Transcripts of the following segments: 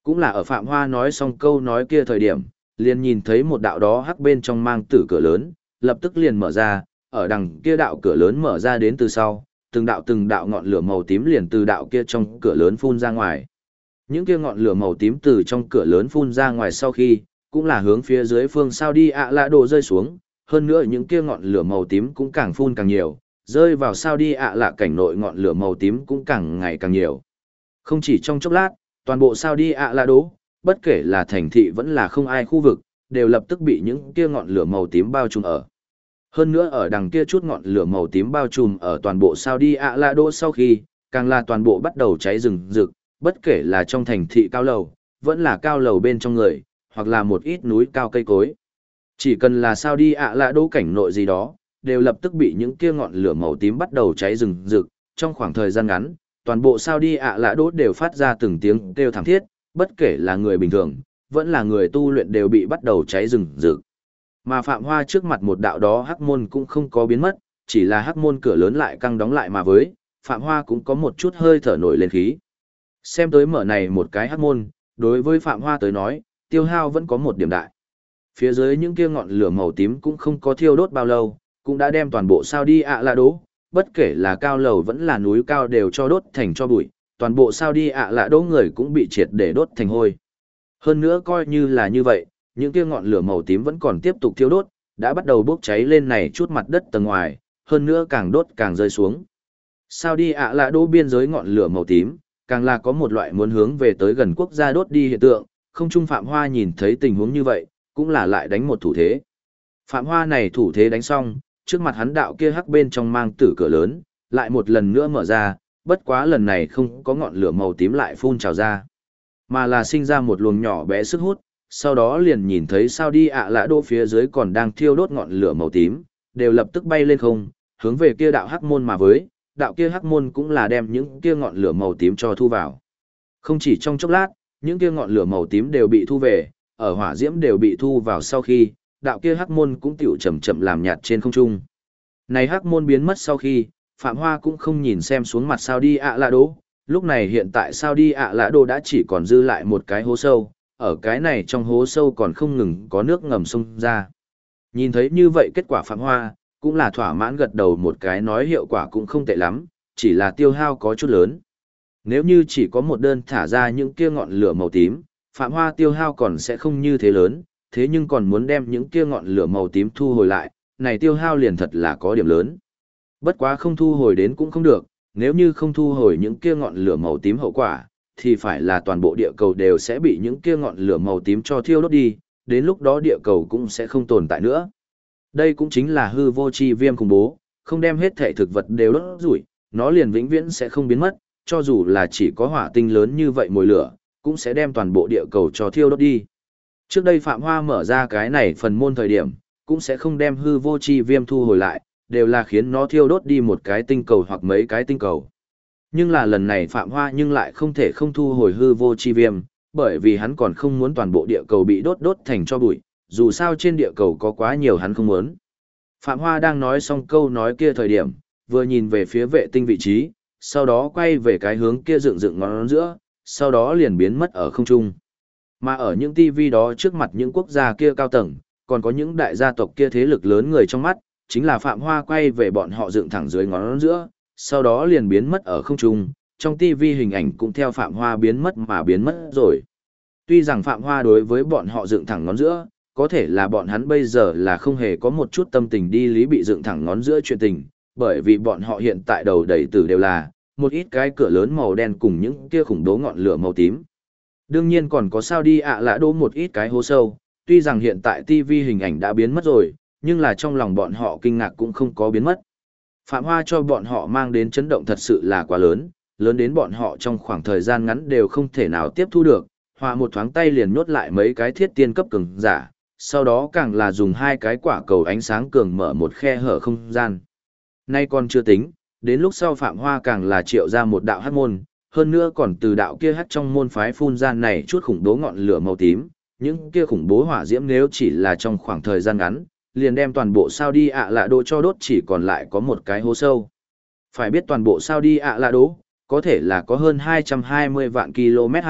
Cũng là ở Phạm Hoa nói xong câu nói kia thời điểm, liền nhìn thấy một đạo đó hắc bên trong mang tử cửa lớn, lập tức liền mở ra, ở đằng kia đạo cửa lớn mở ra đến từ sau, từng đạo ngọn lửa màu tím liền từ đạo kia trong cửa lớn phun ra ngoài. Những kia ngọn lửa màu tím từ trong cửa lớn phun ra ngoài sau khi, cũng là hướng phía dưới phương sao đi ạ lạ đồ rơi xuống, hơn nữa những kia ngọn lửa màu tím cũng càng phun càng nhiều, rơi vào sao đi ạ lạ cảnh nội ngọn lửa màu tím cũng càng ngày càng nhiều. Không chỉ trong chốc lát, toàn bộ sao đi ạ lạ đồ, bất kể là thành thị vẫn là không ai khu vực, đều lập tức bị những kia ngọn lửa màu tím bao trùm ở. Hơn nữa ở đằng kia chút ngọn lửa màu tím bao trùm ở toàn bộ sao đi ạ lạ đồ sau khi, càng là toàn bộ bắt đầu cháy rừng rực, bất kể là trong thành thị cao lầu, vẫn là cao lầu bên trong người, hoặc là một ít núi cao cây cối. Chỉ cần là sao đi ạ lạ đô cảnh nội gì đó, đều lập tức bị những kia ngọn lửa màu tím bắt đầu cháy rừng rực, trong khoảng thời gian ngắn, toàn bộ sao đi ạ lạ đô đều phát ra từng tiếng kêu thảm thiết, bất kể là người bình thường, vẫn là người tu luyện đều bị bắt đầu cháy rừng rực. Mà Phạm Hoa trước mặt một đạo đó hắc môn cũng không có biến mất, chỉ là hắc môn cửa lớn lại căng đóng lại mà với, Phạm Hoa cũng có một chút hơi thở nổi lên khí. Xem tới mở này một cái hắc môn, đối với Phạm Hoa tới nói, tiêu hao vẫn có một điểm đại. Phía dưới những kia ngọn lửa màu tím cũng không có thiêu đốt bao lâu, cũng đã đem toàn bộ sao đi ạ lạ đố, bất kể là cao lầu vẫn là núi cao đều cho đốt thành cho bụi, toàn bộ sao đi ạ lạ đố người cũng bị triệt để đốt thành hôi. Hơn nữa coi như là như vậy, những kia ngọn lửa màu tím vẫn còn tiếp tục thiêu đốt, đã bắt đầu bốc cháy lên này chút mặt đất tầng ngoài, hơn nữa càng đốt càng rơi xuống. Sao đi ạ lạ đố biên giới ngọn lửa màu tím, càng là có một loại muốn hướng về tới gần quốc gia đốt đi hiện tượng, không trung Phạm Hoa nhìn thấy tình huống như vậy, cũng là lại đánh một thủ thế. Phạm Hoa này thủ thế đánh xong, trước mặt hắn đạo kia hắc bên trong mang tử cửa lớn, lại một lần nữa mở ra, bất quá lần này không có ngọn lửa màu tím lại phun trào ra, mà là sinh ra một luồng nhỏ bé sức hút, sau đó liền nhìn thấy sao đi ạ lạ đô phía dưới còn đang thiêu đốt ngọn lửa màu tím, đều lập tức bay lên không, hướng về kia đạo hắc môn mà với, đạo kia hắc môn cũng là đem những kia ngọn lửa màu tím cho thu vào. Không chỉ trong chốc lát, những kia ngọn lửa màu tím đều bị thu về, ở hỏa diễm đều bị thu vào sau khi, đạo kia hắc môn cũng tiểu chậm chậm làm nhạt trên không trung. Này hắc môn biến mất sau khi, Phạm Hoa cũng không nhìn xem xuống mặt sao đi ạ lạ đô, lúc này hiện tại sao đi ạ lạ đô đã chỉ còn dư lại một cái hố sâu, ở cái này trong hố sâu còn không ngừng có nước ngầm xông ra. Nhìn thấy như vậy kết quả Phạm Hoa, cũng là thỏa mãn gật đầu một cái nói hiệu quả cũng không tệ lắm, chỉ là tiêu hao có chút lớn. Nếu như chỉ có một đơn thả ra những kia ngọn lửa màu tím, Phạm Hoa tiêu hao còn sẽ không như thế lớn, thế nhưng còn muốn đem những kia ngọn lửa màu tím thu hồi lại, này tiêu hao liền thật là có điểm lớn. Bất quá không thu hồi đến cũng không được, nếu như không thu hồi những kia ngọn lửa màu tím hậu quả, thì phải là toàn bộ địa cầu đều sẽ bị những kia ngọn lửa màu tím cho thiêu đốt đi, đến lúc đó địa cầu cũng sẽ không tồn tại nữa. Đây cũng chính là hư vô chi viêm khủng bố, không đem hết thể thực vật đều đốt rủi, nó liền vĩnh viễn sẽ không biến mất, cho dù là chỉ có hỏa tinh lớn như vậy mồi lửa, cũng sẽ đem toàn bộ địa cầu cho thiêu đốt đi. Trước đây Phạm Hoa mở ra cái này phần môn thời điểm, cũng sẽ không đem hư vô chi viêm thu hồi lại, đều là khiến nó thiêu đốt đi một cái tinh cầu hoặc mấy cái tinh cầu. Nhưng là lần này Phạm Hoa nhưng lại không thể không thu hồi hư vô chi viêm, bởi vì hắn còn không muốn toàn bộ địa cầu bị đốt thành cho bụi, dù sao trên địa cầu có quá nhiều hắn không muốn. Phạm Hoa đang nói xong câu nói kia thời điểm, vừa nhìn về phía vệ tinh vị trí, sau đó quay về cái hướng kia dựng ngón giữa, sau đó liền biến mất ở không trung. Mà ở những tivi đó trước mặt những quốc gia kia cao tầng, còn có những đại gia tộc kia thế lực lớn người trong mắt, chính là Phạm Hoa quay về bọn họ dựng thẳng dưới ngón giữa, sau đó liền biến mất ở không trung, trong tivi hình ảnh cũng theo Phạm Hoa biến mất mà biến mất rồi. Tuy rằng Phạm Hoa đối với bọn họ dựng thẳng ngón giữa, có thể là bọn hắn bây giờ là không hề có một chút tâm tình đi lý bị dựng thẳng ngón giữa chuyện tình, bởi vì bọn họ hiện tại đầu đầy tử đều là một ít cái cửa lớn màu đen cùng những kia khủng bố ngọn lửa màu tím. Đương nhiên còn có sao đi ạ lạ đố một ít cái hố sâu, tuy rằng hiện tại TV hình ảnh đã biến mất rồi, nhưng là trong lòng bọn họ kinh ngạc cũng không có biến mất. Phạm Hoa cho bọn họ mang đến chấn động thật sự là quá lớn, lớn đến bọn họ trong khoảng thời gian ngắn đều không thể nào tiếp thu được, Hoa một thoáng tay liền nhốt lại mấy cái thiết tiên cấp cường giả, sau đó càng là dùng hai cái quả cầu ánh sáng cường mở một khe hở không gian. Nay còn chưa tính, đến lúc sau Phạm Hoa càng là triệu ra một đạo hắc môn, hơn nữa còn từ đạo kia hắc trong môn phái phun ra này chút khủng bố ngọn lửa màu tím, những kia khủng bố hỏa diễm nếu chỉ là trong khoảng thời gian ngắn, liền đem toàn bộ sao đi ạ lạ đô cho đốt chỉ còn lại có một cái hố sâu. Phải biết toàn bộ sao đi ạ lạ đô, có thể là có hơn 220 vạn km2,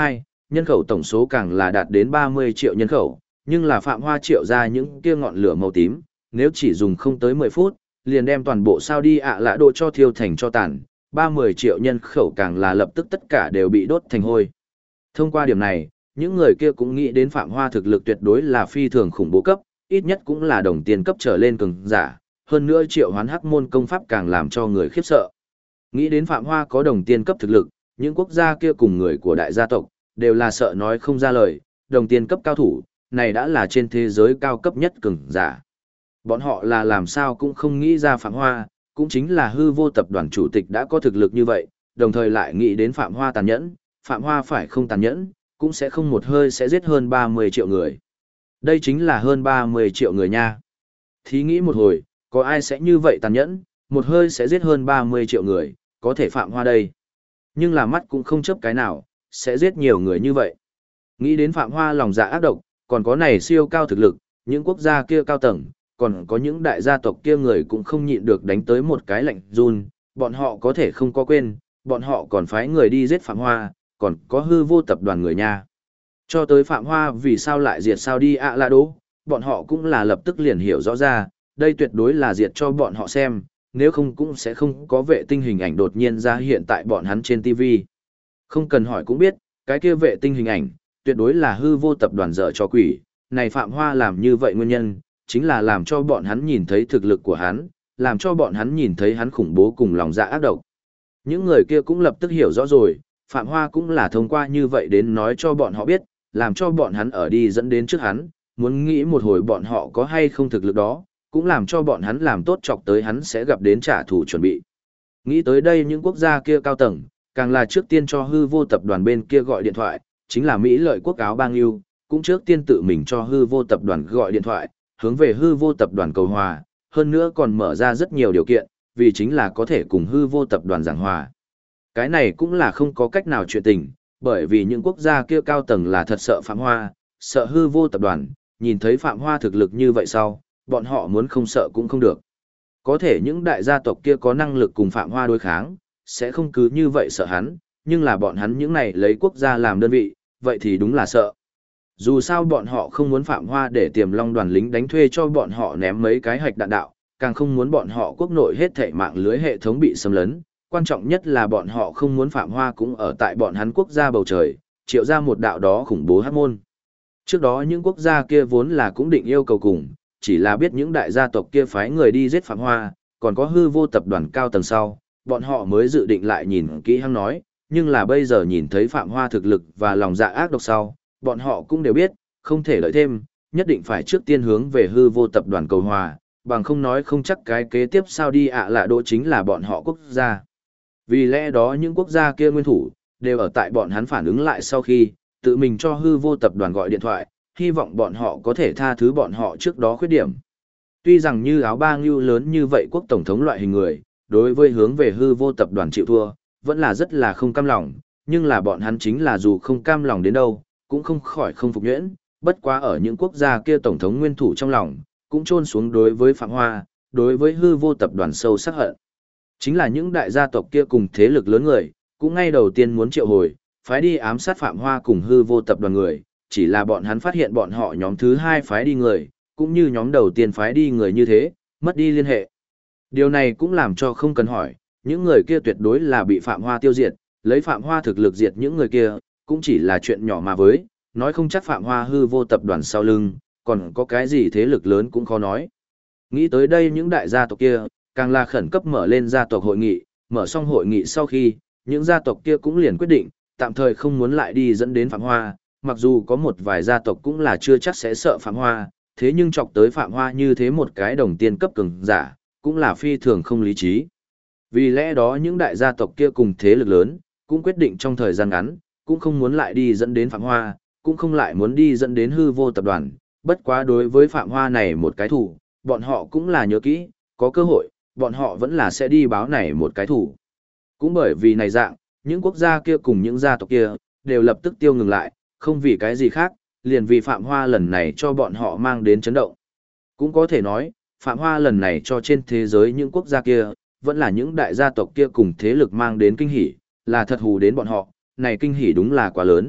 nhân khẩu tổng số càng là đạt đến 30 triệu nhân khẩu, nhưng là Phạm Hoa triệu ra những kia ngọn lửa màu tím, nếu chỉ dùng không tới 10 phút, liền đem toàn bộ Saudi ạ lạ độ cho thiêu thành cho tàn, 30 triệu nhân khẩu càng là lập tức tất cả đều bị đốt thành hôi. Thông qua điểm này, những người kia cũng nghĩ đến Phạm Hoa thực lực tuyệt đối là phi thường khủng bố cấp, ít nhất cũng là đồng tiền cấp trở lên cường giả, hơn nữa triệu hoán hắc môn công pháp càng làm cho người khiếp sợ. Nghĩ đến Phạm Hoa có đồng tiền cấp thực lực, những quốc gia kia cùng người của đại gia tộc, đều là sợ nói không ra lời, đồng tiền cấp cao thủ, này đã là trên thế giới cao cấp nhất cường giả. Bọn họ là làm sao cũng không nghĩ ra Phạm Hoa, cũng chính là hư vô tập đoàn chủ tịch đã có thực lực như vậy, đồng thời lại nghĩ đến Phạm Hoa tàn nhẫn, Phạm Hoa phải không tàn nhẫn, cũng sẽ không một hơi sẽ giết hơn 30 triệu người. Đây chính là hơn 30 triệu người nha. Thí nghĩ một hồi, có ai sẽ như vậy tàn nhẫn, một hơi sẽ giết hơn 30 triệu người, có thể Phạm Hoa đây. Nhưng là mắt cũng không chấp cái nào, sẽ giết nhiều người như vậy. Nghĩ đến Phạm Hoa lòng dạ ác độc, còn có này siêu cao thực lực, những quốc gia kia cao tầng, còn có những đại gia tộc kia người cũng không nhịn được đánh tới một cái lạnh run, bọn họ có thể không có quên, bọn họ còn phái người đi giết Phạm Hoa, còn có hư vô tập đoàn người nha. Cho tới Phạm Hoa vì sao lại diệt Saudi ạ la đố, bọn họ cũng là lập tức liền hiểu rõ ra, đây tuyệt đối là diệt cho bọn họ xem, nếu không cũng sẽ không có vệ tinh hình ảnh đột nhiên ra hiện tại bọn hắn trên TV. Không cần hỏi cũng biết, cái kia vệ tinh hình ảnh, tuyệt đối là hư vô tập đoàn dở cho quỷ, này Phạm Hoa làm như vậy nguyên nhân, chính là làm cho bọn hắn nhìn thấy thực lực của hắn, làm cho bọn hắn nhìn thấy hắn khủng bố cùng lòng dạ ác độc. Những người kia cũng lập tức hiểu rõ rồi, Phạm Hoa cũng là thông qua như vậy đến nói cho bọn họ biết, làm cho bọn hắn ở đi dẫn đến trước hắn, muốn nghĩ một hồi bọn họ có hay không thực lực đó, cũng làm cho bọn hắn làm tốt chọc tới hắn sẽ gặp đến trả thù chuẩn bị. Nghĩ tới đây những quốc gia kia cao tầng, càng là trước tiên cho hư vô tập đoàn bên kia gọi điện thoại, chính là Mỹ lợi quốc áo bang yêu, cũng trước tiên tự mình cho hư vô tập đoàn gọi điện thoại, hướng về hư vô tập đoàn cầu hòa, hơn nữa còn mở ra rất nhiều điều kiện, vì chính là có thể cùng hư vô tập đoàn giảng hòa. Cái này cũng là không có cách nào chuyện tình, bởi vì những quốc gia kia cao tầng là thật sợ Phạm Hoa, sợ hư vô tập đoàn, nhìn thấy Phạm Hoa thực lực như vậy sau, bọn họ muốn không sợ cũng không được. Có thể những đại gia tộc kia có năng lực cùng Phạm Hoa đối kháng, sẽ không cứ như vậy sợ hắn, nhưng là bọn hắn những này lấy quốc gia làm đơn vị, vậy thì đúng là sợ. Dù sao bọn họ không muốn Phạm Hoa để Tiềm Long đoàn lính đánh thuê cho bọn họ ném mấy cái hạch đạn đạo, càng không muốn bọn họ quốc nội hết thảy mạng lưới hệ thống bị xâm lấn, quan trọng nhất là bọn họ không muốn Phạm Hoa cũng ở tại bọn hắn quốc gia bầu trời, triệu ra một đạo đó khủng bố hắc môn. Trước đó những quốc gia kia vốn là cũng định yêu cầu cùng, chỉ là biết những đại gia tộc kia phái người đi giết Phạm Hoa, còn có hư vô tập đoàn cao tầng sau, bọn họ mới dự định lại nhìn kỹ hăng nói, nhưng là bây giờ nhìn thấy Phạm Hoa thực lực và lòng dạ ác độc sau, bọn họ cũng đều biết, không thể lợi thêm, nhất định phải trước tiên hướng về hư vô tập đoàn cầu hòa, bằng không nói không chắc cái kế tiếp sao đi ạ lạ độ chính là bọn họ quốc gia. Vì lẽ đó những quốc gia kia nguyên thủ, đều ở tại bọn hắn phản ứng lại sau khi, tự mình cho hư vô tập đoàn gọi điện thoại, hy vọng bọn họ có thể tha thứ bọn họ trước đó khuyết điểm. Tuy rằng như áo ba ngưu lớn như vậy quốc tổng thống loại hình người, đối với hướng về hư vô tập đoàn chịu thua, vẫn là rất là không cam lòng, nhưng là bọn hắn chính là dù không cam lòng đến đâu, cũng không khỏi không phục nhuyễn, bất quá ở những quốc gia kia tổng thống nguyên thủ trong lòng, cũng chôn xuống đối với Phạm Hoa, đối với hư vô tập đoàn sâu sắc hận. Chính là những đại gia tộc kia cùng thế lực lớn người, cũng ngay đầu tiên muốn triệu hồi, phái đi ám sát Phạm Hoa cùng hư vô tập đoàn người, chỉ là bọn hắn phát hiện bọn họ nhóm thứ hai phái đi người, cũng như nhóm đầu tiên phái đi người như thế, mất đi liên hệ. Điều này cũng làm cho không cần hỏi, những người kia tuyệt đối là bị Phạm Hoa tiêu diệt, lấy Phạm Hoa thực lực diệt những người kia, cũng chỉ là chuyện nhỏ mà với, nói không chắc Phạm Hoa hư vô tập đoàn sau lưng, còn có cái gì thế lực lớn cũng khó nói. Nghĩ tới đây những đại gia tộc kia, càng là khẩn cấp mở lên gia tộc hội nghị, mở xong hội nghị sau khi, những gia tộc kia cũng liền quyết định, tạm thời không muốn lại đi dẫn đến Phạm Hoa, mặc dù có một vài gia tộc cũng là chưa chắc sẽ sợ Phạm Hoa, thế nhưng chọc tới Phạm Hoa như thế một cái đồng tiền cấp cường giả, cũng là phi thường không lý trí. Vì lẽ đó những đại gia tộc kia cùng thế lực lớn, cũng quyết định trong thời gian ngắn, cũng không muốn lại đi dẫn đến Phạm Hoa, cũng không lại muốn đi dẫn đến hư vô tập đoàn. Bất quá đối với Phạm Hoa này một cái thủ, bọn họ cũng là nhớ kỹ, có cơ hội, bọn họ vẫn là sẽ đi báo này một cái thủ. Cũng bởi vì này dạng, những quốc gia kia cùng những gia tộc kia, đều lập tức tiêu ngừng lại, không vì cái gì khác, liền vì Phạm Hoa lần này cho bọn họ mang đến chấn động. Cũng có thể nói, Phạm Hoa lần này cho trên thế giới những quốc gia kia, vẫn là những đại gia tộc kia cùng thế lực mang đến kinh hỉ, là thật hù đến bọn họ, này kinh hỉ đúng là quá lớn,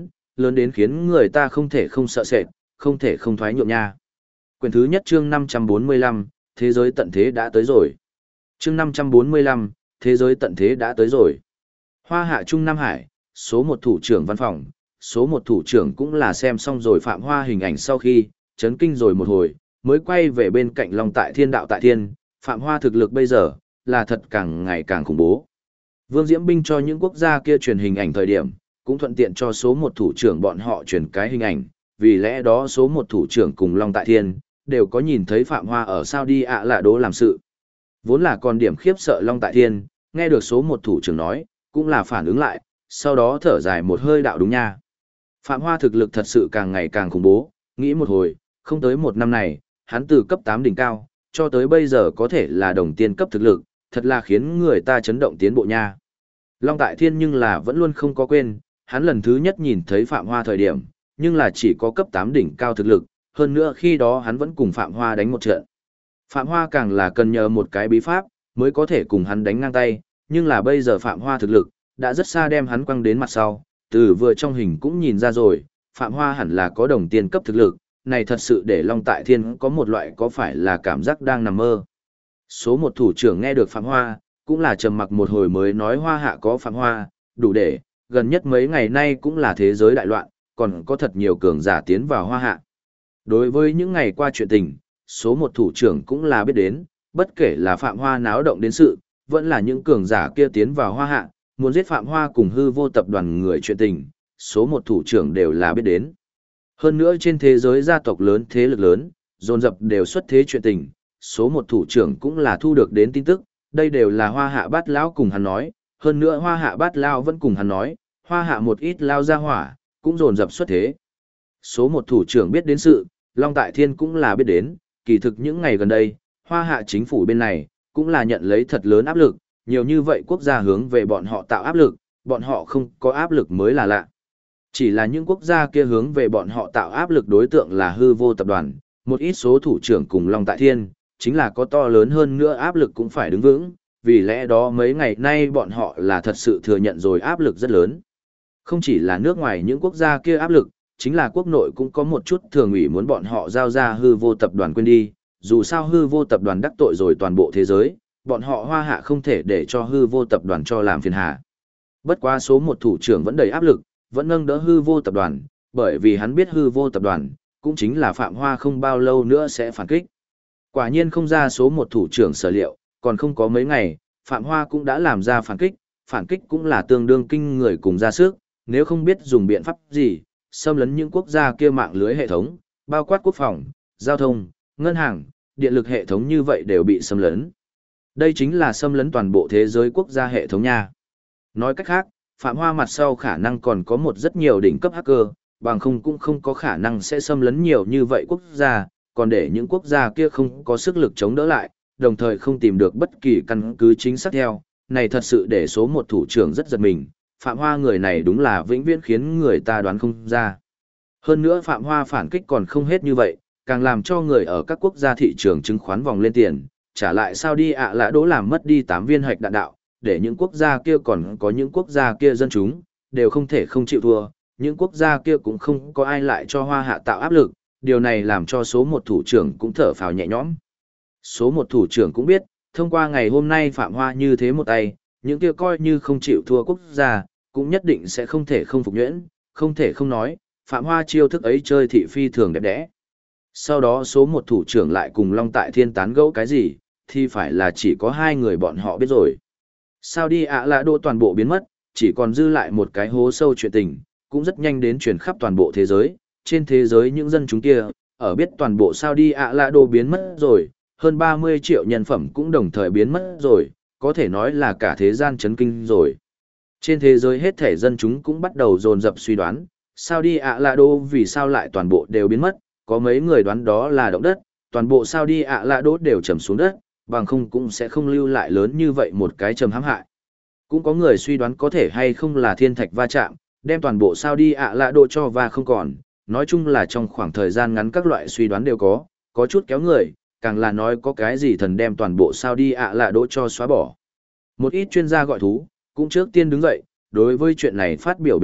lớn đến khiến người ta không thể không sợ sệt, không thể không thoái nhượng nha. Quyển thứ nhất chương 545, thế giới tận thế đã tới rồi. Chương 545, thế giới tận thế đã tới rồi. Hoa Hạ Trung Nam Hải, số một thủ trưởng văn phòng, số một thủ trưởng cũng là xem xong rồi Phạm Hoa hình ảnh sau khi, chấn kinh rồi một hồi, mới quay về bên cạnh Long Tại Thiên đạo Tại Thiên, Phạm Hoa thực lực bây giờ, là thật càng ngày càng khủng bố. Vương Diễm Binh cho những quốc gia kia truyền hình ảnh thời điểm, cũng thuận tiện cho số một thủ trưởng bọn họ truyền cái hình ảnh, vì lẽ đó số một thủ trưởng cùng Long Tại Thiên, đều có nhìn thấy Phạm Hoa ở Saudi ạ lạ đố làm sự. Vốn là còn điểm khiếp sợ Long Tại Thiên, nghe được số một thủ trưởng nói, cũng là phản ứng lại, sau đó thở dài một hơi đạo đúng nha. Phạm Hoa thực lực thật sự càng ngày càng khủng bố, nghĩ một hồi, không tới một năm này, hắn từ cấp 8 đỉnh cao, cho tới bây giờ có thể là đồng tiên cấp thực lực, thật là khiến người ta chấn động tiến bộ nha. Long Tại Thiên nhưng là vẫn luôn không có quên, hắn lần thứ nhất nhìn thấy Phạm Hoa thời điểm, nhưng là chỉ có cấp 8 đỉnh cao thực lực, hơn nữa khi đó hắn vẫn cùng Phạm Hoa đánh một trận. Phạm Hoa càng là cần nhờ một cái bí pháp, mới có thể cùng hắn đánh ngang tay, nhưng là bây giờ Phạm Hoa thực lực, đã rất xa đem hắn quăng đến mặt sau, từ vừa trong hình cũng nhìn ra rồi, Phạm Hoa hẳn là có đồng tiền cấp thực lực, này thật sự để Long Tại Thiên có một loại có phải là cảm giác đang nằm mơ. Số một thủ trưởng nghe được Phạm Hoa, cũng là trầm mặc một hồi mới nói Hoa Hạ có Phạm Hoa, đủ để, gần nhất mấy ngày nay cũng là thế giới đại loạn, còn có thật nhiều cường giả tiến vào Hoa Hạ. Đối với những ngày qua chuyện tình, số một thủ trưởng cũng là biết đến, bất kể là Phạm Hoa náo động đến sự, vẫn là những cường giả kia tiến vào Hoa Hạ, muốn giết Phạm Hoa cùng hư vô tập đoàn người chuyện tình, số một thủ trưởng đều là biết đến. Hơn nữa trên thế giới gia tộc lớn thế lực lớn, dồn dập đều xuất thế chuyện tình, số một thủ trưởng cũng là thu được đến tin tức, đây đều là Hoa Hạ Bát Lão cùng hắn nói, hơn nữa Hoa Hạ Bát Lão vẫn cùng hắn nói, Hoa Hạ một ít lao ra hỏa, cũng dồn dập xuất thế. Số một thủ trưởng biết đến sự, Long Tại Thiên cũng là biết đến, kỳ thực những ngày gần đây, Hoa Hạ chính phủ bên này, cũng là nhận lấy thật lớn áp lực, nhiều như vậy quốc gia hướng về bọn họ tạo áp lực, bọn họ không có áp lực mới là lạ. Chỉ là những quốc gia kia hướng về bọn họ tạo áp lực đối tượng là hư vô tập đoàn, một ít số thủ trưởng cùng Long Tại Thiên, chính là có to lớn hơn nữa áp lực cũng phải đứng vững, vì lẽ đó mấy ngày nay bọn họ là thật sự thừa nhận rồi áp lực rất lớn. Không chỉ là nước ngoài những quốc gia kia áp lực, chính là quốc nội cũng có một chút thường ủy muốn bọn họ giao ra hư vô tập đoàn quên đi, dù sao hư vô tập đoàn đắc tội rồi toàn bộ thế giới, bọn họ Hoa Hạ không thể để cho hư vô tập đoàn cho làm phiền hà. Bất quá số một thủ trưởng vẫn đầy áp lực, vẫn nâng đỡ hư vô tập đoàn, bởi vì hắn biết hư vô tập đoàn, cũng chính là Phạm Hoa không bao lâu nữa sẽ phản kích. Quả nhiên không ra số một thủ trưởng sở liệu, còn không có mấy ngày, Phạm Hoa cũng đã làm ra phản kích cũng là tương đương kinh người cùng ra sức, nếu không biết dùng biện pháp gì, xâm lấn những quốc gia kia mạng lưới hệ thống, bao quát quốc phòng, giao thông, ngân hàng, điện lực hệ thống như vậy đều bị xâm lấn. Đây chính là xâm lấn toàn bộ thế giới quốc gia hệ thống nha. Nói cách khác, Phạm Hoa mặt sau khả năng còn có một rất nhiều đỉnh cấp hacker, bằng không cũng không có khả năng sẽ xâm lấn nhiều như vậy quốc gia, còn để những quốc gia kia không có sức lực chống đỡ lại, đồng thời không tìm được bất kỳ căn cứ chính xác theo, này thật sự để số một thủ trưởng rất giật mình, Phạm Hoa người này đúng là vĩnh viễn khiến người ta đoán không ra. Hơn nữa Phạm Hoa phản kích còn không hết như vậy, càng làm cho người ở các quốc gia thị trường chứng khoán vòng lên tiền, trả lại Saudi ạ lã đố làm mất đi 8 viên hạch đạn đạo, để những quốc gia kia còn có những quốc gia kia dân chúng, đều không thể không chịu thua, những quốc gia kia cũng không có ai lại cho Hoa Hạ tạo áp lực, điều này làm cho số một thủ trưởng cũng thở phào nhẹ nhõm. Số một thủ trưởng cũng biết, thông qua ngày hôm nay Phạm Hoa như thế một tay, những kia coi như không chịu thua quốc gia, cũng nhất định sẽ không thể không phục nhuyễn, không thể không nói, Phạm Hoa chiêu thức ấy chơi thị phi thường đẹp đẽ. Sau đó số một thủ trưởng lại cùng Long Tại Thiên tán gẫu cái gì, thì phải là chỉ có hai người bọn họ biết rồi. Saudi ạ lã đô toàn bộ biến mất, chỉ còn dư lại một cái hố sâu chuyện tình, cũng rất nhanh đến truyền khắp toàn bộ thế giới. Trên thế giới những dân chúng kia, ở biết toàn bộ Saudi ạ lã đô biến mất rồi, hơn 30 triệu nhân phẩm cũng đồng thời biến mất rồi, có thể nói là cả thế gian chấn kinh rồi. Trên thế giới hết thể dân chúng cũng bắt đầu dồn dập suy đoán, Saudi ạ lã đô vì sao lại toàn bộ đều biến mất, có mấy người đoán đó là động đất, toàn bộ Saudi ạ lã đô đều trầm xuống đất, bằng không cũng sẽ không lưu lại lớn như vậy một cái trầm hãm hại. Cũng có người suy đoán có thể hay không là thiên thạch va chạm, đem toàn bộ Saudi ạ lã đô cho va không còn, nói chung là trong khoảng thời gian ngắn các loại suy đoán đều có chút kéo người, càng là nói có cái gì thần đem toàn bộ Saudi ạ lã đô cho xóa bỏ. Một ít chuyên gia gọi thú, cũng trước tiên đứng dậy, đối với chuyện này phát biểu bình luận,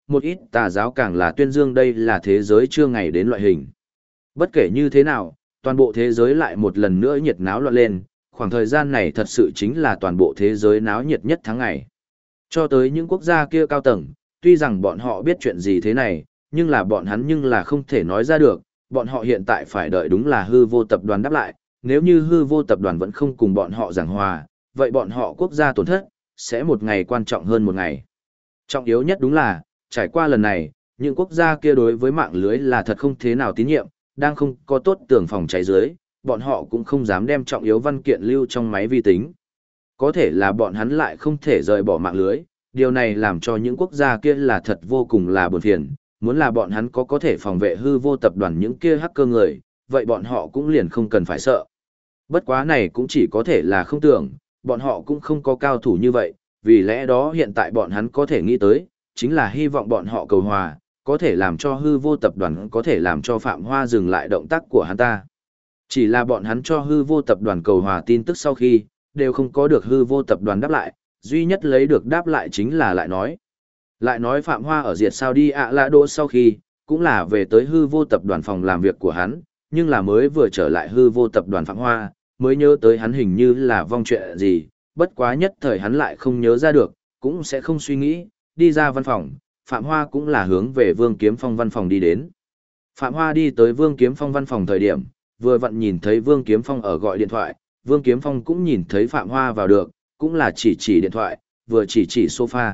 một ít tà giáo càng là tuyên dương đây là thế giới chưa ngày đến loại hình. Bất kể như thế nào, toàn bộ thế giới lại một lần nữa nhiệt náo loạn lên, khoảng thời gian này thật sự chính là toàn bộ thế giới náo nhiệt nhất tháng ngày. Cho tới những quốc gia kia cao tầng, tuy rằng bọn họ biết chuyện gì thế này, nhưng là bọn hắn nhưng là không thể nói ra được, bọn họ hiện tại phải đợi đúng là hư vô tập đoàn đáp lại, nếu như hư vô tập đoàn vẫn không cùng bọn họ giảng hòa, vậy bọn họ quốc gia tổn thất, sẽ một ngày quan trọng hơn một ngày. Trọng yếu nhất đúng là, trải qua lần này, những quốc gia kia đối với mạng lưới là thật không thế nào tín nhiệm, đang không có tốt tường phòng cháy dưới, bọn họ cũng không dám đem trọng yếu văn kiện lưu trong máy vi tính. Có thể là bọn hắn lại không thể rời bỏ mạng lưới, điều này làm cho những quốc gia kia là thật vô cùng là buồn phiền, muốn là bọn hắn có thể phòng vệ hư vô tập đoàn những kia hacker người, vậy bọn họ cũng liền không cần phải sợ. Bất quá này cũng chỉ có thể là không tưởng, bọn họ cũng không có cao thủ như vậy, vì lẽ đó hiện tại bọn hắn có thể nghĩ tới, chính là hy vọng bọn họ cầu hòa, có thể làm cho hư vô tập đoàn có thể làm cho Phạm Hoa dừng lại động tác của hắn ta. Chỉ là bọn hắn cho hư vô tập đoàn cầu hòa tin tức sau khi, đều không có được hư vô tập đoàn đáp lại, duy nhất lấy được đáp lại chính là lại nói. Lại nói Phạm Hoa ở diệt sao đi ạ lạ đô sau khi, cũng là về tới hư vô tập đoàn phòng làm việc của hắn, nhưng là mới vừa trở lại hư vô tập đoàn Phạm Hoa, mới nhớ tới hắn hình như là vong chuyện gì, bất quá nhất thời hắn lại không nhớ ra được, cũng sẽ không suy nghĩ, đi ra văn phòng, Phạm Hoa cũng là hướng về Vương Kiếm Phong văn phòng đi đến. Phạm Hoa đi tới Vương Kiếm Phong văn phòng thời điểm, vừa vặn nhìn thấy Vương Kiếm Phong ở gọi điện thoại, Vương Kiếm Phong cũng nhìn thấy Phạm Hoa vào được, cũng là chỉ điện thoại, vừa chỉ sofa.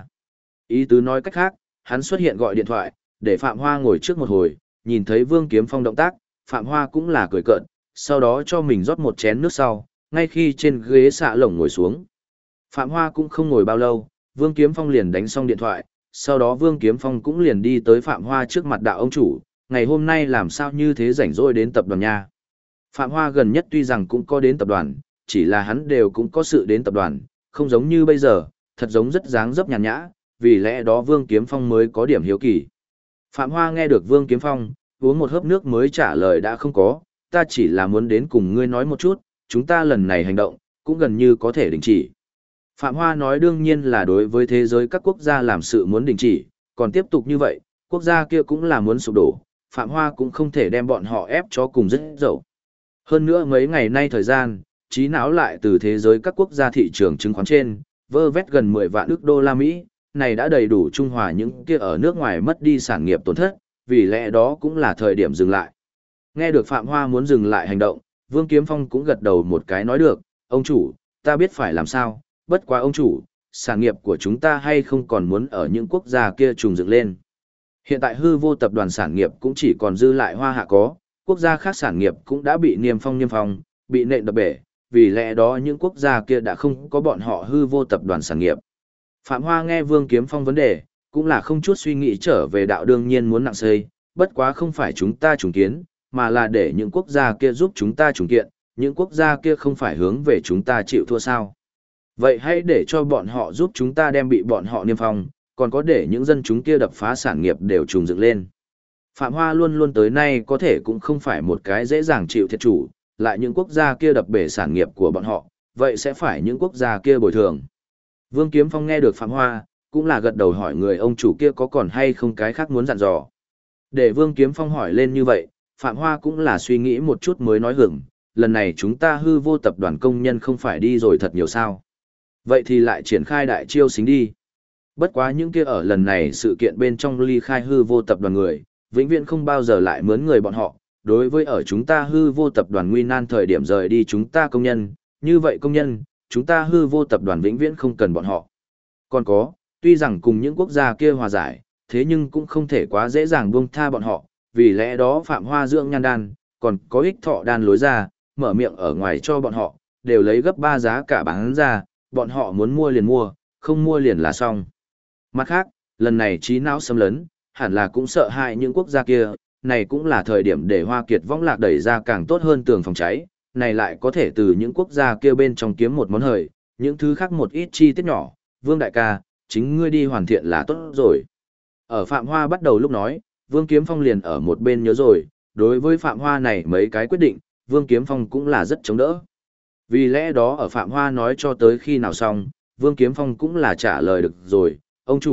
Ý tứ nói cách khác, hắn xuất hiện gọi điện thoại, để Phạm Hoa ngồi trước một hồi, nhìn thấy Vương Kiếm Phong động tác, Phạm Hoa cũng là cười cợt, sau đó cho mình rót một chén nước sau, ngay khi trên ghế xạ lồng ngồi xuống. Phạm Hoa cũng không ngồi bao lâu, Vương Kiếm Phong liền đánh xong điện thoại, sau đó Vương Kiếm Phong cũng liền đi tới Phạm Hoa trước mặt đạo ông chủ, ngày hôm nay làm sao như thế rảnh rỗi đến tập đoàn nha. Phạm Hoa gần nhất tuy rằng cũng có đến tập đoàn, chỉ là hắn đều cũng có sự đến tập đoàn, không giống như bây giờ, thật giống rất dáng dấp nhàn nhã, vì lẽ đó Vương Kiếm Phong mới có điểm hiếu kỳ. Phạm Hoa nghe được Vương Kiếm Phong, uống một hớp nước mới trả lời đã không có, ta chỉ là muốn đến cùng ngươi nói một chút, chúng ta lần này hành động, cũng gần như có thể đình chỉ. Phạm Hoa nói đương nhiên là đối với thế giới các quốc gia làm sự muốn đình chỉ, còn tiếp tục như vậy, quốc gia kia cũng là muốn sụp đổ, Phạm Hoa cũng không thể đem bọn họ ép cho cùng rất dậu. Hơn nữa mấy ngày nay thời gian, trí não lại từ thế giới các quốc gia thị trường chứng khoán trên, vơ vét gần 10 vạn ức đô la Mỹ, này đã đầy đủ trung hòa những kia ở nước ngoài mất đi sản nghiệp tổn thất, vì lẽ đó cũng là thời điểm dừng lại. Nghe được Phạm Hoa muốn dừng lại hành động, Vương Kiếm Phong cũng gật đầu một cái nói được, ông chủ, ta biết phải làm sao, bất quá ông chủ, sản nghiệp của chúng ta hay không còn muốn ở những quốc gia kia trùng dựng lên. Hiện tại hư vô tập đoàn sản nghiệp cũng chỉ còn dư lại Hoa Hạ có, quốc gia khác sản nghiệp cũng đã bị niêm phong, bị nện đập bể, vì lẽ đó những quốc gia kia đã không có bọn họ hư vô tập đoàn sản nghiệp. Phạm Hoa nghe Vương Kiếm Phong vấn đề, cũng là không chút suy nghĩ trở về đạo đương nhiên muốn nặng xây, bất quá không phải chúng ta trùng kiến, mà là để những quốc gia kia giúp chúng ta trùng kiện, những quốc gia kia không phải hướng về chúng ta chịu thua sao. Vậy hãy để cho bọn họ giúp chúng ta đem bị bọn họ niêm phong, còn có để những dân chúng kia đập phá sản nghiệp đều trùng dựng lên. Phạm Hoa luôn luôn tới nay có thể cũng không phải một cái dễ dàng chịu thiệt chủ, lại những quốc gia kia đập bể sản nghiệp của bọn họ, vậy sẽ phải những quốc gia kia bồi thường. Vương Kiếm Phong nghe được Phạm Hoa, cũng là gật đầu hỏi người ông chủ kia có còn hay không cái khác muốn dặn dò. Để Vương Kiếm Phong hỏi lên như vậy, Phạm Hoa cũng là suy nghĩ một chút mới nói hưởng, lần này chúng ta hư vô tập đoàn công nhân không phải đi rồi thật nhiều sao. Vậy thì lại triển khai đại chiêu xính đi. Bất quá những kia ở lần này sự kiện bên trong ly khai hư vô tập đoàn người, vĩnh viễn không bao giờ lại mướn người bọn họ. Đối với ở chúng ta hư vô tập đoàn nguy nan thời điểm rời đi chúng ta công nhân, như vậy công nhân, chúng ta hư vô tập đoàn vĩnh viễn không cần bọn họ. Còn có, tuy rằng cùng những quốc gia kia hòa giải, thế nhưng cũng không thể quá dễ dàng buông tha bọn họ, vì lẽ đó Phạm Hoa dưỡng nhan đan, còn có ích thọ đan lối ra, mở miệng ở ngoài cho bọn họ, đều lấy gấp 3 giá cả bán ra, bọn họ muốn mua liền mua, không mua liền là xong. Mặt khác, lần này trí não xâm lấn, hẳn là cũng sợ hại những quốc gia kia, này cũng là thời điểm để Hoa Kiệt Võng Lạc đẩy ra càng tốt hơn tường phòng cháy, này lại có thể từ những quốc gia kia bên trong kiếm một món hời, những thứ khác một ít chi tiết nhỏ, Vương đại ca, chính ngươi đi hoàn thiện là tốt rồi. Ở Phạm Hoa bắt đầu lúc nói, Vương Kiếm Phong liền ở một bên nhớ rồi, đối với Phạm Hoa này mấy cái quyết định, Vương Kiếm Phong cũng là rất chống đỡ. Vì lẽ đó ở Phạm Hoa nói cho tới khi nào xong, Vương Kiếm Phong cũng là trả lời được rồi, ông chủ,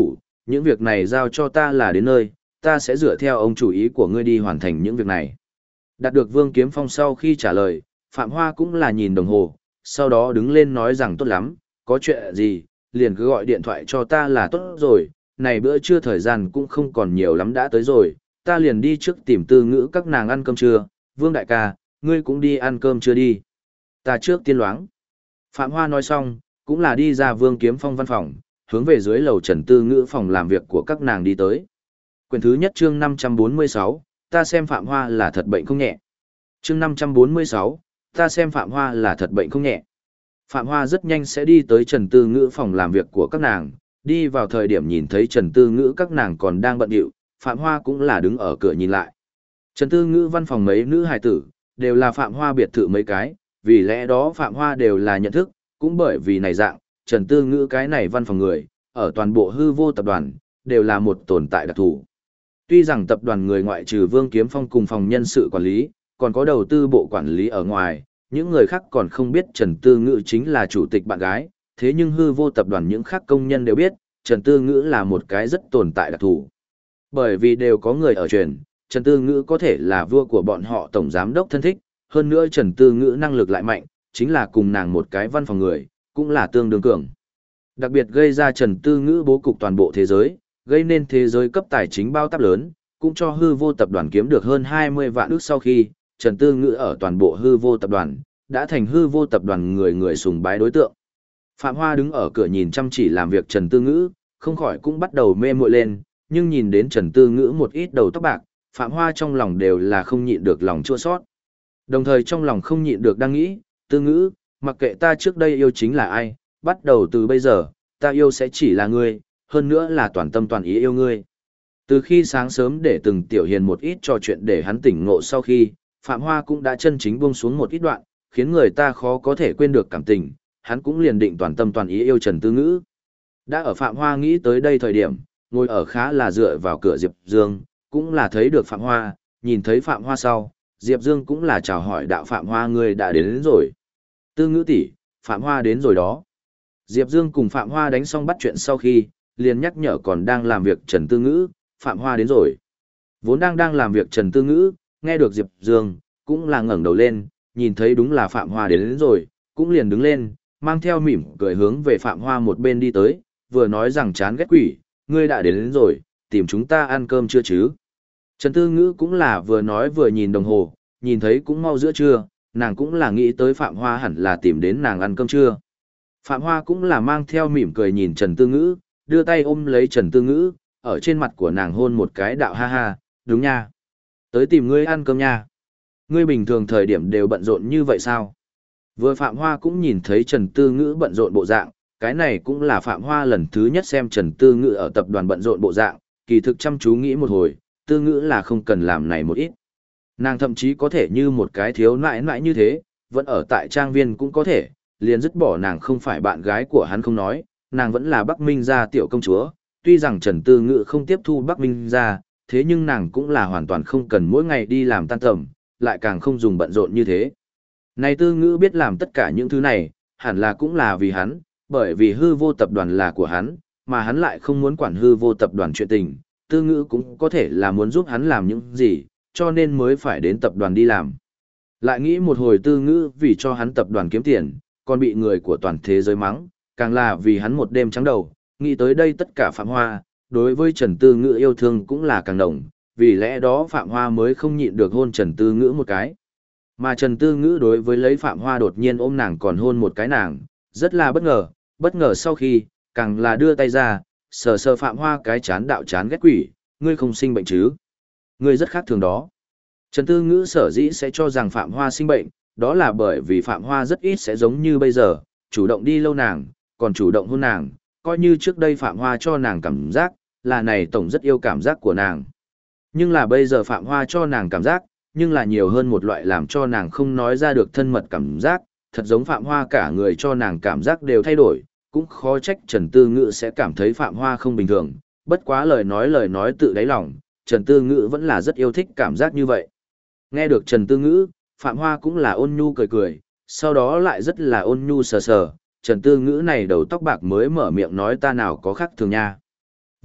Những việc này giao cho ta là đến nơi, ta sẽ dựa theo ông chủ ý của ngươi đi hoàn thành những việc này. Đạt được Vương Kiếm Phong sau khi trả lời, Phạm Hoa cũng là nhìn đồng hồ, sau đó đứng lên nói rằng tốt lắm, có chuyện gì, liền cứ gọi điện thoại cho ta là tốt rồi, này bữa trưa thời gian cũng không còn nhiều lắm đã tới rồi, ta liền đi trước tìm Tư Ngữ các nàng ăn cơm trưa, Vương đại ca, ngươi cũng đi ăn cơm trưa đi. Ta trước tiên loáng. Phạm Hoa nói xong, cũng là đi ra Vương Kiếm Phong văn phòng, hướng về dưới lầu Trần Tư Ngữ phòng làm việc của các nàng đi tới. Quyển thứ nhất chương 546, ta xem Phạm Hoa là thật bệnh không nhẹ. Chương 546, ta xem Phạm Hoa là thật bệnh không nhẹ. Phạm Hoa rất nhanh sẽ đi tới Trần Tư Ngữ phòng làm việc của các nàng, đi vào thời điểm nhìn thấy Trần Tư Ngữ các nàng còn đang bận rộn, Phạm Hoa cũng là đứng ở cửa nhìn lại. Trần Tư Ngữ văn phòng mấy nữ hài tử, đều là Phạm Hoa biệt thự mấy cái, vì lẽ đó Phạm Hoa đều là nhận thức, cũng bởi vì này dạng, Trần Tư Ngữ cái này văn phòng người, ở toàn bộ hư vô tập đoàn, đều là một tồn tại đặc thù. Tuy rằng tập đoàn người ngoại trừ Vương Kiếm Phong cùng phòng nhân sự quản lý, còn có đầu tư bộ quản lý ở ngoài, những người khác còn không biết Trần Tư Ngữ chính là chủ tịch bạn gái, thế nhưng hư vô tập đoàn những khác công nhân đều biết, Trần Tư Ngữ là một cái rất tồn tại đặc thù. Bởi vì đều có người ở truyền, Trần Tư Ngữ có thể là vua của bọn họ tổng giám đốc thân thích, hơn nữa Trần Tư Ngữ năng lực lại mạnh, chính là cùng nàng một cái văn phòng người, cũng là tương đương cường. Đặc biệt gây ra Trần Tư Ngữ bố cục toàn bộ thế giới, gây nên thế giới cấp tài chính bao táp lớn, cũng cho hư vô tập đoàn kiếm được hơn 20 vạn ức sau khi, Trần Tư Ngữ ở toàn bộ hư vô tập đoàn, đã thành hư vô tập đoàn người người sùng bái đối tượng. Phạm Hoa đứng ở cửa nhìn chăm chỉ làm việc Trần Tư Ngữ, không khỏi cũng bắt đầu mê muội lên, nhưng nhìn đến Trần Tư Ngữ một ít đầu tóc bạc, Phạm Hoa trong lòng đều là không nhịn được lòng chua xót. Đồng thời trong lòng không nhịn được đang nghĩ, Tư Ngữ, mặc kệ ta trước đây yêu chính là ai, bắt đầu từ bây giờ, ta yêu sẽ chỉ là ngươi, hơn nữa là toàn tâm toàn ý yêu ngươi. Từ khi sáng sớm để từng tiểu hiền một ít trò chuyện để hắn tỉnh ngộ sau khi, Phạm Hoa cũng đã chân chính buông xuống một ít đoạn, khiến người ta khó có thể quên được cảm tình, hắn cũng liền định toàn tâm toàn ý yêu Trần Tư Ngữ. Đã ở Phạm Hoa nghĩ tới đây thời điểm, ngồi ở khá là dựa vào cửa Diệp Dương, cũng là thấy được Phạm Hoa, nhìn thấy Phạm Hoa sau, Diệp Dương cũng là chào hỏi đạo Phạm Hoa ngươi đã đến rồi. Tư Ngữ tỷ, Phạm Hoa đến rồi đó. Diệp Dương cùng Phạm Hoa đánh xong bắt chuyện sau khi, liền nhắc nhở còn đang làm việc Trần Tư Ngữ, Phạm Hoa đến rồi. Vốn đang làm việc Trần Tư Ngữ, nghe được Diệp Dương, cũng là ngẩng đầu lên, nhìn thấy đúng là Phạm Hoa đến rồi, cũng liền đứng lên, mang theo mỉm cười hướng về Phạm Hoa một bên đi tới, vừa nói rằng chán ghét quỷ, ngươi đã đến rồi, tìm chúng ta ăn cơm chưa chứ. Trần Tư Ngữ cũng là vừa nói vừa nhìn đồng hồ, nhìn thấy cũng mau giữa trưa, nàng cũng là nghĩ tới Phạm Hoa hẳn là tìm đến nàng ăn cơm trưa. Phạm Hoa cũng là mang theo mỉm cười nhìn Trần Tư Ngữ, đưa tay ôm lấy Trần Tư Ngữ, ở trên mặt của nàng hôn một cái đạo ha ha, đúng nha. Tới tìm ngươi ăn cơm nha. Ngươi bình thường thời điểm đều bận rộn như vậy sao? Vừa Phạm Hoa cũng nhìn thấy Trần Tư Ngữ bận rộn bộ dạng, cái này cũng là Phạm Hoa lần thứ nhất xem Trần Tư Ngữ ở tập đoàn bận rộn bộ dạng, kỳ thực chăm chú nghĩ một hồi, Tư Ngữ là không cần làm này một ít. Nàng thậm chí có thể như một cái thiếu nãi nãi như thế, vẫn ở tại trang viên cũng có thể, liền dứt bỏ nàng không phải bạn gái của hắn không nói, nàng vẫn là Bắc Minh gia tiểu công chúa, tuy rằng Trần Tư Ngữ không tiếp thu Bắc Minh gia, thế nhưng nàng cũng là hoàn toàn không cần mỗi ngày đi làm tan tầm, lại càng không dùng bận rộn như thế. Này Tư Ngữ biết làm tất cả những thứ này, hẳn là cũng là vì hắn, bởi vì hư vô tập đoàn là của hắn, mà hắn lại không muốn quản hư vô tập đoàn chuyện tình, Tư Ngữ cũng có thể là muốn giúp hắn làm những gì, cho nên mới phải đến tập đoàn đi làm. Lại nghĩ một hồi Tư Ngữ vì cho hắn tập đoàn kiếm tiền, còn bị người của toàn thế giới mắng, càng là vì hắn một đêm trắng đầu, nghĩ tới đây tất cả Phạm Hoa, đối với Trần Tư Ngữ yêu thương cũng là càng nồng, vì lẽ đó Phạm Hoa mới không nhịn được hôn Trần Tư Ngữ một cái. Mà Trần Tư Ngữ đối với lấy Phạm Hoa đột nhiên ôm nàng còn hôn một cái nàng, rất là bất ngờ sau khi, càng là đưa tay ra, sờ sờ Phạm Hoa cái chán đạo chán ghét quỷ, ngươi không sinh bệnh chứ? Ngươi rất khác thường đó. Trần Tư Ngữ sở dĩ sẽ cho rằng Phạm Hoa sinh bệnh, đó là bởi vì Phạm Hoa rất ít sẽ giống như bây giờ, chủ động đi lâu nàng, còn chủ động hôn nàng, coi như trước đây Phạm Hoa cho nàng cảm giác, là này tổng rất yêu cảm giác của nàng. Nhưng là bây giờ Phạm Hoa cho nàng cảm giác, nhưng là nhiều hơn một loại làm cho nàng không nói ra được thân mật cảm giác, thật giống Phạm Hoa cả người cho nàng cảm giác đều thay đổi, cũng khó trách Trần Tư Ngữ sẽ cảm thấy Phạm Hoa không bình thường, bất quá lời nói tự đáy lòng, Trần Tư Ngữ vẫn là rất yêu thích cảm giác như vậy. Nghe được Trần Tư Ngữ, Phạm Hoa cũng là ôn nhu cười cười, sau đó lại rất là ôn nhu sờ sờ, Trần Tư Ngữ này đầu tóc bạc mới mở miệng nói ta nào có khác thường nha.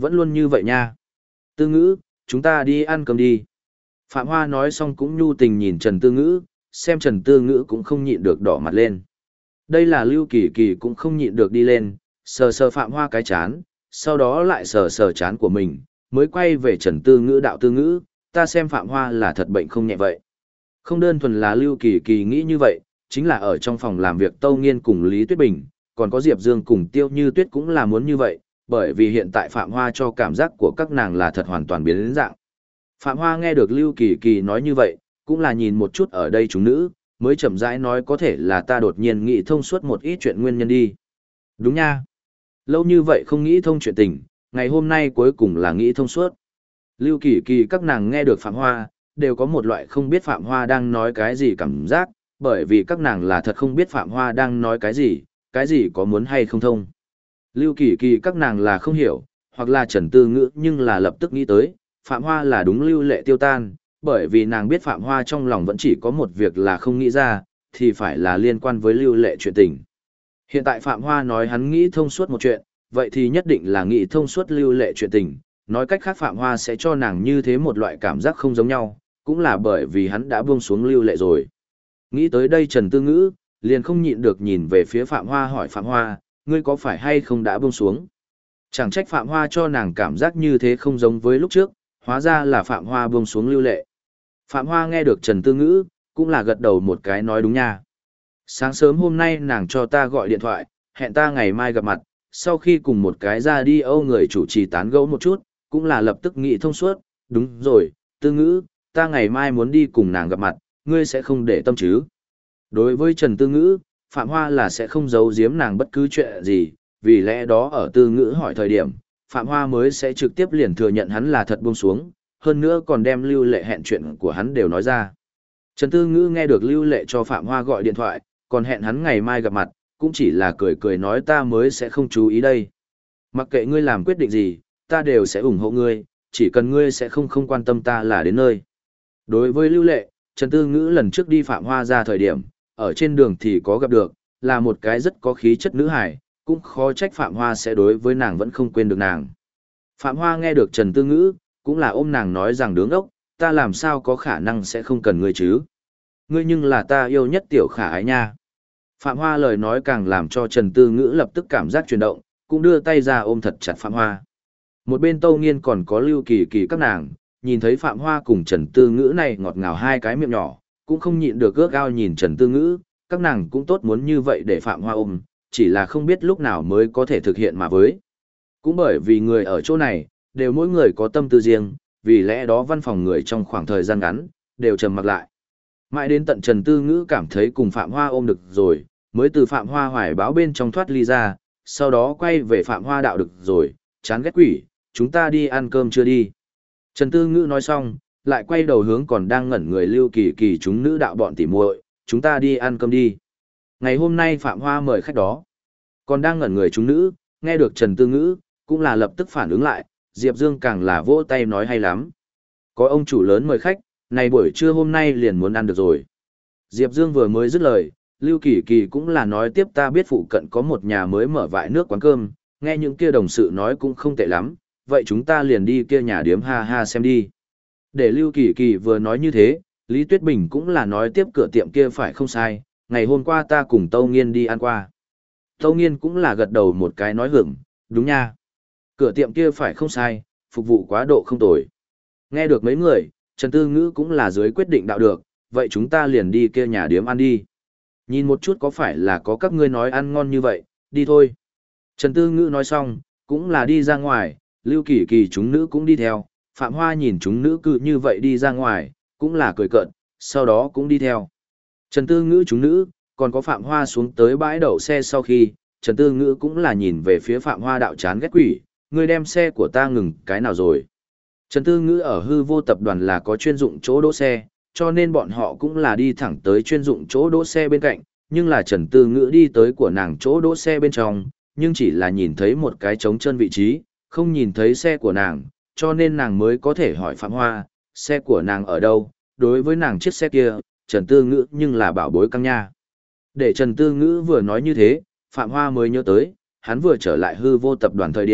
Vẫn luôn như vậy nha. Tư Ngữ, chúng ta đi ăn cơm đi. Phạm Hoa nói xong cũng nhu tình nhìn Trần Tư Ngữ, xem Trần Tư Ngữ cũng không nhịn được đỏ mặt lên. Đây là Lưu Kỳ Kỳ cũng không nhịn được đi lên, sờ sờ Phạm Hoa cái chán, sau đó lại sờ sờ chán của mình, mới quay về Trần Tư Ngữ đạo Tư Ngữ, ta xem Phạm Hoa là thật bệnh không nhẹ vậy. Không đơn thuần là Lưu Kỳ Kỳ nghĩ như vậy, chính là ở trong phòng làm việc Tâu Nghiên cùng Lý Tuyết Bình, còn có Diệp Dương cùng Tiêu Như Tuyết cũng là muốn như vậy, bởi vì hiện tại Phạm Hoa cho cảm giác của các nàng là thật hoàn toàn biến đến dạng. Phạm Hoa nghe được Lưu Kỳ Kỳ nói như vậy, cũng là nhìn một chút ở đây chúng nữ, mới chậm rãi nói có thể là ta đột nhiên nghĩ thông suốt một ít chuyện nguyên nhân đi. Đúng nha. Lâu như vậy không nghĩ thông chuyện tình, ngày hôm nay cuối cùng là nghĩ thông suốt. Lưu Kỳ Kỳ các nàng nghe được Phạm Hoa, đều có một loại không biết Phạm Hoa đang nói cái gì cảm giác, bởi vì các nàng là thật không biết Phạm Hoa đang nói cái gì có muốn hay không thông. Lưu Kỳ Kỳ các nàng là không hiểu, hoặc là Trần Tư Ngữ nhưng là lập tức nghĩ tới, Phạm Hoa là đúng Lưu Lệ tiêu tan, bởi vì nàng biết Phạm Hoa trong lòng vẫn chỉ có một việc là không nghĩ ra, thì phải là liên quan với Lưu Lệ chuyện tình. Hiện tại Phạm Hoa nói hắn nghĩ thông suốt một chuyện, vậy thì nhất định là nghĩ thông suốt Lưu Lệ chuyện tình, nói cách khác Phạm Hoa sẽ cho nàng như thế một loại cảm giác không giống nhau, cũng là bởi vì hắn đã buông xuống Lưu Lệ rồi. Nghĩ tới đây Trần Tư Ngữ, liền không nhịn được nhìn về phía Phạm Hoa hỏi Phạm Hoa, ngươi có phải hay không đã buông xuống? Chẳng trách Phạm Hoa cho nàng cảm giác như thế không giống với lúc trước, hóa ra là Phạm Hoa buông xuống Lưu Lệ. Phạm Hoa nghe được Trần Tư Ngữ, cũng là gật đầu một cái nói đúng nha. Sáng sớm hôm nay nàng cho ta gọi điện thoại, hẹn ta ngày mai gặp mặt, sau khi cùng một cái ra đi Âu người chủ trì tán gẫu một chút, cũng là lập tức nghĩ thông suốt, đúng rồi, Tư Ngữ, ta ngày mai muốn đi cùng nàng gặp mặt, ngươi sẽ không để tâm chứ. Đối với Trần Tư Ngữ, Phạm Hoa là sẽ không giấu giếm nàng bất cứ chuyện gì, vì lẽ đó ở Tư Ngữ hỏi thời điểm, Phạm Hoa mới sẽ trực tiếp liền thừa nhận hắn là thật buông xuống, hơn nữa còn đem Lưu Lệ hẹn chuyện của hắn đều nói ra. Trần Tư Ngữ nghe được Lưu Lệ cho Phạm Hoa gọi điện thoại, còn hẹn hắn ngày mai gặp mặt, cũng chỉ là cười cười nói ta mới sẽ không chú ý đây. Mặc kệ ngươi làm quyết định gì, ta đều sẽ ủng hộ ngươi, chỉ cần ngươi sẽ không quan tâm ta là đến nơi. Đối với Lưu Lệ, Trần Tư Ngữ lần trước đi Phạm Hoa ra thời điểm, ở trên đường thì có gặp được, là một cái rất có khí chất nữ hài, cũng khó trách Phạm Hoa sẽ đối với nàng vẫn không quên được nàng. Phạm Hoa nghe được Trần Tư Ngữ, cũng là ôm nàng nói rằng đứng ốc, ta làm sao có khả năng sẽ không cần ngươi chứ. Ngươi nhưng là ta yêu nhất tiểu khả ái nha. Phạm Hoa lời nói càng làm cho Trần Tư Ngữ lập tức cảm giác chuyển động, cũng đưa tay ra ôm thật chặt Phạm Hoa. Một bên Tâu Nghiên còn có Lưu Kỳ Kỳ các nàng, nhìn thấy Phạm Hoa cùng Trần Tư Ngữ này ngọt ngào hai cái miệng nhỏ, cũng không nhịn được ước ao nhìn Trần Tư Ngữ, các nàng cũng tốt muốn như vậy để Phạm Hoa ôm, chỉ là không biết lúc nào mới có thể thực hiện mà với. Cũng bởi vì người ở chỗ này, đều mỗi người có tâm tư riêng, vì lẽ đó văn phòng người trong khoảng thời gian ngắn, đều trầm mặc lại. Mãi đến tận Trần Tư Ngữ cảm thấy cùng Phạm Hoa ôm được rồi, mới từ Phạm Hoa hoài báo bên trong thoát ly ra, sau đó quay về Phạm Hoa đạo được rồi, chán ghét quỷ, chúng ta đi ăn cơm chưa đi. Trần Tư Ngữ nói xong, lại quay đầu hướng còn đang ngẩn người Lưu Kỳ Kỳ chúng nữ đạo bọn tỉ muội, chúng ta đi ăn cơm đi. Ngày hôm nay Phạm Hoa mời khách đó. Còn đang ngẩn người chúng nữ, nghe được Trần Tư Ngữ, cũng là lập tức phản ứng lại, Diệp Dương càng là vỗ tay nói hay lắm. Có ông chủ lớn mời khách, này buổi trưa hôm nay liền muốn ăn được rồi. Diệp Dương vừa mới dứt lời, Lưu Kỳ Kỳ cũng là nói tiếp ta biết phụ cận có một nhà mới mở vại nước quán cơm, nghe những kia đồng sự nói cũng không tệ lắm, vậy chúng ta liền đi kia nhà điếm ha ha xem đi. Để Lưu Kỳ Kỳ vừa nói như thế, Lý Tuyết Bình cũng là nói tiếp cửa tiệm kia phải không sai, ngày hôm qua ta cùng Tâu Nghiên đi ăn qua. Tâu Nghiên cũng là gật đầu một cái nói hưởng, đúng nha. Cửa tiệm kia phải không sai, phục vụ quá độ không tồi. Nghe được mấy người, Trần Tư Ngữ cũng là dưới quyết định đạo được, vậy chúng ta liền đi kia nhà điếm ăn đi. Nhìn một chút có phải là có các ngươi nói ăn ngon như vậy, đi thôi. Trần Tư Ngữ nói xong, cũng là đi ra ngoài, Lưu Kỳ Kỳ chúng nữ cũng đi theo, Phạm Hoa nhìn chúng nữ cứ như vậy đi ra ngoài, cũng là cười cợt, sau đó cũng đi theo. Trần Tư Ngữ chúng nữ, còn có Phạm Hoa xuống tới bãi đậu xe sau khi, Trần Tư Ngữ cũng là nhìn về phía Phạm Hoa đạo chán ghét quỷ, ngươi đem xe của ta ngừng cái nào rồi. Trần Tư Ngữ ở hư vô tập đoàn là có chuyên dụng chỗ đỗ xe, cho nên bọn họ cũng là đi thẳng tới chuyên dụng chỗ đỗ xe bên cạnh, nhưng là Trần Tư Ngữ đi tới của nàng chỗ đỗ xe bên trong, nhưng chỉ là nhìn thấy một cái trống chân vị trí, không nhìn thấy xe của nàng, cho nên nàng mới có thể hỏi Phạm Hoa, xe của nàng ở đâu, đối với nàng chiếc xe kia, Trần Tư Ngữ nhưng là bảo bối căng nha. Để Trần Tư Ngữ vừa nói như thế, Phạm Hoa mới nhớ tới, hắn vừa trở lại hư vô tập đoàn thời điểm,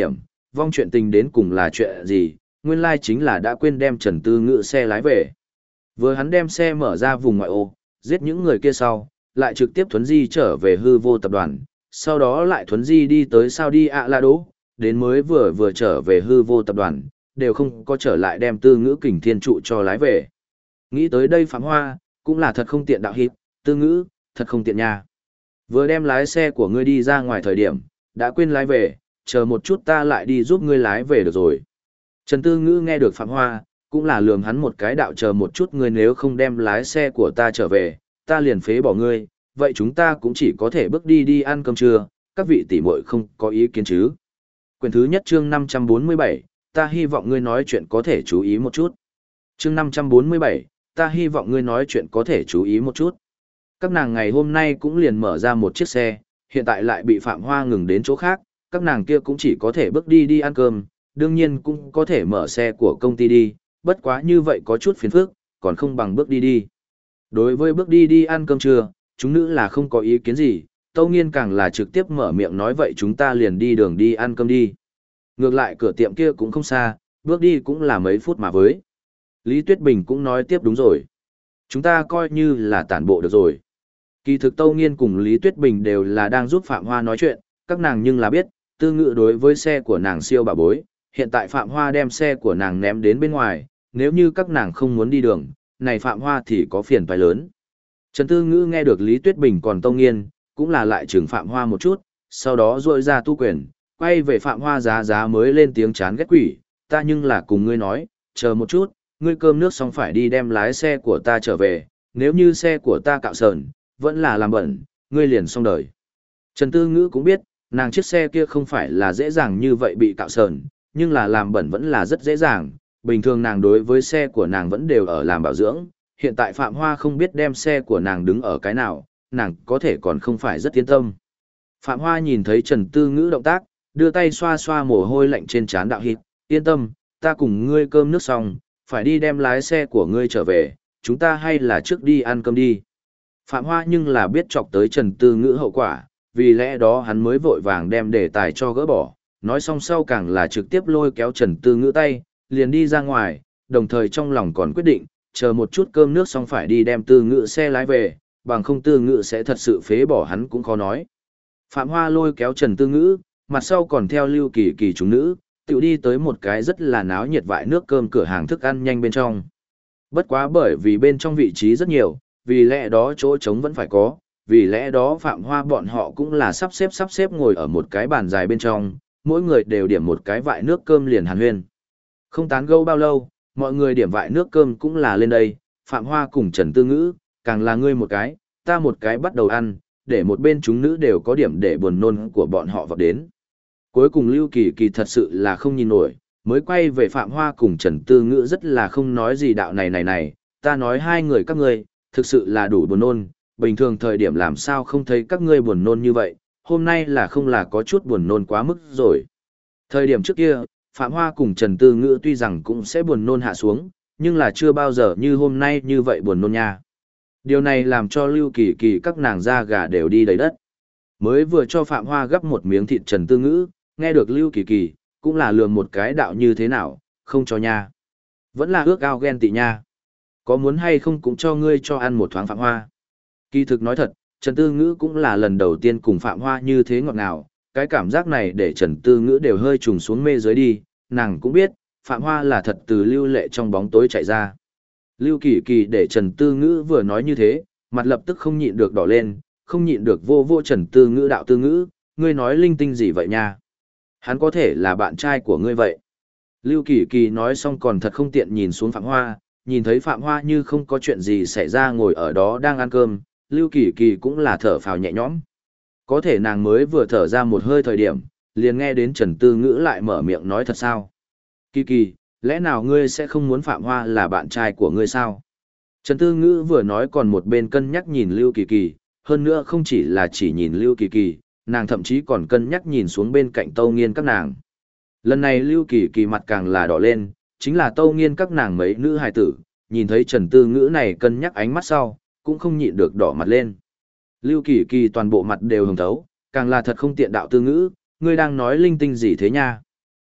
vong chuyện tình đến cùng là chuyện gì, nguyên lai chính là đã quên đem Trần Tư Ngữ xe lái về. Vừa hắn đem xe mở ra vùng ngoại ô, giết những người kia sau, lại trực tiếp thuấn di trở về hư vô tập đoàn, sau đó lại thuấn di đi tới Saudi Arabia, đến mới vừa trở về hư vô tập đoàn, đều không có trở lại đem Tư Ngữ kình thiên trụ cho lái về. Nghĩ tới đây Phạm Hoa, cũng là thật không tiện đạo hiệp, Tư Ngữ, thật không tiện nha. Vừa đem lái xe của ngươi đi ra ngoài thời điểm, đã quên lái về, chờ một chút ta lại đi giúp ngươi lái về được rồi. Trần Tư Ngữ nghe được Phạm Hoa, cũng là lườm hắn một cái đạo, chờ một chút ngươi nếu không đem lái xe của ta trở về, ta liền phế bỏ ngươi, vậy chúng ta cũng chỉ có thể bước đi đi ăn cơm trưa, các vị tỷ muội không có ý kiến chứ. Quyển thứ nhất chương 547, ta hy vọng ngươi nói chuyện có thể chú ý một chút. Chương 547, ta hy vọng ngươi nói chuyện có thể chú ý một chút. Các nàng ngày hôm nay cũng liền mở ra một chiếc xe, hiện tại lại bị Phạm Hoa ngừng đến chỗ khác, các nàng kia cũng chỉ có thể bước đi đi ăn cơm, đương nhiên cũng có thể mở xe của công ty đi, bất quá như vậy có chút phiền phức, còn không bằng bước đi đi. Đối với bước đi đi ăn cơm trưa, chúng nữ là không có ý kiến gì, Tâu Nghiên càng là trực tiếp mở miệng nói vậy chúng ta liền đi đường đi ăn cơm đi. Ngược lại cửa tiệm kia cũng không xa, bước đi cũng là mấy phút mà với. Lý Tuyết Bình cũng nói tiếp đúng rồi. Chúng ta coi như là tản bộ được rồi. Kỳ thực Tâu Nghiên cùng Lý Tuyết Bình đều là đang giúp Phạm Hoa nói chuyện, các nàng nhưng là biết, Tư Ngữ đối với xe của nàng siêu bà bối, hiện tại Phạm Hoa đem xe của nàng ném đến bên ngoài, nếu như các nàng không muốn đi đường, này Phạm Hoa thì có phiền toái lớn. Trần Tư Ngữ nghe được Lý Tuyết Bình còn Tâu Nghiên, cũng là lại trừng Phạm Hoa một chút, sau đó rôi ra tu quyền, quay về Phạm Hoa giá mới lên tiếng chán ghét quỷ, ta nhưng là cùng ngươi nói, chờ một chút, ngươi cơm nước xong phải đi đem lái xe của ta trở về, nếu như xe của ta cạo sờn, vẫn là làm bẩn, ngươi liền xong đời. Trần Tư Ngữ cũng biết, nàng chiếc xe kia không phải là dễ dàng như vậy bị cạo sờn, nhưng là làm bẩn vẫn là rất dễ dàng, bình thường nàng đối với xe của nàng vẫn đều ở làm bảo dưỡng, hiện tại Phạm Hoa không biết đem xe của nàng đứng ở cái nào, nàng có thể còn không phải rất yên tâm. Phạm Hoa nhìn thấy Trần Tư Ngữ động tác, đưa tay xoa xoa mồ hôi lạnh trên trán đạo hít, yên tâm, ta cùng ngươi cơm nước xong, phải đi đem lái xe của ngươi trở về, chúng ta hay là trước đi ăn cơm đi. Phạm Hoa nhưng là biết chọc tới Trần Tư Ngữ hậu quả, vì lẽ đó hắn mới vội vàng đem đề tài cho gỡ bỏ, nói xong sau càng là trực tiếp lôi kéo Trần Tư Ngữ tay, liền đi ra ngoài, đồng thời trong lòng còn quyết định, chờ một chút cơm nước xong phải đi đem Tư Ngữ xe lái về, bằng không Tư Ngữ sẽ thật sự phế bỏ hắn cũng khó nói. Phạm Hoa lôi kéo Trần Tư Ngữ, mặt sau còn theo Lưu Kỳ Kỳ chúng nữ, tự đi tới một cái rất là náo nhiệt vại nước cơm cửa hàng thức ăn nhanh bên trong. Bất quá bởi vì bên trong vị trí rất nhiều, vì lẽ đó chỗ trống vẫn phải có, vì lẽ đó Phạm Hoa bọn họ cũng là sắp xếp ngồi ở một cái bàn dài bên trong, mỗi người đều điểm một cái vại nước cơm liền hàn huyên. Không tán gẫu bao lâu, mọi người điểm vại nước cơm cũng là lên đây, Phạm Hoa cùng Trần Tư Ngữ, càng là ngươi một cái, ta một cái bắt đầu ăn, để một bên chúng nữ đều có điểm để buồn nôn của bọn họ vào đến. Cuối cùng Lưu Kỳ Kỳ thật sự là không nhìn nổi, mới quay về Phạm Hoa cùng Trần Tư Ngữ rất là không nói gì đạo này, ta nói hai người các ngươi, thực sự là đủ buồn nôn, bình thường thời điểm làm sao không thấy các ngươi buồn nôn như vậy, hôm nay là không là có chút buồn nôn quá mức rồi. Thời điểm trước kia, Phạm Hoa cùng Trần Tư Ngữ tuy rằng cũng sẽ buồn nôn hạ xuống, nhưng là chưa bao giờ như hôm nay như vậy buồn nôn nha. Điều này làm cho Lưu Kỳ Kỳ các nàng da gà đều đi đầy đất. Mới vừa cho Phạm Hoa gắp một miếng thịt Trần Tư Ngữ, nghe được Lưu Kỳ Kỳ, cũng là lườm một cái đạo như thế nào, không cho nha. Vẫn là ước ao ghen tị nha. Có muốn hay không cũng cho ngươi cho ăn một thoáng Phạm Hoa. Kỳ thực nói thật, Trần Tư Ngữ cũng là lần đầu tiên cùng Phạm Hoa như thế ngọt ngào, cái cảm giác này để Trần Tư Ngữ đều hơi trùng xuống mê dưới đi, nàng cũng biết, Phạm Hoa là thật từ Lưu Lệ trong bóng tối chạy ra. Lưu Kỳ Kỳ để Trần Tư Ngữ vừa nói như thế, mặt lập tức không nhịn được đỏ lên, không nhịn được vô Trần Tư Ngữ đạo Tư Ngữ, ngươi nói linh tinh gì vậy nha? Hắn có thể là bạn trai của ngươi vậy. Lưu Kỳ Kỳ nói xong còn thật không tiện nhìn xuống Phạm Hoa, nhìn thấy Phạm Hoa như không có chuyện gì xảy ra ngồi ở đó đang ăn cơm, Lưu Kỳ Kỳ cũng là thở phào nhẹ nhõm. Có thể nàng mới vừa thở ra một hơi thời điểm, liền nghe đến Trần Tư Ngữ lại mở miệng nói thật sao? Kỳ Kỳ, lẽ nào ngươi sẽ không muốn Phạm Hoa là bạn trai của ngươi sao? Trần Tư Ngữ vừa nói còn một bên cân nhắc nhìn Lưu Kỳ Kỳ, hơn nữa không chỉ là chỉ nhìn Lưu Kỳ Kỳ, nàng thậm chí còn cân nhắc nhìn xuống bên cạnh Tâu Nghiên các nàng. Lần này Lưu Kỳ Kỳ mặt càng là đỏ lên, chính là Tâu Nghiên các nàng mấy nữ hài tử, nhìn thấy Trần Tư Ngữ này cân nhắc ánh mắt sau, cũng không nhịn được đỏ mặt lên. Lưu Kỳ Kỳ toàn bộ mặt đều hồng thấu, càng là thật không tiện đạo Tư Ngữ, ngươi đang nói linh tinh gì thế nha?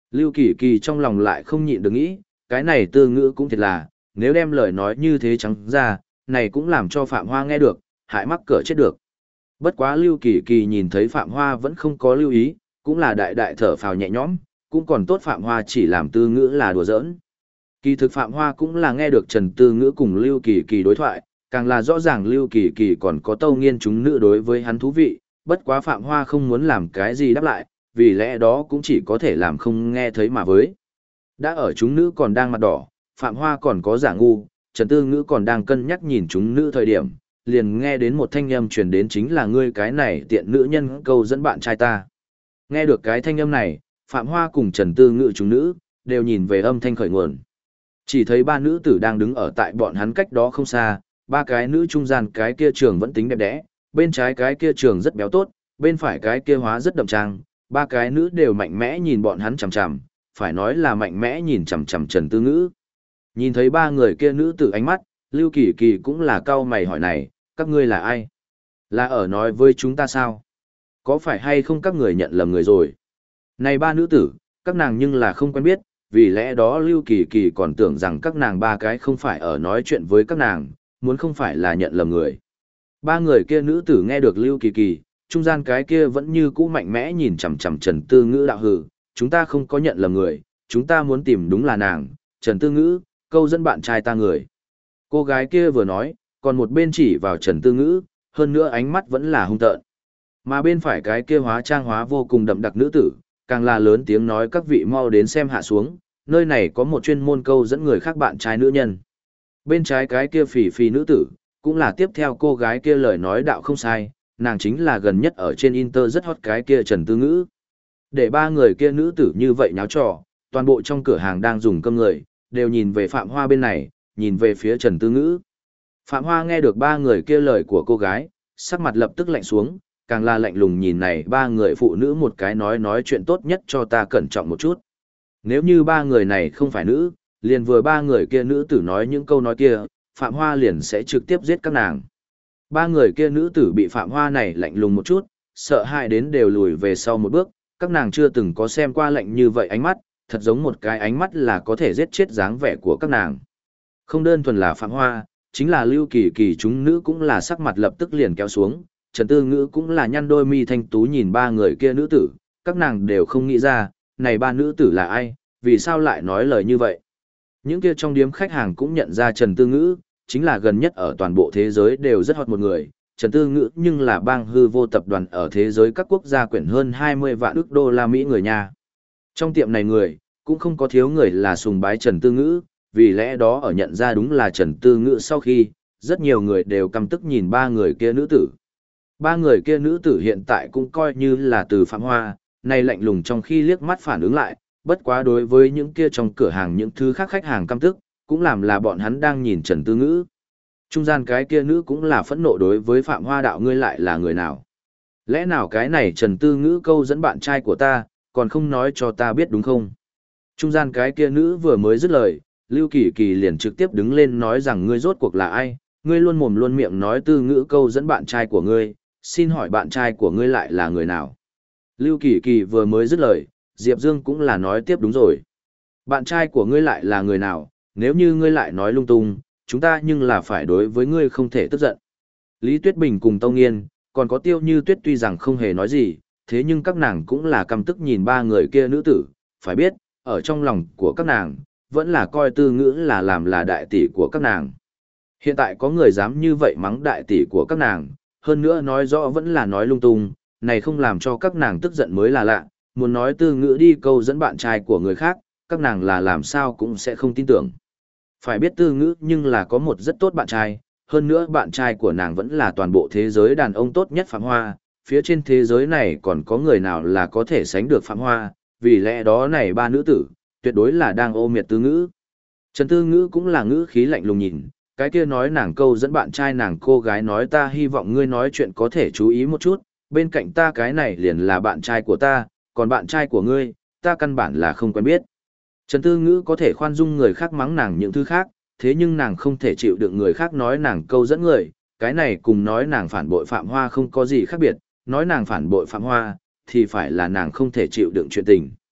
Lưu Kỳ Kỳ trong lòng lại không nhịn được nghĩ, cái này Tư Ngữ cũng thiệt là, nếu đem lời nói như thế trắng ra, này cũng làm cho Phạm Hoa nghe được, hại mắc cỡ chết được. Bất quá Lưu Kỳ Kỳ nhìn thấy Phạm Hoa vẫn không có lưu ý, cũng là đại đại thở phào nhẹ nhõm, cũng còn tốt Phạm Hoa chỉ làm Tư Ngữ là đùa giỡn. Kỳ thực Phạm Hoa cũng là nghe được Trần Tư Ngữ cùng Lưu Kỳ Kỳ đối thoại, càng là rõ ràng Lưu Kỳ Kỳ còn có tâu nghiên chúng nữ đối với hắn thú vị, bất quá Phạm Hoa không muốn làm cái gì đáp lại, vì lẽ đó cũng chỉ có thể làm không nghe thấy mà với. Đã ở chúng nữ còn đang mặt đỏ, Phạm Hoa còn có giả ngu, Trần Tư Ngữ còn đang cân nhắc nhìn chúng nữ thời điểm, liền nghe đến một thanh âm truyền đến chính là ngươi cái này tiện nữ nhân câu dẫn bạn trai ta. Nghe được cái thanh âm này, Phạm Hoa cùng Trần Tư Ngữ chúng nữ, đều nhìn về âm thanh khởi nguồn. Chỉ thấy ba nữ tử đang đứng ở tại bọn hắn cách đó không xa, ba cái nữ trung gian cái kia trường vẫn tính đẹp đẽ, bên trái cái kia trường rất béo tốt, bên phải cái kia hóa rất đậm trang, ba cái nữ đều mạnh mẽ nhìn bọn hắn chằm chằm, phải nói là mạnh mẽ nhìn chằm chằm Trần Tư Ngữ. Nhìn thấy ba người kia nữ tử ánh mắt, Lưu Kỳ Kỳ cũng là cau mày hỏi này, các ngươi là ai? Là ở nói với chúng ta sao? Có phải hay không các người nhận lầm người rồi? Này ba nữ tử, các nàng nhưng là không quen biết, vì lẽ đó Lưu Kỳ Kỳ còn tưởng rằng các nàng ba cái không phải ở nói chuyện với các nàng, muốn không phải là nhận lầm người. Ba người kia nữ tử nghe được Lưu Kỳ Kỳ, trung gian cái kia vẫn như cũ mạnh mẽ nhìn chằm chằm Trần Tư Ngữ đạo hừ, chúng ta không có nhận lầm người, chúng ta muốn tìm đúng là nàng, Trần Tư Ngữ, câu dẫn bạn trai ta người. Cô gái kia vừa nói, còn một bên chỉ vào Trần Tư Ngữ, hơn nữa ánh mắt vẫn là hung tợn. Mà bên phải cái kia hóa trang hóa vô cùng đậm đặc nữ tử, càng là lớn tiếng nói các vị mau đến xem hạ xuống, nơi này có một chuyên môn câu dẫn người khác bạn trai nữ nhân. Bên trái cái kia phì phì nữ tử, cũng là tiếp theo cô gái kia lời nói đạo không sai, nàng chính là gần nhất ở trên Inter rất hot cái kia Trần Tư Ngữ. Để ba người kia nữ tử như vậy nháo trò, toàn bộ trong cửa hàng đang dùng cơm người, đều nhìn về Phạm Hoa bên này, nhìn về phía Trần Tư Ngữ. Phạm Hoa nghe được ba người kia lời của cô gái, sắc mặt lập tức lạnh xuống, càng là lạnh lùng nhìn này ba người phụ nữ một cái nói chuyện tốt nhất cho ta cẩn trọng một chút. Nếu như ba người này không phải nữ, liền vừa ba người kia nữ tử nói những câu nói kia, Phạm Hoa liền sẽ trực tiếp giết các nàng. Ba người kia nữ tử bị Phạm Hoa này lạnh lùng một chút, sợ hãi đến đều lùi về sau một bước, các nàng chưa từng có xem qua lạnh như vậy ánh mắt, thật giống một cái ánh mắt là có thể giết chết dáng vẻ của các nàng. Không đơn thuần là Phạm Hoa, chính là Lưu Kỳ Kỳ chúng nữ cũng là sắc mặt lập tức liền kéo xuống, Trần Tư Ngữ cũng là nhăn đôi mi thanh tú nhìn ba người kia nữ tử, các nàng đều không nghĩ ra, này ba nữ tử là ai, vì sao lại nói lời như vậy. Những kia trong điếm khách hàng cũng nhận ra Trần Tư Ngữ, chính là gần nhất ở toàn bộ thế giới đều rất hot một người, Trần Tư Ngữ nhưng là bang hư vô tập đoàn ở thế giới các quốc gia quyển hơn 20 vạn ức đô la Mỹ người nha. Trong tiệm này người, cũng không có thiếu người là sùng bái Trần Tư Ngữ, vì lẽ đó ở nhận ra đúng là Trần Tư Ngữ sau khi, rất nhiều người đều căm tức nhìn ba người kia nữ tử. Ba người kia nữ tử hiện tại cũng coi như là từ Phạm Hoa, này lạnh lùng trong khi liếc mắt phản ứng lại, bất quá đối với những kia trong cửa hàng những thứ khác khách hàng căm tức, cũng làm là bọn hắn đang nhìn Trần Tư Ngữ. Trung gian cái kia nữ cũng là phẫn nộ đối với Phạm Hoa đạo ngươi lại là người nào. Lẽ nào cái này Trần Tư Ngữ câu dẫn bạn trai của ta, còn không nói cho ta biết đúng không? Trung gian cái kia nữ vừa mới dứt lời, Lưu Kỳ Kỳ liền trực tiếp đứng lên nói rằng ngươi rốt cuộc là ai, ngươi luôn mồm luôn miệng nói Tư Ngữ câu dẫn bạn trai của ngươi, xin hỏi bạn trai của ngươi lại là người nào? Lưu Kỳ Kỳ vừa mới dứt lời, Diệp Dương cũng là nói tiếp đúng rồi. Bạn trai của ngươi lại là người nào, nếu như ngươi lại nói lung tung, chúng ta nhưng là phải đối với ngươi không thể tức giận. Lý Tuyết Bình cùng Tâu Nghiên, còn có Tiêu Như Tuyết tuy rằng không hề nói gì, thế nhưng các nàng cũng là căm tức nhìn ba người kia nữ tử, phải biết, ở trong lòng của các nàng, vẫn là coi Tư Ngữ là làm là đại tỷ của các nàng. Hiện tại có người dám như vậy mắng đại tỷ của các nàng, hơn nữa nói rõ vẫn là nói lung tung, này không làm cho các nàng tức giận mới là lạ, muốn nói Tư Ngữ đi câu dẫn bạn trai của người khác, các nàng là làm sao cũng sẽ không tin tưởng. Phải biết Tư Ngữ nhưng là có một rất tốt bạn trai, hơn nữa bạn trai của nàng vẫn là toàn bộ thế giới đàn ông tốt nhất Phạm Hoa, phía trên thế giới này còn có người nào là có thể sánh được Phạm Hoa, vì lẽ đó này ba nữ tử, tuyệt đối là đang ô miệt Tư Ngữ. Trần Tư Ngữ cũng là ngữ khí lạnh lùng nhìn, cái kia nói nàng câu dẫn bạn trai nàng cô gái nói ta hy vọng ngươi nói chuyện có thể chú ý một chút, bên cạnh ta cái này liền là bạn trai của ta, còn bạn trai của ngươi, ta căn bản là không quen biết. Trần Tư Ngữ có thể khoan dung người khác mắng nàng những thứ khác, thế nhưng nàng không thể chịu được người khác nói nàng câu dẫn người, cái này cùng nói nàng phản bội Phạm Hoa không có gì khác biệt, nói nàng phản bội Phạm Hoa, thì phải là nàng không thể chịu đựng chuyện tình.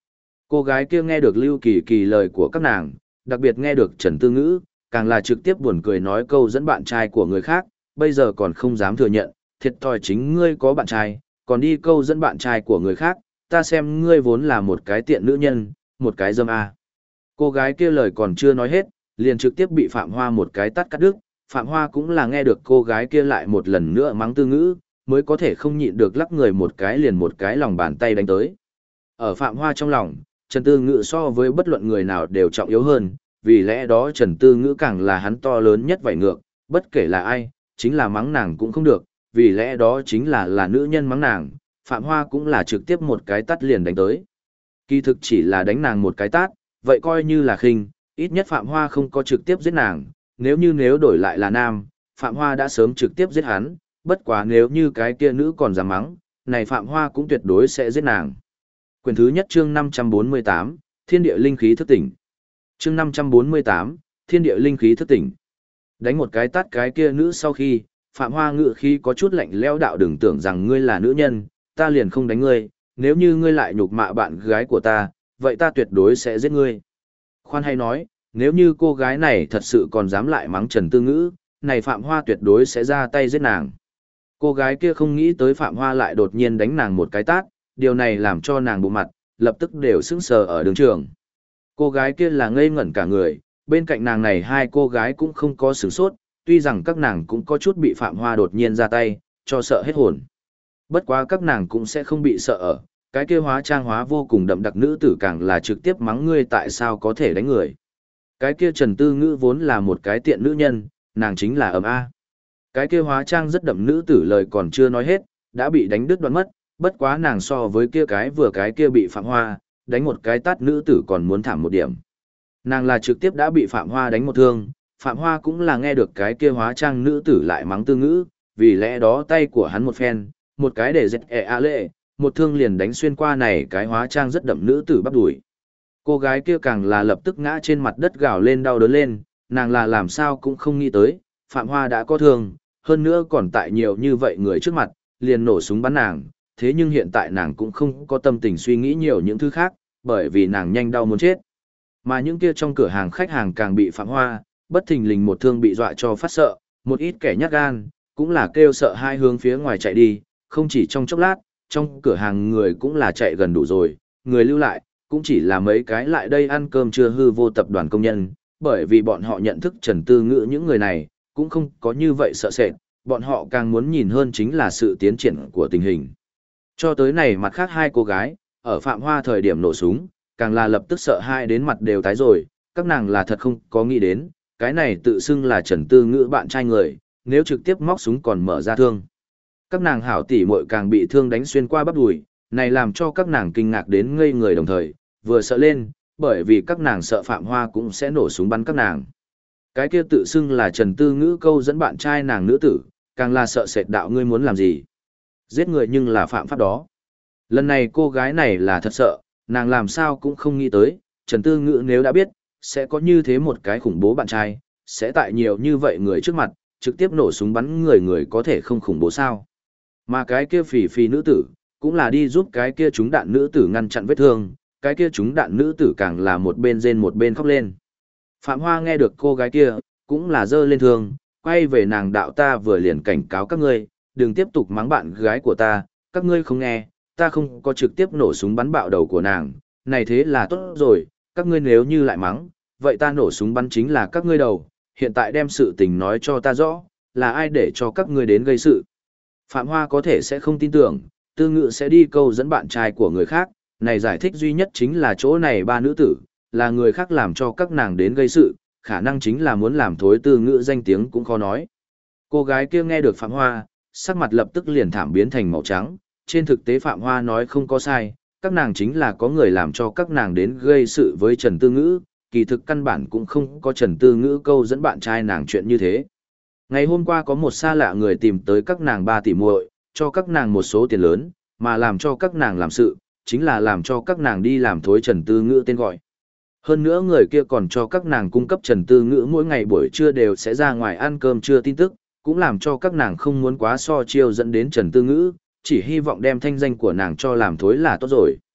Cô gái kia nghe được Lưu Kỳ Kỳ lời của các nàng, đặc biệt nghe được Trần Tư Ngữ, càng là trực tiếp buồn cười nói câu dẫn bạn trai của người khác, bây giờ còn không dám thừa nhận, thiệt thòi chính ngươi có bạn trai, còn đi câu dẫn bạn trai của người khác, ta xem ngươi vốn là một cái tiện nữ nhân, một cái dâm a. Cô gái kia lời còn chưa nói hết, liền trực tiếp bị Phạm Hoa một cái tát cắt đứt, Phạm Hoa cũng là nghe được cô gái kia lại một lần nữa mắng Tư Ngữ, mới có thể không nhịn được lắc người một cái liền một cái lòng bàn tay đánh tới. Ở Phạm Hoa trong lòng, Trần Tư Ngữ so với bất luận người nào đều trọng yếu hơn, vì lẽ đó Trần Tư Ngữ càng là hắn to lớn nhất vảy ngược, bất kể là ai, chính là mắng nàng cũng không được, vì lẽ đó chính là nữ nhân mắng nàng, Phạm Hoa cũng là trực tiếp một cái tát liền đánh tới. Kỳ thực chỉ là đánh nàng một cái tát, vậy coi như là khinh, ít nhất Phạm Hoa không có trực tiếp giết nàng, nếu đổi lại là nam, Phạm Hoa đã sớm trực tiếp giết hắn, bất quá nếu như cái kia nữ còn dám mắng, này Phạm Hoa cũng tuyệt đối sẽ giết nàng. Quyển thứ nhất chương 548, Thiên địa linh khí thức tỉnh. Chương 548, Thiên địa linh khí thức tỉnh. Đánh một cái tát cái kia nữ sau khi, Phạm Hoa ngự khí có chút lạnh lẽo đạo đừng tưởng rằng ngươi là nữ nhân, ta liền không đánh ngươi, nếu như ngươi lại nhục mạ bạn gái của ta, vậy ta tuyệt đối sẽ giết ngươi. Khoan hay nói, nếu như cô gái này thật sự còn dám lại mắng Trần Tư Ngữ, này Phạm Hoa tuyệt đối sẽ ra tay giết nàng. Cô gái kia không nghĩ tới Phạm Hoa lại đột nhiên đánh nàng một cái tát, điều này làm cho nàng bụng mặt, lập tức đều sững sờ ở đường trường. Cô gái kia là ngây ngẩn cả người, bên cạnh nàng này hai cô gái cũng không có sửng sốt, tuy rằng các nàng cũng có chút bị Phạm Hoa đột nhiên ra tay, cho sợ hết hồn. Bất quá các nàng cũng sẽ không bị sợ ở, cái kia hóa trang hóa vô cùng đậm đặc nữ tử càng là trực tiếp mắng ngươi tại sao có thể đánh người. Cái kia Trần Tư Ngữ vốn là một cái tiện nữ nhân, nàng chính là ầm a. Cái kia hóa trang rất đậm nữ tử lời còn chưa nói hết, đã bị đánh đứt đoạn mất, bất quá nàng so với cái kia bị Phạm Hoa, đánh một cái tát nữ tử còn muốn thảm một điểm. Nàng là trực tiếp đã bị Phạm Hoa đánh một thương, Phạm Hoa cũng là nghe được cái kia hóa trang nữ tử lại mắng Tư Ngữ, vì lẽ đó tay của hắn một phen, một cái để dẹt lệ, một thương liền đánh xuyên qua này cái hóa trang rất đậm nữ tử bắp đuổi. Cô gái kia càng là lập tức ngã trên mặt đất gào lên đau đớn lên, nàng là làm sao cũng không nghĩ tới, Phạm Hoa đã có thương, hơn nữa còn tại nhiều như vậy người trước mặt, liền nổ súng bắn nàng, thế nhưng hiện tại nàng cũng không có tâm tình suy nghĩ nhiều những thứ khác, bởi vì nàng nhanh đau muốn chết. Mà những kia trong cửa hàng khách hàng càng bị Phạm Hoa, bất thình lình một thương bị dọa cho phát sợ, một ít kẻ nhát gan, cũng là kêu sợ hai hướng phía ngoài chạy đi, không chỉ trong chốc lát, trong cửa hàng người cũng là chạy gần đủ rồi, người lưu lại, cũng chỉ là mấy cái lại đây ăn cơm trưa hư vô tập đoàn công nhân, bởi vì bọn họ nhận thức Trần Tư Ngữ những người này, cũng không có như vậy sợ sệt, bọn họ càng muốn nhìn hơn chính là sự tiến triển của tình hình. Cho tới này mặt khác hai cô gái, ở Phạm Hoa thời điểm nổ súng, càng là lập tức sợ hai đến mặt đều tái rồi, các nàng là thật không có nghĩ đến, cái này tự xưng là Trần Tư Ngữ bạn trai người, nếu trực tiếp móc súng còn mở ra thương. Các nàng hảo tỷ muội càng bị thương đánh xuyên qua bắp đùi, này làm cho các nàng kinh ngạc đến ngây người đồng thời, vừa sợ lên, bởi vì các nàng sợ Phạm Hoa cũng sẽ nổ súng bắn các nàng. Cái kia tự xưng là Trần Tư Ngữ câu dẫn bạn trai nàng nữ tử, càng là sợ sệt đạo ngươi muốn làm gì. Giết người nhưng là phạm pháp đó. Lần này cô gái này là thật sợ, nàng làm sao cũng không nghĩ tới, Trần Tư Ngữ nếu đã biết, sẽ có như thế một cái khủng bố bạn trai, sẽ tại nhiều như vậy người trước mặt, trực tiếp nổ súng bắn người có thể không khủng bố sao. Mà cái kia phì phì nữ tử, cũng là đi giúp cái kia trúng đạn nữ tử ngăn chặn vết thương, cái kia trúng đạn nữ tử càng là một bên rên một bên khóc lên. Phạm Hoa nghe được cô gái kia, cũng là dơ lên thương, quay về nàng đạo ta vừa liền cảnh cáo các ngươi, đừng tiếp tục mắng bạn gái của ta, các ngươi không nghe, ta không có trực tiếp nổ súng bắn bạo đầu của nàng, này thế là tốt rồi, các ngươi nếu như lại mắng, vậy ta nổ súng bắn chính là các ngươi đầu, hiện tại đem sự tình nói cho ta rõ, là ai để cho các ngươi đến gây sự. Phạm Hoa có thể sẽ không tin tưởng, Tư Ngữ sẽ đi câu dẫn bạn trai của người khác, này giải thích duy nhất chính là chỗ này ba nữ tử, là người khác làm cho các nàng đến gây sự, khả năng chính là muốn làm thối Tư Ngữ danh tiếng cũng khó nói. Cô gái kia nghe được Phạm Hoa, sắc mặt lập tức liền thảm biến thành màu trắng, trên thực tế Phạm Hoa nói không có sai, các nàng chính là có người làm cho các nàng đến gây sự với Trần Tư Ngữ, kỳ thực căn bản cũng không có Trần Tư Ngữ câu dẫn bạn trai nàng chuyện như thế. Ngày hôm qua có một xa lạ người tìm tới các nàng ba tỷ muội, cho các nàng một số tiền lớn, mà làm cho các nàng làm sự, chính là làm cho các nàng đi làm thối Trần Tư Ngữ tên gọi. Hơn nữa người kia còn cho các nàng cung cấp Trần Tư Ngữ mỗi ngày buổi trưa đều sẽ ra ngoài ăn cơm trưa tin tức, cũng làm cho các nàng không muốn quá so chiêu dẫn đến Trần Tư Ngữ, chỉ hy vọng đem thanh danh của nàng cho làm thối là tốt rồi.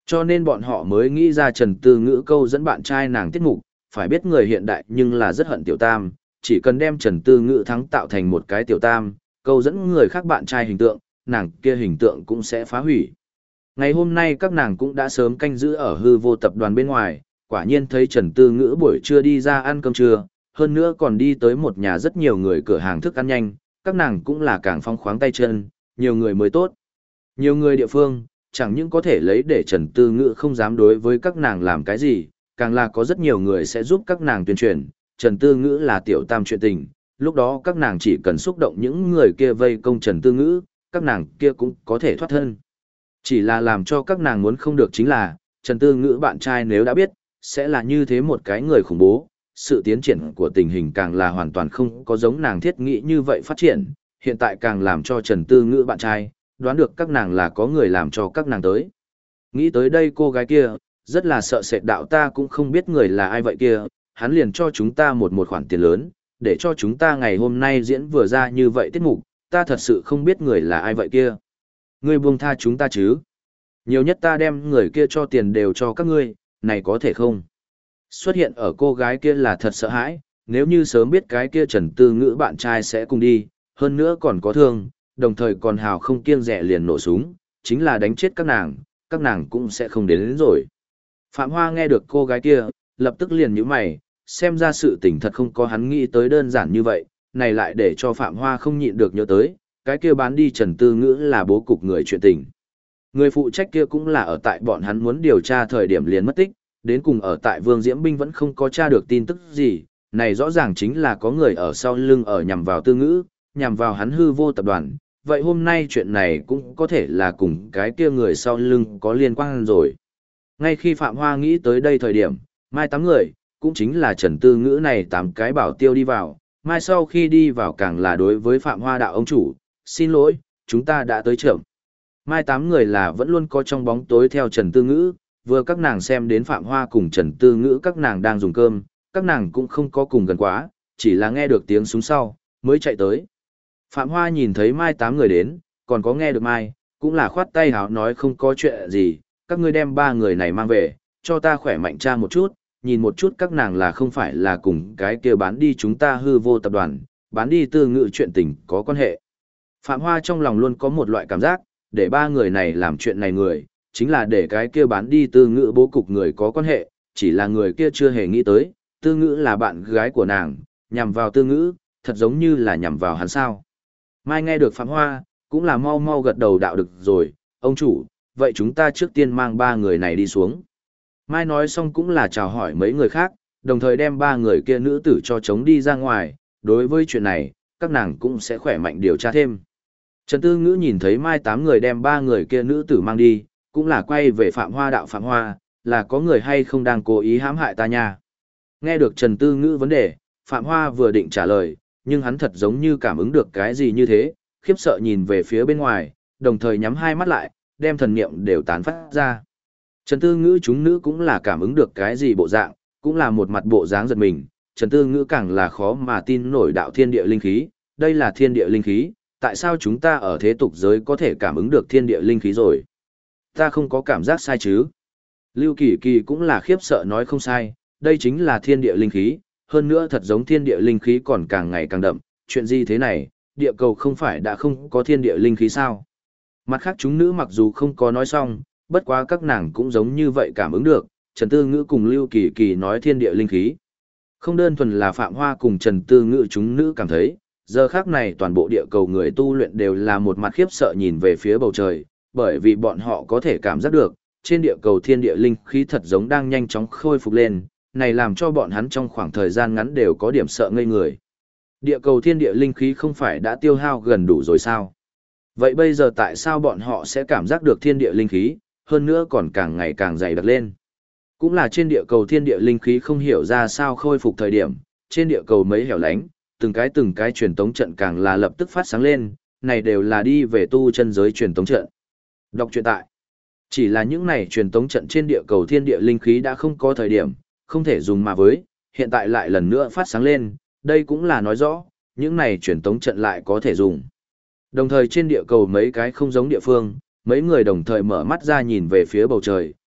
Cho nên bọn họ mới nghĩ ra Trần Tư Ngữ câu dẫn bạn trai nàng tiết mục, phải biết người hiện đại nhưng là rất hận tiểu tam, chỉ cần đem Trần Tư Ngữ thắng tạo thành một cái tiểu tam, câu dẫn người khác bạn trai hình tượng, nàng kia hình tượng cũng sẽ phá hủy. Ngày hôm nay các nàng cũng đã sớm canh giữ ở hư vô tập đoàn bên ngoài, quả nhiên thấy Trần Tư Ngữ buổi trưa đi ra ăn cơm trưa, hơn nữa còn đi tới một nhà rất nhiều người cửa hàng thức ăn nhanh, các nàng cũng là càng phong khoáng tay chân, nhiều người mới tốt. Nhiều người địa phương, chẳng những có thể lấy để Trần Tư Ngữ không dám đối với các nàng làm cái gì, càng là có rất nhiều người sẽ giúp các nàng tuyên truyền, Trần Tư Ngữ là tiểu tam chuyện tình, lúc đó các nàng chỉ cần xúc động những người kia vây công Trần Tư Ngữ, các nàng kia cũng có thể thoát thân. Chỉ là làm cho các nàng muốn không được chính là, Trần Tư Ngữ bạn trai nếu đã biết, sẽ là như thế một cái người khủng bố, sự tiến triển của tình hình càng là hoàn toàn không có giống nàng thiết nghĩ như vậy phát triển, hiện tại càng làm cho Trần Tư Ngữ bạn trai, đoán được các nàng là có người làm cho các nàng tới. Nghĩ tới đây cô gái kia, rất là sợ sệt đạo ta cũng không biết người là ai vậy kia, hắn liền cho chúng ta một khoản tiền lớn, để cho chúng ta ngày hôm nay diễn vừa ra như vậy tiết mục, ta thật sự không biết người là ai vậy kia. Ngươi buông tha chúng ta chứ? Nhiều nhất ta đem người kia cho tiền đều cho các ngươi, này có thể không? Xuất hiện ở cô gái kia là thật sợ hãi, nếu như sớm biết cái kia Trần Tư Ngữ bạn trai sẽ cùng đi, hơn nữa còn có thương, đồng thời còn hào không kiêng dè liền nổ súng, chính là đánh chết các nàng cũng sẽ không đến rồi. Phạm Hoa nghe được cô gái kia, lập tức liền nhíu mày, xem ra sự tình thật không có hắn nghĩ tới đơn giản như vậy, này lại để cho Phạm Hoa không nhịn được nhớ tới, cái kia bán đi Trần Tư Ngữ là bố cục người chuyện tình. Người phụ trách kia cũng là ở tại bọn hắn muốn điều tra thời điểm liền mất tích, đến cùng ở tại Vương Diễm Binh vẫn không có tra được tin tức gì, này rõ ràng chính là có người ở sau lưng ở nhằm vào Tư Ngữ, nhằm vào hắn hư vô tập đoàn, vậy hôm nay chuyện này cũng có thể là cùng cái kia người sau lưng có liên quan rồi. Ngay khi Phạm Hoa nghĩ tới đây thời điểm, mai 8 người, cũng chính là Trần Tư Ngữ này 8 cái bảo tiêu đi vào, mai sau khi đi vào càng là đối với Phạm Hoa đạo ông chủ, xin lỗi, chúng ta đã tới chậm. Mai 8 người là vẫn luôn có trong bóng tối theo Trần Tư Ngữ, vừa các nàng xem đến Phạm Hoa cùng Trần Tư Ngữ các nàng đang dùng cơm, các nàng cũng không có cùng gần quá, chỉ là nghe được tiếng súng sau, mới chạy tới. Phạm Hoa nhìn thấy Mai 8 người đến, còn có nghe được Mai, cũng là khoát tay háo nói không có chuyện gì, các ngươi đem 3 người này mang về, cho ta khỏe mạnh tra một chút, nhìn một chút các nàng là không phải là cùng cái kia bán đi chúng ta hư vô tập đoàn, bán đi Tư Ngữ chuyện tình có quan hệ. Phạm Hoa trong lòng luôn có một loại cảm giác, để 3 người này làm chuyện này người, chính là để cái kia bán đi Tư Ngữ bố cục người có quan hệ, chỉ là người kia chưa hề nghĩ tới, Tư Ngữ là bạn gái của nàng, nhằm vào Tư Ngữ, thật giống như là nhằm vào hắn sao. Mai nghe được Phạm Hoa, cũng là mau mau gật đầu đạo được rồi, ông chủ, vậy chúng ta trước tiên mang 3 người này đi xuống. Mai nói xong cũng là chào hỏi mấy người khác, đồng thời đem 3 người kia nữ tử cho chống đi ra ngoài, đối với chuyện này, các nàng cũng sẽ khỏe mạnh điều tra thêm. Trần Tư Ngữ nhìn thấy Mai 8 người đem 3 người kia nữ tử mang đi, cũng là quay về Phạm Hoa đạo Phạm Hoa, là có người hay không đang cố ý hãm hại ta nha. Nghe được Trần Tư Ngữ vấn đề, Phạm Hoa vừa định trả lời, nhưng hắn thật giống như cảm ứng được cái gì như thế, khiếp sợ nhìn về phía bên ngoài, đồng thời nhắm hai mắt lại, đem thần niệm đều tán phát ra. Trần Tư Ngữ chúng nữ cũng là cảm ứng được cái gì bộ dạng, cũng là một mặt bộ dáng giật mình, Trần Tư Ngữ càng là khó mà tin nổi đạo thiên địa linh khí, đây là thiên địa linh khí, tại sao chúng ta ở thế tục giới có thể cảm ứng được thiên địa linh khí rồi? Ta không có cảm giác sai chứ? Lưu Kỳ Kỳ cũng là khiếp sợ nói không sai, đây chính là thiên địa linh khí, hơn nữa thật giống thiên địa linh khí còn càng ngày càng đậm, chuyện gì thế này, địa cầu không phải đã không có thiên địa linh khí sao? Mặt khác chúng nữ mặc dù không có nói xong, bất quá các nàng cũng giống như vậy cảm ứng được, Trần Tư Ngữ cùng Lưu Kỳ Kỳ nói thiên địa linh khí. Không đơn thuần là Phạm Hoa cùng Trần Tư Ngữ chúng nữ cảm thấy, giờ khác này toàn bộ địa cầu người tu luyện đều là một mặt khiếp sợ nhìn về phía bầu trời, bởi vì bọn họ có thể cảm giác được, trên địa cầu thiên địa linh khí thật giống đang nhanh chóng khôi phục lên, này làm cho bọn hắn trong khoảng thời gian ngắn đều có điểm sợ ngây người. Địa cầu thiên địa linh khí không phải đã tiêu hao gần đủ rồi sao? Vậy bây giờ tại sao bọn họ sẽ cảm giác được thiên địa linh khí, hơn nữa còn càng ngày càng dày đặc lên? Cũng là trên địa cầu thiên địa linh khí không hiểu ra sao khôi phục thời điểm, trên địa cầu mấy hẻo lánh, từng cái truyền tống trận càng là lập tức phát sáng lên, này đều là đi về tu chân giới truyền tống trận. Đọc truyện tại. Chỉ là những này truyền tống trận trên địa cầu thiên địa linh khí đã không có thời điểm, không thể dùng mà với, hiện tại lại lần nữa phát sáng lên, đây cũng là nói rõ, những này truyền tống trận lại có thể dùng. Đồng thời trên địa cầu mấy cái không giống địa phương, mấy người đồng thời mở mắt ra nhìn về phía bầu trời,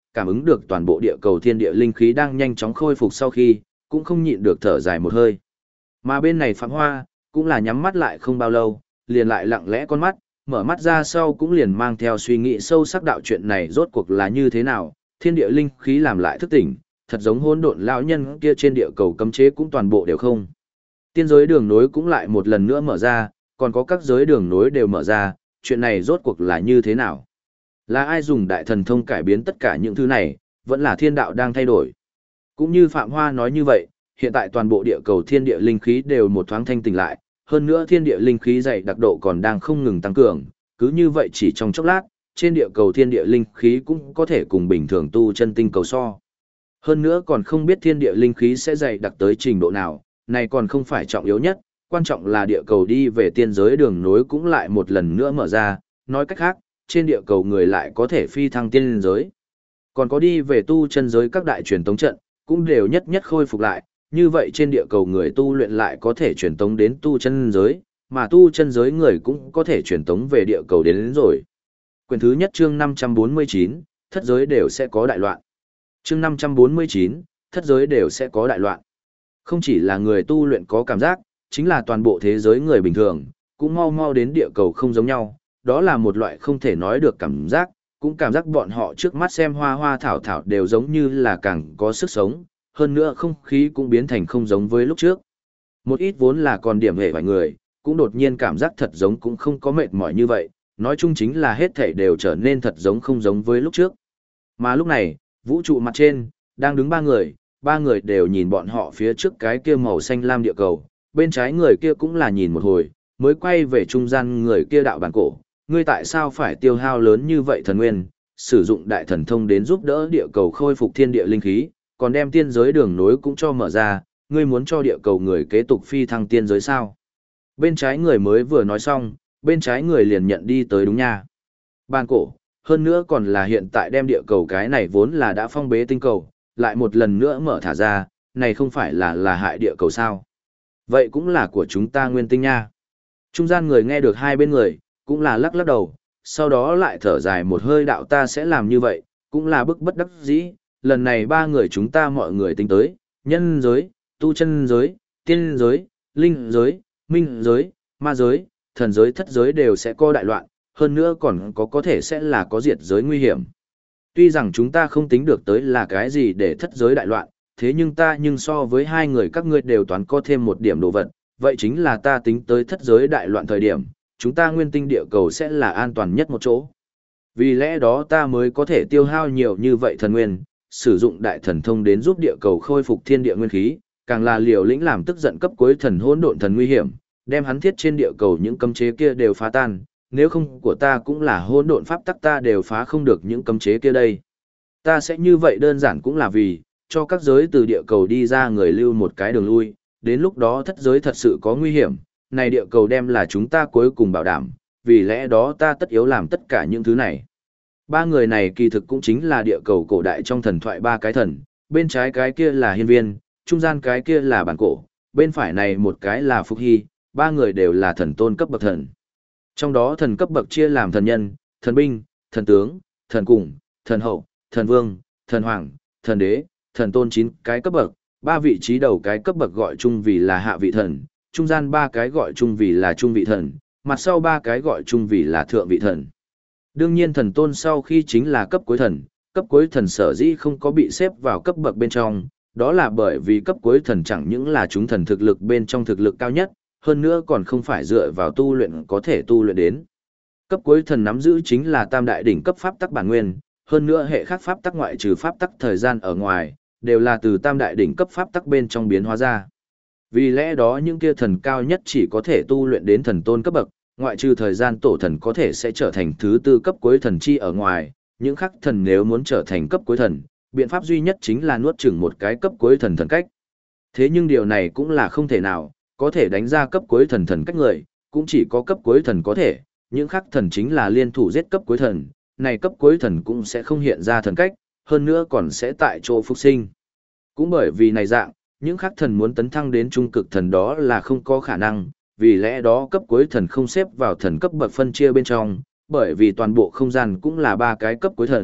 cảm ứng được toàn bộ địa cầu thiên địa linh khí đang nhanh chóng khôi phục sau khi, cũng không nhịn được thở dài một hơi. Mà bên này Phạm Hoa, cũng là nhắm mắt lại không bao lâu, liền lại lặng lẽ con mắt, mở mắt ra sau cũng liền mang theo suy nghĩ sâu sắc đạo chuyện này rốt cuộc là như thế nào, thiên địa linh khí làm lại thức tỉnh, thật giống hỗn độn lão nhân kia trên địa cầu cấm chế cũng toàn bộ đều không. Tiên giới đường nối cũng lại một lần nữa mở ra, còn có các giới đường nối đều mở ra, chuyện này rốt cuộc là như thế nào? Là ai dùng đại thần thông cải biến tất cả những thứ này, vẫn là thiên đạo đang thay đổi. Cũng như Phạm Hoa nói như vậy, hiện tại toàn bộ địa cầu thiên địa linh khí đều một thoáng thanh tỉnh lại, hơn nữa thiên địa linh khí dày đặc độ còn đang không ngừng tăng cường, cứ như vậy chỉ trong chốc lát, trên địa cầu thiên địa linh khí cũng có thể cùng bình thường tu chân tinh cầu so. Hơn nữa còn không biết thiên địa linh khí sẽ dày đặc tới trình độ nào, này còn không phải trọng yếu nhất, quan trọng là địa cầu đi về tiên giới đường nối cũng lại một lần nữa mở ra, nói cách khác, trên địa cầu người lại có thể phi thăng tiên giới. Còn có đi về tu chân giới các đại truyền tống trận, cũng đều nhất nhất khôi phục lại, như vậy trên địa cầu người tu luyện lại có thể truyền tống đến tu chân giới, mà tu chân giới người cũng có thể truyền tống về địa cầu đến rồi. Quyển thứ nhất chương 549, thất giới đều sẽ có đại loạn. Chương 549, thất giới đều sẽ có đại loạn. Không chỉ là người tu luyện có cảm giác, chính là toàn bộ thế giới người bình thường, cũng mau mau đến địa cầu không giống nhau, đó là một loại không thể nói được cảm giác, cũng cảm giác bọn họ trước mắt xem hoa hoa thảo thảo đều giống như là càng có sức sống, hơn nữa không khí cũng biến thành không giống với lúc trước. Một ít vốn là còn điểm hệ vài người, cũng đột nhiên cảm giác thật giống cũng không có mệt mỏi như vậy, nói chung chính là hết thảy đều trở nên thật giống không giống với lúc trước. Mà lúc này, vũ trụ mặt trên, đang đứng ba người đều nhìn bọn họ phía trước cái kia màu xanh lam địa cầu, bên trái người kia cũng là nhìn một hồi, mới quay về trung gian người kia đạo bản cổ, ngươi tại sao phải tiêu hao lớn như vậy thần nguyên, sử dụng đại thần thông đến giúp đỡ địa cầu khôi phục thiên địa linh khí, còn đem tiên giới đường nối cũng cho mở ra, ngươi muốn cho địa cầu người kế tục phi thăng tiên giới sao? Bên trái người mới vừa nói xong, bên trái người liền nhận đi tới đúng nha. Bản cổ, hơn nữa còn là hiện tại đem địa cầu cái này vốn là đã phong bế tinh cầu, lại một lần nữa mở thả ra, này không phải là hại địa cầu sao? Vậy cũng là của chúng ta nguyên tinh nha. Trung gian người nghe được hai bên người, cũng là lắc lắc đầu, sau đó lại thở dài một hơi đạo ta sẽ làm như vậy, cũng là bức bất đắc dĩ, lần này ba người chúng ta mọi người tính tới, nhân giới, tu chân giới, tiên giới, linh giới, minh giới, ma giới, thần giới thất giới đều sẽ có đại loạn, hơn nữa còn có thể sẽ là có diệt giới nguy hiểm. Tuy rằng chúng ta không tính được tới là cái gì để thất giới đại loạn, thế nhưng ta nhưng so với hai người các ngươi đều toán có thêm một điểm đồ vật, vậy chính là ta tính tới thất giới đại loạn thời điểm, chúng ta nguyên tinh địa cầu sẽ là an toàn nhất một chỗ. Vì lẽ đó ta mới có thể tiêu hao nhiều như vậy thần nguyên, sử dụng đại thần thông đến giúp địa cầu khôi phục thiên địa nguyên khí, càng là liều lĩnh làm tức giận cấp cuối thần hỗn độn thần nguy hiểm, đem hắn thiết trên địa cầu những cấm chế kia đều phá tan, nếu không của ta cũng là hỗn độn pháp tắc ta đều phá không được những cấm chế kia đây. Ta sẽ như vậy đơn giản cũng là vì, cho các giới từ địa cầu đi ra người lưu một cái đường lui, đến lúc đó thất giới thật sự có nguy hiểm, này địa cầu đem là chúng ta cuối cùng bảo đảm, vì lẽ đó ta tất yếu làm tất cả những thứ này. Ba người này kỳ thực cũng chính là địa cầu cổ đại trong thần thoại ba cái thần, bên trái cái kia là hiên viên, trung gian cái kia là bản cổ, bên phải này một cái là Phục Hy, ba người đều là thần tôn cấp bậc thần. Trong đó thần cấp bậc chia làm thần nhân, thần binh, thần tướng, thần cùng, thần hậu, thần vương, thần hoàng, thần đế, thần tôn 9 cái cấp bậc, ba vị trí đầu cái cấp bậc gọi chung vì là hạ vị thần, trung gian ba cái gọi chung vì là trung vị thần, mặt sau ba cái gọi chung vì là thượng vị thần. Đương nhiên thần tôn sau khi chính là cấp cuối thần sở dĩ không có bị xếp vào cấp bậc bên trong, đó là bởi vì cấp cuối thần chẳng những là chúng thần thực lực bên trong thực lực cao nhất, hơn nữa còn không phải dựa vào tu luyện có thể tu luyện đến. Cấp cuối thần nắm giữ chính là tam đại đỉnh cấp pháp tắc bản nguyên, hơn nữa hệ khác pháp tắc ngoại trừ pháp tắc thời gian ở ngoài, đều là từ tam đại đỉnh cấp pháp tắc bên trong biến hóa ra. Vì lẽ đó những kia thần cao nhất chỉ có thể tu luyện đến thần tôn cấp bậc, ngoại trừ thời gian tổ thần có thể sẽ trở thành thứ tư cấp cuối thần chi ở ngoài, những khác thần nếu muốn trở thành cấp cuối thần, biện pháp duy nhất chính là nuốt chửng một cái cấp cuối thần thần cách. Thế nhưng điều này cũng là không thể nào, có thể đánh ra cấp cuối thần thần cách người, cũng chỉ có cấp cuối thần có thể, những khác thần chính là liên thủ giết cấp cuối thần, này cấp cuối thần cũng sẽ không hiện ra thần cách, hơn nữa còn sẽ tại chỗ phục sinh. Cũng bởi vì này dạng, những khác thần muốn tấn thăng đến trung cực thần đó là không có khả năng, vì lẽ đó cấp cuối thần không xếp vào thần cấp bậc phân chia bên trong, bởi vì toàn bộ không gian cũng là ba cái cấp cuối thần,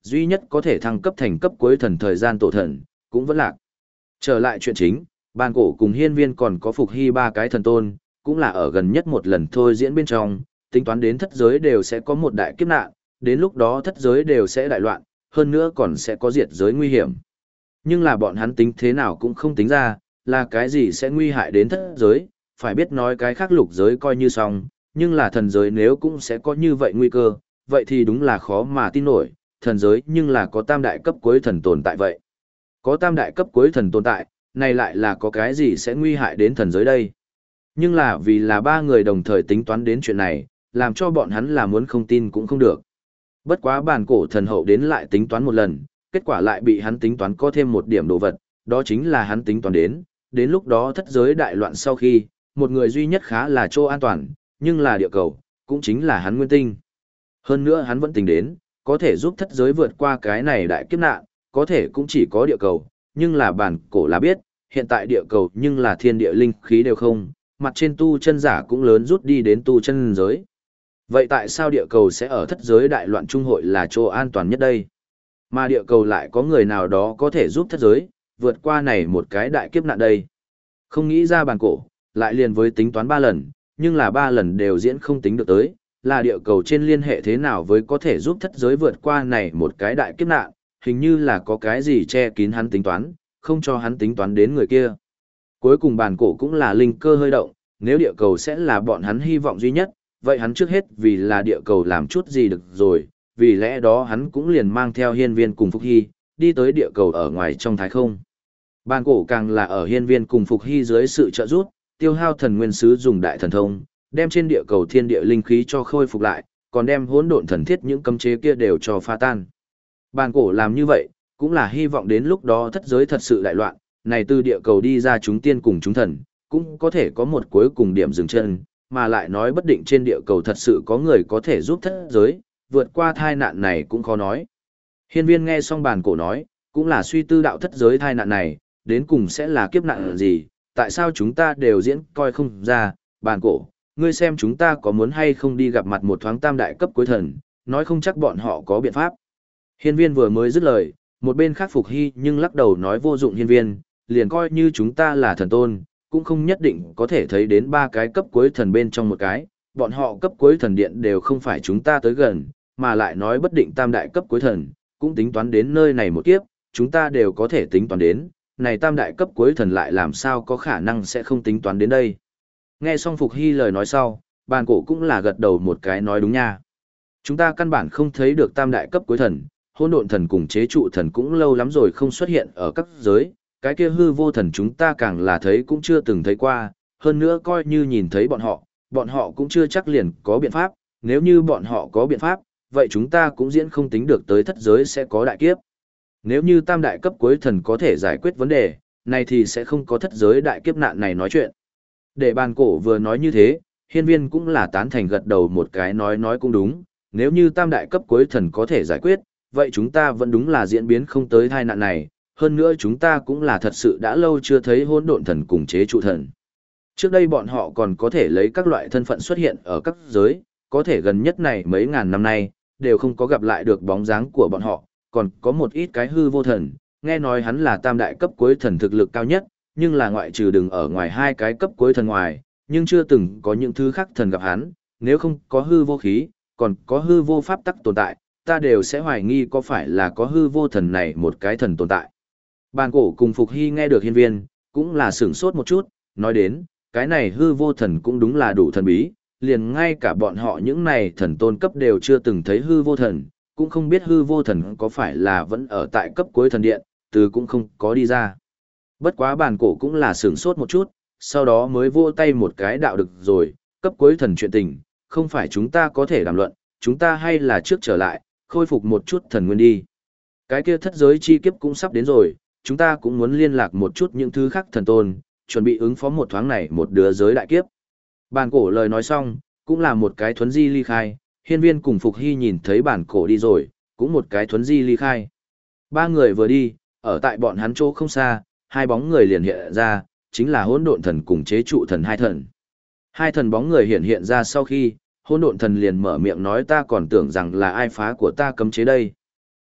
duy nhất có thể thăng cấp thành cấp cuối thần thời gian tổ thần, cũng vẫn lạc. Trở lại chuyện chính, bàn cổ cùng hiên viên còn có phục hy ba cái thần tôn, cũng là ở gần nhất một lần thôi diễn bên trong, tính toán đến thất giới đều sẽ có một đại kiếp nạn, đến lúc đó thất giới đều sẽ đại loạn, hơn nữa còn sẽ có diệt giới nguy hiểm. Nhưng là bọn hắn tính thế nào cũng không tính ra, là cái gì sẽ nguy hại đến thất giới, phải biết nói cái khác lục giới coi như xong, nhưng là thần giới nếu cũng sẽ có như vậy nguy cơ, vậy thì đúng là khó mà tin nổi, thần giới nhưng là có tam đại cấp cuối thần tồn tại vậy. Có tam đại cấp cuối thần tồn tại, này lại là có cái gì sẽ nguy hại đến thần giới đây. Nhưng là vì là ba người đồng thời tính toán đến chuyện này, làm cho bọn hắn là muốn không tin cũng không được. Bất quá bàn cổ thần hậu đến lại tính toán một lần, kết quả lại bị hắn tính toán có thêm một điểm đồ vật, đó chính là hắn tính toán đến lúc đó thất giới đại loạn sau khi, một người duy nhất khá là chỗ an toàn, nhưng là địa cầu, cũng chính là hắn nguyên tinh. Hơn nữa hắn vẫn tính đến, có thể giúp thất giới vượt qua cái này đại kiếp nạn, có thể cũng chỉ có địa cầu, nhưng là bản cổ là biết, hiện tại địa cầu nhưng là thiên địa linh khí đều không, mặt trên tu chân giả cũng lớn rút đi đến tu chân giới. Vậy tại sao địa cầu sẽ ở thất giới đại loạn trung hội là chỗ an toàn nhất đây? Mà địa cầu lại có người nào đó có thể giúp thất giới, vượt qua này một cái đại kiếp nạn đây? Không nghĩ ra bản cổ, lại liền với tính toán 3 lần, nhưng là 3 lần đều diễn không tính được tới, là địa cầu trên liên hệ thế nào với có thể giúp thất giới vượt qua này một cái đại kiếp nạn, hình như là có cái gì che kín hắn tính toán, không cho hắn tính toán đến người kia. Cuối cùng bản cổ cũng là linh cơ hơi động, nếu địa cầu sẽ là bọn hắn hy vọng duy nhất, vậy hắn trước hết vì là địa cầu làm chút gì được rồi, vì lẽ đó hắn cũng liền mang theo hiên viên cùng Phục Hy, đi tới địa cầu ở ngoài trong thái không. Bản cổ càng là ở hiên viên cùng Phục Hy dưới sự trợ giúp, tiêu hao thần nguyên sứ dùng đại thần thông, đem trên địa cầu thiên địa linh khí cho khôi phục lại, còn đem hỗn độn thần thiết những cấm chế kia đều cho pha tan. Bản cổ làm như vậy, cũng là hy vọng đến lúc đó thất giới thật sự đại loạn, này từ địa cầu đi ra chúng tiên cùng chúng thần, cũng có thể có một cuối cùng điểm dừng chân, mà lại nói bất định trên địa cầu thật sự có người có thể giúp thất giới, vượt qua thai nạn này cũng khó nói. Hiên viên nghe xong bản cổ nói, cũng là suy tư đạo thất giới thai nạn này, đến cùng sẽ là kiếp nạn gì, tại sao chúng ta đều diễn coi không ra, bản cổ, ngươi xem chúng ta có muốn hay không đi gặp mặt một thoáng tam đại cấp cuối thần, nói không chắc bọn họ có biện pháp. Hiên viên vừa mới dứt lời, một bên khác Phục Hy nhưng lắc đầu nói vô dụng hiên viên, liền coi như chúng ta là thần tôn, cũng không nhất định có thể thấy đến 3 cái cấp cuối thần bên trong một cái, bọn họ cấp cuối thần điện đều không phải chúng ta tới gần, mà lại nói bất định tam đại cấp cuối thần, cũng tính toán đến nơi này một kiếp, chúng ta đều có thể tính toán đến, này tam đại cấp cuối thần lại làm sao có khả năng sẽ không tính toán đến đây. Nghe xong Phục Hy lời nói sau, bàn cổ cũng là gật đầu một cái nói đúng nha. Chúng ta căn bản không thấy được tam đại cấp cuối thần, hỗn độn thần cùng chế trụ thần cũng lâu lắm rồi không xuất hiện ở các giới, cái kia hư vô thần chúng ta càng là thấy cũng chưa từng thấy qua, hơn nữa coi như nhìn thấy bọn họ cũng chưa chắc liền có biện pháp, nếu như bọn họ có biện pháp, vậy chúng ta cũng diễn không tính được tới thất giới sẽ có đại kiếp. Nếu như tam đại cấp cuối thần có thể giải quyết vấn đề, này thì sẽ không có thất giới đại kiếp nạn này nói chuyện. Để bàn cổ vừa nói như thế, hiên viên cũng là tán thành gật đầu một cái nói cũng đúng, nếu như tam đại cấp cuối thần có thể giải quyết, vậy chúng ta vẫn đúng là diễn biến không tới tai nạn này, hơn nữa chúng ta cũng là thật sự đã lâu chưa thấy hỗn độn thần cùng chế trụ thần. Trước đây bọn họ còn có thể lấy các loại thân phận xuất hiện ở các giới, có thể gần nhất này mấy ngàn năm nay, đều không có gặp lại được bóng dáng của bọn họ, còn có một ít cái hư vô thần, nghe nói hắn là tam đại cấp cuối thần thực lực cao nhất, nhưng là ngoại trừ đừng ở ngoài 2 cái cấp cuối thần ngoài, nhưng chưa từng có những thứ khác thần gặp hắn, nếu không có hư vô khí, còn có hư vô pháp tắc tồn tại, ta đều sẽ hoài nghi có phải là có hư vô thần này một cái thần tồn tại. Bàn cổ cùng Phục Hy nghe được hiên viên, cũng là sửng sốt một chút, nói đến, cái này hư vô thần cũng đúng là đủ thần bí, liền ngay cả bọn họ những này thần tôn cấp đều chưa từng thấy hư vô thần, cũng không biết hư vô thần có phải là vẫn ở tại cấp cuối thần điện, từ cũng không có đi ra. Bất quá bàn cổ cũng là sửng sốt một chút, sau đó mới vô tay một cái đạo được rồi, cấp cuối thần chuyện tình, không phải chúng ta có thể đàm luận, chúng ta hay là trước trở lại, khôi phục một chút thần nguyên đi. Cái kia thất giới chi kiếp cũng sắp đến rồi, chúng ta cũng muốn liên lạc một chút những thứ khác thần tôn, chuẩn bị ứng phó một thoáng này một đứa giới đại kiếp. Bàn cổ lời nói xong, cũng là một cái thuấn di ly khai, hiên viên cùng Phục Hy nhìn thấy bàn cổ đi rồi, cũng một cái thuấn di ly khai. 3 người vừa đi, ở tại bọn hắn chỗ không xa, 2 bóng người liền hiện ra, chính là hỗn độn thần cùng chế trụ thần 2 thần. 2 thần bóng người hiện ra sau khi, hỗn độn thần liền mở miệng nói ta còn tưởng rằng là ai phá của ta cấm chế đây.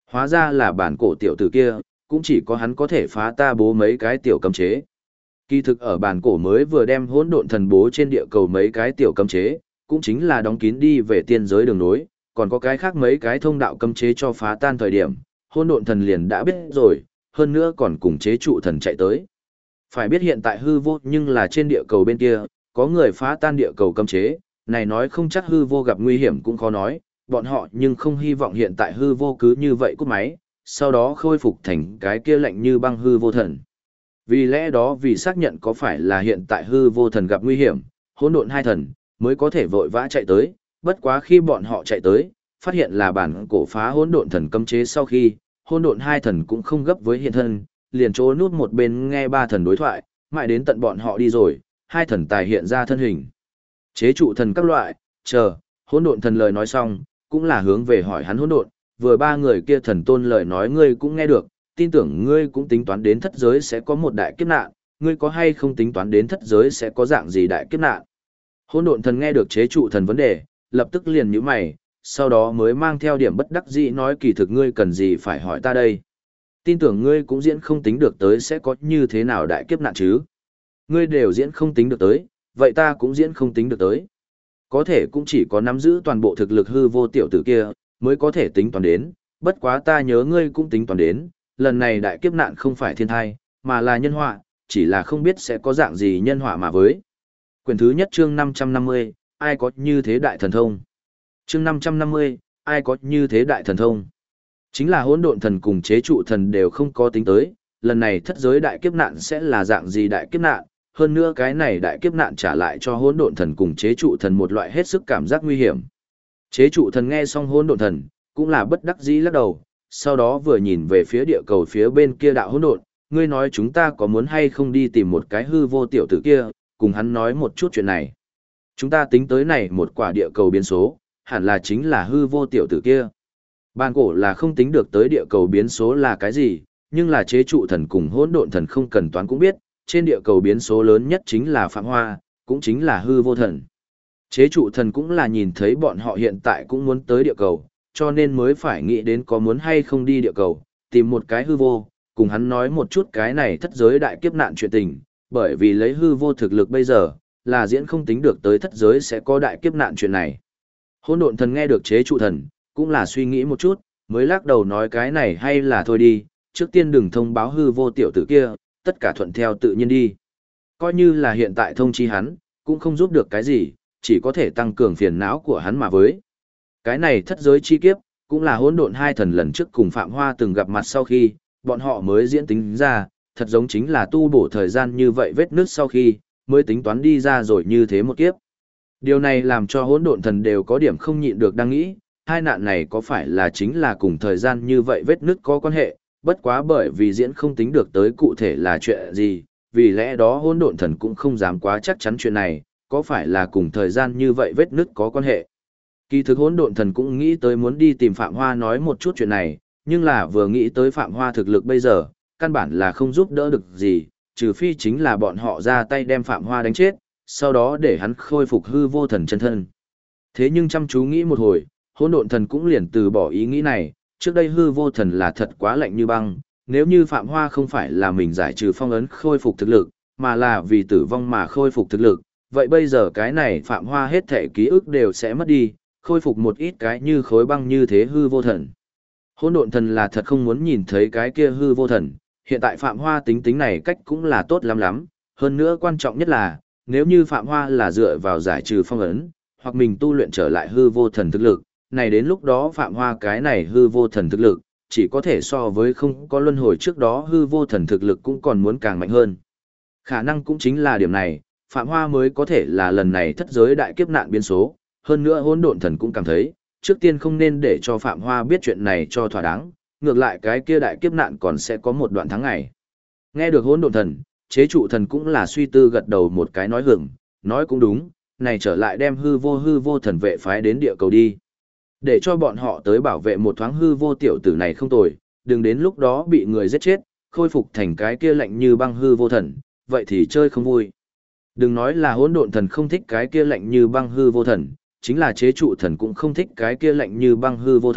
Hóa ra là bản cổ tiểu tử kia, cũng chỉ có hắn có thể phá ta bố mấy cái tiểu cấm chế. Kỳ thực ở bản cổ mới vừa đem hỗn độn thần bố trên địa cầu mấy cái tiểu cấm chế, cũng chính là đóng kín đi về tiên giới đường nối, còn có cái khác mấy cái thông đạo cấm chế cho phá tan thời điểm, hỗn độn thần liền đã biết rồi, hơn nữa còn cùng chế trụ thần chạy tới. Phải biết hiện tại hư vô nhưng là trên địa cầu bên kia, có người phá tan địa cầu cấm chế, này nói không chắc hư vô gặp nguy hiểm cũng khó nói, bọn họ nhưng không hy vọng hiện tại hư vô cứ như vậy cút máy, sau đó khôi phục thành cái kia lạnh như băng hư vô thần. Vì lẽ đó vì xác nhận có phải là hiện tại hư vô thần gặp nguy hiểm, hỗn độn hai thần mới có thể vội vã chạy tới, bất quá khi bọn họ chạy tới, phát hiện là bản cổ phá hỗn độn thần cấm chế sau khi, hỗn độn hai thần cũng không gấp với hiện thân, liền chỗ nút một bên nghe ba thần đối thoại, mãi đến tận bọn họ đi rồi, hai thần tài hiện ra thân hình. Chế trụ thần các loại, chờ, hỗn độn thần lời nói xong, cũng là hướng về hỏi hắn hỗn độn, vừa ba người kia thần tôn lời nói ngươi cũng nghe được, tin tưởng ngươi cũng tính toán đến thất giới sẽ có một đại kiếp nạn, ngươi có hay không tính toán đến thất giới sẽ có dạng gì đại kiếp nạn. Hỗn độn thần nghe được chế trụ thần vấn đề, lập tức liền nhíu mày, sau đó mới mang theo điểm bất đắc dĩ nói kỳ thực ngươi cần gì phải hỏi ta đây. Tin tưởng ngươi cũng diễn không tính được tới sẽ có như thế nào đại kiếp nạn chứ. Ngươi đều diễn không tính được tới, vậy ta cũng diễn không tính được tới. Có thể cũng chỉ có nắm giữ toàn bộ thực lực hư vô tiểu tử kia, mới có thể tính toán đến, bất quá ta nhớ ngươi cũng tính toán đến, lần này đại kiếp nạn không phải thiên thai, mà là nhân họa, chỉ là không biết sẽ có dạng gì nhân họa mà với. Quyển thứ nhất chương 550, ai có như thế đại thần thông? Chương 550, ai có như thế đại thần thông? Chính là hỗn độn thần cùng chế trụ thần đều không có tính tới, lần này thất giới đại kiếp nạn sẽ là dạng gì đại kiếp nạn, hơn nữa cái này đại kiếp nạn trả lại cho hỗn độn thần cùng chế trụ thần một loại hết sức cảm giác nguy hiểm. Chế trụ thần nghe xong hỗn độn thần, cũng là bất đắc dĩ lắc đầu, sau đó vừa nhìn về phía địa cầu phía bên kia đạo hỗn độn, ngươi nói chúng ta có muốn hay không đi tìm một cái hư vô tiểu tử kia, cùng hắn nói một chút chuyện này. Chúng ta tính tới này một quả địa cầu biến số, hẳn là chính là hư vô tiểu tử kia. Bàn cổ là không tính được tới địa cầu biến số là cái gì, nhưng là chế trụ thần cùng hỗn độn thần không cần toán cũng biết, trên địa cầu biến số lớn nhất chính là Phạm Hoa, cũng chính là hư vô thần. Chế trụ thần cũng là nhìn thấy bọn họ hiện tại cũng muốn tới địa cầu, cho nên mới phải nghĩ đến có muốn hay không đi địa cầu, tìm một cái hư vô, cùng hắn nói một chút cái này thất giới đại kiếp nạn chuyện tình, bởi vì lấy hư vô thực lực bây giờ, là diễn không tính được tới thất giới sẽ có đại kiếp nạn chuyện này. Hỗn độn thần nghe được chế trụ thần, cũng là suy nghĩ một chút, mới lắc đầu nói cái này hay là thôi đi, trước tiên đừng thông báo hư vô tiểu tử kia, tất cả thuận theo tự nhiên đi. Coi như là hiện tại thông chi hắn, cũng không giúp được cái gì, chỉ có thể tăng cường phiền não của hắn mà với. Cái này thất giới chi kiếp, cũng là hỗn độn hai thần lần trước cùng Phạm Hoa từng gặp mặt sau khi, bọn họ mới diễn tính ra, thật giống chính là tu bổ thời gian như vậy vết nước sau khi, mới tính toán đi ra rồi như thế một kiếp. Điều này làm cho hỗn độn thần đều có điểm không nhịn được đang nghĩ, hai nạn này có phải là chính là cùng thời gian như vậy vết nứt có quan hệ, bất quá bởi vì diễn không tính được tới cụ thể là chuyện gì, vì lẽ đó hỗn độn thần cũng không dám quá chắc chắn chuyện này, có phải là cùng thời gian như vậy vết nứt có quan hệ. Kỳ thực hỗn độn thần cũng nghĩ tới muốn đi tìm Phạm Hoa nói một chút chuyện này, nhưng là vừa nghĩ tới Phạm Hoa thực lực bây giờ, căn bản là không giúp đỡ được gì, trừ phi chính là bọn họ ra tay đem Phạm Hoa đánh chết, sau đó để hắn khôi phục hư vô thần chân thân. Thế nhưng chăm chú nghĩ một hồi, hỗn độn thần cũng liền từ bỏ ý nghĩ này, trước đây hư vô thần là thật quá lạnh như băng, nếu như Phạm Hoa không phải là mình giải trừ phong ấn khôi phục thực lực, mà là vì tử vong mà khôi phục thực lực, vậy bây giờ cái này Phạm Hoa hết thể ký ức đều sẽ mất đi, khôi phục một ít cái như khối băng như thế hư vô thần. Hỗn độn thần là thật không muốn nhìn thấy cái kia hư vô thần, hiện tại Phạm Hoa tính tính này cách cũng là tốt lắm lắm, hơn nữa quan trọng nhất là, nếu như Phạm Hoa là dựa vào giải trừ phong ấn, hoặc mình tu luyện trở lại hư vô thần thực lực, này đến lúc đó Phạm Hoa cái này hư vô thần thực lực, chỉ có thể so với không có luân hồi trước đó hư vô thần thực lực cũng còn muốn càng mạnh hơn. Khả năng cũng chính là điểm này, Phạm Hoa mới có thể là lần này thất giới đại kiếp nạn biến số, hơn nữa hỗn độn thần cũng cảm thấy, trước tiên không nên để cho Phạm Hoa biết chuyện này cho thỏa đáng, ngược lại cái kia đại kiếp nạn còn sẽ có một đoạn tháng ngày. Nghe được hỗn độn thần, chế trụ thần cũng là suy tư gật đầu một cái nói hưởng, nói cũng đúng, này trở lại đem hư vô thần vệ phái đến địa cầu đi. Để cho bọn họ tới bảo vệ một thoáng hư vô tiểu tử này không tồi, đừng đến lúc đó bị người giết chết, khôi phục thành cái kia lạnh như băng hư vô thần, vậy thì chơi không vui. Đừng nói là hỗn độn thần không thích cái kia lạnh như băng hư vô thần, chính là chế trụ thần cũng không thích cái kia lạnh như băng hư vô thần,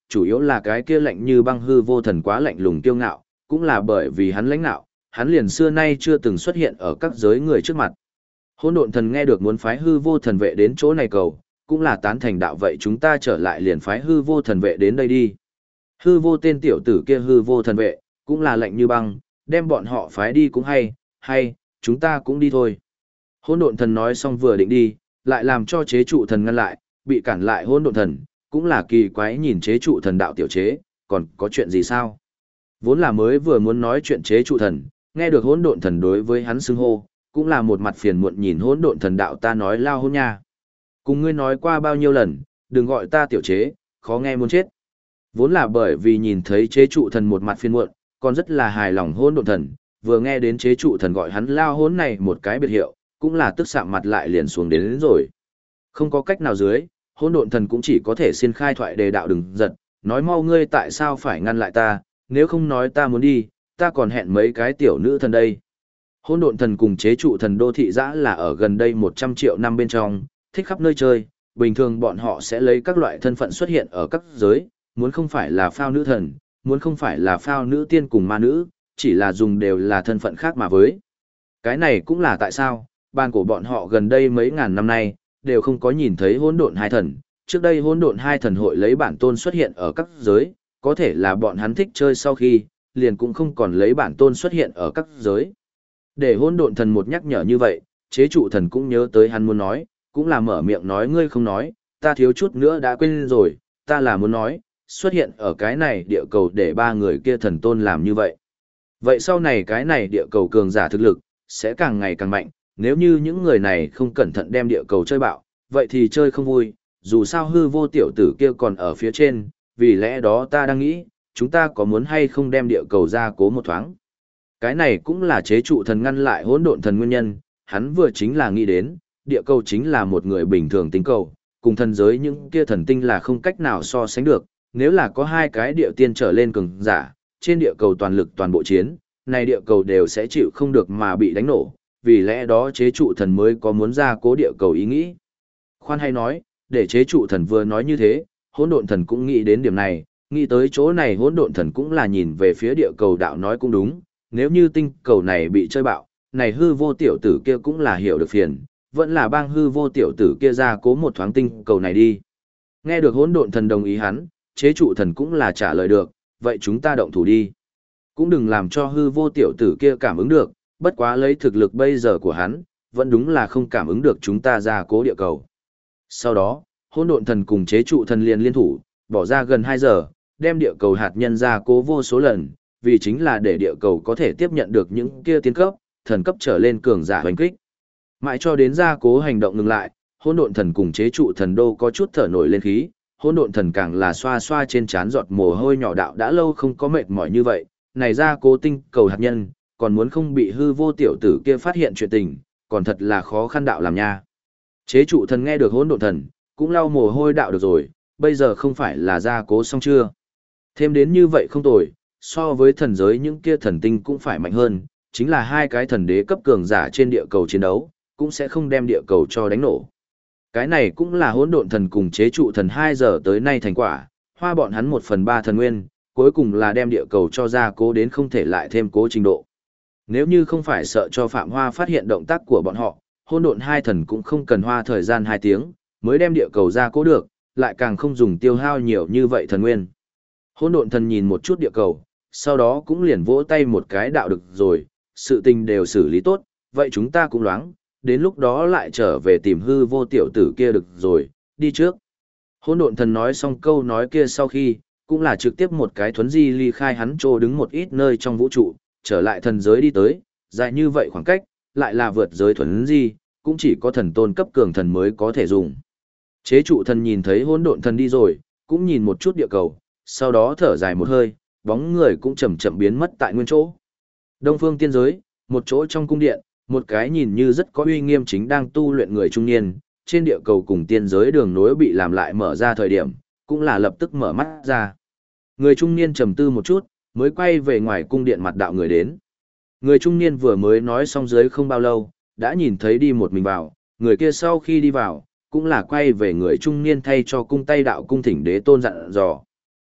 chủ yếu là cái kia lạnh như băng hư vô thần quá lạnh lùng kiêu ngạo, cũng là bởi vì hắn lãnh nạo, hắn liền xưa nay chưa từng xuất hiện ở các giới người trước mặt. Hỗn độn thần nghe được muốn phái hư vô thần vệ đến chỗ này cầu, cũng là tán thành đạo, vậy chúng ta trở lại liền phái hư vô thần vệ đến đây đi. Hư vô tên tiểu tử kia hư vô thần vệ, cũng là lạnh như băng, đem bọn họ phái đi cũng hay, chúng ta cũng đi thôi. Hỗn độn thần nói xong vừa định đi, lại làm cho chế trụ thần ngăn lại, bị cản lại hỗn độn thần, cũng là kỳ quái nhìn chế trụ thần đạo tiểu chế, còn có chuyện gì sao? Vốn là mới vừa muốn nói chuyện chế trụ thần, nghe được hỗn độn thần đối với hắn xưng hô, cũng là một mặt phiền muộn nhìn hỗn độn thần đạo, ta nói lao hôn nha. Cùng ngươi nói qua bao nhiêu lần, đừng gọi ta tiểu chế, khó nghe muốn chết. Vốn là bởi vì nhìn thấy chế trụ thần một mặt phiền muộn, còn rất là hài lòng hỗn độn thần, vừa nghe đến chế trụ thần gọi hắn lao hôn này một cái biệt hiệu, cũng là tức sạm mặt lại liền xuống đến rồi. Không có cách nào dưới, hỗn độn thần cũng chỉ có thể xin khai thoại đề đạo đừng giật, nói mau ngươi tại sao phải ngăn lại ta, nếu không nói ta muốn đi, ta còn hẹn mấy cái tiểu nữ thần đây. Hỗn độn thần cùng chế trụ thần đô thị dã là ở gần đây 100 triệu năm bên trong, thích khắp nơi chơi, bình thường bọn họ sẽ lấy các loại thân phận xuất hiện ở các giới, muốn không phải là phao nữ thần, muốn không phải là phao nữ tiên cùng ma nữ, chỉ là dùng đều là thân phận khác mà với. Cái này cũng là tại sao, ban của bọn họ gần đây mấy ngàn năm nay, đều không có nhìn thấy hỗn độn hai thần. Trước đây hỗn độn hai thần hội lấy bản tôn xuất hiện ở các giới, có thể là bọn hắn thích chơi sau khi, liền cũng không còn lấy bản tôn xuất hiện ở các giới. Để hỗn độn thần một nhắc nhở như vậy, chế trụ thần cũng nhớ tới hắn muốn nói, cũng là mở miệng nói ngươi không nói, ta thiếu chút nữa đã quên rồi, ta là muốn nói, xuất hiện ở cái này địa cầu để ba người kia thần tôn làm như vậy. Vậy sau này cái này địa cầu cường giả thực lực, sẽ càng ngày càng mạnh, nếu như những người này không cẩn thận đem địa cầu chơi bạo, vậy thì chơi không vui, dù sao hư vô tiểu tử kia còn ở phía trên, vì lẽ đó ta đang nghĩ, chúng ta có muốn hay không đem địa cầu ra cố một thoáng. Cái này cũng là chế trụ thần ngăn lại hỗn độn thần nguyên nhân, hắn vừa chính là nghĩ đến, địa cầu chính là một người bình thường tinh cầu, cùng thần giới những kia thần tinh là không cách nào so sánh được, nếu là có hai cái địa tiên trở lên cường giả, trên địa cầu toàn lực toàn bộ chiến, này địa cầu đều sẽ chịu không được mà bị đánh nổ, vì lẽ đó chế trụ thần mới có muốn ra cố địa cầu ý nghĩ. Khoan hay nói, để chế trụ thần vừa nói như thế, hỗn độn thần cũng nghĩ đến điểm này, nghĩ tới chỗ này hỗn độn thần cũng là nhìn về phía địa cầu đạo nói cũng đúng, nếu như tinh cầu này bị chơi bạo, này hư vô tiểu tử kia cũng là hiểu được phiền, vẫn là bang hư vô tiểu tử kia ra cố một thoáng tinh cầu này đi. Nghe được hỗn độn thần đồng ý hắn, chế trụ thần cũng là trả lời được, vậy chúng ta động thủ đi. Cũng đừng làm cho hư vô tiểu tử kia cảm ứng được, bất quá lấy thực lực bây giờ của hắn, vẫn đúng là không cảm ứng được chúng ta ra cố địa cầu. Sau đó, hỗn độn thần cùng chế trụ thần liên thủ, bỏ ra gần 2 giờ, đem địa cầu hạt nhân ra cố vô số lần, vì chính là để địa cầu có thể tiếp nhận được những kia tiến cấp, thần cấp trở lên cường giả hoành kích. Mãi cho đến ra cố hành động ngừng lại, hỗn độn thần cùng chế trụ thần đô có chút thở nổi lên khí, hỗn độn thần càng là xoa xoa trên trán giọt mồ hôi nhỏ đạo đã lâu không có mệt mỏi như vậy, này ra cố tinh cầu hạt nhân, còn muốn không bị hư vô tiểu tử kia phát hiện chuyện tình, còn thật là khó khăn đạo làm nha. Chế trụ thần nghe được hỗn độn thần, cũng lau mồ hôi đạo được rồi, bây giờ không phải là ra cố xong chưa. Thêm đến như vậy không tồi, so với thần giới những kia thần tinh cũng phải mạnh hơn, chính là hai cái thần đế cấp cường giả trên địa cầu chiến đấu, cũng sẽ không đem địa cầu cho đánh nổ. Cái này cũng là hỗn độn thần cùng chế trụ thần 2 giờ tới nay thành quả, hoa bọn hắn 1/3 thần nguyên, cuối cùng là đem địa cầu cho ra cố đến không thể lại thêm cố trình độ. Nếu như không phải sợ cho Phạm Hoa phát hiện động tác của bọn họ, hỗn độn hai thần cũng không cần hoa thời gian 2 tiếng, mới đem địa cầu ra cố được, lại càng không dùng tiêu hao nhiều như vậy thần nguyên. Hỗn độn thần nhìn một chút địa cầu, sau đó cũng liền vỗ tay một cái đạo được rồi, sự tình đều xử lý tốt, vậy chúng ta cũng loáng, đến lúc đó lại trở về tìm hư vô tiểu tử kia được rồi, đi trước. Hỗn độn thần nói xong câu nói kia sau khi, cũng là trực tiếp một cái thuấn di ly khai hắn trô đứng một ít nơi trong vũ trụ, trở lại thần giới đi tới, dài như vậy khoảng cách, lại là vượt giới thuấn di, cũng chỉ có thần tôn cấp cường thần mới có thể dùng. Chế trụ thần nhìn thấy hỗn độn thần đi rồi, cũng nhìn một chút địa cầu, sau đó thở dài một hơi, bóng người cũng chậm chậm biến mất tại nguyên chỗ. Đông phương tiên giới, một chỗ trong cung điện, một cái nhìn như rất có uy nghiêm chính đang tu luyện người trung niên, trên địa cầu cùng tiên giới đường nối bị làm lại mở ra thời điểm, cũng là lập tức mở mắt ra. Người trung niên trầm tư một chút, mới quay về ngoài cung điện mặt đạo người đến. Người trung niên vừa mới nói xong dưới không bao lâu, đã nhìn thấy đi một mình vào, người kia sau khi đi vào, cũng là quay về người trung niên thay cho cung tay đạo cung thỉnh đế tôn dặn dò.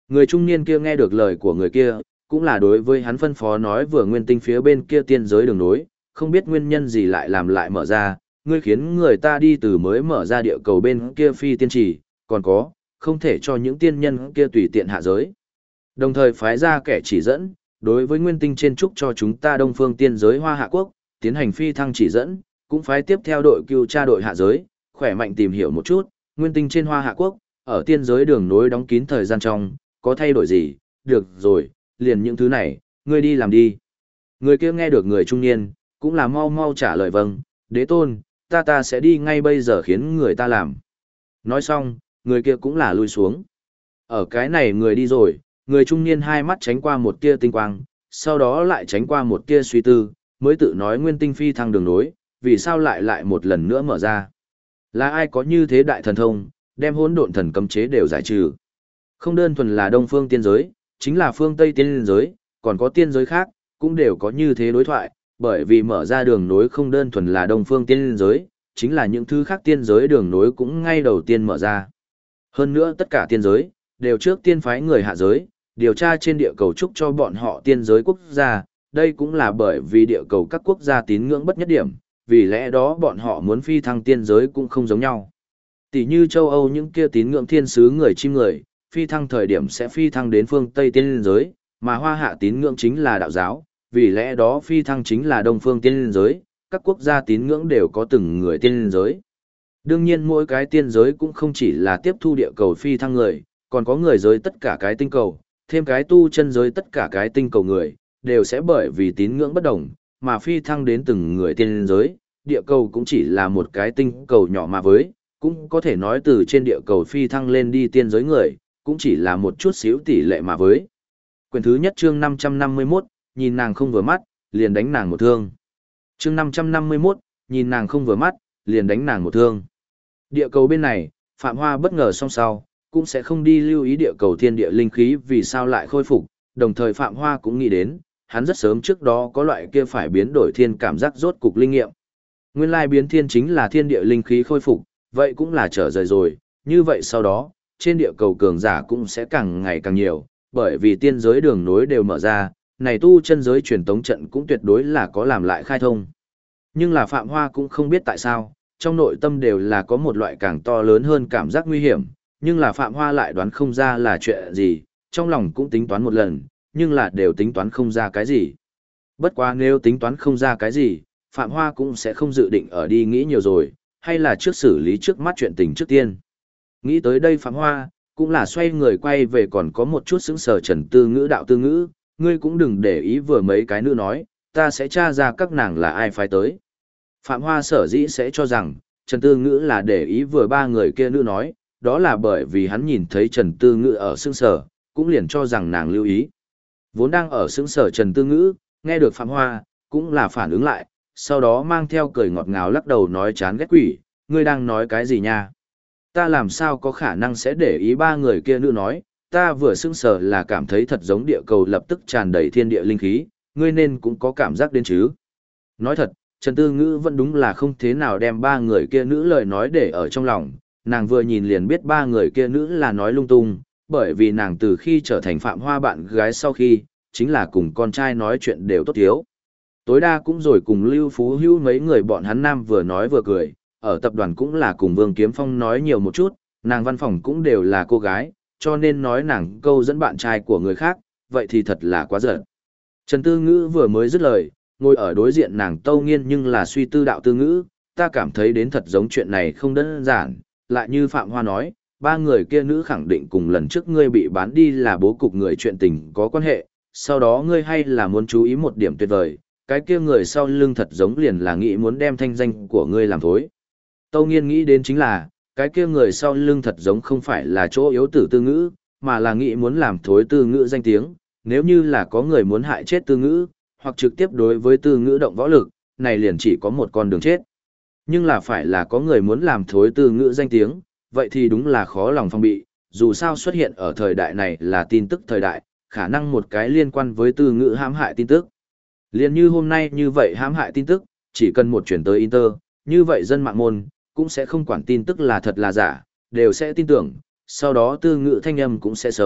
Người trung niên kia nghe được lời của người kia, cũng là đối với hắn phân phó nói vừa nguyên tinh phía bên kia tiên giới đường nối, không biết nguyên nhân gì lại làm lại mở ra, ngươi khiến người ta đi từ mới mở ra địa cầu bên kia phi tiên trì, còn có, không thể cho những tiên nhân kia tùy tiện hạ giới. Đồng thời phái ra kẻ chỉ dẫn, đối với nguyên tinh trên trúc cho chúng ta Đông Phương tiên giới Hoa Hạ Quốc, tiến hành phi thăng chỉ dẫn, cũng phái tiếp theo đội cứu tra đội hạ giới, khỏe mạnh tìm hiểu một chút, nguyên tinh trên Hoa Hạ Quốc, ở tiên giới đường nối đóng kín thời gian trong, có thay đổi gì, được rồi, liền những thứ này, ngươi đi làm đi. Người kia nghe được người trung niên, cũng là mau mau trả lời vâng, đế tôn, ta sẽ đi ngay bây giờ khiến người ta làm. Nói xong, người kia cũng là lui xuống. Ở cái này người đi rồi, người trung niên hai mắt tránh qua một tia tinh quang, sau đó lại tránh qua một tia suy tư, mới tự nói nguyên tinh phi thăng đường nối, vì sao lại một lần nữa mở ra. Là ai có như thế đại thần thông, đem hỗn độn thần cấm chế đều giải trừ. Không đơn thuần là Đông Phương tiên giới, chính là phương Tây tiên giới, còn có tiên giới khác, cũng đều có như thế đối thoại, bởi vì mở ra đường nối không đơn thuần là Đông Phương tiên giới, chính là những thứ khác tiên giới đường nối cũng ngay đầu tiên mở ra. Hơn nữa tất cả tiên giới, đều trước tiên phái người hạ giới, điều tra trên địa cầu chúc cho bọn họ tiên giới quốc gia, đây cũng là bởi vì địa cầu các quốc gia tín ngưỡng bất nhất điểm, vì lẽ đó bọn họ muốn phi thăng tiên giới cũng không giống nhau. Tỷ như châu Âu những kia tín ngưỡng thiên sứ người chim người, phi thăng thời điểm sẽ phi thăng đến phương Tây tiên giới, mà Hoa Hạ tín ngưỡng chính là đạo giáo, vì lẽ đó phi thăng chính là Đông Phương tiên giới, các quốc gia tín ngưỡng đều có từng người tiên giới. Đương nhiên mỗi cái tiên giới cũng không chỉ là tiếp thu địa cầu phi thăng người, còn có người giới tất cả cái tinh cầu, thêm cái tu chân giới tất cả cái tinh cầu người, đều sẽ bởi vì tín ngưỡng bất đồng, mà phi thăng đến từng người tiên giới, địa cầu cũng chỉ là một cái tinh cầu nhỏ mà với, cũng có thể nói từ trên địa cầu phi thăng lên đi tiên giới người, cũng chỉ là một chút xíu tỷ lệ mà với. Quyển thứ nhất chương 551, nhìn nàng không vừa mắt, liền đánh nàng một thương. Chương 551, nhìn nàng không vừa mắt, liền đánh nàng một thương. Địa cầu bên này, Phạm Hoa bất ngờ song sau, cũng sẽ không đi lưu ý địa cầu thiên địa linh khí vì sao lại khôi phục, đồng thời Phạm Hoa cũng nghĩ đến, hắn rất sớm trước đó có loại kia phải biến đổi thiên cảm giác rốt cục linh nghiệm. Nguyên lai biến thiên chính là thiên địa linh khí khôi phục, vậy cũng là trở rời rồi, như vậy sau đó, trên địa cầu cường giả cũng sẽ càng ngày càng nhiều, bởi vì tiên giới đường nối đều mở ra, này tu chân giới truyền tống trận cũng tuyệt đối là có làm lại khai thông. Nhưng là Phạm Hoa cũng không biết tại sao, trong nội tâm đều là có một loại càng to lớn hơn cảm giác nguy hiểm, nhưng là Phạm Hoa lại đoán không ra là chuyện gì, trong lòng cũng tính toán một lần, nhưng là đều tính toán không ra cái gì. Bất quá nếu tính toán không ra cái gì, Phạm Hoa cũng sẽ không dự định ở đi nghĩ nhiều rồi, hay là trước xử lý trước mắt chuyện tình trước tiên. Nghĩ tới đây Phạm Hoa, cũng là xoay người quay về còn có một chút sững sờ Trần Tư Ngữ đạo Tư Ngữ, ngươi cũng đừng để ý vừa mấy cái nữ nói, ta sẽ tra ra các nàng là ai phái tới. Phạm Hoa sở dĩ sẽ cho rằng, Trần Tư Ngữ là để ý vừa ba người kia nữ nói, đó là bởi vì hắn nhìn thấy Trần Tư Ngữ ở sững sờ, cũng liền cho rằng nàng lưu ý. Vốn đang ở sững sờ Trần Tư Ngữ, nghe được Phạm Hoa, cũng là phản ứng lại, sau đó mang theo cười ngọt ngào lắc đầu nói chán ghét quỷ, ngươi đang nói cái gì nha? Ta làm sao có khả năng sẽ để ý ba người kia nữ nói, ta vừa sững sờ là cảm thấy thật giống địa cầu lập tức tràn đầy thiên địa linh khí, ngươi nên cũng có cảm giác đến chứ. Nói thật, Trần Tư Ngữ vẫn đúng là không thế nào đem ba người kia nữ lời nói để ở trong lòng, nàng vừa nhìn liền biết ba người kia nữ là nói lung tung, bởi vì nàng từ khi trở thành Phạm Hoa bạn gái sau khi, chính là cùng con trai nói chuyện đều tốt thiếu. Tối đa cũng rồi cùng Lưu Phú Hữu mấy người bọn hắn nam vừa nói vừa cười, ở tập đoàn cũng là cùng Vương Kiếm Phong nói nhiều một chút, nàng văn phòng cũng đều là cô gái, cho nên nói nàng câu dẫn bạn trai của người khác, vậy thì thật là quá giận. Trần Tư Ngữ vừa mới dứt lời, ngồi ở đối diện nàng Tâu Nghiên nhưng là suy tư đạo Tư Ngữ, ta cảm thấy đến thật giống chuyện này không đơn giản, lại như Phạm Hoa nói, ba người kia nữ khẳng định cùng lần trước ngươi bị bán đi là bố cục người chuyện tình có quan hệ, sau đó ngươi hay là muốn chú ý một điểm tuyệt vời, cái kia người sau lưng thật giống liền là nghĩ muốn đem thanh danh của ngươi làm thối. Tâu Nghiên nghĩ đến chính là, cái kia người sau lưng thật giống không phải là chỗ yếu tử Tư Ngữ, mà là nghĩ muốn làm thối Tư Ngữ danh tiếng, nếu như là có người muốn hại chết Tư Ngữ, hoặc trực tiếp đối với Tư Ngữ động võ lực, này liền chỉ có một con đường chết. Nhưng là phải là có người muốn làm thối Tư Ngữ danh tiếng, vậy thì đúng là khó lòng phòng bị, dù sao xuất hiện ở thời đại này là tin tức thời đại, khả năng một cái liên quan với Tư Ngữ hãm hại tin tức. Liên như hôm nay như vậy hãm hại tin tức, chỉ cần một chuyển tới Inter, như vậy dân mạng môn, cũng sẽ không quản tin tức là thật là giả, đều sẽ tin tưởng, sau đó Tư Ngữ thanh âm cũng sẽ xấu,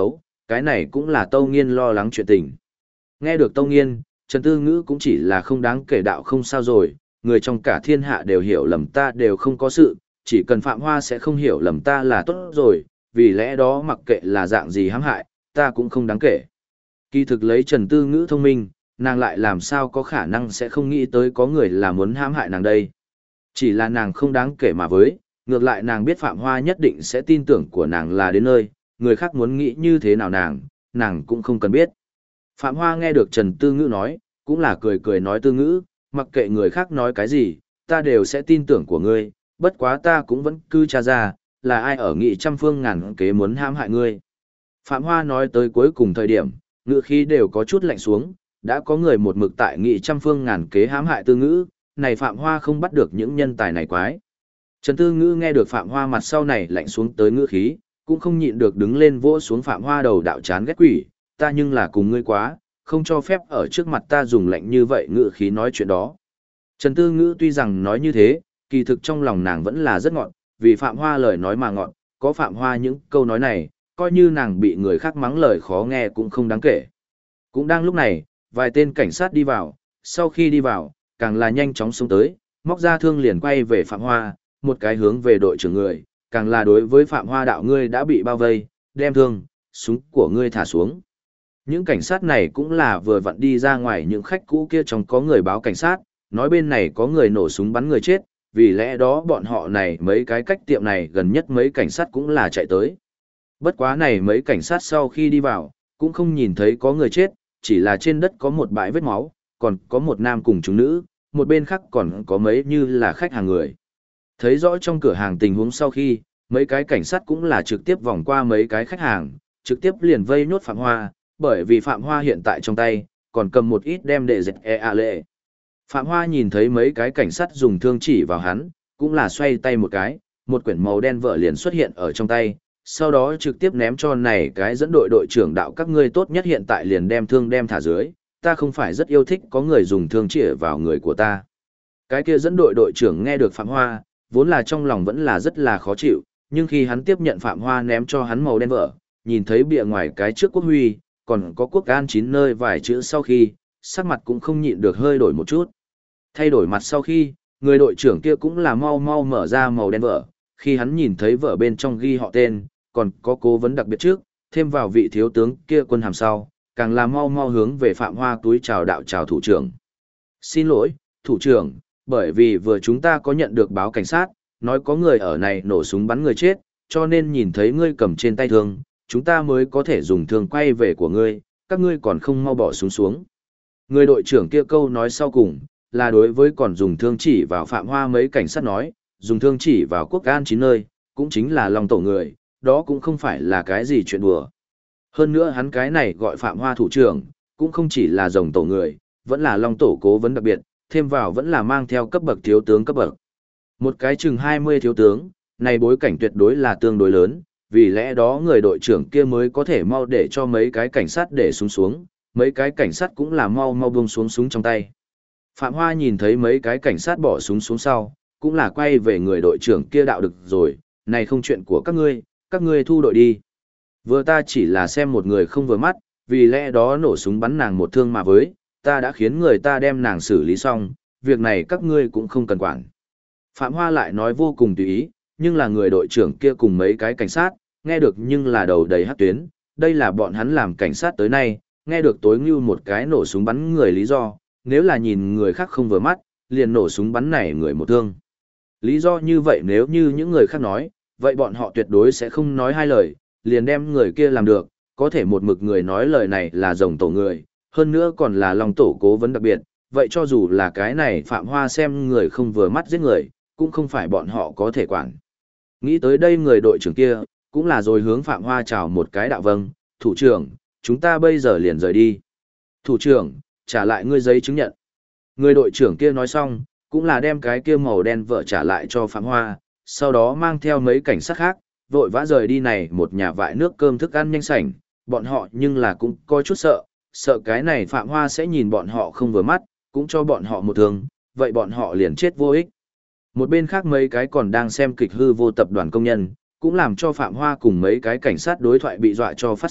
cái này cũng là Tâu Nghiên lo lắng chuyện tình. Nghe được Tâu Nghiên, Trần Tư Ngữ cũng chỉ là không đáng kể đạo không sao rồi, người trong cả thiên hạ đều hiểu lầm ta đều không có sự, chỉ cần Phạm Hoa sẽ không hiểu lầm ta là tốt rồi, vì lẽ đó mặc kệ là dạng gì hãm hại, ta cũng không đáng kể. Kỳ thực lấy Trần Tư Ngữ thông minh, nàng lại làm sao có khả năng sẽ không nghĩ tới có người là muốn hãm hại nàng đây. Chỉ là nàng không đáng kể mà với, ngược lại nàng biết Phạm Hoa nhất định sẽ tin tưởng của nàng là đến nơi, người khác muốn nghĩ như thế nào nàng cũng không cần biết. Phạm Hoa nghe được Trần Tư Ngữ nói, cũng là cười cười nói Tư Ngữ, mặc kệ người khác nói cái gì, ta đều sẽ tin tưởng của ngươi, bất quá ta cũng vẫn cứ tra ra, là ai ở nghị trăm phương ngàn kế muốn hãm hại ngươi. Phạm Hoa nói tới cuối cùng thời điểm, ngữ khí đều có chút lạnh xuống, đã có người một mực tại nghị trăm phương ngàn kế hãm hại Tư Ngữ, này Phạm Hoa không bắt được những nhân tài này quái. Trần Tư Ngữ nghe được Phạm Hoa mặt sau này lạnh xuống tới ngữ khí, cũng không nhịn được đứng lên vỗ xuống Phạm Hoa đầu đạo chán ghét quỷ, ta nhưng là cùng ngươi quá, không cho phép ở trước mặt ta dùng lạnh như vậy ngữ khí nói chuyện đó. Trần Tư Ngữ tuy rằng nói như thế, kỳ thực trong lòng nàng vẫn là rất ngọn, vì Phạm Hoa lời nói mà ngọn, có Phạm Hoa những câu nói này, coi như nàng bị người khác mắng lời khó nghe cũng không đáng kể. Cũng đang lúc này, vài tên cảnh sát đi vào, sau khi đi vào, càng là nhanh chóng xông tới, móc ra thương liền quay về Phạm Hoa, một cái hướng về đội trưởng người, càng là đối với Phạm Hoa đạo ngươi đã bị bao vây, đem thương, súng của ngươi thả xuống. Những cảnh sát này cũng là vừa vặn đi ra ngoài những khách cũ kia trong có người báo cảnh sát, nói bên này có người nổ súng bắn người chết, vì lẽ đó bọn họ này mấy cái cách tiệm này gần nhất mấy cảnh sát cũng là chạy tới. Bất quá này mấy cảnh sát sau khi đi vào, cũng không nhìn thấy có người chết, chỉ là trên đất có một bãi vết máu, còn có một nam cùng chúng nữ, một bên khác còn có mấy như là khách hàng người. Thấy rõ trong cửa hàng tình huống sau khi, mấy cái cảnh sát cũng là trực tiếp vòng qua mấy cái khách hàng, trực tiếp liền vây nhốt Phạm Hoa, bởi vì Phạm Hoa hiện tại trong tay, còn cầm một ít đem để dệt lệ. Phạm Hoa nhìn thấy mấy cái cảnh sát dùng thương chỉ vào hắn, cũng là xoay tay một cái, một quyển màu đen vợ liền xuất hiện ở trong tay, sau đó trực tiếp ném cho này cái dẫn đội đội trưởng đạo các ngươi tốt nhất hiện tại liền đem thương đem thả dưới, ta không phải rất yêu thích có người dùng thương chỉ vào người của ta. Cái kia dẫn đội đội trưởng nghe được Phạm Hoa, vốn là trong lòng vẫn là rất là khó chịu, nhưng khi hắn tiếp nhận Phạm Hoa ném cho hắn màu đen vợ, nhìn thấy bìa ngoài cái trước quốc huy, còn có quốc an 9 nơi vài chữ sau khi, sắc mặt cũng không nhịn được hơi đổi một chút. Thay đổi mặt sau khi, người đội trưởng kia cũng là mau mau mở ra màu đen vợ, khi hắn nhìn thấy vợ bên trong ghi họ tên, còn có cố vấn đặc biệt trước, thêm vào vị thiếu tướng kia quân hàm sau, càng là mau mau hướng về Phạm Hoa túi chào đạo chào thủ trưởng. Xin lỗi, thủ trưởng, bởi vì vừa chúng ta có nhận được báo cảnh sát, nói có người ở này nổ súng bắn người chết, cho nên nhìn thấy ngươi cầm trên tay thương, chúng ta mới có thể dùng thương quay về của ngươi, các ngươi còn không mau bỏ súng xuống. Người đội trưởng kia câu nói sau cùng, là đối với còn dùng thương chỉ vào Phạm Hoa mấy cảnh sát nói, dùng thương chỉ vào quốc an 9 nơi, cũng chính là Long tổ người, đó cũng không phải là cái gì chuyện đùa. Hơn nữa hắn cái này gọi Phạm Hoa thủ trưởng, cũng không chỉ là rồng tổ người, vẫn là Long tổ cố vấn đặc biệt, thêm vào vẫn là mang theo cấp bậc thiếu tướng cấp bậc. Một cái chừng 20 thiếu tướng, này bối cảnh tuyệt đối là tương đối lớn, vì lẽ đó người đội trưởng kia mới có thể mau để cho mấy cái cảnh sát để súng xuống, mấy cái cảnh sát cũng là mau mau buông xuống súng trong tay. Phạm Hoa nhìn thấy mấy cái cảnh sát bỏ súng xuống sau, cũng là quay về người đội trưởng kia đạo được rồi, này không chuyện của các ngươi thu đội đi. Vừa ta chỉ là xem một người không vừa mắt, vì lẽ đó nổ súng bắn nàng một thương mà với, ta đã khiến người ta đem nàng xử lý xong, việc này các ngươi cũng không cần quản. Phạm Hoa lại nói vô cùng tùy ý, nhưng là người đội trưởng kia cùng mấy cái cảnh sát, nghe được nhưng là đầu đầy hắc tuyến, đây là bọn hắn làm cảnh sát tới nay, nghe được tối ngưu một cái nổ súng bắn người lý do, nếu là nhìn người khác không vừa mắt, liền nổ súng bắn này người một thương. Lý do như vậy nếu như những người khác nói, vậy bọn họ tuyệt đối sẽ không nói hai lời, liền đem người kia làm được, có thể một mực người nói lời này là rồng tổ người, hơn nữa còn là Long tổ cố vấn đặc biệt, vậy cho dù là cái này Phạm Hoa xem người không vừa mắt giết người, cũng không phải bọn họ có thể quản. Nghĩ tới đây người đội trưởng kia, cũng là rồi hướng Phạm Hoa chào một cái đạo vâng, thủ trưởng, chúng ta bây giờ liền rời đi. Thủ trưởng, trả lại ngươi giấy chứng nhận. Người đội trưởng kia nói xong, cũng là đem cái kia màu đen vợ trả lại cho Phạm Hoa, sau đó mang theo mấy cảnh sát khác, vội vã rời đi này một nhà vại nước cơm thức ăn nhanh sảnh, bọn họ nhưng là cũng có chút sợ cái này Phạm Hoa sẽ nhìn bọn họ không vừa mắt, cũng cho bọn họ một thương, vậy bọn họ liền chết vô ích. Một bên khác mấy cái còn đang xem kịch hư vô tập đoàn công nhân, cũng làm cho Phạm Hoa cùng mấy cái cảnh sát đối thoại bị dọa cho phát sợ,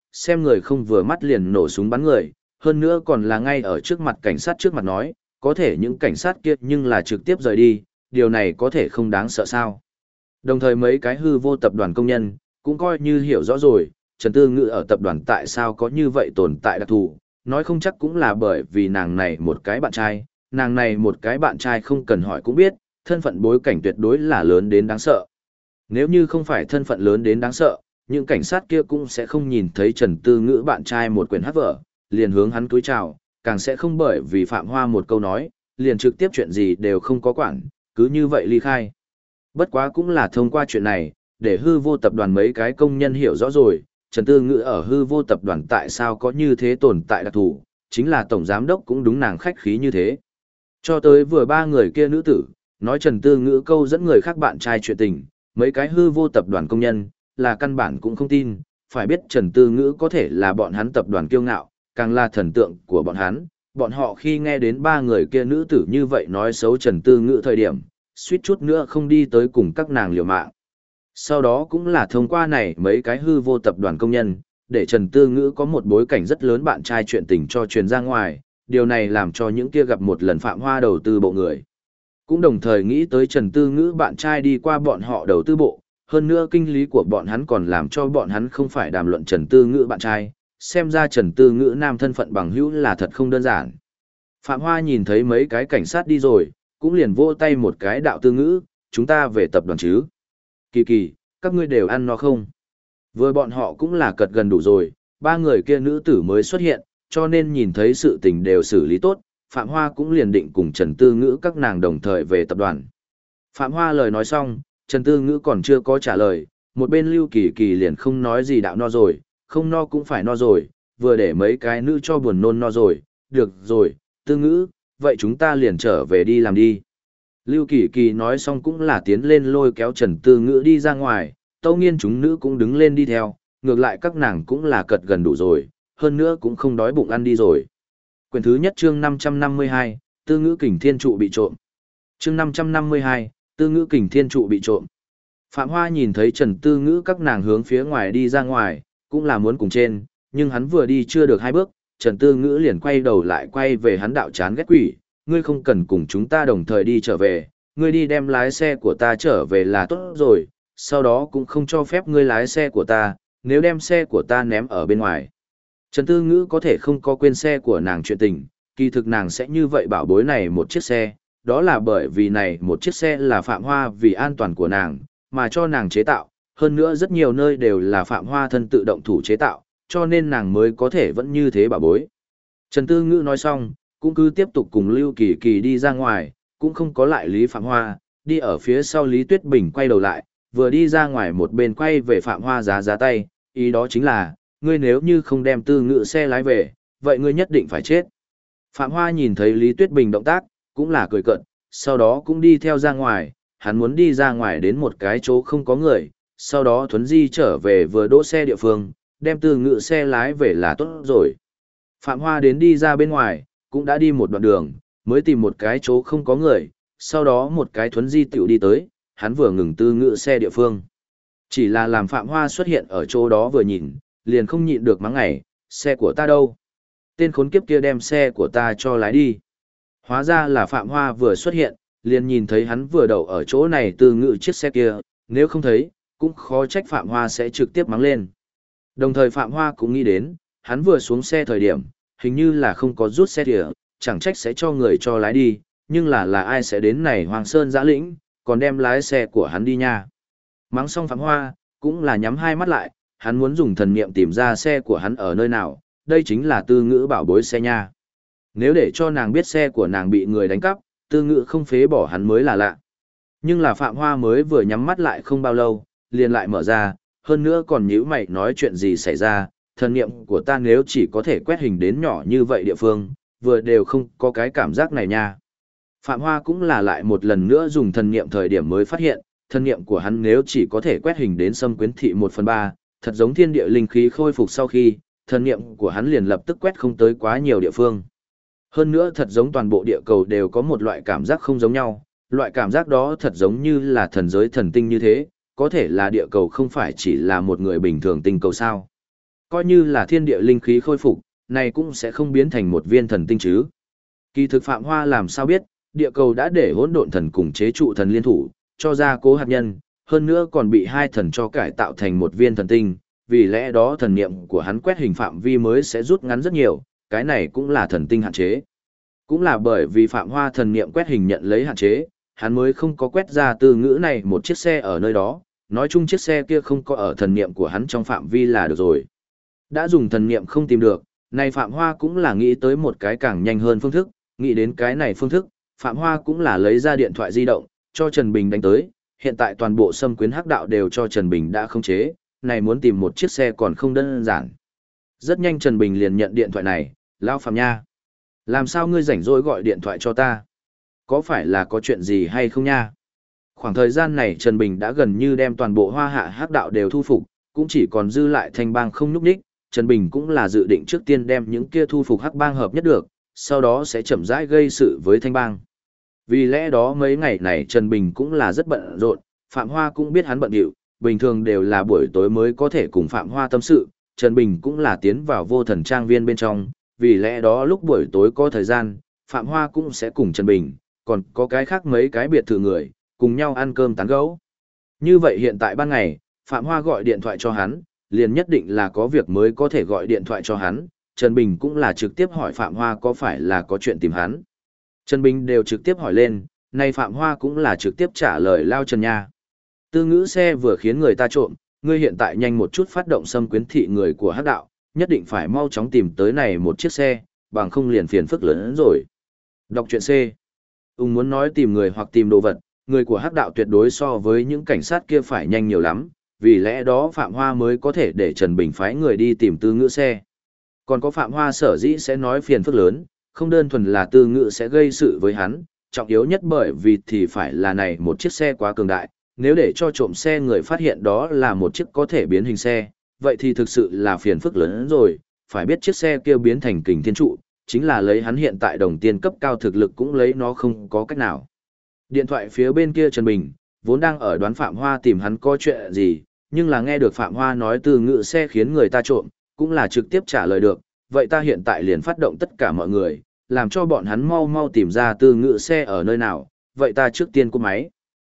xem người không vừa mắt liền nổ súng bắn người, hơn nữa còn là ngay ở trước mặt cảnh sát trước mặt nói, có thể những cảnh sát kia nhưng là trực tiếp rời đi, điều này có thể không đáng sợ sao. Đồng thời mấy cái hư vô tập đoàn công nhân, cũng coi như hiểu rõ rồi, Trần Tư Ngữ ở tập đoàn tại sao có như vậy tồn tại đặc thù, nói không chắc cũng là bởi vì nàng này một cái bạn trai, nàng này một cái bạn trai không cần hỏi cũng biết, thân phận bối cảnh tuyệt đối là lớn đến đáng sợ. Nếu như không phải thân phận lớn đến đáng sợ, những cảnh sát kia cũng sẽ không nhìn thấy Trần Tư Ngữ bạn trai một quyển hát vở, liền hướng hắn cúi chào, càng sẽ không bởi vì Phạm Hoa một câu nói, liền trực tiếp chuyện gì đều không có quản, cứ như vậy ly khai. Bất quá cũng là thông qua chuyện này, để hư vô tập đoàn mấy cái công nhân hiểu rõ rồi, Trần Tư Ngữ ở hư vô tập đoàn tại sao có như thế tồn tại đặc thù, chính là tổng giám đốc cũng đúng nàng khách khí như thế. Cho tới vừa ba người kia nữ tử, nói Trần Tư Ngữ câu dẫn người khác bạn trai chuyện tình, mấy cái hư vô tập đoàn công nhân, là căn bản cũng không tin, phải biết Trần Tư Ngữ có thể là bọn hắn tập đoàn kiêu ngạo, càng là thần tượng của bọn hắn. Bọn họ khi nghe đến ba người kia nữ tử như vậy nói xấu Trần Tư Ngữ thời điểm, suýt chút nữa không đi tới cùng các nàng liều mạng. Sau đó cũng là thông qua này mấy cái hư vô tập đoàn công nhân, để Trần Tư Ngữ có một bối cảnh rất lớn bạn trai chuyện tình cho truyền ra ngoài, điều này làm cho những kia gặp một lần Phạm Hoa đầu tư bộ người. Cũng đồng thời nghĩ tới Trần Tư Ngữ bạn trai đi qua bọn họ đầu tư bộ, hơn nữa kinh lý của bọn hắn còn làm cho bọn hắn không phải đàm luận Trần Tư Ngữ bạn trai, xem ra Trần Tư Ngữ nam thân phận bằng hữu là thật không đơn giản. Phạm Hoa nhìn thấy mấy cái cảnh sát đi rồi, cũng liền vỗ tay một cái đạo Tư Ngữ, chúng ta về tập đoàn chứ. Kỳ kỳ, các ngươi đều ăn no không? Vừa bọn họ cũng là cật gần đủ rồi, ba người kia nữ tử mới xuất hiện, cho nên nhìn thấy sự tình đều xử lý tốt, Phạm Hoa cũng liền định cùng Trần Tư Ngữ các nàng đồng thời về tập đoàn. Phạm Hoa lời nói xong, Trần Tư Ngữ còn chưa có trả lời, một bên Lưu Kỳ Kỳ liền không nói gì đạo no rồi, không no cũng phải no rồi, vừa để mấy cái nữ cho buồn nôn no rồi, được rồi, Tư Ngữ, vậy chúng ta liền trở về đi làm đi. Lưu Kỳ Kỳ nói xong cũng là tiến lên lôi kéo Trần Tư Ngữ đi ra ngoài, Tâu Nghiên chúng nữ cũng đứng lên đi theo, ngược lại các nàng cũng là cật gần đủ rồi, hơn nữa cũng không đói bụng ăn đi rồi. Quyển thứ nhất chương 552, Tư Ngữ Kình Thiên Trụ bị trộm. Chương 552, Tư Ngữ Kình Thiên Trụ bị trộm. Phạm Hoa nhìn thấy Trần Tư Ngữ các nàng hướng phía ngoài đi ra ngoài, cũng là muốn cùng trên, nhưng hắn vừa đi chưa được hai bước, Trần Tư Ngữ liền quay đầu lại quay về hắn đạo chán ghét quỷ, ngươi không cần cùng chúng ta đồng thời đi trở về, ngươi đi đem lái xe của ta trở về là tốt rồi, sau đó cũng không cho phép ngươi lái xe của ta, nếu đem xe của ta ném ở bên ngoài. Trần Tư Ngữ có thể không có quên xe của nàng chuyện tình, kỳ thực nàng sẽ như vậy bảo bối này một chiếc xe, đó là bởi vì này một chiếc xe là Phạm Hoa vì an toàn của nàng, mà cho nàng chế tạo, hơn nữa rất nhiều nơi đều là Phạm Hoa thân tự động thủ chế tạo, cho nên nàng mới có thể vẫn như thế bảo bối. Trần Tư Ngữ nói xong, cũng cứ tiếp tục cùng Lưu Kỳ Kỳ đi ra ngoài, cũng không có lại Lý Phạm Hoa, đi ở phía sau Lý Tuyết Bình quay đầu lại, vừa đi ra ngoài một bên quay về Phạm Hoa giá tay, ý đó chính là, ngươi nếu như không đem Tư Ngữ xe lái về, vậy ngươi nhất định phải chết. Phạm Hoa nhìn thấy Lý Tuyết Bình động tác, cũng là cười cợt, sau đó cũng đi theo ra ngoài, hắn muốn đi ra ngoài đến một cái chỗ không có người, sau đó thuấn di trở về vừa đỗ xe địa phương, đem Tư Ngữ xe lái về là tốt rồi. Phạm Hoa đến đi ra bên ngoài, cũng đã đi một đoạn đường, mới tìm một cái chỗ không có người, sau đó một cái thuấn di tiểu đi tới, hắn vừa ngừng Tư Ngữ xe địa phương. Chỉ là làm Phạm Hoa xuất hiện ở chỗ đó vừa nhìn, liền không nhịn được mắng ngày, xe của ta đâu? Tên khốn kiếp kia đem xe của ta cho lái đi. Hóa ra là Phạm Hoa vừa xuất hiện, liền nhìn thấy hắn vừa đậu ở chỗ này Tư Ngữ chiếc xe kia, nếu không thấy, cũng khó trách Phạm Hoa sẽ trực tiếp mắng lên. Đồng thời Phạm Hoa cũng nghĩ đến, hắn vừa xuống xe thời điểm, hình như là không có rút xe kìa, chẳng trách sẽ cho người cho lái đi, nhưng là ai sẽ đến này Hoàng Sơn Giã Lĩnh, còn đem lái xe của hắn đi nha. Mắng xong Phạm Hoa, cũng là nhắm hai mắt lại, hắn muốn dùng thần niệm tìm ra xe của hắn ở nơi nào, đây chính là Tư Ngữ bảo bối xe nha. Nếu để cho nàng biết xe của nàng bị người đánh cắp, Tư Ngữ không phế bỏ hắn mới là lạ. Nhưng là Phạm Hoa mới vừa nhắm mắt lại không bao lâu, liền lại mở ra, hơn nữa còn nhíu mày nói chuyện gì xảy ra, thần niệm của ta nếu chỉ có thể quét hình đến nhỏ như vậy địa phương, vừa đều không có cái cảm giác này nha. Phạm Hoa cũng là lại một lần nữa dùng thần niệm thời điểm mới phát hiện, thần niệm của hắn nếu chỉ có thể quét hình đến Sâm Quyến Thị 1/3, thật giống thiên địa linh khí khôi phục sau khi, thần niệm của hắn liền lập tức quét không tới quá nhiều địa phương. Hơn nữa thật giống toàn bộ địa cầu đều có một loại cảm giác không giống nhau, loại cảm giác đó thật giống như là thần giới thần tinh như thế, có thể là địa cầu không phải chỉ là một người bình thường tinh cầu sao. Coi như là thiên địa linh khí khôi phục, này cũng sẽ không biến thành một viên thần tinh chứ. Kỳ thực Phạm Hoa làm sao biết, địa cầu đã để hỗn độn thần cùng chế trụ thần liên thủ, cho ra cố hạt nhân, hơn nữa còn bị hai thần cho cải tạo thành một viên thần tinh, vì lẽ đó thần niệm của hắn quét hình phạm vi mới sẽ rút ngắn rất nhiều, cái này cũng là thần tinh hạn chế. Cũng là bởi vì Phạm Hoa thần niệm quét hình nhận lấy hạn chế, hắn mới không có quét ra từ ngữ này một chiếc xe ở nơi đó, nói chung chiếc xe kia không có ở thần niệm của hắn trong phạm vi là được rồi. Đã dùng thần niệm không tìm được, này Phạm Hoa cũng là nghĩ tới một cái càng nhanh hơn phương thức, nghĩ đến cái này phương thức, Phạm Hoa cũng là lấy ra điện thoại di động, cho Trần Bình đánh tới, hiện tại toàn bộ xâm quyến hắc đạo đều cho Trần Bình đã khống chế, này muốn tìm một chiếc xe còn không đơn giản. Rất nhanh Trần Bình liền nhận điện thoại này, Lão Phạm nha. Làm sao ngươi rảnh rỗi gọi điện thoại cho ta? Có phải là có chuyện gì hay không nha? Khoảng thời gian này Trần Bình đã gần như đem toàn bộ hoa hạ hắc đạo đều thu phục, cũng chỉ còn dư lại thanh bang không nhúc nhích. Trần Bình cũng là dự định trước tiên đem những kia thu phục hắc bang hợp nhất được, sau đó sẽ chậm rãi gây sự với thanh bang. Vì lẽ đó mấy ngày này Trần Bình cũng là rất bận rộn, Phạm Hoa cũng biết hắn bận rộn, bình thường đều là buổi tối mới có thể cùng Phạm Hoa tâm sự, Trần Bình cũng là tiến vào vô thần trang viên bên trong, vì lẽ đó lúc buổi tối có thời gian, Phạm Hoa cũng sẽ cùng Trần Bình, còn có cái khác mấy cái biệt thự người, cùng nhau ăn cơm tán gẫu. Như vậy hiện tại ban ngày, Phạm Hoa gọi điện thoại cho hắn, liền nhất định là có việc mới có thể gọi điện thoại cho hắn, Trần Bình cũng là trực tiếp hỏi Phạm Hoa có phải là có chuyện tìm hắn. Trần Bình đều trực tiếp hỏi lên, nay Phạm Hoa cũng là trực tiếp trả lời lao Trần nha. Tư ngữ xe vừa khiến người ta trộm, ngươi hiện tại nhanh một chút phát động xâm quyến thị người của hắc đạo, nhất định phải mau chóng tìm tới này một chiếc xe, bằng không liền phiền phức lớn hơn rồi. Đọc truyện C. Ung muốn nói tìm người hoặc tìm đồ vật, người của hắc đạo tuyệt đối so với những cảnh sát kia phải nhanh nhiều lắm, vì lẽ đó Phạm Hoa mới có thể để Trần Bình phái người đi tìm tư ngữ xe. Còn có Phạm Hoa sở dĩ sẽ nói phiền phức lớn, không đơn thuần là tư ngữ sẽ gây sự với hắn, trọng yếu nhất bởi vì thì phải là này một chiếc xe quá cường đại, nếu để cho trộm xe người phát hiện đó là một chiếc có thể biến hình xe, vậy thì thực sự là phiền phức lớn rồi, phải biết chiếc xe kia biến thành kình thiên trụ, chính là lấy hắn hiện tại đồng tiền cấp cao thực lực cũng lấy nó không có cách nào. Điện thoại phía bên kia Trần Bình, vốn đang ở đoán Phạm Hoa tìm hắn có chuyện gì, nhưng là nghe được Phạm Hoa nói từ ngữ xe khiến người ta trộm, cũng là trực tiếp trả lời được, vậy ta hiện tại liền phát động tất cả mọi người, làm cho bọn hắn mau mau tìm ra từ ngữ xe ở nơi nào, vậy ta trước tiên cúp máy.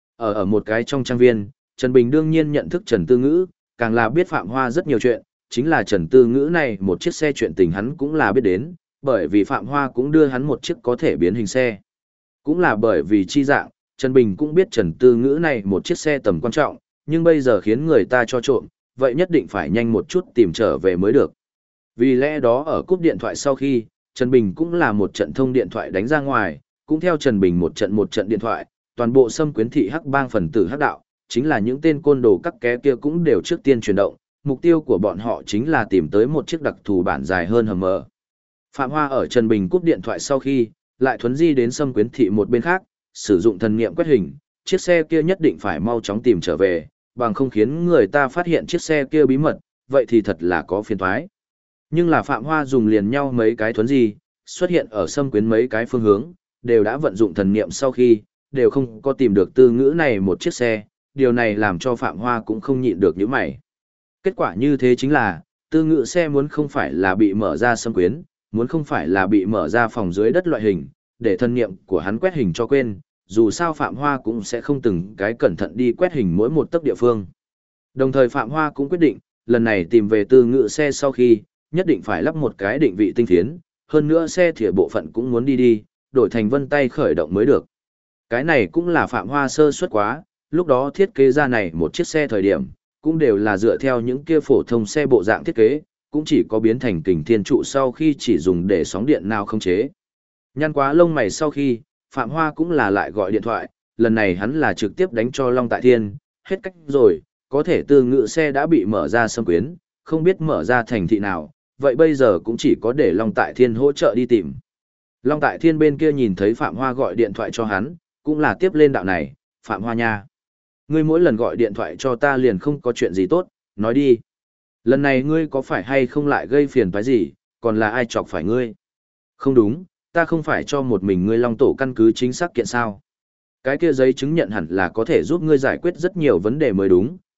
Ở một cái trong trang viên, Trần Bình đương nhiên nhận thức Trần Tư Ngữ, càng là biết Phạm Hoa rất nhiều chuyện, chính là Trần Tư Ngữ này một chiếc xe chuyện tình hắn cũng là biết đến, bởi vì Phạm Hoa cũng đưa hắn một chiếc có thể biến hình xe. Cũng là bởi vì chi dạng, Trần Bình cũng biết Trần Tư Ngữ này một chiếc xe tầm quan trọng, nhưng bây giờ khiến người ta cho trộm, vậy nhất định phải nhanh một chút tìm trở về mới được. Vì lẽ đó ở cúp điện thoại sau khi, Trần Bình cũng là một trận thông điện thoại đánh ra ngoài, cũng theo Trần Bình một trận điện thoại, toàn bộ xâm quyến thị hắc bang phần tử hắc đạo, chính là những tên côn đồ các ké kia cũng đều trước tiên chuyển động, mục tiêu của bọn họ chính là tìm tới một chiếc đặc thù bản dài hơn hầm mờ. Phạm Hoa ở Trần Bình cúp điện thoại sau khi, lại thuấn di đến xâm quyến thị một bên khác, sử dụng thần niệm quét hình, chiếc xe kia nhất định phải mau chóng tìm trở về, bằng không khiến người ta phát hiện chiếc xe kia bí mật, vậy thì thật là có phiền toái. Nhưng là Phạm Hoa dùng liền nhau mấy cái thuấn di, xuất hiện ở xâm quyến mấy cái phương hướng, đều đã vận dụng thần niệm sau khi, đều không có tìm được Tư Ngữ này một chiếc xe, điều này làm cho Phạm Hoa cũng không nhịn được những mày. Kết quả như thế chính là, Tư Ngữ xe muốn không phải là bị mở ra xâm quyến, muốn không phải là bị mở ra phòng dưới đất loại hình, để thần niệm của hắn quét hình cho quên, dù sao Phạm Hoa cũng sẽ không từng cái cẩn thận đi quét hình mỗi một tấc địa phương. Đồng thời Phạm Hoa cũng quyết định, lần này tìm về Tư Ngữ xe sau khi, nhất định phải lắp một cái định vị tinh phiến, hơn nữa xe thỉa bộ phận cũng muốn đi, đổi thành vân tay khởi động mới được. Cái này cũng là Phạm Hoa sơ suất quá, lúc đó thiết kế ra này một chiếc xe thời điểm, cũng đều là dựa theo những kia phổ thông xe bộ dạng thiết kế, cũng chỉ có biến thành kình thiên trụ sau khi chỉ dùng để sóng điện nào không chế. Nhăn quá lông mày sau khi, Phạm Hoa cũng là lại gọi điện thoại, lần này hắn là trực tiếp đánh cho Long Tại Thiên, hết cách rồi, có thể Tư Ngữ xe đã bị mở ra xâm quyến, không biết mở ra thành thị nào, vậy bây giờ cũng chỉ có để Long Tại Thiên hỗ trợ đi tìm. Long Tại Thiên bên kia nhìn thấy Phạm Hoa gọi điện thoại cho hắn, cũng là tiếp lên đạo này, Phạm Hoa nha. Ngươi mỗi lần gọi điện thoại cho ta liền không có chuyện gì tốt, nói đi. Lần này ngươi có phải hay không lại gây phiền toái gì, còn là ai chọc phải ngươi? Không đúng, ta không phải cho một mình ngươi Long Tổ căn cứ chính xác kiện sao. Cái kia giấy chứng nhận hẳn là có thể giúp ngươi giải quyết rất nhiều vấn đề mới đúng,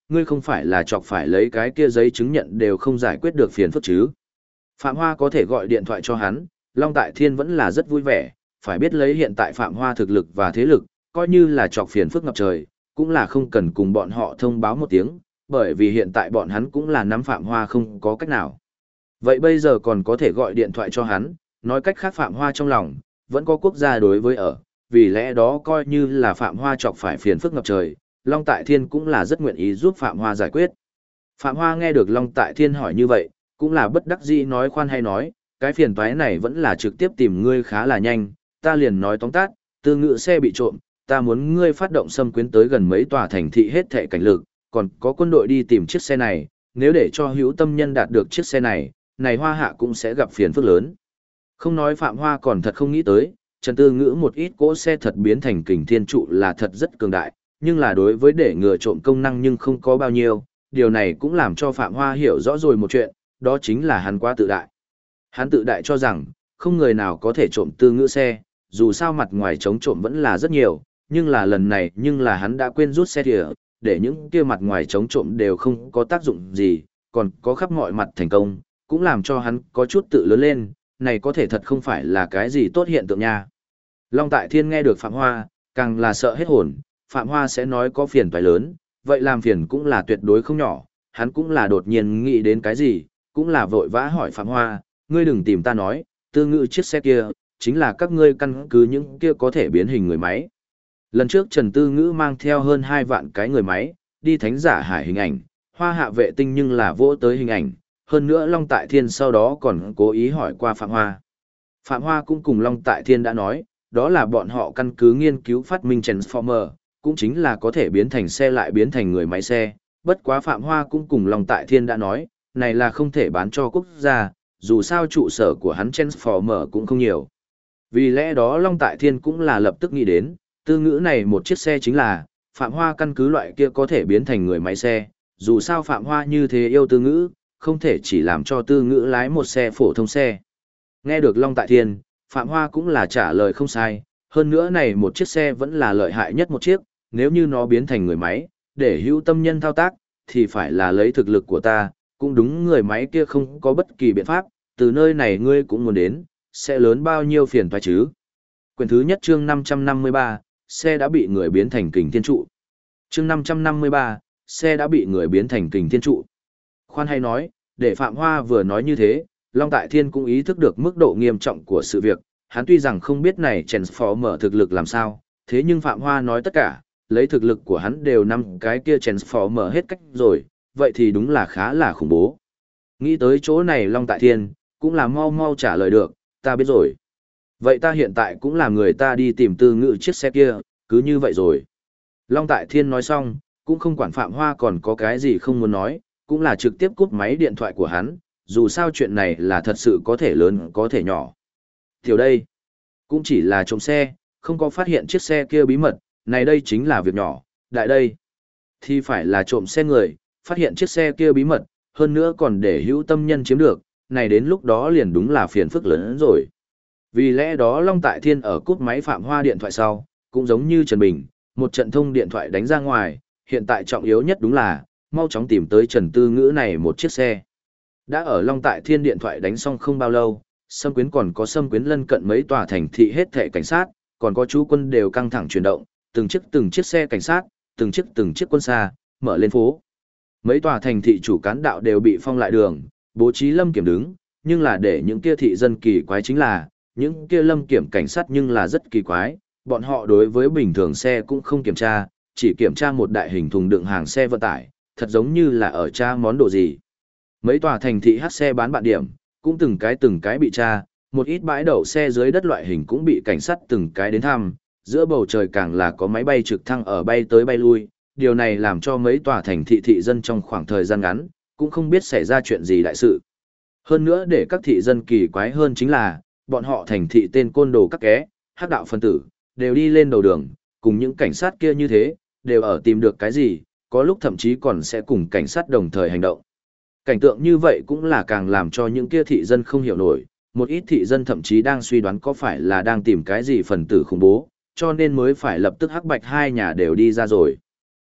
ngươi không phải là chọc phải lấy cái kia giấy chứng nhận đều không giải quyết được phiền phức chứ. Phạm Hoa có thể gọi điện thoại cho hắn, Long Tại Thiên vẫn là rất vui vẻ, phải biết lấy hiện tại Phạm Hoa thực lực và thế lực, coi như là chọc phiền phức ngập trời, cũng là không cần cùng bọn họ thông báo một tiếng, bởi vì hiện tại bọn hắn cũng là nắm Phạm Hoa không có cách nào. Vậy bây giờ còn có thể gọi điện thoại cho hắn, nói cách khác Phạm Hoa trong lòng, vẫn có quốc gia đối với ở, vì lẽ đó coi như là Phạm Hoa chọc phải phiền phức ngập trời, Long Tại Thiên cũng là rất nguyện ý giúp Phạm Hoa giải quyết. Phạm Hoa nghe được Long Tại Thiên hỏi như vậy, cũng là bất đắc dĩ nói khoan hay nói, cái phiền toái này vẫn là trực tiếp tìm ngươi khá là nhanh, ta liền nói tóm tắt, Tư Ngự xe bị trộm, ta muốn ngươi phát động xâm quyến tới gần mấy tòa thành thị hết thệ cảnh lực, còn có quân đội đi tìm chiếc xe này, nếu để cho hữu tâm nhân đạt được chiếc xe này, này Hoa Hạ cũng sẽ gặp phiền phức lớn. Không nói Phạm Hoa còn thật không nghĩ tới, Trần Tư Ngữ một ít cỗ xe thật biến thành kình thiên trụ là thật rất cường đại, nhưng là đối với để ngừa trộm công năng nhưng không có bao nhiêu, điều này cũng làm cho Phạm Hoa hiểu rõ rồi một chuyện, đó chính là hắn quá tự đại. Hắn tự đại cho rằng, không người nào có thể trộm Tư Ngữ xe, dù sao mặt ngoài chống trộm vẫn là rất nhiều, nhưng là lần này nhưng là hắn đã quên rút xe thìa, để những kia mặt ngoài chống trộm đều không có tác dụng gì, còn có khắp mọi mặt thành công, cũng làm cho hắn có chút tự lớn lên, này có thể thật không phải là cái gì tốt hiện tượng nha. Long Tại Thiên nghe được Phạm Hoa, càng là sợ hết hồn, Phạm Hoa sẽ nói có phiền toái lớn, vậy làm phiền cũng là tuyệt đối không nhỏ, hắn cũng là đột nhiên nghĩ đến cái gì, cũng là vội vã hỏi Phạm Hoa, ngươi đừng tìm ta nói, Tư Ngữ chiếc xe kia, chính là các ngươi căn cứ những kia có thể biến hình người máy. Lần trước Trần Tư Ngữ mang theo hơn 2 vạn cái người máy, đi thánh giả hải hình ảnh, Hoa Hạ vệ tinh nhưng là vỗ tới hình ảnh, hơn nữa Long Tại Thiên sau đó còn cố ý hỏi qua Phạm Hoa. Phạm Hoa cũng cùng Long Tại Thiên đã nói, đó là bọn họ căn cứ nghiên cứu phát minh Transformer, cũng chính là có thể biến thành xe lại biến thành người máy xe. Bất quá Phạm Hoa cũng cùng Long Tại Thiên đã nói, này là không thể bán cho quốc gia, dù sao trụ sở của hắn Transformer cũng không nhiều. Vì lẽ đó Long Tại Thiên cũng là lập tức nghĩ đến, Tư Ngữ này một chiếc xe chính là, Phạm Hoa căn cứ loại kia có thể biến thành người máy xe, dù sao Phạm Hoa như thế yêu Tư Ngữ, không thể chỉ làm cho Tư Ngữ lái một xe phổ thông xe. Nghe được Long Tại Thiên, Phạm Hoa cũng là trả lời không sai, hơn nữa này một chiếc xe vẫn là lợi hại nhất một chiếc, nếu như nó biến thành người máy, để hữu tâm nhân thao tác, thì phải là lấy thực lực của ta, cũng đúng người máy kia không có bất kỳ biện pháp, từ nơi này ngươi cũng muốn đến, sẽ lớn bao nhiêu phiền toái chứ. Quyển thứ nhất chương 553, xe đã bị người biến thành kình thiên trụ. Chương 553, xe đã bị người biến thành kình thiên trụ. Khoan hay nói, để Phạm Hoa vừa nói như thế, Long Tại Thiên cũng ý thức được mức độ nghiêm trọng của sự việc, hắn tuy rằng không biết này Transformer thực lực làm sao, thế nhưng Phạm Hoa nói tất cả, lấy thực lực của hắn đều nắm cái kia Transformer hết cách rồi, vậy thì đúng là khá là khủng bố. Nghĩ tới chỗ này Long Tại Thiên, cũng là mau mau trả lời được, ta biết rồi. Vậy ta hiện tại cũng là người ta đi tìm Tư Ngữ chiếc xe kia, cứ như vậy rồi. Long Tại Thiên nói xong, cũng không quản Phạm Hoa còn có cái gì không muốn nói, cũng là trực tiếp cúp máy điện thoại của hắn, dù sao chuyện này là thật sự có thể lớn có thể nhỏ. Tiểu đây, cũng chỉ là trộm xe, không có phát hiện chiếc xe kia bí mật, này đây chính là việc nhỏ, đại đây. Thì phải là trộm xe người, phát hiện chiếc xe kia bí mật, hơn nữa còn để hữu tâm nhân chiếm được, này đến lúc đó liền đúng là phiền phức lớn hơn rồi. Vì lẽ đó Long Tại Thiên ở cúp máy Phạm Hoa điện thoại sau, cũng giống như Trần Bình, một trận thông điện thoại đánh ra ngoài, hiện tại trọng yếu nhất đúng là, mau chóng tìm tới Trần Tư Ngữ này một chiếc xe. Đã ở Long Tại Thiên điện thoại đánh xong không bao lâu, Xâm Quyến còn có Xâm Quyến lân cận mấy tòa thành thị hết thảy cảnh sát, còn có chú quân đều căng thẳng chuyển động, từng chiếc xe cảnh sát, từng chiếc quân xa, mở lên phố. Mấy tòa thành thị chủ cán đạo đều bị phong lại đường, bố trí lâm kiểm đứng, nhưng là để những kia thị dân kỳ quái chính là, những kia lâm kiểm cảnh sát nhưng là rất kỳ quái, bọn họ đối với bình thường xe cũng không kiểm tra, chỉ kiểm tra một đại hình thùng đựng hàng xe vận tải, thật giống như là ở tra món đồ gì. Mấy tòa thành thị hát xe bán bạn điểm, cũng từng cái bị tra, một ít bãi đậu xe dưới đất loại hình cũng bị cảnh sát từng cái đến thăm, giữa bầu trời càng là có máy bay trực thăng ở bay tới bay lui, điều này làm cho mấy tòa thành thị thị dân trong khoảng thời gian ngắn, cũng không biết xảy ra chuyện gì đại sự. Hơn nữa để các thị dân kỳ quái hơn chính là, bọn họ thành thị tên côn đồ các ké, hắc đạo phân tử, đều đi lên đầu đường, cùng những cảnh sát kia như thế, đều ở tìm được cái gì, có lúc thậm chí còn sẽ cùng cảnh sát đồng thời hành động. Cảnh tượng như vậy cũng là càng làm cho những kia thị dân không hiểu nổi, một ít thị dân thậm chí đang suy đoán có phải là đang tìm cái gì phần tử khủng bố, cho nên mới phải lập tức hắc bạch hai nhà đều đi ra rồi.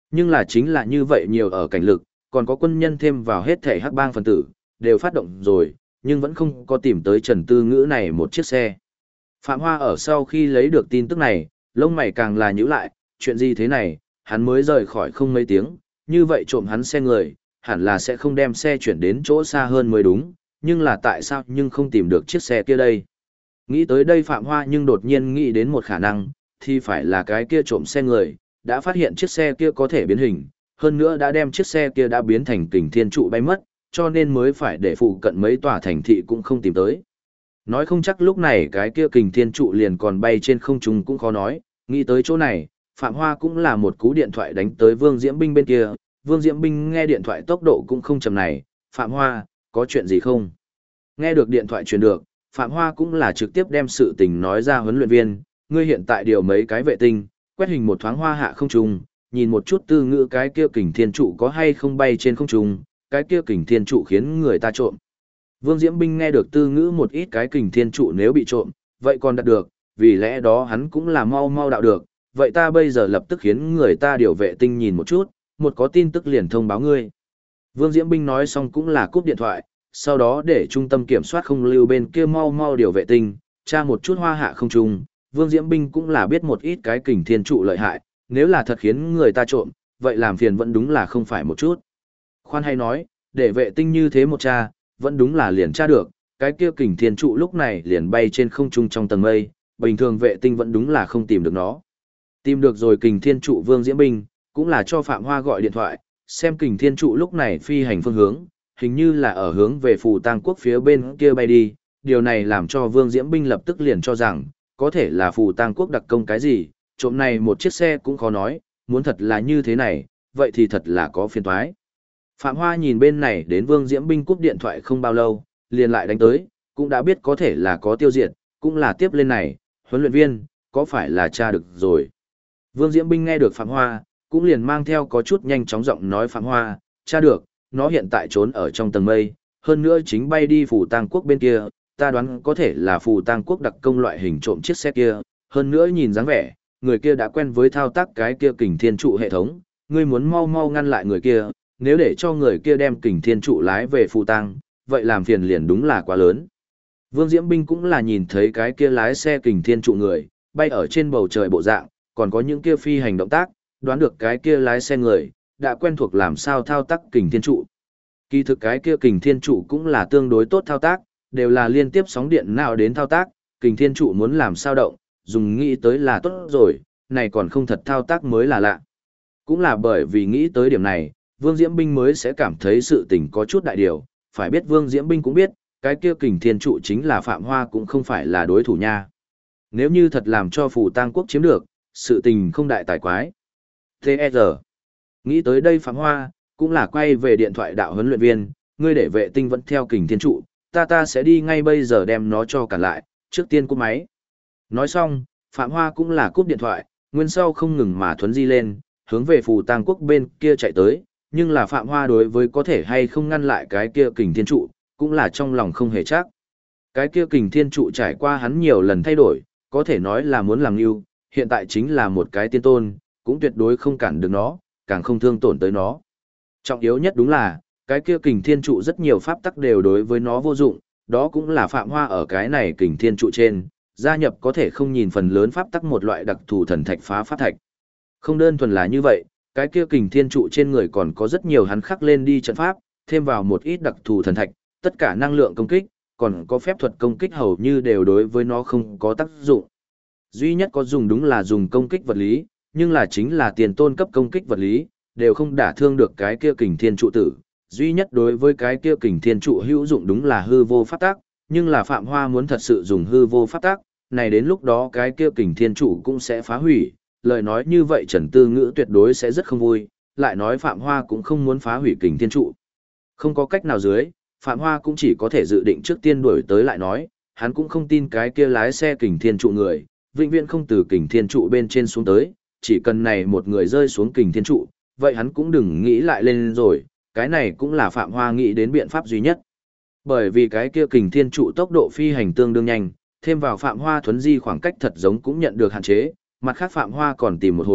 Nhưng là chính là như vậy nhiều ở cảnh lực, còn có quân nhân thêm vào hết thể hắc bang phần tử, đều phát động rồi, nhưng vẫn không có tìm tới Trần Tư Ngữ này một chiếc xe. Phạm Hoa ở sau khi lấy được tin tức này, lông mày càng là nhíu lại, chuyện gì thế này, hắn mới rời khỏi không mấy tiếng, như vậy trộm hắn xe người, hẳn là sẽ không đem xe chuyển đến chỗ xa hơn mới đúng, nhưng là tại sao nhưng không tìm được chiếc xe kia đây? Nghĩ tới đây Phạm Hoa nhưng đột nhiên nghĩ đến một khả năng, thì phải là cái kia trộm xe người, đã phát hiện chiếc xe kia có thể biến hình, hơn nữa đã đem chiếc xe kia đã biến thành kình thiên trụ bay mất, cho nên mới phải để phụ cận mấy tòa thành thị cũng không tìm tới. Nói không chắc lúc này cái kia kình thiên trụ liền còn bay trên không trung cũng khó nói, nghĩ tới chỗ này, Phạm Hoa cũng là một cú điện thoại đánh tới Vương Diễm Binh bên kia, Vương Diễm Binh nghe điện thoại tốc độ cũng không chậm này, Phạm Hoa, có chuyện gì không? Nghe được điện thoại truyền được, Phạm Hoa cũng là trực tiếp đem sự tình nói ra huấn luyện viên, ngươi hiện tại điều mấy cái vệ tinh, quét hình một thoáng hoa hạ không trung, nhìn một chút Tư Ngữ cái kia kình thiên trụ có hay không bay trên không trung, cái kia kình thiên trụ khiến người ta trộm. Vương Diễm Binh nghe được Tư Ngữ một ít cái kình thiên trụ nếu bị trộm, vậy còn đạt được, vì lẽ đó hắn cũng là mau mau đạo được, vậy ta bây giờ lập tức khiến người ta điều vệ tinh nhìn một chút, một có tin tức liền thông báo ngươi. Vương Diễm Binh nói xong cũng là cúp điện thoại, sau đó để trung tâm kiểm soát không lưu bên kia mau mau điều vệ tinh, tra một chút hoa hạ không trung, Vương Diễm Binh cũng là biết một ít cái kình thiên trụ lợi hại, nếu là thật khiến người ta trộm, vậy làm phiền vẫn đúng là không phải một chút. Khoan hay nói, để vệ tinh như thế một tra, vẫn đúng là liền tra được, cái kia kình thiên trụ lúc này liền bay trên không trung trong tầng mây, bình thường vệ tinh vẫn đúng là không tìm được nó. Tìm được rồi kình thiên trụ Vương Diễm Binh, cũng là cho Phạm Hoa gọi điện thoại, xem kình thiên trụ lúc này phi hành phương hướng, hình như là ở hướng về Phù Tang quốc phía bên kia bay đi, điều này làm cho Vương Diễm Binh lập tức liền cho rằng, có thể là Phù Tang quốc đặc công cái gì, trộm này một chiếc xe cũng khó nói, muốn thật là như thế này, vậy thì thật là có phiền toái. Phạm Hoa nhìn bên này đến Vương Diễm Binh cúp điện thoại không bao lâu, liền lại đánh tới, cũng đã biết có thể là có tiêu diệt, cũng là tiếp lên này, huấn luyện viên, có phải là tra được rồi. Vương Diễm Binh nghe được Phạm Hoa, cũng liền mang theo có chút nhanh chóng giọng nói Phạm Hoa, tra được, nó hiện tại trốn ở trong tầng mây, hơn nữa chính bay đi Phù Tang quốc bên kia, ta đoán có thể là Phù Tang quốc đặc công loại hình trộm chiếc xe kia, hơn nữa nhìn dáng vẻ, người kia đã quen với thao tác cái kia kình thiên trụ hệ thống, ngươi muốn mau mau ngăn lại người kia, nếu để cho người kia đem kình thiên trụ lái về Phù Tang, vậy làm phiền liền đúng là quá lớn. Vương Diễm Binh cũng là nhìn thấy cái kia lái xe kình thiên trụ người, bay ở trên bầu trời bộ dạng, còn có những kia phi hành động tác, đoán được cái kia lái xe người, đã quen thuộc làm sao thao tác kình thiên trụ. Kỳ thực cái kia kình thiên trụ cũng là tương đối tốt thao tác, đều là liên tiếp sóng điện nào đến thao tác, kình thiên trụ muốn làm sao động, dùng nghĩ tới là tốt rồi, này còn không thật thao tác mới là lạ. Cũng là bởi vì nghĩ tới điểm này, Vương Diễm Binh mới sẽ cảm thấy sự tình có chút đại điều, phải biết Vương Diễm Binh cũng biết, cái kia kình thiên trụ chính là Phạm Hoa cũng không phải là đối thủ nha. Nếu như thật làm cho Phù Tang quốc chiếm được, sự tình không đại tài quái. T.E.R. Nghĩ tới đây Phạm Hoa, cũng là quay về điện thoại đạo huấn luyện viên, ngươi để vệ tinh vẫn theo kình thiên trụ, ta sẽ đi ngay bây giờ đem nó cho cản lại, trước tiên cúp máy. Nói xong, Phạm Hoa cũng là cúp điện thoại, nguyên sau không ngừng mà thuấn di lên, hướng về Phù Tang quốc bên kia chạy tới, nhưng là Phạm Hoa đối với có thể hay không ngăn lại cái kia kình thiên trụ, cũng là trong lòng không hề chắc. Cái kia kình thiên trụ trải qua hắn nhiều lần thay đổi, có thể nói là muốn làm yêu, hiện tại chính là một cái tiên tôn, cũng tuyệt đối không cản được nó, càng không thương tổn tới nó. Trọng yếu nhất đúng là, cái kia kình thiên trụ rất nhiều pháp tắc đều đối với nó vô dụng, đó cũng là Phạm Hoa ở cái này kình thiên trụ trên, gia nhập có thể không nhìn phần lớn pháp tắc một loại đặc thù thần thạch phá pháp thạch. Không đơn thuần là như vậy, cái kia kình thiên trụ trên người còn có rất nhiều hắn khắc lên đi trận pháp, thêm vào một ít đặc thù thần thạch, tất cả năng lượng công kích, còn có phép thuật công kích hầu như đều đối với nó không có tác dụng. Duy nhất có dùng đúng là dùng công kích vật lý, nhưng là chính là tiền tôn cấp công kích vật lý, đều không đả thương được cái kia kình thiên trụ tử. Duy nhất đối với cái kia kình thiên trụ hữu dụng đúng là hư vô pháp tác, nhưng là Phạm Hoa muốn thật sự dùng hư vô pháp tác, này đến lúc đó cái kia kình thiên trụ cũng sẽ phá hủy. Lời nói như vậy Trần Tư Ngữ tuyệt đối sẽ rất không vui, lại nói Phạm Hoa cũng không muốn phá hủy kình thiên trụ. Không có cách nào dưới, Phạm Hoa cũng chỉ có thể dự định trước tiên đuổi tới lại nói, hắn cũng không tin cái kia lái xe kình thiên trụ người, vĩnh viễn không từ kình thiên trụ bên trên xuống tới, chỉ cần này một người rơi xuống kình thiên trụ, vậy hắn cũng đừng nghĩ lại lên rồi, cái này cũng là Phạm Hoa nghĩ đến biện pháp duy nhất. Bởi vì cái kia kình thiên trụ tốc độ phi hành tương đương nhanh, thêm vào Phạm Hoa thuấn di khoảng cách thật giống cũng nhận được hạn chế, mặt khác Phạm Hoa còn tìm một hồi,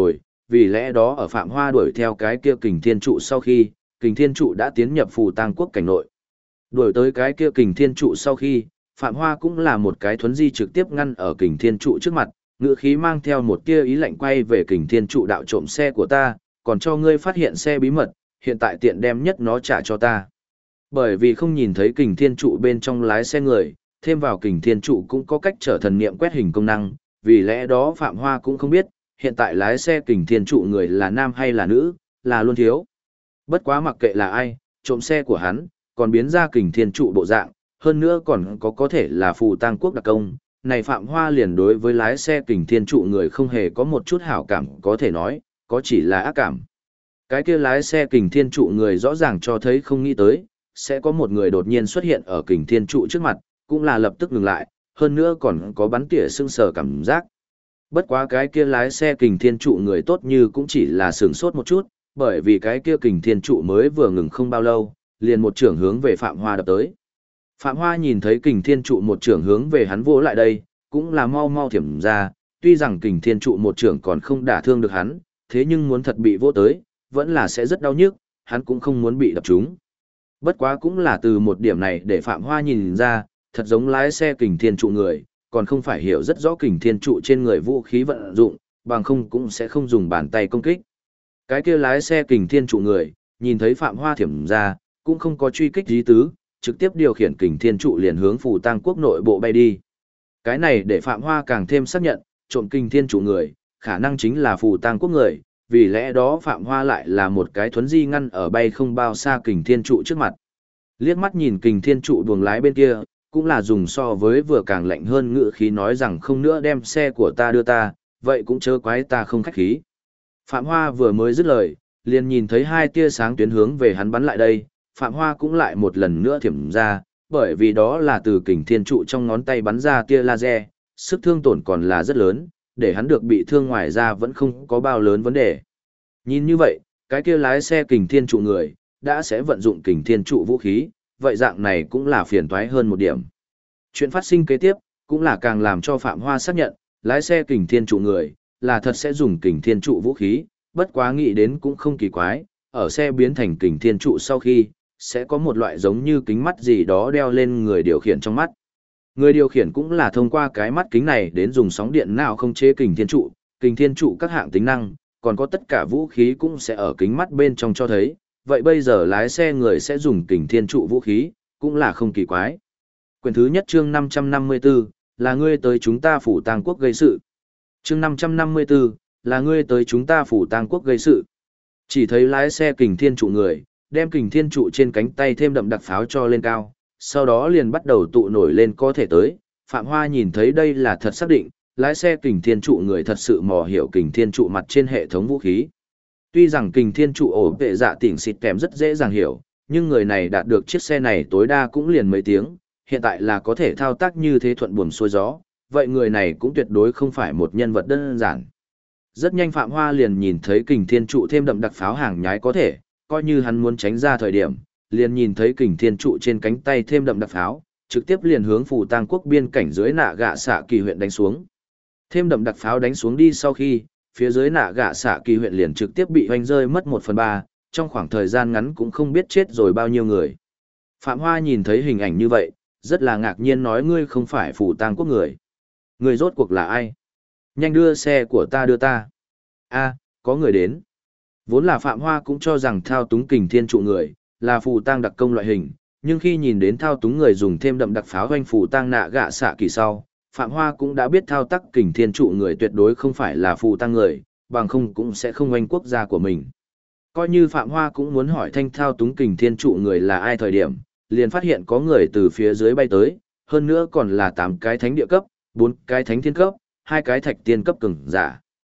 vì lẽ đó ở Phạm Hoa đuổi theo cái kia Kình Thiên trụ sau khi, Kình Thiên trụ đã tiến nhập Phù Tang quốc cảnh nội. Đuổi tới cái kia Kình Thiên trụ sau khi, Phạm Hoa cũng là một cái thuấn di trực tiếp ngăn ở Kình Thiên trụ trước mặt, ngữ khí mang theo một tia ý lạnh quay về Kình Thiên trụ đạo trộm xe của ta, còn cho ngươi phát hiện xe bí mật, hiện tại tiện đem nhất nó trả cho ta. Bởi vì không nhìn thấy Kình Thiên trụ bên trong lái xe người, thêm vào Kình Thiên trụ cũng có cách trở thần niệm quét hình công năng, vì lẽ đó Phạm Hoa cũng không biết, hiện tại lái xe Kình Thiên trụ người là nam hay là nữ, là luôn thiếu. Bất quá mặc kệ là ai, trộm xe của hắn, còn biến ra Kình Thiên trụ bộ dạng, hơn nữa còn có thể là Phù Tang quốc đặc công. Này Phạm Hoa liền đối với lái xe Kình Thiên trụ người không hề có một chút hảo cảm có thể nói, có chỉ là ác cảm. Cái kia lái xe Kình Thiên trụ người rõ ràng cho thấy không nghĩ tới, sẽ có một người đột nhiên xuất hiện ở Kình Thiên trụ trước mặt, cũng là lập tức ngừng lại, hơn nữa còn có bắn tỉa sưng sờ cảm giác. Bất quá cái kia lái xe Kình Thiên trụ người tốt như cũng chỉ là sửng sốt một chút, bởi vì cái kia Kình Thiên trụ mới vừa ngừng không bao lâu, liền một trưởng hướng về Phạm Hoa đập tới. Phạm Hoa nhìn thấy Kình Thiên trụ một trưởng hướng về hắn vỗ lại đây, cũng là mau mau thiểm ra, tuy rằng Kình Thiên trụ một trưởng còn không đả thương được hắn, thế nhưng muốn thật bị vỗ tới, vẫn là sẽ rất đau nhức, hắn cũng không muốn bị đập trúng. Bất quá cũng là từ một điểm này để Phạm Hoa nhìn ra, thật giống lái xe Kình Thiên trụ người, còn không phải hiểu rất rõ Kình Thiên trụ trên người vũ khí vận dụng, bằng không cũng sẽ không dùng bàn tay công kích. Cái kia lái xe Kình Thiên trụ người, nhìn thấy Phạm Hoa thiểm ra, cũng không có truy kích ý tứ, trực tiếp điều khiển Kình Thiên trụ liền hướng Phù Tang quốc nội bộ bay đi. Cái này để Phạm Hoa càng thêm xác nhận, trộm Kình Thiên trụ người, khả năng chính là Phù Tang quốc người, vì lẽ đó Phạm Hoa lại là một cái thuấn di ngăn ở bay không bao xa Kình Thiên trụ trước mặt. Liếc mắt nhìn Kình Thiên trụ buồng lái bên kia, cũng là dùng so với vừa càng lạnh hơn ngữ khí nói rằng không nữa đem xe của ta đưa ta, vậy cũng chớ quái ta không khách khí. Phạm Hoa vừa mới dứt lời, liền nhìn thấy hai tia sáng tuyến hướng về hắn bắn lại đây, Phạm Hoa cũng lại một lần nữa thiểm ra, bởi vì đó là từ Kình Thiên trụ trong ngón tay bắn ra tia laser, sức thương tổn còn là rất lớn, để hắn được bị thương ngoài ra vẫn không có bao lớn vấn đề. Nhìn như vậy, cái kia lái xe Kình Thiên trụ người, đã sẽ vận dụng Kình Thiên trụ vũ khí, vậy dạng này cũng là phiền toái hơn một điểm. Chuyện phát sinh kế tiếp, cũng là càng làm cho Phạm Hoa xác nhận, lái xe Kình Thiên trụ người, là thật sẽ dùng Kình Thiên trụ vũ khí, bất quá nghĩ đến cũng không kỳ quái, ở xe biến thành Kình Thiên trụ sau khi, sẽ có một loại giống như kính mắt gì đó đeo lên người điều khiển trong mắt. Người điều khiển cũng là thông qua cái mắt kính này đến dùng sóng điện nào không chế Kình Thiên trụ các hạng tính năng, còn có tất cả vũ khí cũng sẽ ở kính mắt bên trong cho thấy, vậy bây giờ lái xe người sẽ dùng Kình Thiên trụ vũ khí, cũng là không kỳ quái. Quyển thứ nhất chương 554, là ngươi tới chúng ta Phù Tang quốc gây sự. Chương 554, là ngươi tới chúng ta Phù Tang quốc gây sự. Chỉ thấy lái xe Kình Thiên trụ người, đem Kình Thiên trụ trên cánh tay thêm đậm đặc pháo cho lên cao, sau đó liền bắt đầu tụ nổi lên có thể tới. Phạm Hoa nhìn thấy đây là thật xác định, lái xe Kình Thiên trụ người thật sự mò hiểu Kình Thiên trụ mặt trên hệ thống vũ khí. Tuy rằng Kình Thiên trụ ổ vệ dạ tỉnh xịt kèm rất dễ dàng hiểu, nhưng người này đạt được chiếc xe này tối đa cũng liền mấy tiếng, hiện tại là có thể thao tác như thế thuận buồm xuôi gió, vậy người này cũng tuyệt đối không phải một nhân vật đơn giản. Rất nhanh Phạm Hoa liền nhìn thấy Kình Thiên trụ thêm đậm đặc pháo hàng nhái có thể, coi như hắn muốn tránh ra thời điểm, liền nhìn thấy Kình Thiên trụ trên cánh tay thêm đậm đặc pháo, trực tiếp liền hướng Phù Tang quốc biên cảnh dưới Nạ Gạ Xạ Kỳ huyện đánh xuống. Thêm đậm đặc pháo đánh xuống đi sau khi, phía dưới Nạ Gạ Xạ Kỳ huyện liền trực tiếp bị hoành rơi mất 1/3, trong khoảng thời gian ngắn cũng không biết chết rồi bao nhiêu người. Phạm Hoa nhìn thấy hình ảnh như vậy, rất là ngạc nhiên nói ngươi không phải Phù Tang quốc người. Người rốt cuộc là ai? Nhanh đưa xe của ta đưa ta. A, có người đến. Vốn là Phạm Hoa cũng cho rằng thao túng Kình Thiên trụ người, là Phù Tang đặc công loại hình, nhưng khi nhìn đến thao túng người dùng thêm đậm đặc pháo hoành Phù Tang Nạ Gạ Xạ Kỳ sau, Phạm Hoa cũng đã biết thao tác Kình Thiên trụ người tuyệt đối không phải là Phù Tang người, bằng không cũng sẽ không hoành quốc gia của mình. Coi như Phạm Hoa cũng muốn hỏi thanh thao túng Kình Thiên trụ người là ai thời điểm, liền phát hiện có người từ phía dưới bay tới, hơn nữa còn là 8 cái thánh địa cấp, 4 cái thánh thiên cấp, 2 cái thạch tiên cấp cường giả.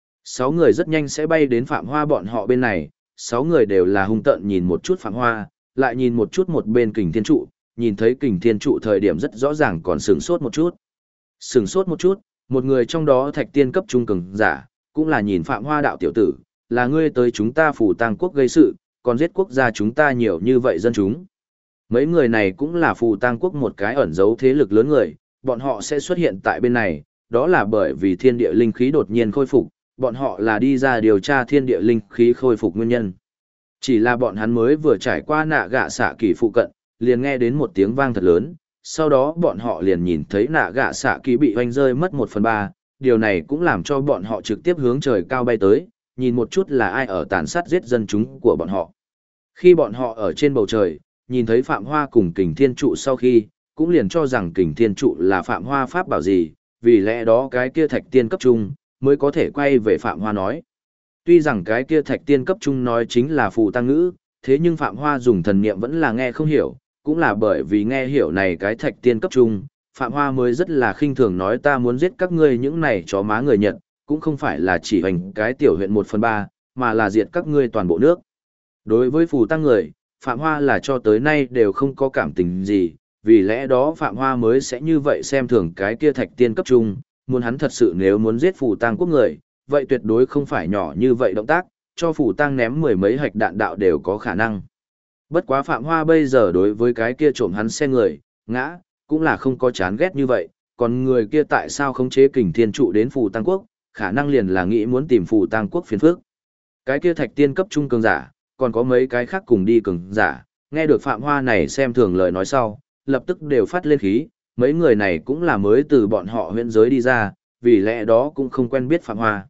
6 người rất nhanh sẽ bay đến Phạm Hoa bọn họ bên này, 6 người đều là hung tợn nhìn một chút Phạm Hoa, lại nhìn một chút một bên Kình Thiên trụ, nhìn thấy Kình Thiên trụ thời điểm rất rõ ràng còn sửng sốt một chút. Sửng sốt một chút, một người trong đó thạch tiên cấp trung cường giả, cũng là nhìn Phạm Hoa đạo tiểu tử, là ngươi tới chúng ta Phù Tang quốc gây sự, còn giết quốc gia chúng ta nhiều như vậy dân chúng. Mấy người này cũng là Phù Tang quốc một cái ẩn giấu thế lực lớn người, bọn họ sẽ xuất hiện tại bên này, đó là bởi vì thiên địa linh khí đột nhiên khôi phục, bọn họ là đi ra điều tra thiên địa linh khí khôi phục nguyên nhân. Chỉ là bọn hắn mới vừa trải qua nạ gạ xạ kỳ phụ cận, liền nghe đến một tiếng vang thật lớn, sau đó bọn họ liền nhìn thấy nạ gạ xạ kỳ bị hoành rơi mất 1/3, điều này cũng làm cho bọn họ trực tiếp hướng trời cao bay tới, nhìn một chút là ai ở tàn sát giết dân chúng của bọn họ. Khi bọn họ ở trên bầu trời, nhìn thấy Phạm Hoa cùng Kình Thiên Trụ sau khi, cũng liền cho rằng Kình Thiên Trụ là Phạm Hoa pháp bảo gì, vì lẽ đó cái kia thạch tiên cấp trung mới có thể quay về Phạm Hoa nói. Tuy rằng cái kia thạch tiên cấp trung nói chính là phù tăng ngữ, thế nhưng Phạm Hoa dùng thần niệm vẫn là nghe không hiểu, cũng là bởi vì nghe hiểu này cái thạch tiên cấp trung, Phạm Hoa mới rất là khinh thường nói ta muốn giết các ngươi những này chó má người Nhật, cũng không phải là chỉ hành cái tiểu huyện 1/3, mà là diệt các ngươi toàn bộ nước. Đối với phù tăng người, Phạm Hoa là cho tới nay đều không có cảm tình gì, vì lẽ đó Phạm Hoa mới sẽ như vậy xem thường cái kia thạch tiên cấp trung, muốn hắn thật sự nếu muốn giết phù tăng quốc người, vậy tuyệt đối không phải nhỏ như vậy động tác, cho phù tăng ném 10 mấy hạch đạn đạo đều có khả năng. Bất quá Phạm Hoa bây giờ đối với cái kia trộm hắn xe người, ngã, cũng là không có chán ghét như vậy, còn người kia tại sao không chế Kình Thiên Trụ đến phù tăng quốc, khả năng liền là nghĩ muốn tìm phù tăng quốc phiền phức. Cái kia thạch tiên cấp trung cường giả, còn có mấy cái khác cùng đi cường giả, nghe được Phạm Hoa này xem thường lời nói sau, lập tức đều phát lên khí, mấy người này cũng là mới từ bọn họ huyện giới đi ra, vì lẽ đó cũng không quen biết Phạm Hoa.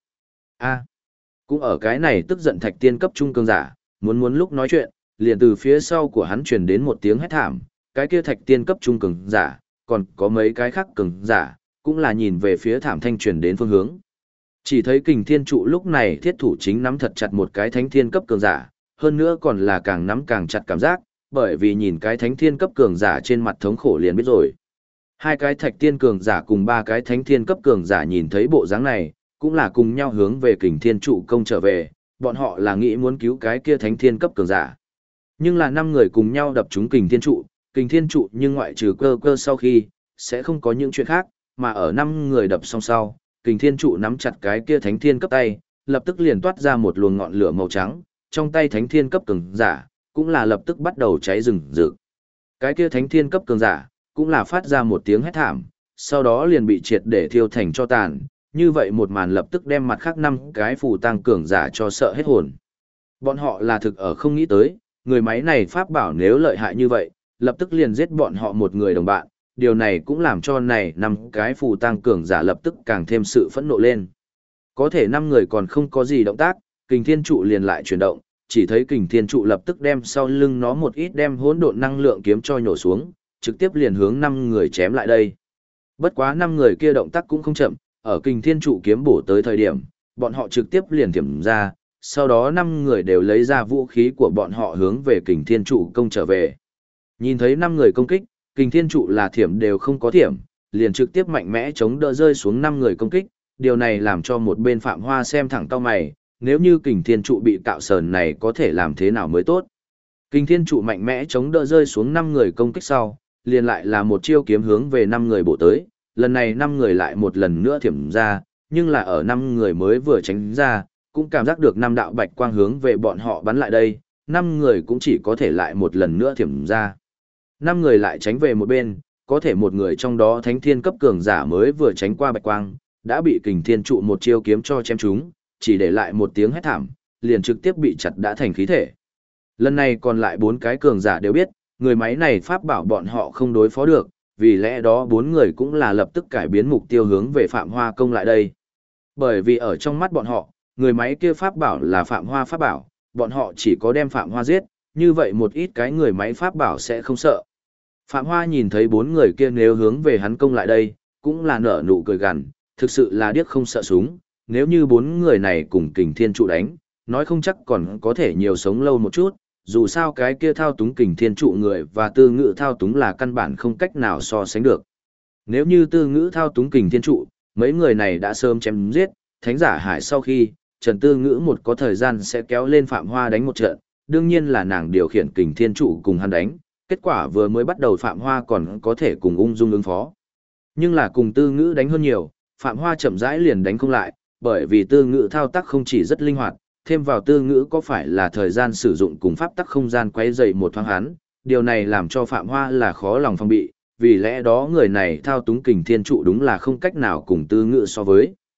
Cũng ở cái này tức giận thạch tiên cấp trung cường giả, muốn lúc nói chuyện, liền từ phía sau của hắn truyền đến một tiếng hét thảm, cái kia thạch tiên cấp trung cường giả, còn có mấy cái khác cường giả, cũng là nhìn về phía thảm thanh truyền đến phương hướng. Chỉ thấy Kình Thiên Trụ lúc này thiết thủ chính nắm thật chặt một cái thánh thiên cấp cường giả, hơn nữa còn là càng nắm càng chặt cảm giác, bởi vì nhìn cái thánh thiên cấp cường giả trên mặt thống khổ liền biết rồi. Hai cái thạch tiên cường giả cùng ba cái thánh thiên cấp cường giả nhìn thấy bộ dáng này, cũng là cùng nhau hướng về Kình Thiên Trụ công trở về, bọn họ là nghĩ muốn cứu cái kia thánh thiên cấp cường giả. Nhưng là 5 người cùng nhau đập trúng Kình Thiên Trụ nhưng ngoại trừ cơ sau khi, sẽ không có những chuyện khác, mà ở 5 người đập xong sau, Kình Thiên Trụ nắm chặt cái kia thánh thiên cấp tay, lập tức liền toát ra một luồng ngọn lửa màu trắng, trong tay thánh thiên cấp cường giả, cũng là lập tức bắt đầu cháy rừng rực. Cái kia thánh thiên cấp cường giả, cũng là phát ra một tiếng hét thảm, sau đó liền bị triệt để thiêu thành cho tàn, như vậy một màn lập tức đem mặt khác 5 cái phù tăng cường giả cho sợ hết hồn. Bọn họ là thực ở không nghĩ tới, người máy này pháp bảo nếu lợi hại như vậy, lập tức liền giết bọn họ một người đồng bạn, điều này cũng làm cho này 5 cái phù tăng cường giả lập tức càng thêm sự phẫn nộ lên. Có thể 5 người còn không có gì động tác, Kình Thiên Trụ liền lại chuyển động, chỉ thấy Kình Thiên Trụ lập tức đem sau lưng nó một ít đem hỗn độn năng lượng kiếm cho nhổ xuống, trực tiếp liền hướng 5 người chém lại đây. Bất quá 5 người kia động tác cũng không chậm, ở Kình Thiên Trụ kiếm bổ tới thời điểm, bọn họ trực tiếp liền thiểm ra, sau đó 5 người đều lấy ra vũ khí của bọn họ hướng về Kình Thiên Trụ công trở về. Nhìn thấy 5 người công kích, Kình Thiên Trụ là thiểm đều không có thiểm, liền trực tiếp mạnh mẽ chống đỡ rơi xuống 5 người công kích, điều này làm cho một bên Phạm Hoa xem thẳng cau mày, nếu như Kình Thiên Trụ bị cạo sờn này có thể làm thế nào mới tốt. Kình Thiên Trụ mạnh mẽ chống đỡ rơi xuống 5 người công kích sau, liền lại là một chiêu kiếm hướng về 5 người bổ tới, lần này 5 người lại một lần nữa thiểm ra, nhưng là ở 5 người mới vừa tránh ra, cũng cảm giác được 5 đạo bạch quang hướng về bọn họ bắn lại đây, 5 người cũng chỉ có thể lại một lần nữa thiểm ra. 5 người lại tránh về một bên, có thể một người trong đó thánh thiên cấp cường giả mới vừa tránh qua bạch quang, đã bị Kình Thiên Trụ một chiêu kiếm cho chém trúng, chỉ để lại một tiếng hét thảm, liền trực tiếp bị chặt đã thành khí thể. Lần này còn lại 4 cái cường giả đều biết, người máy này pháp bảo bọn họ không đối phó được, vì lẽ đó 4 người cũng là lập tức cải biến mục tiêu hướng về Phạm Hoa công lại đây. Bởi vì ở trong mắt bọn họ, người máy kia pháp bảo là Phạm Hoa pháp bảo, bọn họ chỉ có đem Phạm Hoa giết, như vậy một ít cái người máy pháp bảo sẽ không sợ. Phạm Hoa nhìn thấy 4 người kia nếu hướng về hắn công lại đây, cũng là nở nụ cười gằn, thực sự là điếc không sợ súng, nếu như 4 người này cùng Kình Thiên Trụ đánh, nói không chắc còn có thể nhiều sống lâu một chút, dù sao cái kia thao túng Kình Thiên Trụ người và Tư Ngữ thao túng là căn bản không cách nào so sánh được. Nếu như Tư Ngữ thao túng Kình Thiên Trụ, mấy người này đã sớm chém giết, thánh giả hải sau khi, Trần Tư Ngữ một có thời gian sẽ kéo lên Phạm Hoa đánh một trận, đương nhiên là nàng điều khiển Kình Thiên Trụ cùng hắn đánh, kết quả vừa mới bắt đầu Phạm Hoa còn có thể cùng ung dung ứng phó. Nhưng là cùng Tư Ngữ đánh hơn nhiều, Phạm Hoa chậm rãi liền đánh không lại, bởi vì Tư Ngữ thao tác không chỉ rất linh hoạt, thêm vào Tư Ngữ có phải là thời gian sử dụng cùng pháp tắc không gian quấy rầy một thoáng hắn, điều này làm cho Phạm Hoa là khó lòng phòng bị, vì lẽ đó người này thao túng Kình Thiên Trụ đúng là không cách nào cùng Tư Ngữ so với.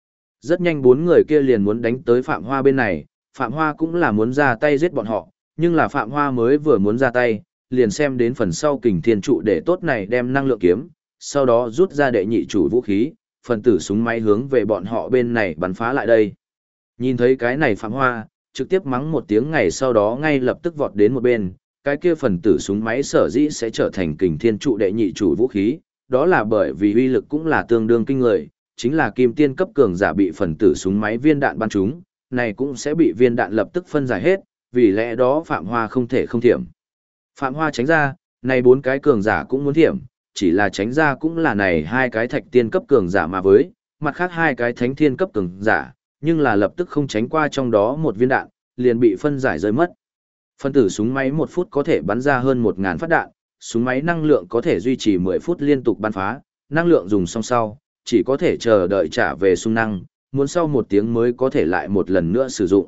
Rất nhanh bốn người kia liền muốn đánh tới Phạm Hoa bên này, Phạm Hoa cũng là muốn ra tay giết bọn họ, nhưng là Phạm Hoa mới vừa muốn ra tay, liền xem đến phần sau Kình Thiên trụ để tốt này đem năng lượng kiếm, sau đó rút ra đệ nhị chủ vũ khí, phần tử súng máy hướng về bọn họ bên này bắn phá lại đây. Nhìn thấy cái này Phạm Hoa, trực tiếp mắng một tiếng ngày sau đó ngay lập tức vọt đến một bên, cái kia phần tử súng máy sở dĩ sẽ trở thành Kình Thiên trụ đệ nhị chủ vũ khí, đó là bởi vì uy lực cũng là tương đương kinh người, chính là kim tiên cấp cường giả bị phần tử súng máy viên đạn bắn trúng, này cũng sẽ bị viên đạn lập tức phân giải hết, vì lẽ đó Phạm Hoa không thể không thiểm. Phạm Hoa tránh ra, này bốn cái cường giả cũng muốn thiểm, chỉ là tránh ra cũng là này hai cái thạch tiên cấp cường giả mà với, mặt khác hai cái thánh thiên cấp cường giả, nhưng là lập tức không tránh qua trong đó một viên đạn, liền bị phân giải rơi mất. Phân tử súng máy 1 phút có thể bắn ra hơn 1000 phát đạn, súng máy năng lượng có thể duy trì 10 phút liên tục bắn phá, năng lượng dùng xong sau, chỉ có thể chờ đợi trả về sung năng, muốn sau 1 tiếng mới có thể lại một lần nữa sử dụng.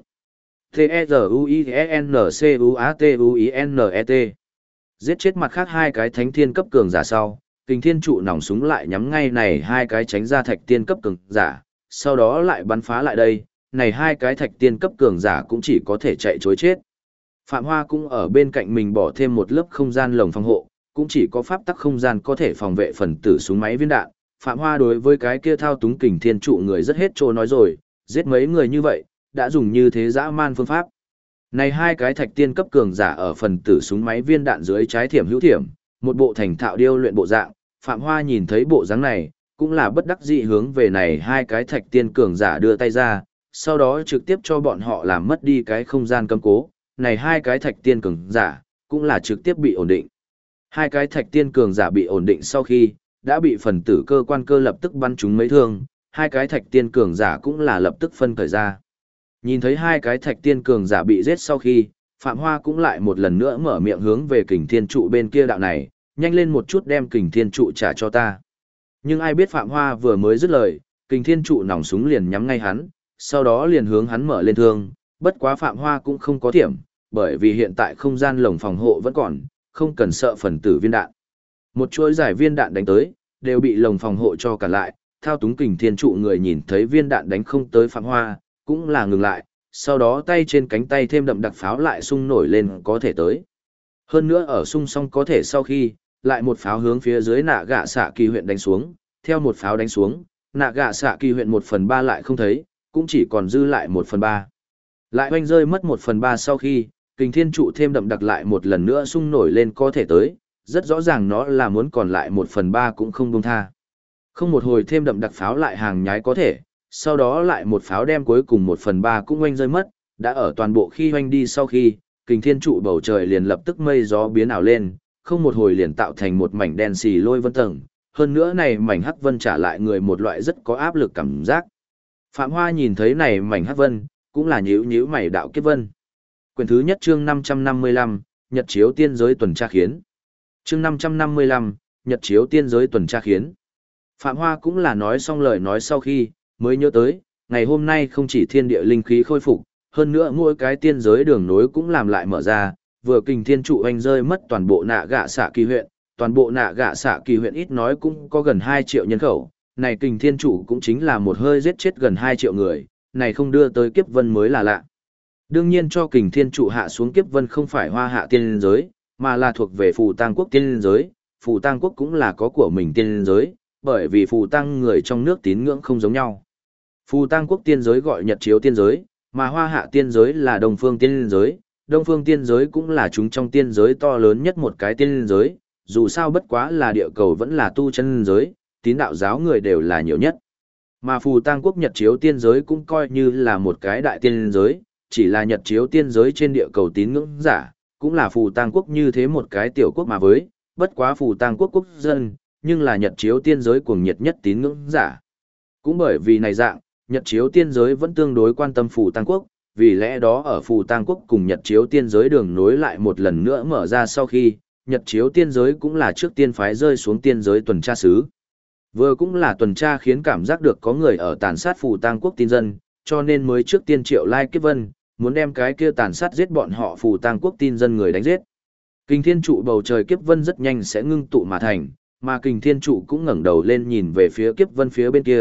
T-E-Z-U-I-N-C-U-A-T-U-I-N-E-T Giết chết mặt khác hai cái thánh thiên cấp cường giả sau, Kình Thiên trụ nòng súng lại nhắm ngay này hai cái tránh ra thạch tiên cấp cường giả, sau đó lại bắn phá lại đây, này hai cái thạch tiên cấp cường giả cũng chỉ có thể chạy chối chết. Phạm Hoa cũng ở bên cạnh mình bỏ thêm một lớp không gian lồng phòng hộ, cũng chỉ có pháp tắc không gian có thể phòng vệ phần tử súng máy viên đạn. Phạm Hoa đối với cái kia thao túng Kình Thiên trụ người rất hết trô nói rồi, giết mấy người như vậy, đã dùng như thế dã man phương pháp. Này hai cái thạch tiên cấp cường giả ở phần tử súng máy viên đạn dưới trái thiểm hữu thiểm, một bộ thành thạo điêu luyện bộ dạng, Phạm Hoa nhìn thấy bộ dáng này, cũng là bất đắc dĩ hướng về này hai cái thạch tiên cường giả đưa tay ra, sau đó trực tiếp cho bọn họ làm mất đi cái không gian cấm cố, này hai cái thạch tiên cường giả, cũng là trực tiếp bị ổn định. Hai cái thạch tiên cường giả bị ổn định sau khi, đã bị phần tử cơ quan cơ lập tức bắn trúng mấy thương, hai cái thạch tiên cường giả cũng là lập tức phân khởi ra. Nhìn thấy hai cái thạch tiên cường giả bị giết sau khi, Phạm Hoa cũng lại một lần nữa mở miệng hướng về Kình Thiên trụ bên kia đạo này, nhanh lên một chút đem Kình Thiên trụ trả cho ta. Nhưng ai biết Phạm Hoa vừa mới dứt lời, Kình Thiên trụ nòng súng liền nhắm ngay hắn, sau đó liền hướng hắn mở lên thương, bất quá Phạm Hoa cũng không có thiểm, bởi vì hiện tại không gian lồng phòng hộ vẫn còn, không cần sợ phần tử viên đạn. Một chuỗi giải viên đạn đánh tới, đều bị lồng phòng hộ cho cả lại, thao túng Kình Thiên trụ người nhìn thấy viên đạn đánh không tới Phạm Hoa, cũng là ngừng lại, sau đó tay trên cánh tay thêm đậm đặc pháo lại sung nổi lên có thể tới. Hơn nữa ở sung xong có thể sau khi, lại một pháo hướng phía dưới nạ gạ xạ kỳ huyện đánh xuống, theo một pháo đánh xuống, nạ gạ xạ kỳ huyện 1/3 lại không thấy, cũng chỉ còn dư lại 1/3. Lại hoanh rơi mất 1/3 sau khi, Kình Thiên trụ thêm đậm đặc lại một lần nữa sung nổi lên có thể tới, rất rõ ràng nó là muốn còn lại 1/3 cũng không buông tha. Không một hồi thêm đậm đặc pháo lại hàng nhái có thể, sau đó lại một pháo đem cuối cùng 1/3 cũng hoanh rơi mất, đã ở toàn bộ khi hoanh đi sau khi, Kình Thiên trụ bầu trời liền lập tức mây gió biến ảo lên, không một hồi liền tạo thành một mảnh đen xì lôi vân tầng, hơn nữa này mảnh hắc vân trả lại người một loại rất có áp lực cảm giác. Phạm Hoa nhìn thấy này mảnh hắc vân, cũng là nhíu nhíu mày đạo kiếp vân. Quyển thứ nhất chương 555, Nhật chiếu tiên giới tuần tra khiến. Chương 555, Nhật chiếu tiên giới tuần tra khiến. Phạm Hoa cũng là nói xong lời nói sau khi, mới nhớ tới, ngày hôm nay không chỉ thiên địa linh khí khôi phục, hơn nữa mỗi cái tiên giới đường nối cũng làm lại mở ra, vừa Kình Thiên trụ hoành rơi mất toàn bộ nạ gạ xạ kỳ huyện, toàn bộ nạ gạ xạ kỳ huyện ít nói cũng có gần 2 triệu nhân khẩu, này Kình Thiên trụ cũng chính là một hơi giết chết gần 2 triệu người, này không đưa tới kiếp vân mới là lạ. Đương nhiên cho Kình Thiên trụ hạ xuống kiếp vân không phải Hoa Hạ tiên giới, mà là thuộc về Phù Tang quốc tiên giới, Phù Tang quốc cũng là có của mình tiên giới, bởi vì Phù Tang người trong nước tín ngưỡng không giống nhau. Phù Tang quốc tiên giới gọi Nhật chiếu tiên giới, mà Hoa Hạ tiên giới là Đông Phương tiên giới, Đông Phương tiên giới cũng là chúng trong tiên giới to lớn nhất một cái tiên giới, dù sao bất quá là địa cầu vẫn là tu chân giới, tín đạo giáo người đều là nhiều nhất. Mà Phù Tang quốc Nhật chiếu tiên giới cũng coi như là một cái đại tiên giới, chỉ là Nhật chiếu tiên giới trên địa cầu tín ngưỡng giả, cũng là Phù Tang quốc như thế một cái tiểu quốc mà với, bất quá Phù Tang quốc quốc dân, nhưng là Nhật chiếu tiên giới cuồng nhiệt nhất tín ngưỡng giả. Cũng bởi vì này dạng, Nhật chiếu tiên giới vẫn tương đối quan tâm Phù Tang quốc, vì lẽ đó ở Phù Tang quốc cùng Nhật chiếu tiên giới đường nối lại một lần nữa mở ra sau khi, Nhật chiếu tiên giới cũng là trước tiên phái rơi xuống tiên giới tuần tra sứ. Vừa cũng là tuần tra khiến cảm giác được có người ở tàn sát Phù Tang quốc tin dân, cho nên mới trước tiên triệu lai kiếp vân, muốn đem cái kia tàn sát giết bọn họ Phù Tang quốc tin dân người đánh giết. Kình Thiên trụ bầu trời kiếp vân rất nhanh sẽ ngưng tụ mà thành, mà Kình Thiên trụ cũng ngẩng đầu lên nhìn về phía kiếp vân phía bên kia,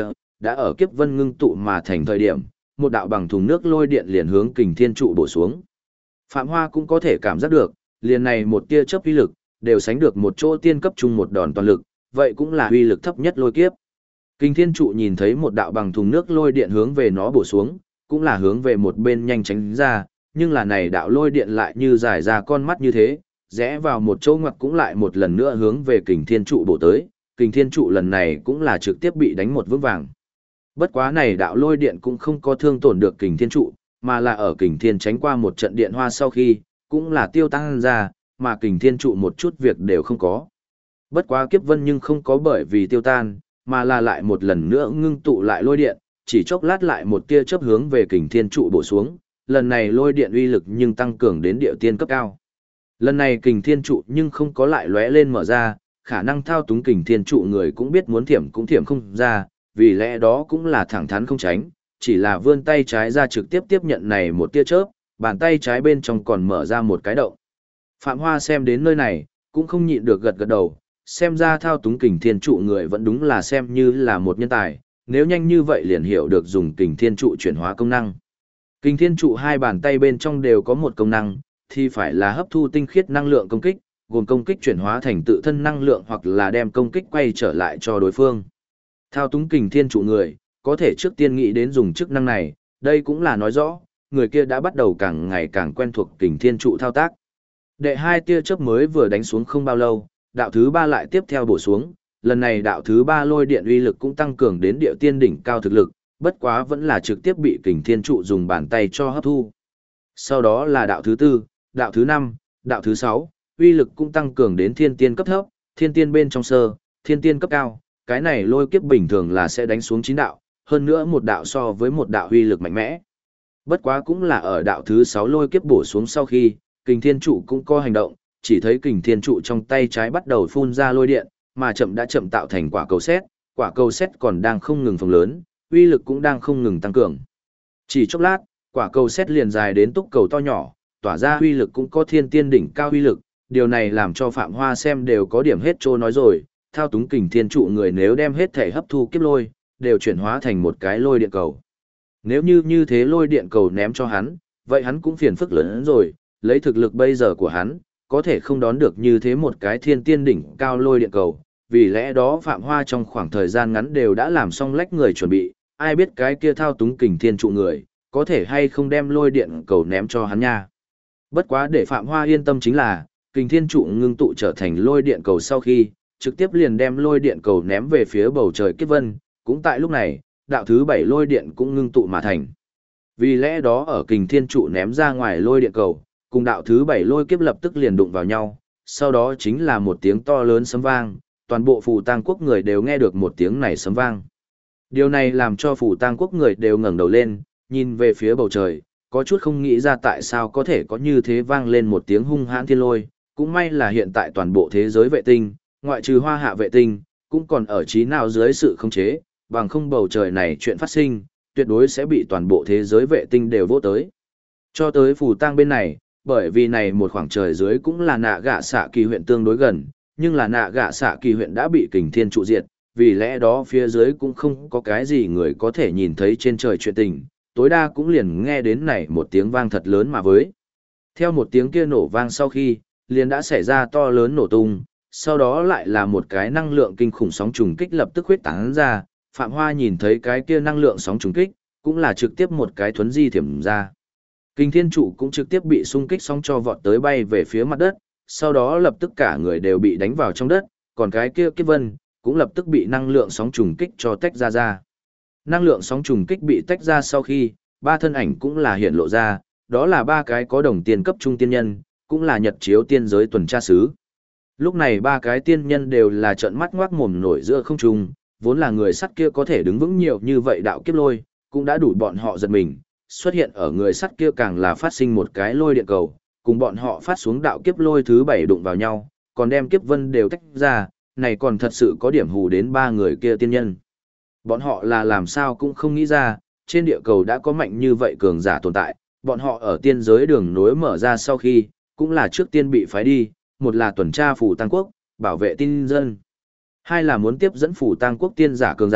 đã ở kiếp vân ngưng tụ mà thành thời điểm, một đạo bằng thùng nước lôi điện liền hướng Kình Thiên trụ bổ xuống. Phạm Hoa cũng có thể cảm giác được, liền này một tia chớp uy lực, đều sánh được một chỗ tiên cấp trung một đòn toàn lực, vậy cũng là uy lực thấp nhất lôi kiếp. Kình Thiên trụ nhìn thấy một đạo bằng thùng nước lôi điện hướng về nó bổ xuống, cũng là hướng về một bên nhanh tránh ra, nhưng là này đạo lôi điện lại như giải ra con mắt như thế, rẽ vào một chỗ ngoặt cũng lại một lần nữa hướng về Kình Thiên trụ bổ tới, Kình Thiên trụ lần này cũng là trực tiếp bị đánh một vững vàng. Bất quá này đạo lôi điện cũng không có thương tổn được Kình Thiên trụ, mà là ở Kình Thiên tránh qua một trận điện hoa sau khi, cũng là tiêu tăng ra, mà Kình Thiên trụ một chút việc đều không có. Bất quá kiếp vân nhưng không có bởi vì tiêu tan, mà là lại một lần nữa ngưng tụ lại lôi điện, chỉ chốc lát lại một tia chớp hướng về Kình Thiên trụ bổ xuống, lần này lôi điện uy lực nhưng tăng cường đến địa tiên cấp cao. Lần này Kình Thiên trụ nhưng không có lại lóe lên mở ra, khả năng thao túng Kình Thiên trụ người cũng biết muốn thiểm cũng thiểm không ra, vì lẽ đó cũng là thẳng thắn không tránh, chỉ là vươn tay trái ra trực tiếp tiếp nhận này một tia chớp, bàn tay trái bên trong còn mở ra một cái động. Phạm Hoa xem đến nơi này, cũng không nhịn được gật gật đầu, xem ra thao túng Kình Thiên trụ người vẫn đúng là xem như là một nhân tài, nếu nhanh như vậy liền hiểu được dùng Kình Thiên trụ chuyển hóa công năng. Kình Thiên trụ hai bàn tay bên trong đều có một công năng, thì phải là hấp thu tinh khiết năng lượng công kích, gồm công kích chuyển hóa thành tự thân năng lượng hoặc là đem công kích quay trở lại cho đối phương. Thao túng Kình Thiên trụ người, có thể trước tiên nghĩ đến dùng chức năng này, đây cũng là nói rõ, người kia đã bắt đầu càng ngày càng quen thuộc Kình Thiên trụ thao tác. Đệ hai tia chớp mới vừa đánh xuống không bao lâu, đạo thứ ba lại tiếp theo bổ xuống, lần này đạo thứ ba lôi điện uy lực cũng tăng cường đến địa tiên đỉnh cao thực lực, bất quá vẫn là trực tiếp bị Kình Thiên trụ dùng bàn tay cho hấp thu. Sau đó là đạo thứ tư, đạo thứ năm, đạo thứ sáu, uy lực cũng tăng cường đến thiên tiên cấp thấp, thiên tiên bên trong sơ, thiên tiên cấp cao, cái này lôi kiếp bình thường là sẽ đánh xuống 9 đạo, hơn nữa một đạo so với một đạo uy lực mạnh mẽ. Bất quá cũng là ở đạo thứ 6 lôi kiếp bổ xuống sau khi, Kình Thiên trụ cũng có hành động, chỉ thấy Kình Thiên trụ trong tay trái bắt đầu phun ra lôi điện, mà chậm đã chậm tạo thành quả cầu sét còn đang không ngừng phồng lớn, uy lực cũng đang không ngừng tăng cường. Chỉ chốc lát, quả cầu sét liền dài đến túc cầu to nhỏ, tỏa ra uy lực cũng có thiên tiên đỉnh cao uy lực, điều này làm cho Phạm Hoa xem đều có điểm hết trô nói rồi, thao túng Kình Thiên trụ người nếu đem hết thể hấp thu kiếp lôi, đều chuyển hóa thành một cái lôi điện cầu. Nếu như thế lôi điện cầu ném cho hắn, vậy hắn cũng phiền phức lớn rồi, lấy thực lực bây giờ của hắn, có thể không đón được như thế một cái thiên tiên đỉnh cao lôi điện cầu, vì lẽ đó Phạm Hoa trong khoảng thời gian ngắn đều đã làm xong lách người chuẩn bị, ai biết cái kia thao túng Kình Thiên trụ người, có thể hay không đem lôi điện cầu ném cho hắn nha. Bất quá để Phạm Hoa yên tâm chính là, Kình Thiên trụ ngưng tụ trở thành lôi điện cầu sau khi, trực tiếp liền đem lôi điện cầu ném về phía bầu trời kiếp vân, cũng tại lúc này, đạo thứ 7 lôi điện cũng ngưng tụ mà thành. Vì lẽ đó ở Kình Thiên trụ ném ra ngoài lôi điện cầu, cùng đạo thứ 7 lôi kiếp lập tức liền đụng vào nhau, sau đó chính là một tiếng to lớn sấm vang, toàn bộ Phù Tang quốc người đều nghe được một tiếng này sấm vang. Điều này làm cho Phù Tang quốc người đều ngẩng đầu lên, nhìn về phía bầu trời, có chút không nghĩ ra tại sao có thể có như thế vang lên một tiếng hung hãn thiên lôi, cũng may là hiện tại toàn bộ thế giới vệ tinh, ngoại trừ Hoa Hạ vệ tinh, cũng còn ở trí nào dưới sự khống chế, bằng không bầu trời này chuyện phát sinh, tuyệt đối sẽ bị toàn bộ thế giới vệ tinh đều vỗ tới. Cho tới Phù Tang bên này, bởi vì này một khoảng trời dưới cũng là Nạ Gạ Xạ Kỳ huyện tương đối gần, nhưng là Nạ Gạ Xạ Kỳ huyện đã bị Kình Thiên trụ diệt, vì lẽ đó phía dưới cũng không có cái gì người có thể nhìn thấy trên trời chuyện tình, tối đa cũng liền nghe đến này một tiếng vang thật lớn mà với. Theo một tiếng kia nổ vang sau khi, liền đã xảy ra to lớn nổ tung, sau đó lại là một cái năng lượng kinh khủng sóng trùng kích lập tức huyết tán ra, Phạm Hoa nhìn thấy cái kia năng lượng sóng trùng kích, cũng là trực tiếp một cái thuấn di thiểm ra. Kình Thiên trụ cũng trực tiếp bị xung kích sóng cho vọt tới bay về phía mặt đất, sau đó lập tức cả người đều bị đánh vào trong đất, còn cái kia kiếp vân, cũng lập tức bị năng lượng sóng trùng kích cho tách ra. Năng lượng sóng trùng kích bị tách ra sau khi, ba thân ảnh cũng là hiện lộ ra, đó là ba cái có đồng tiền cấp trung tiên nhân, cũng là Nhật chiếu tiên giới tuần tra sứ. Lúc này ba cái tiên nhân đều là trợn mắt ngoác mồm nổi giữa không trung, vốn là người sắt kia có thể đứng vững nhiều như vậy đạo kiếp lôi, cũng đã đủ bọn họ giật mình, xuất hiện ở người sắt kia càng là phát sinh một cái lôi điện cầu, cùng bọn họ phát xuống đạo kiếp lôi thứ 7 đụng vào nhau, còn đem kiếp vân đều tách ra, này còn thật sự có điểm hù đến ba người kia tiên nhân. Bọn họ là làm sao cũng không nghĩ ra, trên địa cầu đã có mạnh như vậy cường giả tồn tại, bọn họ ở tiên giới đường nối mở ra sau khi, cũng là trước tiên bị phái đi, một là tuần tra Phù Tang quốc, bảo vệ tin dân. Hai là muốn tiếp dẫn Phù Tang quốc tiên giả cường giả,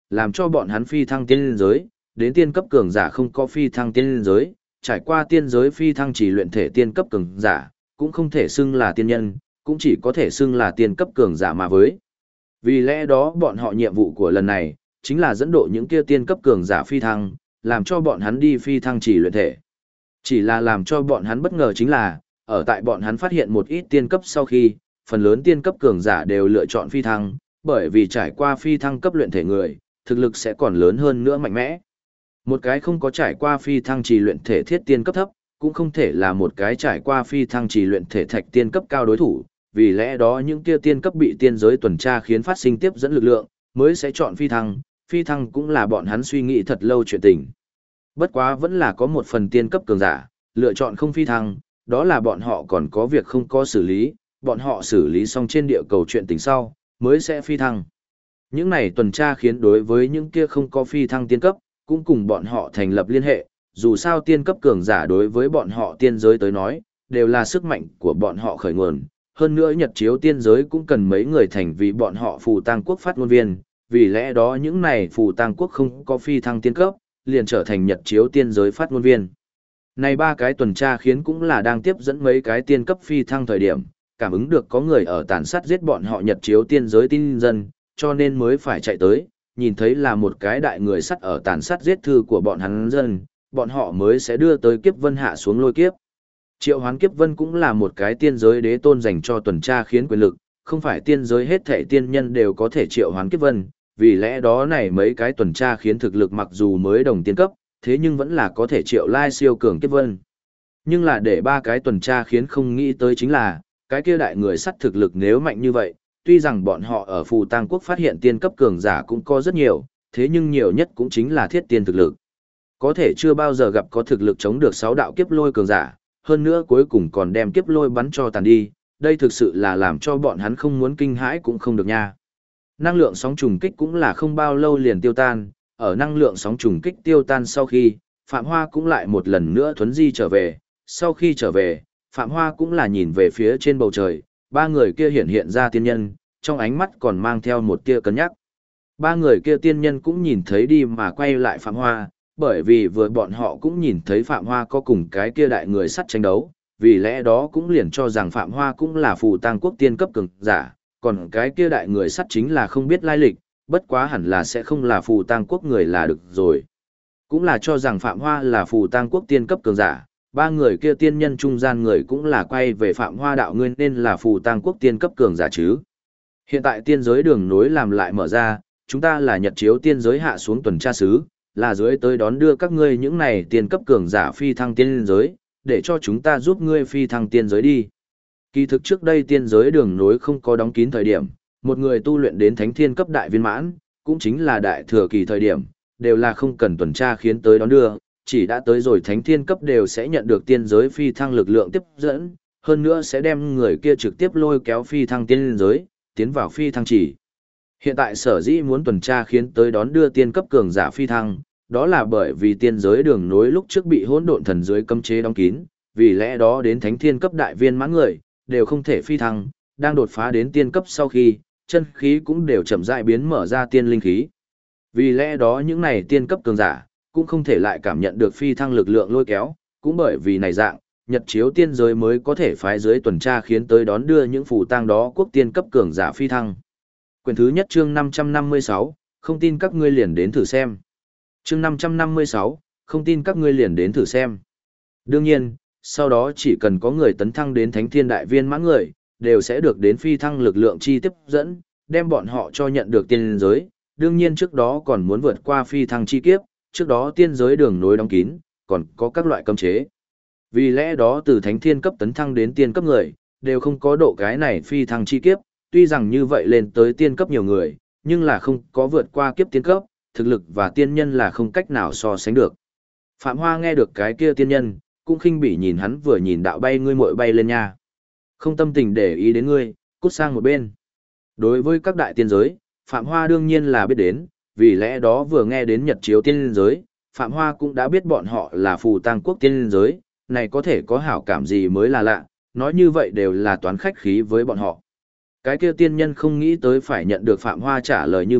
làm cho bọn hắn phi thăng tiên giới, đến tiên cấp cường giả không có phi thăng tiên giới, trải qua tiên giới phi thăng chỉ luyện thể tiên cấp cường giả, cũng không thể xưng là tiên nhân, cũng chỉ có thể xưng là tiên cấp cường giả mà với. Vì lẽ đó bọn họ nhiệm vụ của lần này, chính là dẫn độ những kia tiên cấp cường giả phi thăng, làm cho bọn hắn đi phi thăng chỉ luyện thể. Chỉ là làm cho bọn hắn bất ngờ chính là, ở tại bọn hắn phát hiện một ít tiên cấp sau khi, phần lớn tiên cấp cường giả đều lựa chọn phi thăng, bởi vì trải qua phi thăng cấp luyện thể người, thực lực sẽ còn lớn hơn nữa mạnh mẽ. Một cái không có trải qua phi thăng trì luyện thể thiết tiên cấp thấp, cũng không thể là một cái trải qua phi thăng trì luyện thể thạch tiên cấp cao đối thủ, vì lẽ đó những kia tiên cấp bị tiên giới tuần tra khiến phát sinh tiếp dẫn lực lượng, mới sẽ chọn phi thăng cũng là bọn hắn suy nghĩ thật lâu chuyện tình. Bất quá vẫn là có một phần tiên cấp cường giả, lựa chọn không phi thăng, đó là bọn họ còn có việc không có xử lý, bọn họ xử lý xong trên địa cầu chuyện tình sau, mới sẽ phi thăng. Những này tuần tra khiến đối với những kia không có phi thăng tiên cấp, cũng cùng bọn họ thành lập liên hệ, dù sao tiên cấp cường giả đối với bọn họ tiên giới tới nói, đều là sức mạnh của bọn họ khởi nguồn. Hơn nữa Nhật chiếu tiên giới cũng cần mấy người thành vì bọn họ phù tang quốc phát ngôn viên, vì lẽ đó những này phù tang quốc không có phi thăng tiên cấp, liền trở thành Nhật chiếu tiên giới phát ngôn viên. Này ba cái tuần tra khiến cũng là đang tiếp dẫn mấy cái tiên cấp phi thăng thời điểm, cảm ứng được có người ở tàn sát giết bọn họ Nhật chiếu tiên giới tin dân, cho nên mới phải chạy tới, nhìn thấy là một cái đại người sắt ở tàn sát giết thư của bọn hắn dân, bọn họ mới sẽ đưa tới kiếp vân hạ xuống lôi kiếp. Triệu hoán kiếp vân cũng là một cái tiên giới đế tôn dành cho tuần tra khiến quyền lực, không phải tiên giới hết thảy tiên nhân đều có thể triệu hoán kiếp vân, vì lẽ đó này mấy cái tuần tra khiến thực lực mặc dù mới đồng tiên cấp, thế nhưng vẫn là có thể triệu lai siêu cường kiếp vân. Nhưng là để ba cái tuần tra khiến không nghĩ tới chính là, cái kia đại người sắt thực lực nếu mạnh như vậy, tuy rằng bọn họ ở phù tang quốc phát hiện tiên cấp cường giả cũng có rất nhiều, thế nhưng nhiều nhất cũng chính là thiết tiên thực lực. Có thể chưa bao giờ gặp có thực lực chống được 6 đạo kiếp lôi cường giả, hơn nữa cuối cùng còn đem kiếp lôi bắn cho tàn đi, đây thực sự là làm cho bọn hắn không muốn kinh hãi cũng không được nha. Năng lượng sóng trùng kích cũng là không bao lâu liền tiêu tan, ở năng lượng sóng trùng kích tiêu tan sau khi, Phạm Hoa cũng lại một lần nữa thuấn di trở về, sau khi trở về, Phạm Hoa cũng là nhìn về phía trên bầu trời, ba người kia hiện ra tiên nhân, trong ánh mắt còn mang theo một tia cân nhắc. Ba người kia tiên nhân cũng nhìn thấy đi mà quay lại Phạm Hoa, bởi vì vừa bọn họ cũng nhìn thấy Phạm Hoa có cùng cái kia đại người sắt tranh đấu, vì lẽ đó cũng liền cho rằng Phạm Hoa cũng là phù tang quốc tiên cấp cường giả, còn cái kia đại người sắt chính là không biết lai lịch, bất quá hẳn là sẽ không là phù tang quốc người là được rồi. Cũng là cho rằng Phạm Hoa là phù tang quốc tiên cấp cường giả, ba người kia tiên nhân trung gian người cũng là quay về Phạm Hoa đạo nguyên nên là phù tang quốc tiên cấp cường giả chứ. Hiện tại tiên giới đường nối làm lại mở ra, chúng ta là Nhật chiếu tiên giới hạ xuống tuần tra sứ, là dưới tới đón đưa các ngươi những này tiên cấp cường giả phi thăng tiên giới, để cho chúng ta giúp ngươi phi thăng tiên giới đi. Kỳ thực trước đây tiên giới đường nối không có đóng kín thời điểm, một người tu luyện đến thánh thiên cấp đại viên mãn, cũng chính là đại thừa kỳ thời điểm, đều là không cần tuần tra khiến tới đón đưa, chỉ đã tới rồi thánh thiên cấp đều sẽ nhận được tiên giới phi thăng lực lượng tiếp dẫn, hơn nữa sẽ đem người kia trực tiếp lôi kéo phi thăng tiên giới, tiến vào phi thăng chỉ. Hiện tại sở dĩ muốn tuần tra khiến tới đón đưa tiên cấp cường giả phi thăng, đó là bởi vì tiên giới đường nối lúc trước bị hỗn độn thần giới cấm chế đóng kín, vì lẽ đó đến thánh thiên cấp đại viên mãn người, đều không thể phi thăng, đang đột phá đến tiên cấp sau khi, chân khí cũng đều chậm rãi biến mở ra tiên linh khí. Vì lẽ đó những này tiên cấp cường giả, cũng không thể lại cảm nhận được phi thăng lực lượng lôi kéo, cũng bởi vì này dạng, Nhật chiếu tiên giới mới có thể phái dưới tuần tra khiến tới đón đưa những phù tang đó quốc tiên cấp cường giả phi thăng. Quyển thứ nhất chương 556, không tin các ngươi liền đến thử xem. Chương 556, không tin các ngươi liền đến thử xem. Đương nhiên, sau đó chỉ cần có người tấn thăng đến thánh thiên đại viên mãn người, đều sẽ được đến phi thăng lực lượng chi tiếp dẫn, đem bọn họ cho nhận được tiên giới. Đương nhiên trước đó còn muốn vượt qua phi thăng chi kiếp, trước đó tiên giới đường nối đóng kín, còn có các loại cấm chế. Vì lẽ đó từ thánh thiên cấp tấn thăng đến tiên cấp người, đều không có độ cái này phi thăng chi kiếp, tuy rằng như vậy lên tới tiên cấp nhiều người, nhưng là không có vượt qua kiếp tiên cấp, thực lực và tiên nhân là không cách nào so sánh được. Phạm Hoa nghe được cái kia tiên nhân, cũng khinh bỉ nhìn hắn vừa nhìn đạo bay ngươi muội bay lên nha. Không tâm tình để ý đến ngươi, cút sang một bên. Đối với các đại tiên giới, Phạm Hoa đương nhiên là biết đến, vì lẽ đó vừa nghe đến Nhật chiếu tiên giới, Phạm Hoa cũng đã biết bọn họ là phù tang quốc tiên giới, này có thể có hảo cảm gì mới là lạ, nói như vậy đều là toán khách khí với bọn họ. Cái kia tiên nhân không nghĩ tới phải nhận được Phạm Hoa trả lời như vậy,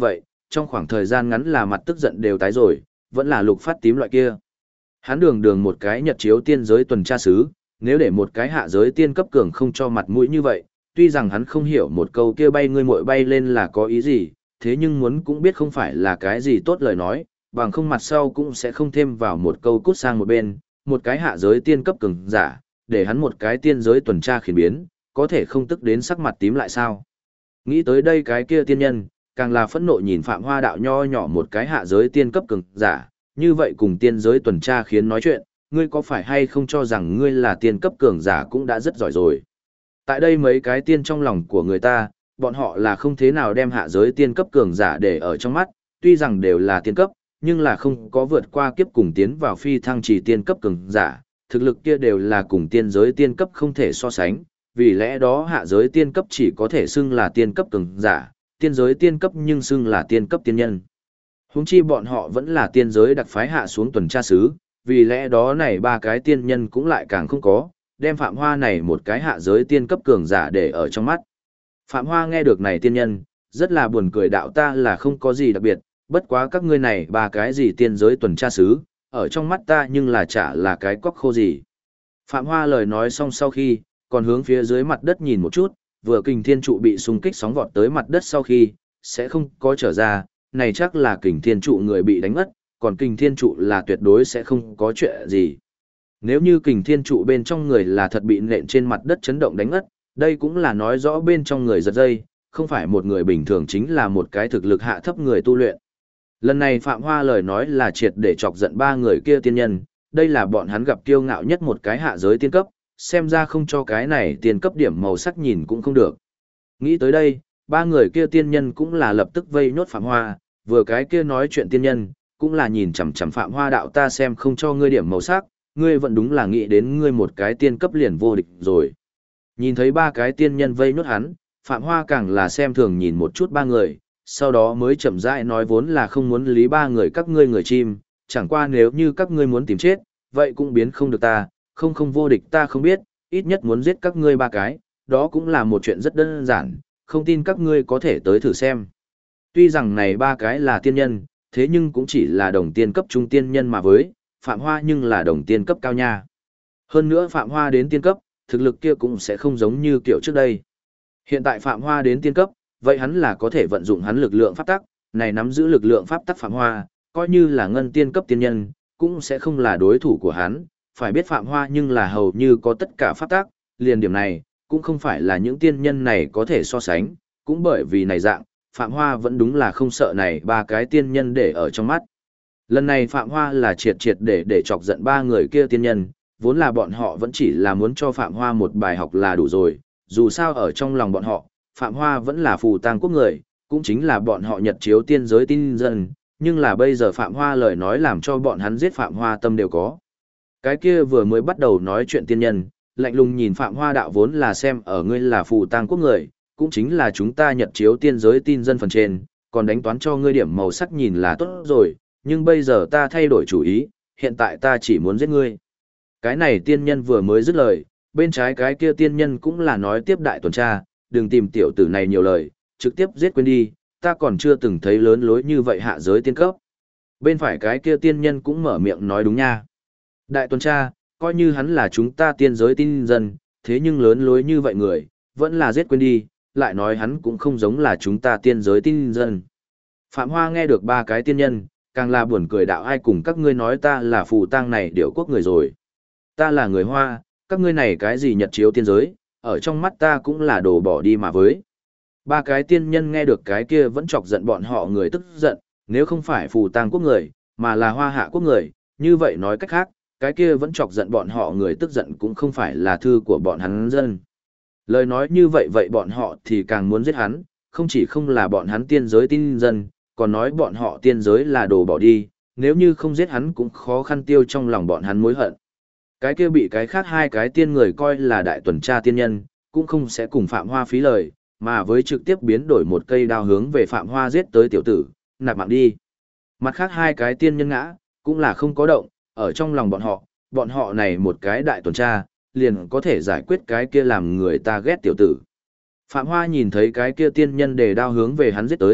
trong khoảng thời gian ngắn là mặt tức giận đều tái rồi, vẫn là lục phát tím loại kia. Hắn đường đường một cái nhật chiếu tiên giới tuần tra sứ, nếu để một cái hạ giới tiên cấp cường không cho mặt mũi như vậy, tuy rằng hắn không hiểu một câu kia bay ngươi muội bay lên là có ý gì, thế nhưng muốn cũng biết không phải là cái gì tốt lời nói, bằng không mặt sau cũng sẽ không thêm vào một câu cút sang một bên, một cái hạ giới tiên cấp cường giả, để hắn một cái tiên giới tuần tra khiển biến, có thể không tức đến sắc mặt tím lại sao. Nghĩ tới đây cái kia tiên nhân, càng là phẫn nộ nhìn Phạm Hoa đạo nho nhỏ một cái hạ giới tiên cấp cường giả, như vậy cùng tiên giới tuần tra khiến nói chuyện, ngươi có phải hay không cho rằng ngươi là tiên cấp cường giả cũng đã rất giỏi rồi. Tại đây mấy cái tiên trong lòng của người ta, bọn họ là không thế nào đem hạ giới tiên cấp cường giả để ở trong mắt, tuy rằng đều là tiên cấp, nhưng là không có vượt qua kiếp cùng tiến vào phi thăng trì tiên cấp cường giả, thực lực kia đều là cùng tiên giới tiên cấp không thể so sánh, vì lẽ đó hạ giới tiên cấp chỉ có thể xưng là tiên cấp cường giả, tiên giới tiên cấp nhưng xưng là tiên cấp tiên nhân. Huống chi bọn họ vẫn là tiên giới đặc phái hạ xuống tuần tra sứ, vì lẽ đó này ba cái tiên nhân cũng lại càng không có, đem Phạm Hoa này một cái hạ giới tiên cấp cường giả để ở trong mắt. Phạm Hoa nghe được này tiên nhân, rất là buồn cười đạo ta là không có gì đặc biệt, bất quá các ngươi này ba cái gì tiên giới tuần tra sứ, ở trong mắt ta nhưng là chả là cái cóc khô gì. Phạm Hoa lời nói xong sau khi, còn hướng phía dưới mặt đất nhìn một chút, vừa kình thiên trụ bị xung kích sóng vọt tới mặt đất sau khi, sẽ không có trở ra, này chắc là kình thiên trụ người bị đánh mất, còn kình thiên trụ là tuyệt đối sẽ không có chuyện gì. Nếu như kình thiên trụ bên trong người là thật bị nện trên mặt đất chấn động đánh ngất, đây cũng là nói rõ bên trong người giật dây, không phải một người bình thường chính là một cái thực lực hạ thấp người tu luyện. Lần này Phạm Hoa lời nói là triệt để chọc giận ba người kia tiên nhân, đây là bọn hắn gặp kiêu ngạo nhất một cái hạ giới tiên cấp, xem ra không cho cái này tiên cấp điểm màu sắc nhìn cũng không được. Nghĩ tới đây, ba người kia tiên nhân cũng là lập tức vây nhốt Phạm Hoa, vừa cái kia nói chuyện tiên nhân, cũng là nhìn chằm chằm Phạm Hoa đạo ta xem không cho ngươi điểm màu sắc, ngươi vẫn đúng là nghĩ đến ngươi một cái tiên cấp liền vô địch rồi. Nhìn thấy ba cái tiên nhân vây nhốt hắn, Phạm Hoa càng là xem thường nhìn một chút ba người, sau đó mới chậm rãi nói vốn là không muốn lý ba người các ngươi người chim, chẳng qua nếu như các ngươi muốn tìm chết, vậy cũng biến không được ta, không vô địch ta không biết, ít nhất muốn giết các ngươi ba cái, đó cũng là một chuyện rất đơn giản, không tin các ngươi có thể tới thử xem. Tuy rằng này ba cái là tiên nhân, thế nhưng cũng chỉ là đồng tiên cấp trung tiên nhân mà với, Phạm Hoa nhưng là đồng tiên cấp cao nha. Hơn nữa Phạm Hoa đến tiên cấp, thực lực kia cũng sẽ không giống như kiểu trước đây. Hiện tại Phạm Hoa đến tiên cấp, vậy hắn là có thể vận dụng hắn lực lượng pháp tắc, này nắm giữ lực lượng pháp tắc Phạm Hoa, coi như là ngân tiên cấp tiên nhân, cũng sẽ không là đối thủ của hắn, phải biết Phạm Hoa nhưng là hầu như có tất cả pháp tắc, liền điểm này, cũng không phải là những tiên nhân này có thể so sánh, cũng bởi vì này dạng, Phạm Hoa vẫn đúng là không sợ này ba cái tiên nhân để ở trong mắt. Lần này Phạm Hoa là triệt để chọc giận ba người kia tiên nhân, vốn là bọn họ vẫn chỉ là muốn cho Phạm Hoa một bài học là đủ rồi, dù sao ở trong lòng bọn họ, Phạm Hoa vẫn là phù tang quốc người, cũng chính là bọn họ nhật chiếu tiên giới tin dân, nhưng là bây giờ Phạm Hoa lời nói làm cho bọn hắn giết Phạm Hoa tâm đều có. Cái kia vừa mới bắt đầu nói chuyện tiên nhân, lạnh lùng nhìn Phạm Hoa đạo vốn là xem ở ngươi là phù tang quốc người, cũng chính là chúng ta nhật chiếu tiên giới tin dân phần trên, còn đánh toán cho ngươi điểm màu sắc nhìn là tốt rồi, nhưng bây giờ ta thay đổi chủ ý, hiện tại ta chỉ muốn giết ngươi. Cái này tiên nhân vừa mới dứt lời, bên trái cái kia tiên nhân cũng là nói tiếp đại tuần tra, đừng tìm tiểu tử này nhiều lời, trực tiếp giết quên đi, ta còn chưa từng thấy lớn lối như vậy hạ giới tiên cấp. Bên phải cái kia tiên nhân cũng mở miệng nói đúng nha. Đại tuần tra, coi như hắn là chúng ta tiên giới tin dân, thế nhưng lớn lối như vậy người, vẫn là giết quên đi, lại nói hắn cũng không giống là chúng ta tiên giới tin dân. Phạm Hoa nghe được ba cái tiên nhân, càng là buồn cười đạo ai cùng các ngươi nói ta là phù tang này điệu quốc người rồi. Ta là người Hoa, các ngươi này cái gì nhật chiếu tiên giới, ở trong mắt ta cũng là đồ bỏ đi mà với. Ba cái tiên nhân nghe được cái kia vẫn chọc giận bọn họ người tức giận, nếu không phải phù tang quốc người, mà là Hoa hạ quốc người, như vậy nói cách khác, cái kia vẫn chọc giận bọn họ người tức giận cũng không phải là thư của bọn hắn dân. Lời nói như vậy bọn họ thì càng muốn giết hắn, không chỉ không là bọn hắn tiên giới tin dân, còn nói bọn họ tiên giới là đồ bỏ đi, nếu như không giết hắn cũng khó khăn tiêu trong lòng bọn hắn mối hận. Cái kia bị cái khác hai cái tiên người coi là đại tuần tra tiên nhân, cũng không sẽ cùng Phạm Hoa phí lời, mà với trực tiếp biến đổi một cây đao hướng về Phạm Hoa giết tới tiểu tử, nạp mạng đi. Mặt khác hai cái tiên nhân ngã, cũng là không có động, ở trong lòng bọn họ này một cái đại tuần tra, liền có thể giải quyết cái kia làm người ta ghét tiểu tử. Phạm Hoa nhìn thấy cái kia tiên nhân đề đao hướng về hắn giết tới,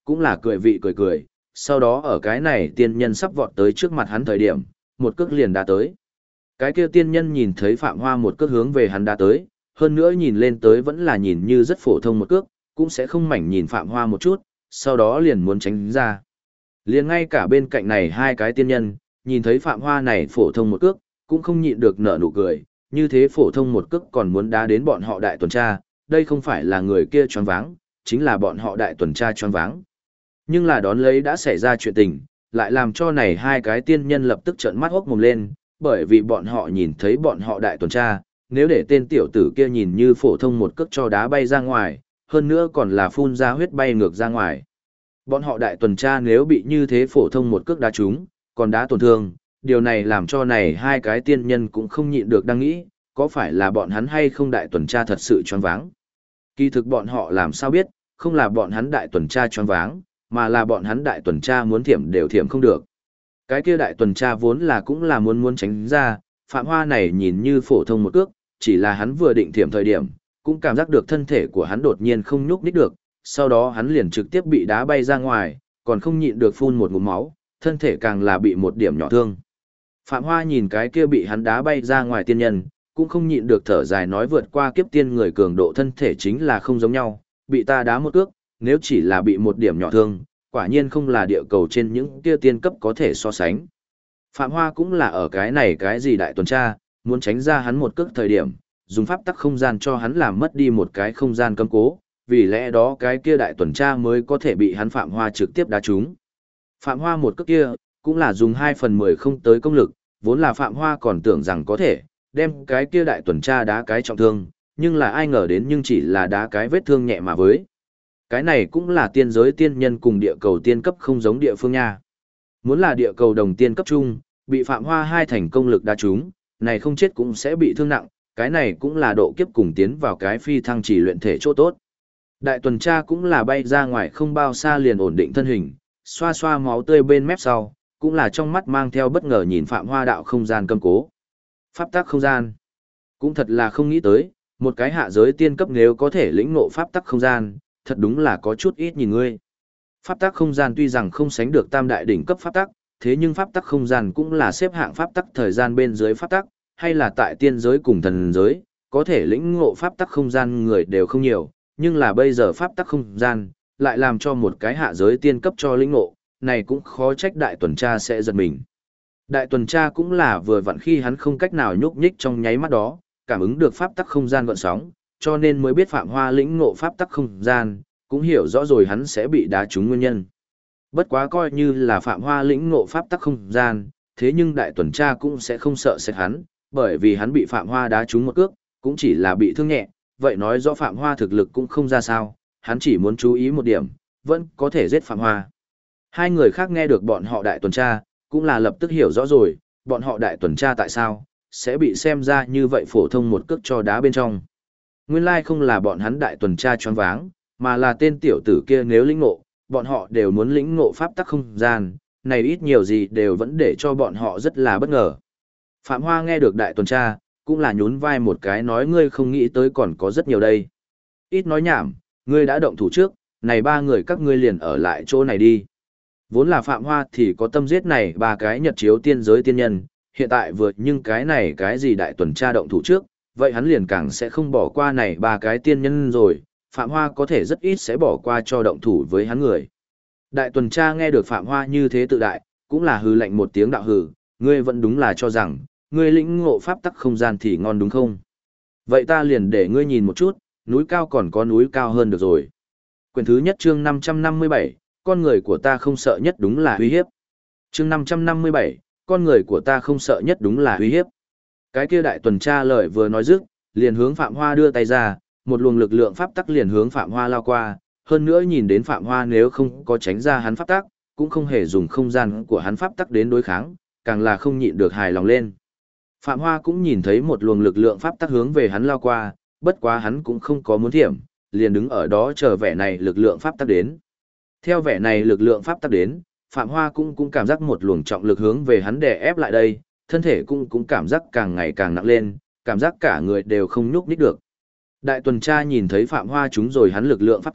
cũng là cười vị cười cười, sau đó ở cái này tiên nhân sắp vọt tới trước mặt hắn thời điểm, một cước liền đá tới. Cái kia tiên nhân nhìn thấy Phạm Hoa một cước hướng về hắn đá tới, hơn nữa nhìn lên tới vẫn là nhìn như rất phổ thông một cước, cũng sẽ không mảnh nhìn Phạm Hoa một chút, sau đó liền muốn tránh ra. Liền ngay cả bên cạnh này hai cái tiên nhân, nhìn thấy Phạm Hoa này phổ thông một cước, cũng không nhịn được nở nụ cười, như thế phổ thông một cước còn muốn đá đến bọn họ đại tuần tra, đây không phải là người kia choáng váng, chính là bọn họ đại tuần tra choáng váng. Nhưng là đón lấy đã xảy ra chuyện tình, lại làm cho này hai cái tiên nhân lập tức trợn mắt hốc mồm lên, bởi vì bọn họ nhìn thấy bọn họ đại tuần tra, nếu để tên tiểu tử kia nhìn như phổ thông một cước cho đá bay ra ngoài, hơn nữa còn là phun ra huyết bay ngược ra ngoài. Bọn họ đại tuần tra nếu bị như thế phổ thông một cước đá trúng, còn đá tổn thương, điều này làm cho này hai cái tiên nhân cũng không nhịn được đang nghĩ, có phải là bọn hắn hay không đại tuần tra thật sự choáng váng. Kỳ thực bọn họ làm sao biết, không là bọn hắn đại tuần tra choáng váng, mà là bọn hắn đại tuần tra muốn thiểm đều thiểm không được. Cái kia đại tuần tra vốn là cũng là muốn tránh ra, Phạm Hoa này nhìn như phổ thông một cước, chỉ là hắn vừa định thiểm thời điểm, cũng cảm giác được thân thể của hắn đột nhiên không nhúc nhích được, sau đó hắn liền trực tiếp bị đá bay ra ngoài, còn không nhịn được phun một ngụm máu, thân thể càng là bị một điểm nhỏ thương. Phạm Hoa nhìn cái kia bị hắn đá bay ra ngoài tiên nhân, cũng không nhịn được thở dài nói vượt qua kiếp tiên người cường độ thân thể chính là không giống nhau, bị ta đá một cước, nếu chỉ là bị một điểm nhỏ thương, quả nhiên không là địa cầu trên những kia tiên cấp có thể so sánh. Phạm Hoa cũng là ở cái này cái gì đại tuần tra, muốn tránh ra hắn một cước thời điểm, dùng pháp tắc không gian cho hắn làm mất đi một cái không gian cấm cố, vì lẽ đó cái kia đại tuần tra mới có thể bị hắn Phạm Hoa trực tiếp đá trúng. Phạm Hoa một cước kia, cũng là dùng 2/10 không tới công lực, vốn là Phạm Hoa còn tưởng rằng có thể, đem cái kia đại tuần tra đá cái trọng thương, nhưng là ai ngờ đến nhưng chỉ là đá cái vết thương nhẹ mà với. Cái này cũng là tiên giới tiên nhân cùng địa cầu tiên cấp không giống địa phương nha. Muốn là địa cầu đồng tiên cấp trung, bị Phạm Hoa hai thành công lực đá trúng, này không chết cũng sẽ bị thương nặng, cái này cũng là độ kiếp cùng tiến vào cái phi thăng chỉ luyện thể chỗ tốt. Đại tuần tra cũng là bay ra ngoài không bao xa liền ổn định thân hình, xoa xoa máu tươi bên mép sau, cũng là trong mắt mang theo bất ngờ nhìn Phạm Hoa đạo không gian cầm cố. Pháp tắc không gian. Cũng thật là không nghĩ tới, một cái hạ giới tiên cấp nếu có thể lĩnh ngộ pháp tắc không gian, thật đúng là có chút ít nhìn ngươi. Pháp tắc không gian tuy rằng không sánh được tam đại đỉnh cấp pháp tắc, thế nhưng pháp tắc không gian cũng là xếp hạng pháp tắc thời gian bên dưới pháp tắc, hay là tại tiên giới cùng thần giới, có thể lĩnh ngộ pháp tắc không gian người đều không nhiều, nhưng là bây giờ pháp tắc không gian, lại làm cho một cái hạ giới tiên cấp cho lĩnh ngộ, này cũng khó trách đại tuần tra sẽ giật mình. Đại tuần tra cũng là vừa vặn khi hắn không cách nào nhúc nhích trong nháy mắt đó, cảm ứng được pháp tắc không gian gợn sóng, cho nên mới biết Phạm Hoa lĩnh ngộ pháp tắc không gian, cũng hiểu rõ rồi hắn sẽ bị đá trúng nguyên nhân. Bất quá coi như là Phạm Hoa lĩnh ngộ pháp tắc không gian, thế nhưng đại tuần tra cũng sẽ không sợ sệt hắn, bởi vì hắn bị Phạm Hoa đá trúng một cước, cũng chỉ là bị thương nhẹ, vậy nói rõ Phạm Hoa thực lực cũng không ra sao, hắn chỉ muốn chú ý một điểm, vẫn có thể giết Phạm Hoa. Hai người khác nghe được bọn họ đại tuần tra, cũng là lập tức hiểu rõ rồi, bọn họ đại tuần tra tại sao, sẽ bị xem ra như vậy phổ thông một cước cho đá bên trong. Nguyên lai không là bọn hắn đại tuần tra choáng váng, mà là tên tiểu tử kia nếu lĩnh ngộ, bọn họ đều muốn lĩnh ngộ pháp tắc không gian, này ít nhiều gì đều vẫn để cho bọn họ rất là bất ngờ. Phạm Hoa nghe được đại tuần tra, cũng là nhún vai một cái nói ngươi không nghĩ tới còn có rất nhiều đây. Ít nói nhảm, ngươi đã động thủ trước, này ba người các ngươi liền ở lại chỗ này đi. Vốn là Phạm Hoa thì có tâm giết này ba cái nhật chiếu tiên giới tiên nhân, hiện tại vừa nhưng cái này cái gì đại tuần tra động thủ trước, vậy hắn liền càng sẽ không bỏ qua này ba cái tiên nhân rồi, Phạm Hoa có thể rất ít sẽ bỏ qua cho động thủ với hắn người. Đại tuần tra nghe được Phạm Hoa như thế tự đại, cũng là hừ lạnh một tiếng đạo hừ, ngươi vẫn đúng là cho rằng, ngươi lĩnh ngộ pháp tắc không gian thì ngon đúng không? Vậy ta liền để ngươi nhìn một chút, núi cao còn có núi cao hơn được rồi. Quyển thứ nhất chương 557, con người của ta không sợ nhất đúng là uy hiếp. Chương 557, con người của ta không sợ nhất đúng là uy hiếp. Cái kia đại tuần tra lời vừa nói dứt, liền hướng Phạm Hoa đưa tay ra, một luồng lực lượng pháp tắc liền hướng Phạm Hoa lao qua, hơn nữa nhìn đến Phạm Hoa nếu không có tránh ra hắn pháp tắc, cũng không hề dùng không gian của hắn pháp tắc đến đối kháng, càng là không nhịn được hài lòng lên. Phạm Hoa cũng nhìn thấy một luồng lực lượng pháp tắc hướng về hắn lao qua, bất quá hắn cũng không có muốn thiểm, liền đứng ở đó chờ vẻ này lực lượng pháp tắc đến. Theo vẻ này lực lượng pháp tắc đến, Phạm Hoa cũng cảm giác một luồng trọng lực hướng về hắn đè ép lại đây, thân thể cũng cảm giác càng ngày càng nặng lên, cảm giác cả người đều không nhúc nhích được. Đại tuần tra nhìn thấy Phạm Hoa trúng rồi hắn lực lượng pháp tắc,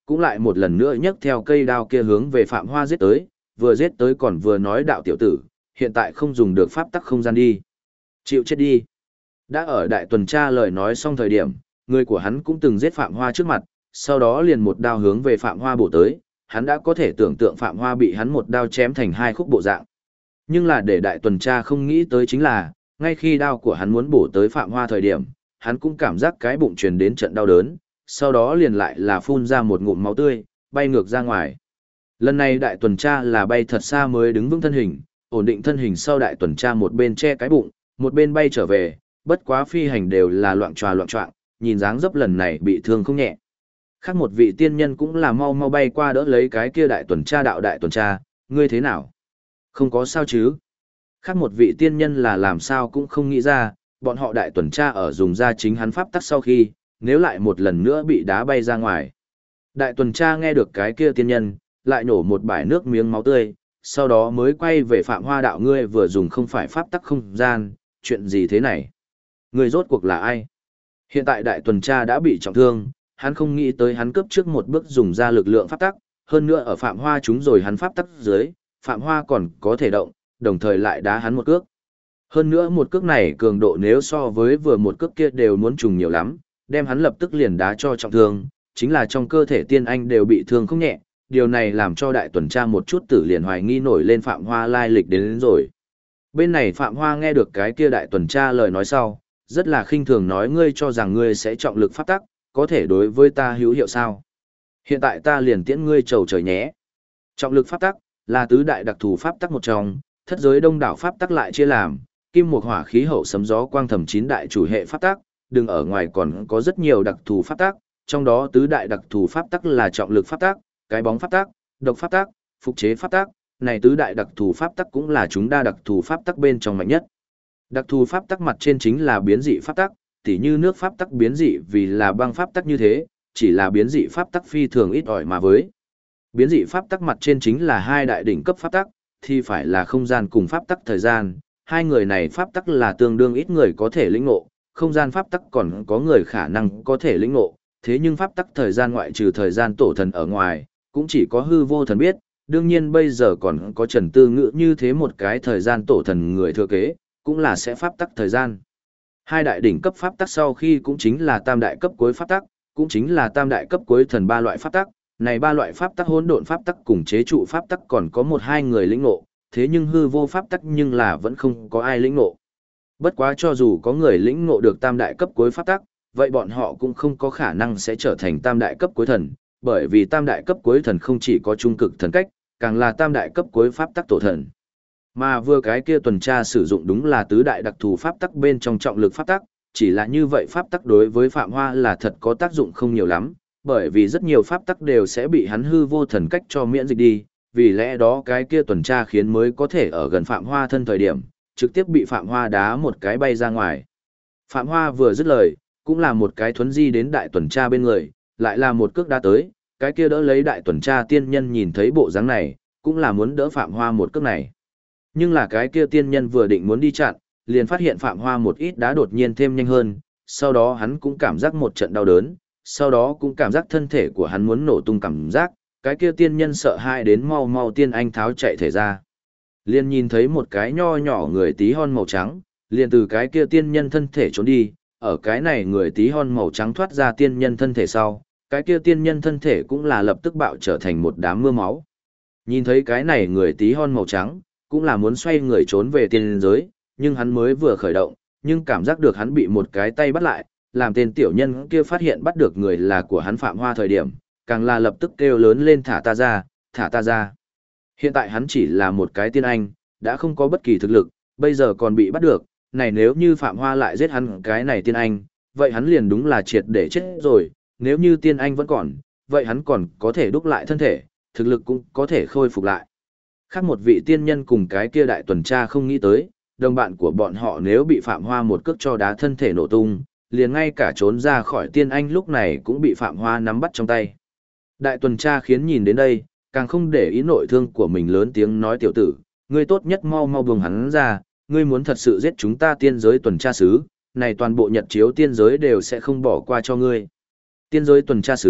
cũng lại một lần nữa nhấc theo cây đao kia hướng về Phạm Hoa giết tới, vừa giết tới còn vừa nói đạo tiểu tử, hiện tại không dùng được pháp tắc không gian đi. Chịu chết đi. Đã ở đại tuần tra lời nói xong thời điểm, người của hắn cũng từng giết Phạm Hoa trước mặt, sau đó liền một đao hướng về Phạm Hoa bổ tới, hắn đã có thể tưởng tượng Phạm Hoa bị hắn một đao chém thành hai khúc bộ dạng. Nhưng là để đại tuần tra không nghĩ tới chính là, ngay khi đao của hắn muốn bổ tới Phạm Hoa thời điểm, hắn cũng cảm giác cái bụng truyền đến trận đau đớn, sau đó liền lại là phun ra một ngụm máu tươi, bay ngược ra ngoài. Lần này đại tuần tra là bay thật xa mới đứng vững thân hình, ổn định thân hình sau đại tuần tra một bên che cái bụng, một bên bay trở về, bất quá phi hành đều là loạn choạng, nhìn dáng dấp lần này bị thương không nhẹ. Khác một vị tiên nhân cũng là mau mau bay qua đỡ lấy cái kia đại tuần tra đạo đại tuần tra, ngươi thế nào? Không có sao chứ? Khác một vị tiên nhân là làm sao cũng không nghĩ ra, bọn họ đại tuần tra ở dùng ra chính hắn pháp tắc sau khi, nếu lại một lần nữa bị đá bay ra ngoài. Đại tuần tra nghe được cái kia tiên nhân, lại nổ một bãi nước miếng máu tươi, sau đó mới quay về Phạm Hoa đạo ngươi vừa dùng không phải pháp tắc không gian, chuyện gì thế này? Ngươi rốt cuộc là ai? Hiện tại đại tuần tra đã bị trọng thương, hắn không nghĩ tới hắn cướp trước một bước dùng ra lực lượng pháp tắc, hơn nữa ở Phạm Hoa chúng rồi hắn pháp tắc dưới, Phạm Hoa còn có thể động, đồng thời lại đá hắn một cước. Hơn nữa một cước này cường độ nếu so với vừa một cước kia đều muốn trùng nhiều lắm, đem hắn lập tức liền đá cho trọng thương, chính là trong cơ thể tiên anh đều bị thương không nhẹ, điều này làm cho đại tuần tra một chút tử liền hoài nghi nổi lên Phạm Hoa lai lịch đến rồi. Bên này Phạm Hoa nghe được cái kia đại tuần tra lời nói sau, rất là khinh thường nói ngươi cho rằng ngươi sẽ trọng lực pháp tắc, có thể đối với ta hữu hiệu sao? Hiện tại ta liền tiễn ngươi trầu trời nhé. Trọng lực pháp tắc là tứ đại đặc thù pháp tắc một trong, thất giới đông đảo pháp tắc lại chia làm, kim mộc hỏa khí hậu sấm gió quang thẩm chín đại chủ hệ pháp tắc, đừng ở ngoài còn có rất nhiều đặc thù pháp tắc, trong đó tứ đại đặc thù pháp tắc là trọng lực pháp tắc, cái bóng pháp tắc, độc pháp tắc, phục chế pháp tắc, này tứ đại đặc thù pháp tắc cũng là chúng đa đặc thù pháp tắc bên trong mạnh nhất. Đặc thù pháp tắc mặt trên chính là biến dị pháp tắc, tỉ như nước pháp tắc biến dị vì là băng pháp tắc như thế, chỉ là biến dị pháp tắc phi thường ít ỏi mà với. Biến dị pháp tắc mặt trên chính là hai đại đỉnh cấp pháp tắc, thì phải là không gian cùng pháp tắc thời gian, hai người này pháp tắc là tương đương ít người có thể lĩnh ngộ, không gian pháp tắc còn có người khả năng có thể lĩnh ngộ, thế nhưng pháp tắc thời gian ngoại trừ thời gian tổ thần ở ngoài, cũng chỉ có hư vô thần biết, đương nhiên bây giờ còn có Trần Tư Ngữ như thế một cái thời gian tổ thần người thừa kế, cũng là sẽ pháp tắc thời gian. Hai đại đỉnh cấp pháp tắc sau khi cũng chính là tam đại cấp cuối pháp tắc, cũng chính là tam đại cấp cuối thần ba loại pháp tắc, này ba loại pháp tắc hỗn độn pháp tắc cùng chế trụ pháp tắc còn có một hai người lĩnh ngộ, thế nhưng hư vô pháp tắc nhưng là vẫn không có ai lĩnh ngộ. Bất quá cho dù có người lĩnh ngộ được tam đại cấp cuối pháp tắc, vậy bọn họ cũng không có khả năng sẽ trở thành tam đại cấp cuối thần, bởi vì tam đại cấp cuối thần không chỉ có trung cực thần cách, càng là tam đại cấp cuối pháp tắc tổ thần. Mà vừa cái kia tuần tra sử dụng đúng là tứ đại đặc thù pháp tắc bên trong trọng lực pháp tắc, chỉ là như vậy pháp tắc đối với Phạm Hoa là thật có tác dụng không nhiều lắm, bởi vì rất nhiều pháp tắc đều sẽ bị hắn hư vô thần cách cho miễn dịch đi, vì lẽ đó cái kia tuần tra khiến mới có thể ở gần Phạm Hoa thân thời điểm, trực tiếp bị Phạm Hoa đá một cái bay ra ngoài. Phạm Hoa vừa dứt lời, cũng là một cái thuấn di đến đại tuần tra bên người, lại là một cước đá tới, cái kia đỡ lấy đại tuần tra tiên nhân nhìn thấy bộ dáng này, cũng là muốn đỡ Phạm Hoa một cước này. Nhưng là cái kia tiên nhân vừa định muốn đi chặn, liền phát hiện Phạm Hoa một ít đá đột nhiên thêm nhanh hơn, sau đó hắn cũng cảm giác một trận đau đớn, sau đó cũng cảm giác thân thể của hắn muốn nổ tung cảm giác, cái kia tiên nhân sợ hãi đến mau mau tiên anh tháo chạy thể ra. Liền nhìn thấy một cái nho nhỏ người tí hon màu trắng, liền từ cái kia tiên nhân thân thể trốn đi, ở cái này người tí hon màu trắng thoát ra tiên nhân thân thể sau, cái kia tiên nhân thân thể cũng là lập tức bạo trở thành một đám mưa máu. Nhìn thấy cái này người tí hon màu trắng, cũng là muốn xoay người trốn về tiên giới, nhưng hắn mới vừa khởi động, nhưng cảm giác được hắn bị một cái tay bắt lại, làm tên tiểu nhân kia phát hiện bắt được người là của hắn Phạm Hoa thời điểm, càng là lập tức kêu lớn lên thả ta ra, thả ta ra. Hiện tại hắn chỉ là một cái tiên anh, đã không có bất kỳ thực lực, bây giờ còn bị bắt được, này nếu như Phạm Hoa lại giết hắn cái này tiên anh, vậy hắn liền đúng là triệt để chết rồi, nếu như tiên anh vẫn còn, vậy hắn còn có thể đúc lại thân thể, thực lực cũng có thể khôi phục lại. Khác một vị tiên nhân cùng cái kia đại tuần tra không nghĩ tới, đồng bạn của bọn họ nếu bị Phạm Hoa một cước cho đá thân thể nổ tung, liền ngay cả trốn ra khỏi tiên anh lúc này cũng bị Phạm Hoa nắm bắt trong tay. Đại tuần tra khiến nhìn đến đây, càng không để ý nội thương của mình lớn tiếng nói tiểu tử, ngươi tốt nhất mau mau buông hắn ra, ngươi muốn thật sự giết chúng ta tiên giới tuần tra sứ, này toàn bộ nhật chiếu tiên giới đều sẽ không bỏ qua cho ngươi. Tiên giới tuần tra sứ,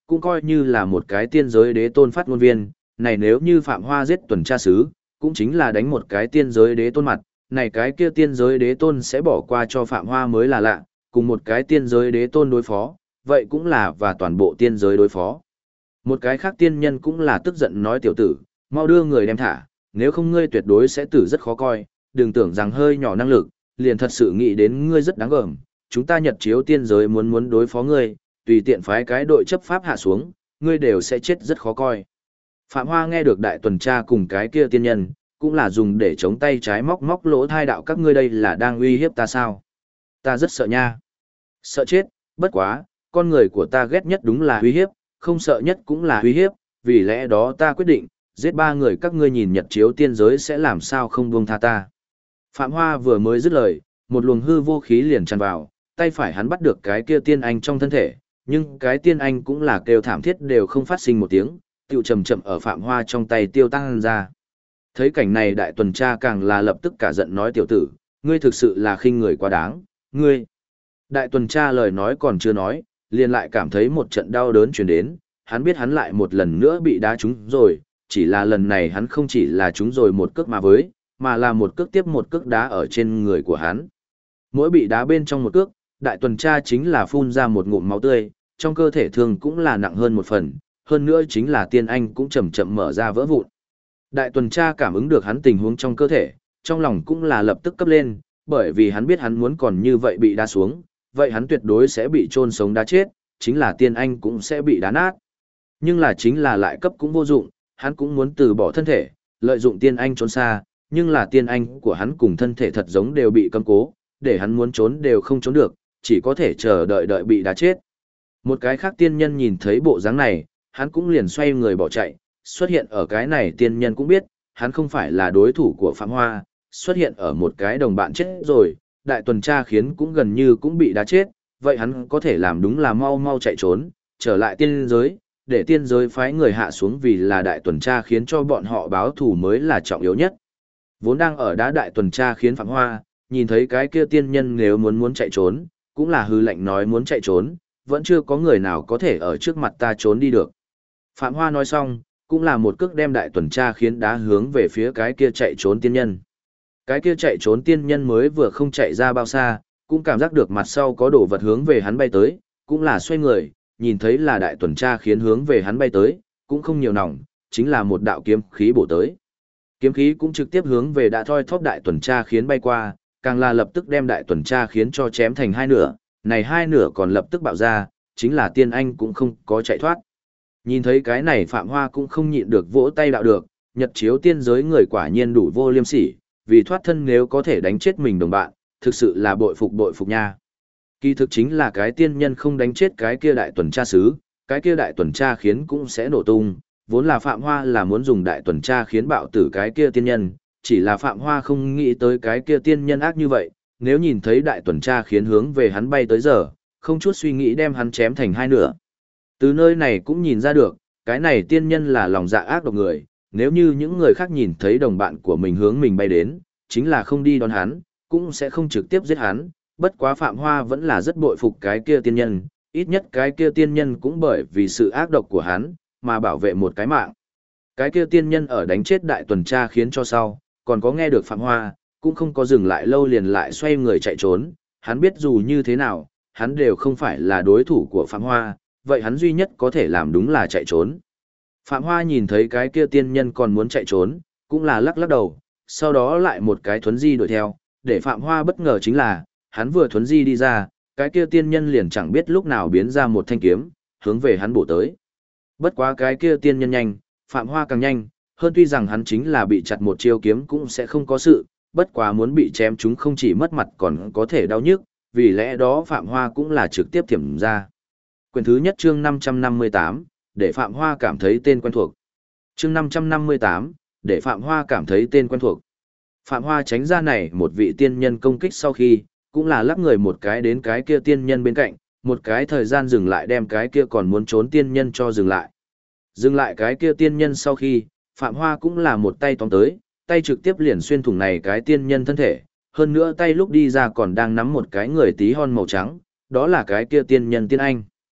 cũng coi như là một cái tiên giới đế tôn phát ngôn viên, này nếu như Phạm Hoa giết tuần tra sứ, cũng chính là đánh một cái tiên giới đế tôn mặt, này cái kia tiên giới đế tôn sẽ bỏ qua cho Phạm Hoa mới là lạ, cùng một cái tiên giới đế tôn đối phó, vậy cũng là và toàn bộ tiên giới đối phó. Một cái khác tiên nhân cũng là tức giận nói tiểu tử, mau đưa người đem thả, nếu không ngươi tuyệt đối sẽ tử rất khó coi, đừng tưởng rằng hơi nhỏ năng lực, liền thật sự nghĩ đến ngươi rất đáng gờm, chúng ta Nhật chiếu tiên giới muốn đối phó ngươi, tùy tiện phái cái đội chấp pháp hạ xuống, ngươi đều sẽ chết rất khó coi. Phạm Hoa nghe được đại tuần tra cùng cái kia tiên nhân, cũng là dùng để chống tay trái móc lỗ thai đạo các ngươi đây là đang uy hiếp ta sao? Ta rất sợ nha. Sợ chết, bất quá, con người của ta ghét nhất đúng là uy hiếp, không sợ nhất cũng là uy hiếp, vì lẽ đó ta quyết định, giết 3 người các ngươi nhìn Nhật chiếu tiên giới sẽ làm sao không buông tha ta. Phạm Hoa vừa mới dứt lời, một luồng hư vô khí liền tràn vào, tay phải hắn bắt được cái kia tiên anh trong thân thể, nhưng cái tiên anh cũng là kêu thảm thiết đều không phát sinh một tiếng, tiêu chậm chậm ở Phạm Hoa trong tay tiêu tăng ra. Thấy cảnh này đại tuần tra càng là lập tức cả giận nói tiểu tử, ngươi thực sự là khinh người quá đáng, ngươi. Đại tuần tra lời nói còn chưa nói, liền lại cảm thấy một trận đau đớn truyền đến, hắn biết hắn lại một lần nữa bị đá trúng rồi, chỉ là lần này hắn không chỉ là trúng rồi một cước mà là một cước tiếp một cước đá ở trên người của hắn. Mỗi bị đá bên trong một cước, đại tuần tra chính là phun ra một ngụm máu tươi, trong cơ thể thương cũng là nặng hơn một phần, hơn nữa chính là tiên anh cũng chậm chậm mở ra vỡ vụn. Đại tuần tra cảm ứng được hắn tình huống trong cơ thể, trong lòng cũng là lập tức cấp lên, bởi vì hắn biết hắn muốn còn như vậy bị đá xuống, vậy hắn tuyệt đối sẽ bị chôn sống đá chết, chính là tiên anh cũng sẽ bị đá nát. Nhưng là chính là lại cấp cũng vô dụng, hắn cũng muốn từ bỏ thân thể, lợi dụng tiên anh trốn xa, nhưng là tiên anh của hắn cùng thân thể thật giống đều bị cấm cố, để hắn muốn trốn đều không trốn được, chỉ có thể chờ đợi bị đá chết. Một cái khác tiên nhân nhìn thấy bộ dáng này, hắn cũng liền xoay người bỏ chạy, xuất hiện ở cái này tiên nhân cũng biết, hắn không phải là đối thủ của Phạm Hoa, xuất hiện ở một cái đồng bạn chết rồi, đại tuần tra khiến cũng gần như cũng bị đá chết, vậy hắn có thể làm đúng là mau mau chạy trốn, trở lại tiên giới, để tiên giới phái người hạ xuống vì là đại tuần tra khiến cho bọn họ báo thù mới là trọng yếu nhất. Vốn đang ở đá đại tuần tra khiến Phạm Hoa, nhìn thấy cái kia tiên nhân nếu muốn chạy trốn, cũng là hư lệnh nói muốn chạy trốn, vẫn chưa có người nào có thể ở trước mặt ta trốn đi được. Phạm Hoa nói xong, cũng là một cước đem đại tuần tra khiến đá hướng về phía cái kia chạy trốn tiên nhân. Cái kia chạy trốn tiên nhân mới vừa không chạy ra bao xa, cũng cảm giác được mặt sau có đồ vật hướng về hắn bay tới, cũng là xoay người, nhìn thấy là đại tuần tra khiến hướng về hắn bay tới, cũng không nhiều nòng, chính là một đạo kiếm khí bổ tới. Kiếm khí cũng trực tiếp hướng về đã thoi thóp đại tuần tra khiến bay qua, càng là lập tức đem đại tuần tra khiến cho chém thành hai nửa, này hai nửa còn lập tức bạo ra, chính là tiên anh cũng không có chạy thoát. Nhìn thấy cái này Phạm Hoa cũng không nhịn được vỗ tay đạo được, Nhật chiếu tiên giới người quả nhiên đủ vô liêm sỉ, vì thoát thân nếu có thể đánh chết mình đồng bạn, thực sự là bội phục nha. Kỳ thực chính là cái tiên nhân không đánh chết cái kia đại tuần tra sứ, cái kia đại tuần tra khiến cũng sẽ nổ tung, vốn là Phạm Hoa là muốn dùng đại tuần tra khiến bạo tử cái kia tiên nhân, chỉ là Phạm Hoa không nghĩ tới cái kia tiên nhân ác như vậy, nếu nhìn thấy đại tuần tra khiến hướng về hắn bay tới giờ, không chút suy nghĩ đem hắn chém thành hai nửa. Từ nơi này cũng nhìn ra được, cái này tiên nhân là lòng dạ ác độc người, nếu như những người khác nhìn thấy đồng bạn của mình hướng mình bay đến, chính là không đi đón hắn, cũng sẽ không trực tiếp giết hắn, bất quá Phạm Hoa vẫn là rất bội phục cái kia tiên nhân, ít nhất cái kia tiên nhân cũng bởi vì sự ác độc của hắn, mà bảo vệ một cái mạng. Cái kia tiên nhân ở đánh chết đại tuần tra khiến cho sau, còn có nghe được Phạm Hoa, cũng không có dừng lại lâu liền lại xoay người chạy trốn, hắn biết dù như thế nào, hắn đều không phải là đối thủ của Phạm Hoa, vậy hắn duy nhất có thể làm đúng là chạy trốn. Phạm Hoa nhìn thấy cái kia tiên nhân còn muốn chạy trốn, cũng là lắc lắc đầu, sau đó lại một cái thuấn di đuổi theo, để Phạm Hoa bất ngờ chính là, hắn vừa thuấn di đi ra, cái kia tiên nhân liền chẳng biết lúc nào biến ra một thanh kiếm, hướng về hắn bổ tới. Bất quá cái kia tiên nhân nhanh, Phạm Hoa càng nhanh, hơn tuy rằng hắn chính là bị chặt một chiêu kiếm cũng sẽ không có sự, bất quá muốn bị chém chúng không chỉ mất mặt còn có thể đau nhức, vì lẽ đó Phạm Hoa cũng là trực tiếp thiểm ra. Quyển thứ nhất chương 558, để Phạm Hoa cảm thấy tên quen thuộc. Chương 558, để Phạm Hoa cảm thấy tên quen thuộc. Phạm Hoa tránh ra này một vị tiên nhân công kích sau khi, cũng là lắc người một cái đến cái kia tiên nhân bên cạnh, một cái thời gian dừng lại đem cái kia còn muốn trốn tiên nhân cho dừng lại. Dừng lại cái kia tiên nhân sau khi, Phạm Hoa cũng là một tay tóm tới, tay trực tiếp liền xuyên thủng này cái tiên nhân thân thể, hơn nữa tay lúc đi ra còn đang nắm một cái người tí hon màu trắng, đó là cái kia tiên nhân tiên anh.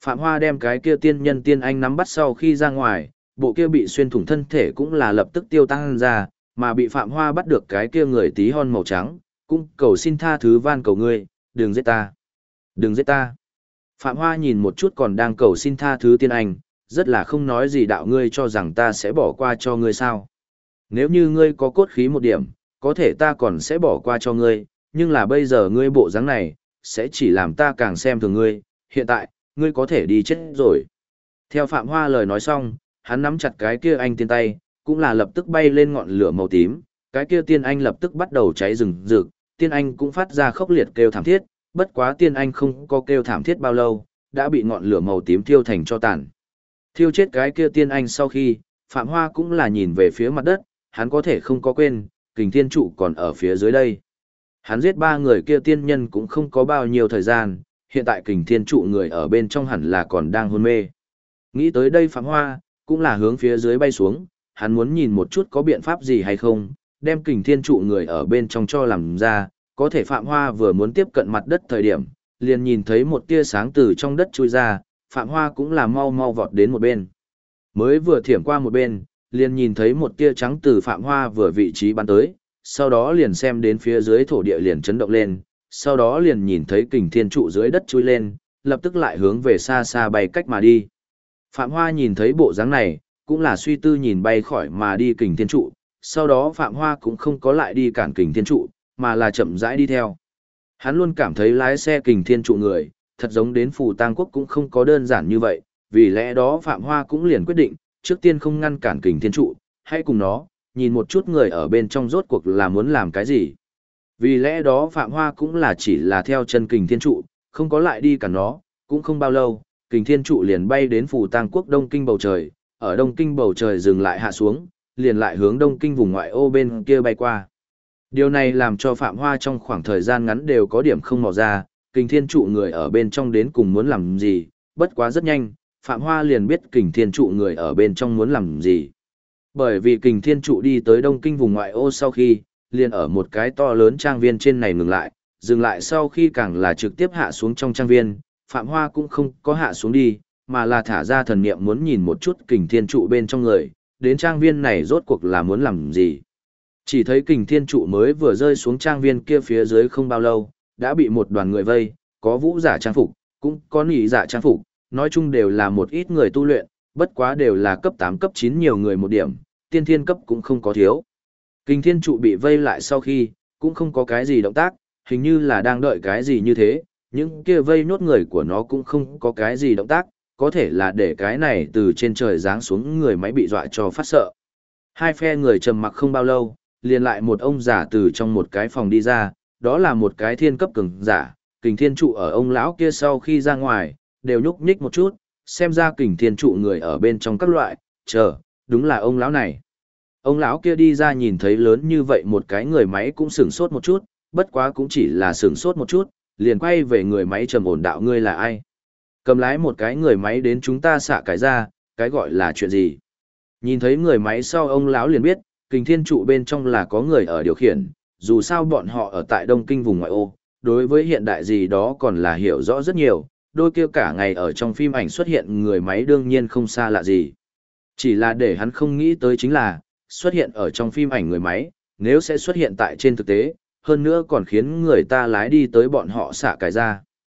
Phạm Hoa đem cái kia tiên nhân tiên anh nắm bắt sau khi ra ngoài, bộ kia bị xuyên thủng thân thể cũng là lập tức tiêu tăng ra, mà bị Phạm Hoa bắt được cái kia người tí hon màu trắng, cũng cầu xin tha thứ van cầu ngươi, đừng giết ta. Đừng giết ta. Phạm Hoa nhìn một chút còn đang cầu xin tha thứ tiên anh, rất là không nói gì đạo ngươi cho rằng ta sẽ bỏ qua cho ngươi sao. Nếu như ngươi có cốt khí một điểm, có thể ta còn sẽ bỏ qua cho ngươi, nhưng là bây giờ ngươi bộ dáng này, sẽ chỉ làm ta càng xem thường ngươi, hiện tại, ngươi có thể đi chết rồi. Theo Phạm Hoa lời nói xong, hắn nắm chặt cái kia anh tiên tay, cũng là lập tức bay lên ngọn lửa màu tím, cái kia tiên anh lập tức bắt đầu cháy rừng rực, tiên anh cũng phát ra khốc liệt kêu thảm thiết, bất quá tiên anh không có kêu thảm thiết bao lâu, đã bị ngọn lửa màu tím thiêu thành cho tàn. Thiêu chết cái kia tiên anh sau khi, Phạm Hoa cũng là nhìn về phía mặt đất, hắn có thể không có quên, kình thiên trụ còn ở phía dưới đây. Hắn giết 3 người kia tiên nhân cũng không có bao nhiêu thời gian, hiện tại kình thiên trụ người ở bên trong hẳn là còn đang hôn mê. Nghĩ tới đây Phạm Hoa, cũng là hướng phía dưới bay xuống, hắn muốn nhìn một chút có biện pháp gì hay không, đem kình thiên trụ người ở bên trong cho làm ra, có thể Phạm Hoa vừa muốn tiếp cận mặt đất thời điểm, liền nhìn thấy một tia sáng từ trong đất chui ra, Phạm Hoa cũng là mau mau vọt đến một bên. Mới vừa thiểm qua một bên, liền nhìn thấy một tia trắng từ Phạm Hoa vừa vị trí bắn tới, sau đó liền xem đến phía dưới thổ địa liền chấn động lên, sau đó liền nhìn thấy kình thiên trụ dưới đất chui lên, lập tức lại hướng về xa xa bay cách mà đi. Phạm Hoa nhìn thấy bộ dáng này, cũng là suy tư nhìn bay khỏi mà đi kình thiên trụ, sau đó Phạm Hoa cũng không có lại đi cản kình thiên trụ, mà là chậm rãi đi theo. Hắn luôn cảm thấy lái xe kình thiên trụ người, thật giống đến Phù Tang Quốc cũng không có đơn giản như vậy, vì lẽ đó Phạm Hoa cũng liền quyết định, trước tiên không ngăn cản kình thiên trụ, hãy cùng nó, nhìn một chút người ở bên trong rốt cuộc là muốn làm cái gì. Vì lẽ đó Phạm Hoa cũng là chỉ là theo chân kình thiên trụ, không có lại đi cản nó, cũng không bao lâu, kình thiên trụ liền bay đến Phù Tang Quốc Đông Kinh bầu trời, ở Đông Kinh bầu trời dừng lại hạ xuống, liền lại hướng Đông Kinh vùng ngoại ô bên kia bay qua. Điều này làm cho Phạm Hoa trong khoảng thời gian ngắn đều có điểm không mò ra, kình thiên trụ người ở bên trong đến cùng muốn làm gì, bất quá rất nhanh, Phạm Hoa liền biết kình thiên trụ người ở bên trong muốn làm gì. Bởi vì kình thiên trụ đi tới Đông Kinh vùng ngoại ô sau khi, liền ở một cái to lớn trang viên trên này dừng lại sau khi càng là trực tiếp hạ xuống trong trang viên, Phạm Hoa cũng không có hạ xuống đi, mà là thả ra thần niệm muốn nhìn một chút kình thiên trụ bên trong người, đến trang viên này rốt cuộc là muốn làm gì. Chỉ thấy kình thiên trụ mới vừa rơi xuống trang viên kia phía dưới không bao lâu, đã bị một đoàn người vây, có vũ giả trang phục, cũng có nỉ giả trang phục, nói chung đều là một ít người tu luyện, bất quá đều là cấp 8 cấp 9 nhiều người một điểm, tiên thiên cấp cũng không có thiếu. Kình thiên trụ bị vây lại sau khi, cũng không có cái gì động tác, hình như là đang đợi cái gì như thế, những kia vây nhốt người của nó cũng không có cái gì động tác, có thể là để cái này từ trên trời giáng xuống người máy bị dọa cho phát sợ. Hai phe người trầm mặc không bao lâu, liền lại một ông già từ trong một cái phòng đi ra, đó là một cái thiên cấp cường giả, kình thiên trụ ở ông lão kia sau khi ra ngoài, đều nhúc nhích một chút, xem ra kình thiên trụ người ở bên trong các loại, đúng là ông lão này. Ông lão kia đi ra nhìn thấy lớn như vậy một cái người máy cũng sửng sốt một chút, bất quá cũng chỉ là sửng sốt một chút, liền quay về người máy trầm ổn đạo ngươi là ai. Cầm lái một cái người máy đến chúng ta xạ cái ra, cái gọi là chuyện gì. Nhìn thấy người máy sau ông lão liền biết, kình thiên trụ bên trong là có người ở điều khiển, dù sao bọn họ ở tại Đông Kinh vùng ngoại ô, đối với hiện đại gì đó còn là hiểu rõ rất nhiều, đôi kia cả ngày ở trong phim ảnh xuất hiện người máy đương nhiên không xa lạ gì. Chỉ là để hắn không nghĩ tới chính là, xuất hiện ở trong phim ảnh người máy, nếu sẽ xuất hiện tại trên thực tế, hơn nữa còn khiến người ta lái đi tới bọn họ xạ cái ra.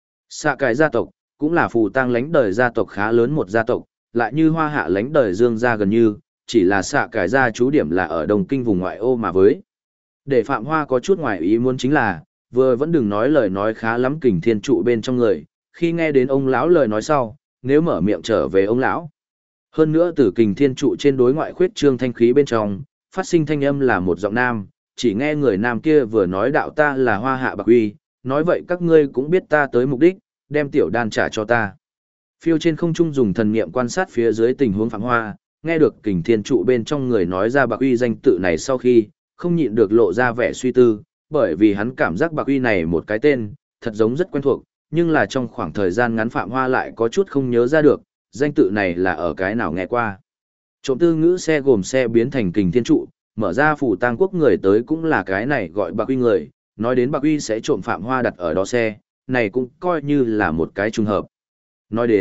Xạ cái gia tộc, cũng là Phù Tang lãnh đời gia tộc khá lớn một gia tộc, lại như Hoa Hạ lãnh đời Dương gia gần như, chỉ là xạ cái gia trú điểm là ở Đông Kinh vùng ngoại ô mà với. Để Phạm Hoa có chút ngoài ý muốn chính là, vừa vẫn đừng nói lời nói khá lắm kình thiên trụ bên trong người, khi nghe đến ông lão lời nói sau, nếu mở miệng trở về ông lão. Hơn nữa từ kình thiên trụ trên đối ngoại khuyết trương thanh khí bên trong, phát sinh thanh âm là một giọng nam, chỉ nghe người nam kia vừa nói đạo ta là Hoa Hạ Bạc Uy, nói vậy các ngươi cũng biết ta tới mục đích, đem tiểu đan trả cho ta. Phiêu trên không trung dùng thần niệm quan sát phía dưới tình huống Phạm Hoa, nghe được kình thiên trụ bên trong người nói ra Bạc Uy danh tự này sau khi, không nhịn được lộ ra vẻ suy tư, bởi vì hắn cảm giác Bạc Uy này một cái tên, thật giống rất quen thuộc, nhưng là trong khoảng thời gian ngắn Phạm Hoa lại có chút không nhớ ra được, danh tự này là ở cái nào nghe qua. Trộm tư ngữ xe gồm xe biến thành kình thiên trụ, mở ra Phù Tang Quốc người tới cũng là cái này gọi Bạc Uy người, nói đến Bạc Uy sẽ trộm Phạm Hoa đặt ở đó xe, này cũng coi như là một cái trùng hợp. Nói đến,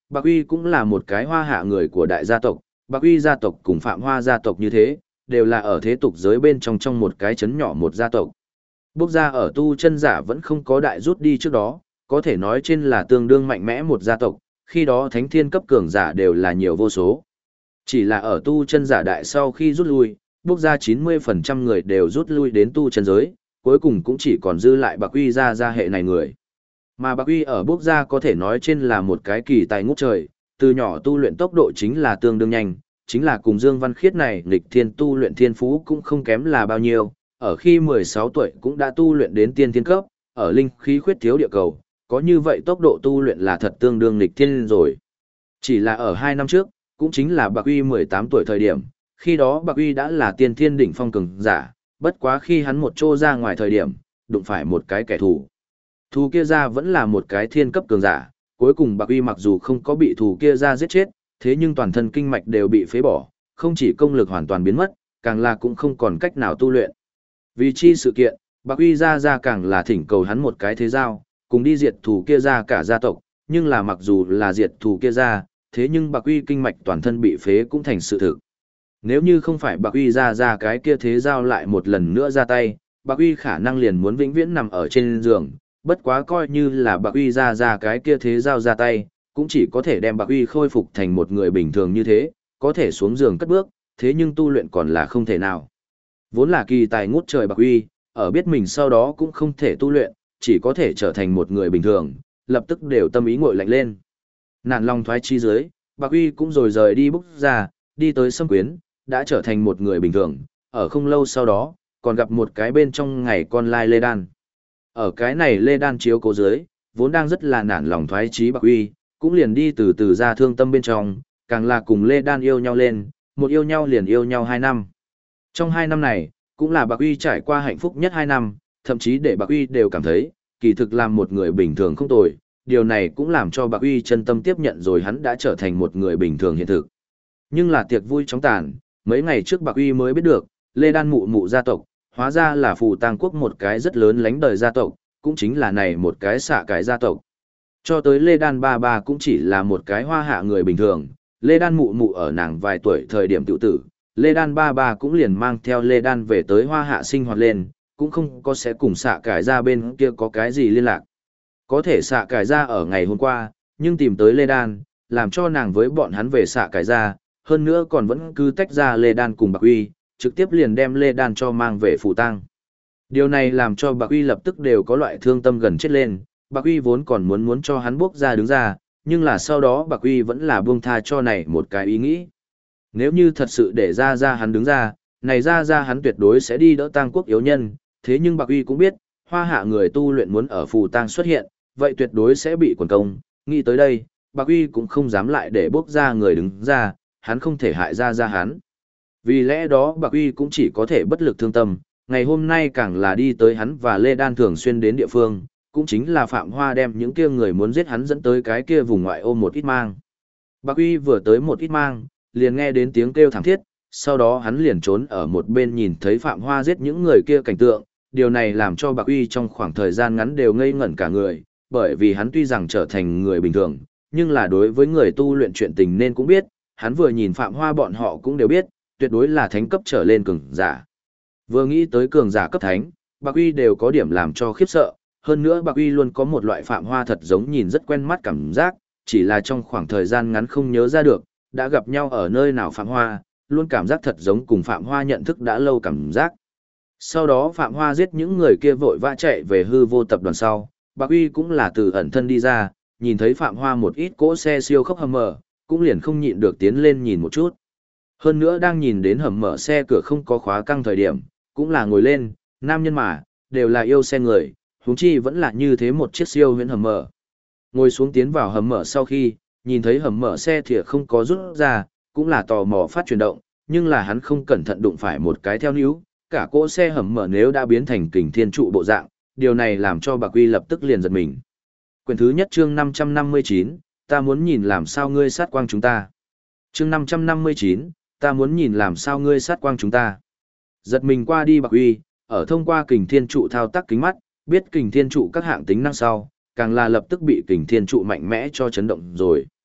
Bạc Uy cũng là một cái hoa hạ người của đại gia tộc, Bạc Uy gia tộc cùng Phạm Hoa gia tộc như thế, đều là ở thế tục giới bên trong một cái chấn nhỏ một gia tộc. Bốc gia ở tu chân giả vẫn không có đại rút đi trước đó, có thể nói trên là tương đương mạnh mẽ một gia tộc, khi đó thánh thiên cấp cường giả đều là nhiều vô số. Chỉ là ở tu chân giả đại sau khi rút lui, bốc gia 90% người đều rút lui đến tu chân giới, cuối cùng cũng chỉ còn dư lại Bạc Uy gia hệ này người. Mà Bạc Uy ở bốc gia có thể nói trên là một cái kỳ tài ngút trời, từ nhỏ tu luyện tốc độ chính là tương đương nhanh, chính là cùng Dương Văn Khiết này nghịch thiên tu luyện thiên phú cũng không kém là bao nhiêu, ở khi 16 tuổi cũng đã tu luyện đến tiên thiên cấp, ở linh khí khuyết thiếu địa cầu, có như vậy tốc độ tu luyện là thật tương đương nghịch thiên rồi. Chỉ là ở 2 năm trước, cũng chính là Bạc Uy 18 tuổi thời điểm, khi đó Bạc Uy đã là tiên thiên đỉnh phong cường giả, bất quá khi hắn một trô ra ngoài thời điểm, đụng phải một cái kẻ thù. Thù kia ra vẫn là một cái thiên cấp cường giả, cuối cùng Bạc Uy mặc dù không có bị thù kia ra giết chết, thế nhưng toàn thân kinh mạch đều bị phế bỏ, không chỉ công lực hoàn toàn biến mất, càng là cũng không còn cách nào tu luyện. Vì chi sự kiện, Bạc Uy ra càng là thỉnh cầu hắn một cái thế giao, cùng đi diệt thù kia ra cả gia tộc, nhưng là mặc dù là diệt thù kia ra, thế nhưng Bạc Uy kinh mạch toàn thân bị phế cũng thành sự thực. Nếu như không phải Bạc Uy ra cái kia thế giao lại một lần nữa ra tay, Bạc Uy khả năng liền muốn vĩnh viễn nằm ở trên giường, bất quá coi như là Bạc Uy ra cái kia thế giao ra tay, cũng chỉ có thể đem Bạc Uy khôi phục thành một người bình thường như thế, có thể xuống giường cất bước, thế nhưng tu luyện còn là không thể nào. Vốn là kỳ tài ngút trời Bạc Uy, ở biết mình sau đó cũng không thể tu luyện, chỉ có thể trở thành một người bình thường, lập tức đều tâm ý nguội lạnh lên. Nản lòng thoái chi dưới, Bạc Uy cũng rồi rời đi bốc ra, đi tới Sâm Quyến, đã trở thành một người bình thường, ở không lâu sau đó, còn gặp một cái bên trong ngày con lai Lê Đan. Ở cái này Lê Đan chiếu cố dưới, vốn đang rất là nản lòng thoái chí Bạc Uy, cũng liền đi từ từ ra thương tâm bên trong, càng là cùng Lê Đan yêu nhau lên, một yêu nhau liền yêu nhau 2 năm. Trong 2 năm này, cũng là Bạc Uy trải qua hạnh phúc nhất 2 năm, thậm chí để Bạc Uy đều cảm thấy, kỳ thực làm một người bình thường không tồi, điều này cũng làm cho Bạc Uy chân tâm tiếp nhận rồi hắn đã trở thành một người bình thường hiện thực. Nhưng là tiệc vui chóng tàn, mấy ngày trước Bạc Uy mới biết được, Lê Đan mụ mụ gia tộc, hóa ra là Phù Tang quốc một cái rất lớn lánh đời gia tộc, cũng chính là này một cái xạ cái gia tộc. Cho tới Lê Đan ba cũng chỉ là một cái hoa hạ người bình thường, Lê Đan mụ mụ ở nàng vài tuổi thời điểm tự tử, Lê Đan ba cũng liền mang theo Lê Đan về tới hoa hạ sinh hoạt lên, cũng không có sẽ cùng xạ cải ra bên kia có cái gì liên lạc. Có thể xạ cải ra ở ngày hôm qua, nhưng tìm tới Lê Đan, làm cho nàng với bọn hắn về xạ cải ra, hơn nữa còn vẫn cứ tách ra Lê Đan cùng Bạc Uy, trực tiếp liền đem Lê Đan cho mang về Phù Tang. Điều này làm cho Bạc Uy lập tức đều có loại thương tâm gần chết lên, Bạc Uy vốn còn muốn cho hắn bước ra đứng ra, nhưng là sau đó Bạc Uy vẫn là buông tha cho này một cái ý nghĩ. Nếu như thật sự để ra hắn đứng ra, này ra hắn tuyệt đối sẽ đi đỡ Tang quốc yếu nhân, thế nhưng Bạc Uy cũng biết, hoa hạ người tu luyện muốn ở Phù Tang xuất hiện, vậy tuyệt đối sẽ bị quần công, nghĩ tới đây, Bạc Uy cũng không dám lại để bước ra người đứng ra, hắn không thể hại ra hắn. Vì lẽ đó Bạc Uy cũng chỉ có thể bất lực thương tâm, ngày hôm nay càng là đi tới hắn và Lê Đan thường xuyên đến địa phương, cũng chính là Phạm Hoa đem những kia người muốn giết hắn dẫn tới cái kia vùng ngoại ô một ít mang. Bạc Uy vừa tới một ít mang, liền nghe đến tiếng kêu thảm thiết, sau đó hắn liền trốn ở một bên nhìn thấy Phạm Hoa giết những người kia cảnh tượng, điều này làm cho Bạc Uy trong khoảng thời gian ngắn đều ngây ngẩn cả người, bởi vì hắn tuy rằng trở thành người bình thường, nhưng là đối với người tu luyện chuyện tình nên cũng biết, hắn vừa nhìn Phạm Hoa bọn họ cũng đều biết, tuyệt đối là thánh cấp trở lên cường giả. Vừa nghĩ tới cường giả cấp thánh, Bạc Uy đều có điểm làm cho khiếp sợ, hơn nữa Bạc Uy luôn có một loại Phạm Hoa thật giống nhìn rất quen mắt cảm giác, chỉ là trong khoảng thời gian ngắn không nhớ ra được, đã gặp nhau ở nơi nào Phạm Hoa, luôn cảm giác thật giống cùng Phạm Hoa nhận thức đã lâu cảm giác. Sau đó Phạm Hoa giết những người kia vội vã chạy về hư vô tập đoàn sau, Bạc Uy cũng là từ ẩn thân đi ra, nhìn thấy Phạm Hoa một ít cỗ xe siêu khốc hầm mở, cũng liền không nhịn được tiến lên nhìn một chút. Hơn nữa đang nhìn đến hầm mở xe cửa không có khóa căng thời điểm, cũng là ngồi lên, nam nhân mà, đều là yêu xe người, huống chi vẫn là như thế một chiếc siêu huyễn hầm mở. Ngồi xuống tiến vào hầm mở sau khi, nhìn thấy hầm mở xe thì không có rút ra, cũng là tò mò phát chuyển động, nhưng là hắn không cẩn thận đụng phải một cái theo níu, cả cỗ xe hầm mở nếu đã biến thành kình thiên trụ bộ dạng, điều này làm cho Bạc Uy lập tức liền giật mình. Quyển thứ nhất chương 559, ta muốn nhìn làm sao ngươi sát quang chúng ta. Chương 559, ta muốn nhìn làm sao ngươi sát quang chúng ta. Giật mình qua đi Bạc Uy, ở thông qua kình thiên trụ thao tác kính mắt, biết kình thiên trụ các hạng tính năng sau, càng là lập tức bị kình thiên trụ mạnh mẽ cho chấn động rồi.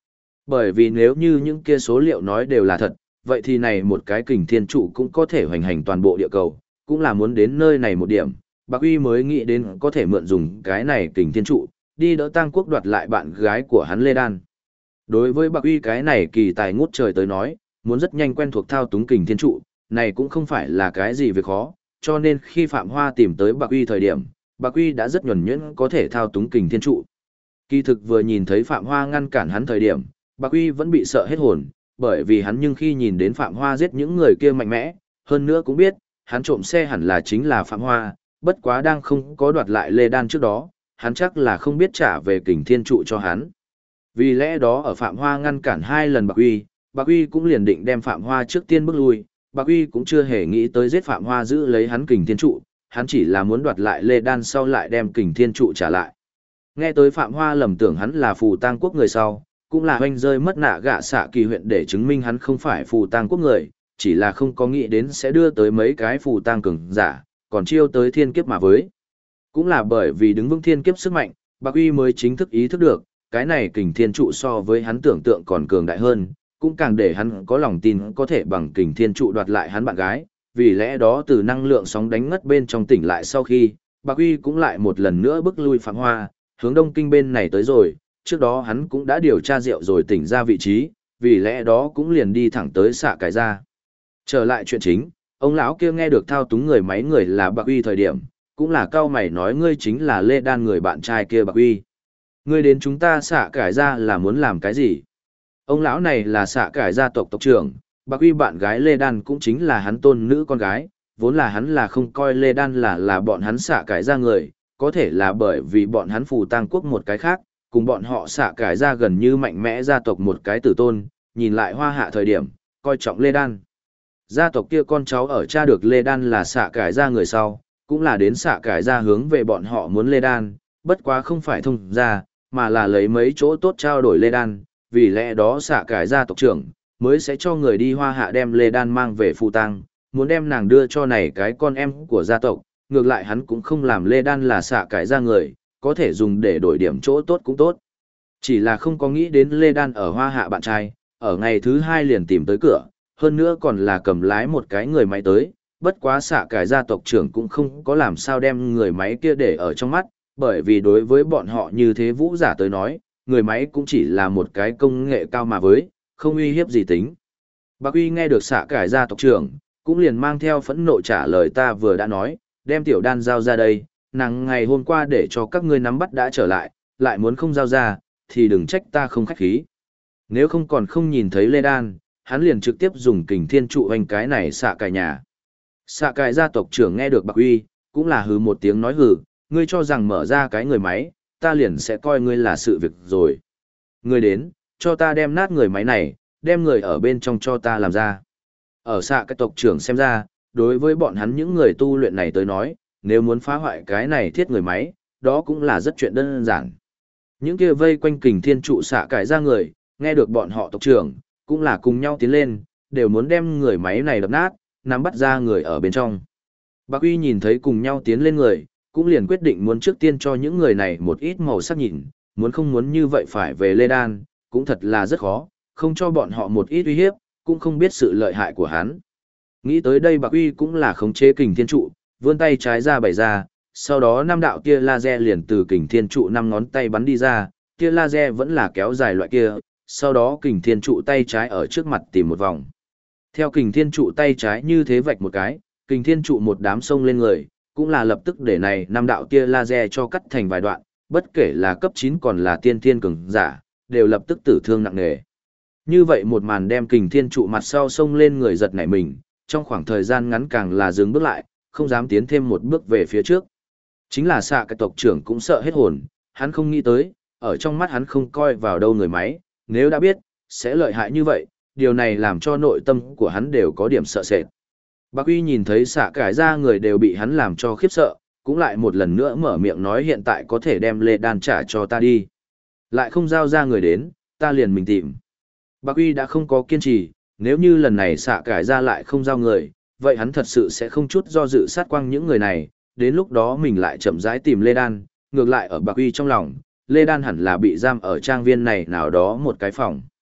Bởi vì nếu như những kia số liệu nói đều là thật, vậy thì này một cái kình thiên trụ cũng có thể hoành hành toàn bộ địa cầu, cũng là muốn đến nơi này một điểm, Bạc Uy mới nghĩ đến có thể mượn dùng cái này kình thiên trụ, đi đỡ Tang Quốc đoạt lại bạn gái của hắn Lê Đan. Đối với Bạc Uy cái này kỳ tài ngút trời tới nói, muốn rất nhanh quen thuộc thao túng kình thiên trụ, này cũng không phải là cái gì việc khó, cho nên khi Phạm Hoa tìm tới Bạc Uy thời điểm, Bạc Uy đã rất nhuần nhuyễn có thể thao túng kình thiên trụ. Kỳ thực vừa nhìn thấy Phạm Hoa ngăn cản hắn thời điểm, Bạc Uy vẫn bị sợ hết hồn, bởi vì hắn nhưng khi nhìn đến Phạm Hoa giết những người kia mạnh mẽ, hơn nữa cũng biết, hắn trộm xe hẳn là chính là Phạm Hoa, bất quá đang không có đoạt lại Lê Đan trước đó, hắn chắc là không biết trả về kình thiên trụ cho hắn. Vì lẽ đó ở Phạm Hoa ngăn cản 2 lần Bạc Uy cũng liền định đem Phạm Hoa trước tiên bước lui, Bạc Uy cũng chưa hề nghĩ tới giết Phạm Hoa giữ lấy hắn kình thiên trụ, hắn chỉ là muốn đoạt lại Lê Đan sau lại đem kình thiên trụ trả lại. Nghe tới Phạm Hoa lầm tưởng hắn là phù tang quốc người sau, cũng là hoanh rơi mất nạ gạ xạ kỳ huyện để chứng minh hắn không phải phù tang quốc người, chỉ là không có nghĩ đến sẽ đưa tới mấy cái phù tang cường giả, còn chiêu tới thiên kiếp mà với. Cũng là bởi vì đứng vững thiên kiếp sức mạnh, Bạc Uy mới chính thức ý thức được, cái này kình thiên trụ so với hắn tưởng tượng còn cường đại hơn, cũng càng để hắn có lòng tin có thể bằng kình thiên trụ đoạt lại hắn bạn gái, vì lẽ đó từ năng lượng sóng đánh ngất bên trong tỉnh lại sau khi, Bạc Uy cũng lại một lần nữa bước lui Phạm Hoa, hướng Đông Kinh bên này tới rồi, trước đó hắn cũng đã điều tra rượu rồi tỉnh ra vị trí, vì lẽ đó cũng liền đi thẳng tới xạ cái ra. Trở lại chuyện chính, ông lão kia nghe được thao túng người máy người là Bạc Uy thời điểm, cũng là cao mày nói ngươi chính là Lê Đan người bạn trai kia Bạc Uy. Ngươi đến chúng ta xạ cải ra là muốn làm cái gì? Ông lão này là xạ cải gia tộc tộc trưởng, Bạc Uy bạn gái Lê Đan cũng chính là hắn tôn nữ con gái, vốn là hắn là không coi Lê Đan là bọn hắn xạ cải ra người, có thể là bởi vì bọn hắn phù tang quốc một cái khác, cùng bọn họ xạ cải ra gần như mạnh mẽ gia tộc một cái tử tôn, nhìn lại hoa hạ thời điểm, coi trọng Lê Đan. Gia tộc kia con cháu ở cha được Lê Đan là xạ cải ra người sau, cũng là đến xạ cải ra hướng về bọn họ muốn Lê Đan, bất quá không phải thông ra, mà là lấy mấy chỗ tốt trao đổi Lê Đan, vì lẽ đó xạ cải ra tộc trưởng, mới sẽ cho người đi hoa hạ đem Lê Đan mang về phù tang, muốn đem nàng đưa cho này cái con em của gia tộc, ngược lại hắn cũng không làm Lê Đan là xạ cải ra người, có thể dùng để đổi điểm chỗ tốt cũng tốt. Chỉ là không có nghĩ đến Lê Đan ở hoa hạ bạn trai, ở ngày thứ 2 liền tìm tới cửa, hơn nữa còn là cầm lái một cái người máy tới, bất quá xạ cải gia tộc trưởng cũng không có làm sao đem người máy kia để ở trong mắt, bởi vì đối với bọn họ như thế vũ giả tới nói, người máy cũng chỉ là một cái công nghệ cao mà với, không uy hiếp gì tính. Bạc Uy nghe được xạ cải gia tộc trưởng, cũng liền mang theo phẫn nộ trả lời ta vừa đã nói, đem tiểu đan giao ra đây, nàng ngày hôm qua để cho các ngươi nắm bắt đã trở lại muốn không giao ra, thì đừng trách ta không khách khí. Nếu không còn không nhìn thấy Lê Đan, hắn liền trực tiếp dùng kình thiên trụ hoành cái này xạ cải nhà. Xạ cải gia tộc trưởng nghe được Bạc Uy, cũng là hừ một tiếng nói hừ, ngươi cho rằng mở ra cái người máy, ta liền sẽ coi ngươi là sự việc rồi. Ngươi đến, cho ta đem nát người máy này, đem người ở bên trong cho ta làm ra. Ở xạ cái tộc trưởng xem ra, đối với bọn hắn những người tu luyện này tới nói, nếu muốn phá hoại cái này thiết người máy, đó cũng là rất chuyện đơn giản. Những kia vây quanh kình thiên trụ xạ cải ra người, nghe được bọn họ tộc trưởng, cũng là cùng nhau tiến lên, đều muốn đem người máy này đập nát, nắm bắt ra người ở bên trong. Bạc Uy nhìn thấy cùng nhau tiến lên người, cũng liền quyết định muốn trước tiên cho những người này một ít màu sắc nhìn, muốn không muốn như vậy phải về Lê Đan, cũng thật là rất khó, không cho bọn họ một ít uy hiếp, cũng không biết sự lợi hại của hắn. Nghĩ tới đây Bạc Uy cũng là khống chế kình thiên trụ, vươn tay trái ra bày ra, sau đó 5 đạo tia laser liền từ kình thiên trụ 5 ngón tay bắn đi ra, tia laser vẫn là kéo dài loại kia, sau đó kình thiên trụ tay trái ở trước mặt tìm một vòng. Theo kình thiên trụ tay trái như thế vạch một cái, kình thiên trụ một đám sông lên người, cũng là lập tức để này 5 đạo tia laser cho cắt thành vài đoạn, bất kể là cấp 9 còn là tiên thiên cường giả, đều lập tức tử thương nặng nề. Như vậy một màn đem kình thiên trụ mặt sau sông lên người giật nảy mình, trong khoảng thời gian ngắn càng là dừng bước lại, không dám tiến thêm một bước về phía trước. Chính là xạ cái tộc trưởng cũng sợ hết hồn, hắn không nghĩ tới, ở trong mắt hắn không coi vào đâu người máy, nếu đã biết, sẽ lợi hại như vậy, điều này làm cho nội tâm của hắn đều có điểm sợ sệt. Bạc Uy nhìn thấy xạ cải ra người đều bị hắn làm cho khiếp sợ, cũng lại một lần nữa mở miệng nói hiện tại có thể đem Lê Đan trả cho ta đi. Lại không giao ra người đến, ta liền mình tìm. Bạc Uy đã không có kiên trì, nếu như lần này xạ cải ra lại không giao người, vậy hắn thật sự sẽ không chút do dự sát quang những người này, đến lúc đó mình lại chậm rãi tìm Lê Đan, ngược lại ở Bạc Uy trong lòng, Lê Đan hẳn là bị giam ở trang viên này nào đó một cái phòng.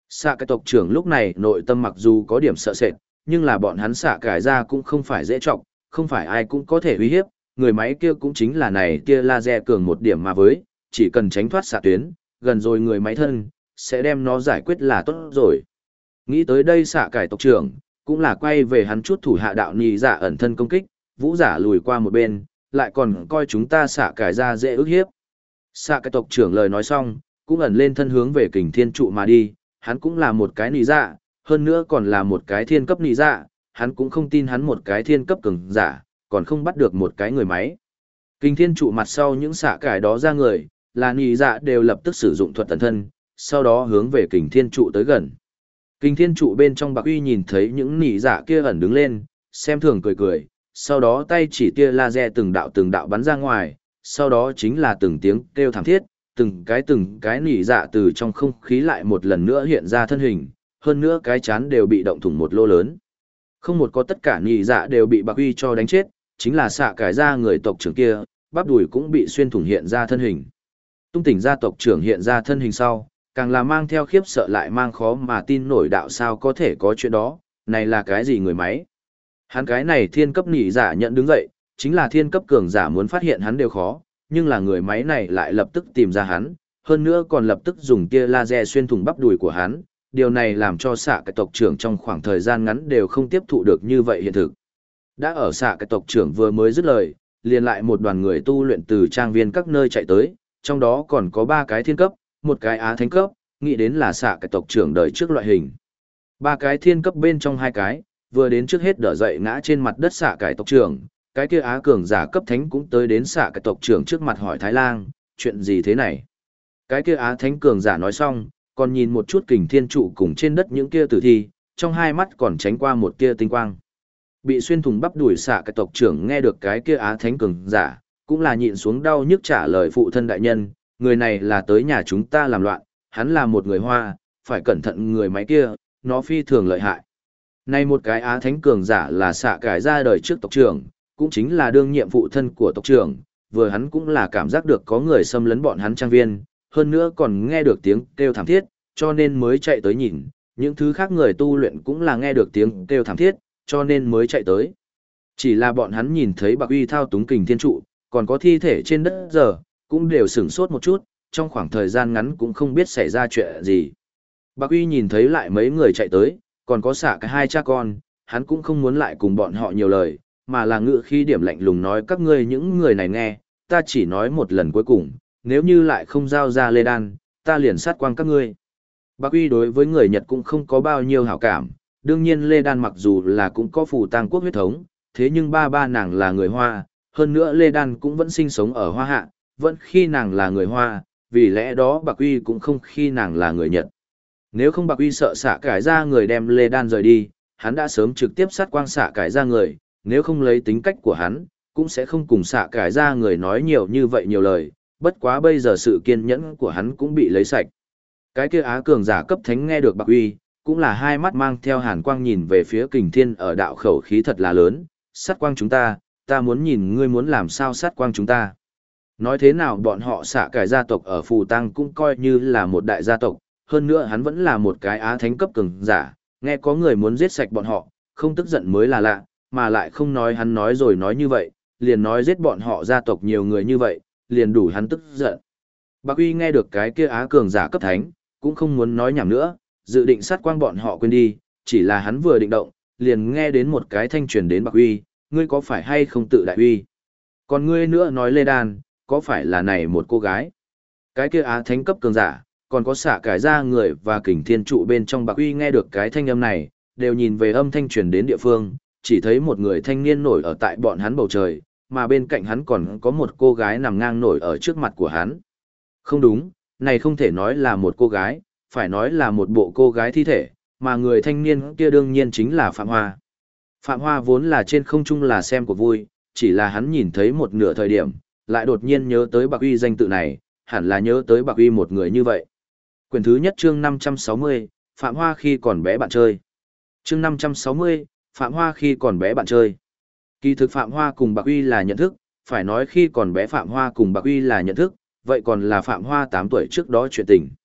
Xạ cái tộc trưởng lúc này nội tâm mặc dù có điểm sợ sệt, nhưng là bọn hắn xạ cải ra cũng không phải dễ trọng, không phải ai cũng có thể uy hiếp, người máy kia cũng chính là này tia laser cường một điểm mà với, chỉ cần tránh thoát xạ tuyến, gần rồi người máy thân, sẽ đem nó giải quyết là tốt rồi. Nghĩ tới đây xạ cải tộc trưởng, cũng là quay về hắn chút thủ hạ đạo nhị giả ẩn thân công kích, vũ giả lùi qua một bên, lại còn coi chúng ta xạ cải ra dễ ức hiếp. Xạ cải tộc trưởng lời nói xong, cũng ẩn lên thân hướng về kình thiên trụ mà đi, hắn cũng là một cái nhị giả, hơn nữa còn là một cái thiên cấp nhị giả, hắn cũng không tin hắn một cái thiên cấp cường giả, còn không bắt được một cái người máy. Kình thiên trụ mặt sau những xạ cải đó ra người, là nhị giả đều lập tức sử dụng thuật ẩn thân, sau đó hướng về kình thiên trụ tới gần. Kình thiên trụ bên trong Bạc Uy nhìn thấy những nỉ dạ kia ẩn đứng lên, xem thường cười cười, sau đó tay chỉ tia laser từng đạo bắn ra ngoài, sau đó chính là từng tiếng kêu thảm thiết, từng cái nỉ dạ từ trong không khí lại một lần nữa hiện ra thân hình, hơn nữa cái chán đều bị động thủng một lô lớn. Không một có tất cả nỉ dạ đều bị Bạc Uy cho đánh chết, chính là xạ cải ra người tộc trưởng kia, bắp đùi cũng bị xuyên thủng hiện ra thân hình. Tung tỉnh gia tộc trưởng hiện ra thân hình sau, càng là mang theo khiếp sợ lại mang khó mà tin nổi đạo sao có thể có chuyện đó, này là cái gì người máy. Hắn cái này thiên cấp nỉ giả nhận đứng dậy, chính là thiên cấp cường giả muốn phát hiện hắn đều khó, nhưng là người máy này lại lập tức tìm ra hắn, hơn nữa còn lập tức dùng tia laser xuyên thủng bắp đùi của hắn, điều này làm cho xạ cái tộc trưởng trong khoảng thời gian ngắn đều không tiếp thụ được như vậy hiện thực. Đã ở xạ cái tộc trưởng vừa mới dứt lời, liền lại một đoàn người tu luyện từ trang viên các nơi chạy tới, trong đó còn có 3 cái thiên cấp, một cái á thánh cấp, nghĩ đến là xạ cái tộc trưởng đời trước loại hình. 3 cái thiên cấp bên trong 2 cái, vừa đến trước hết đỡ dậy ngã trên mặt đất xạ cái tộc trưởng, cái kia á cường giả cấp thánh cũng tới đến xạ cái tộc trưởng trước mặt hỏi Thái Lang, chuyện gì thế này? Cái kia á thánh cường giả nói xong, còn nhìn một chút kình thiên trụ cùng trên đất những kia tử thi, trong hai mắt còn tránh qua một tia tinh quang. Bị xuyên thủng bắp đuổi xạ cái tộc trưởng nghe được cái kia á thánh cường giả, cũng là nhịn xuống đau nhức trả lời phụ thân đại nhân, người này là tới nhà chúng ta làm loạn, hắn là một người Hoa, phải cẩn thận người máy kia, nó phi thường lợi hại. Này một cái á thánh cường giả là xạ cải ra đời trước tộc trưởng, cũng chính là đương nhiệm phụ thân của tộc trưởng, vừa hắn cũng là cảm giác được có người xâm lấn bọn hắn trang viên, hơn nữa còn nghe được tiếng kêu thảm thiết, cho nên mới chạy tới nhìn, những thứ khác người tu luyện cũng là nghe được tiếng kêu thảm thiết, cho nên mới chạy tới. Chỉ là bọn hắn nhìn thấy Bạc Uy thao túng kình thiên trụ, còn có thi thể trên đất giờ, cũng đều sửng sốt một chút, trong khoảng thời gian ngắn cũng không biết xảy ra chuyện gì. Bạc Uy nhìn thấy lại mấy người chạy tới, còn có xả cái 2 cha con, hắn cũng không muốn lại cùng bọn họ nhiều lời, mà là ngự khi điểm lạnh lùng nói các ngươi những người này nghe, ta chỉ nói một lần cuối cùng, nếu như lại không giao ra Lê Đan, ta liền sát quang các ngươi. Bạc Uy đối với người Nhật cũng không có bao nhiêu hảo cảm, đương nhiên Lê Đan mặc dù là cũng có phù tang quốc huyết thống, thế nhưng ba nàng là người Hoa, hơn nữa Lê Đan cũng vẫn sinh sống ở Hoa Hạ, vẫn khi nàng là người Hoa, vì lẽ đó Bạc Uy cũng không khi nàng là người Nhật. Nếu không Bạc Uy sợ xạ cải ra người đem Lê Đan rời đi, hắn đã sớm trực tiếp sát quang xạ cải ra người, nếu không lấy tính cách của hắn, cũng sẽ không cùng xạ cải ra người nói nhiều như vậy nhiều lời, bất quá bây giờ sự kiên nhẫn của hắn cũng bị lấy sạch. Cái kia á cường giả cấp thánh nghe được Bạc Uy, cũng là hai mắt mang theo hàn quang nhìn về phía kình thiên ở đạo khẩu khí thật là lớn, sát quang chúng ta muốn nhìn ngươi muốn làm sao sát quang chúng ta. Nói thế nào bọn họ xạ cải gia tộc ở Phù Tăng cũng coi như là một đại gia tộc, hơn nữa hắn vẫn là một cái á thánh cấp cường giả, nghe có người muốn giết sạch bọn họ, không tức giận mới là lạ, mà lại không nói hắn nói rồi nói như vậy, liền nói giết bọn họ gia tộc nhiều người như vậy, liền đủ hắn tức giận. Bạc Uy nghe được cái kia á cường giả cấp thánh, cũng không muốn nói nhảm nữa, dự định sát quang bọn họ quên đi, chỉ là hắn vừa định động, liền nghe đến một cái thanh truyền đến Bạc Uy, ngươi có phải hay không tự đại uy? Còn ngươi nữa nói Lê Đan, có phải là này một cô gái? Cái kia á thánh cấp cường giả, còn có xạ cải ra người và kình thiên trụ bên trong Bạc Uy nghe được cái thanh âm này, đều nhìn về âm thanh truyền đến địa phương, chỉ thấy một người thanh niên nổi ở tại bọn hắn bầu trời, mà bên cạnh hắn còn có một cô gái nằm ngang nổi ở trước mặt của hắn. Không đúng, này không thể nói là một cô gái, phải nói là một bộ cô gái thi thể, mà người thanh niên kia đương nhiên chính là Phạm Hoa. Phạm Hoa vốn là trên không trung là xem của vui, chỉ là hắn nhìn thấy một nửa thời điểm, lại đột nhiên nhớ tới Bạc Uy danh tự này, hẳn là nhớ tới Bạc Uy một người như vậy. Quyển thứ nhất chương 560, Phạm Hoa khi còn bé bạn chơi. Chương 560, Phạm Hoa khi còn bé bạn chơi. Kỳ thực Phạm Hoa cùng Bạc Uy là nhận thức, phải nói khi còn bé Phạm Hoa cùng Bạc Uy là nhận thức, vậy còn là Phạm Hoa 8 tuổi trước đó chuyện tình.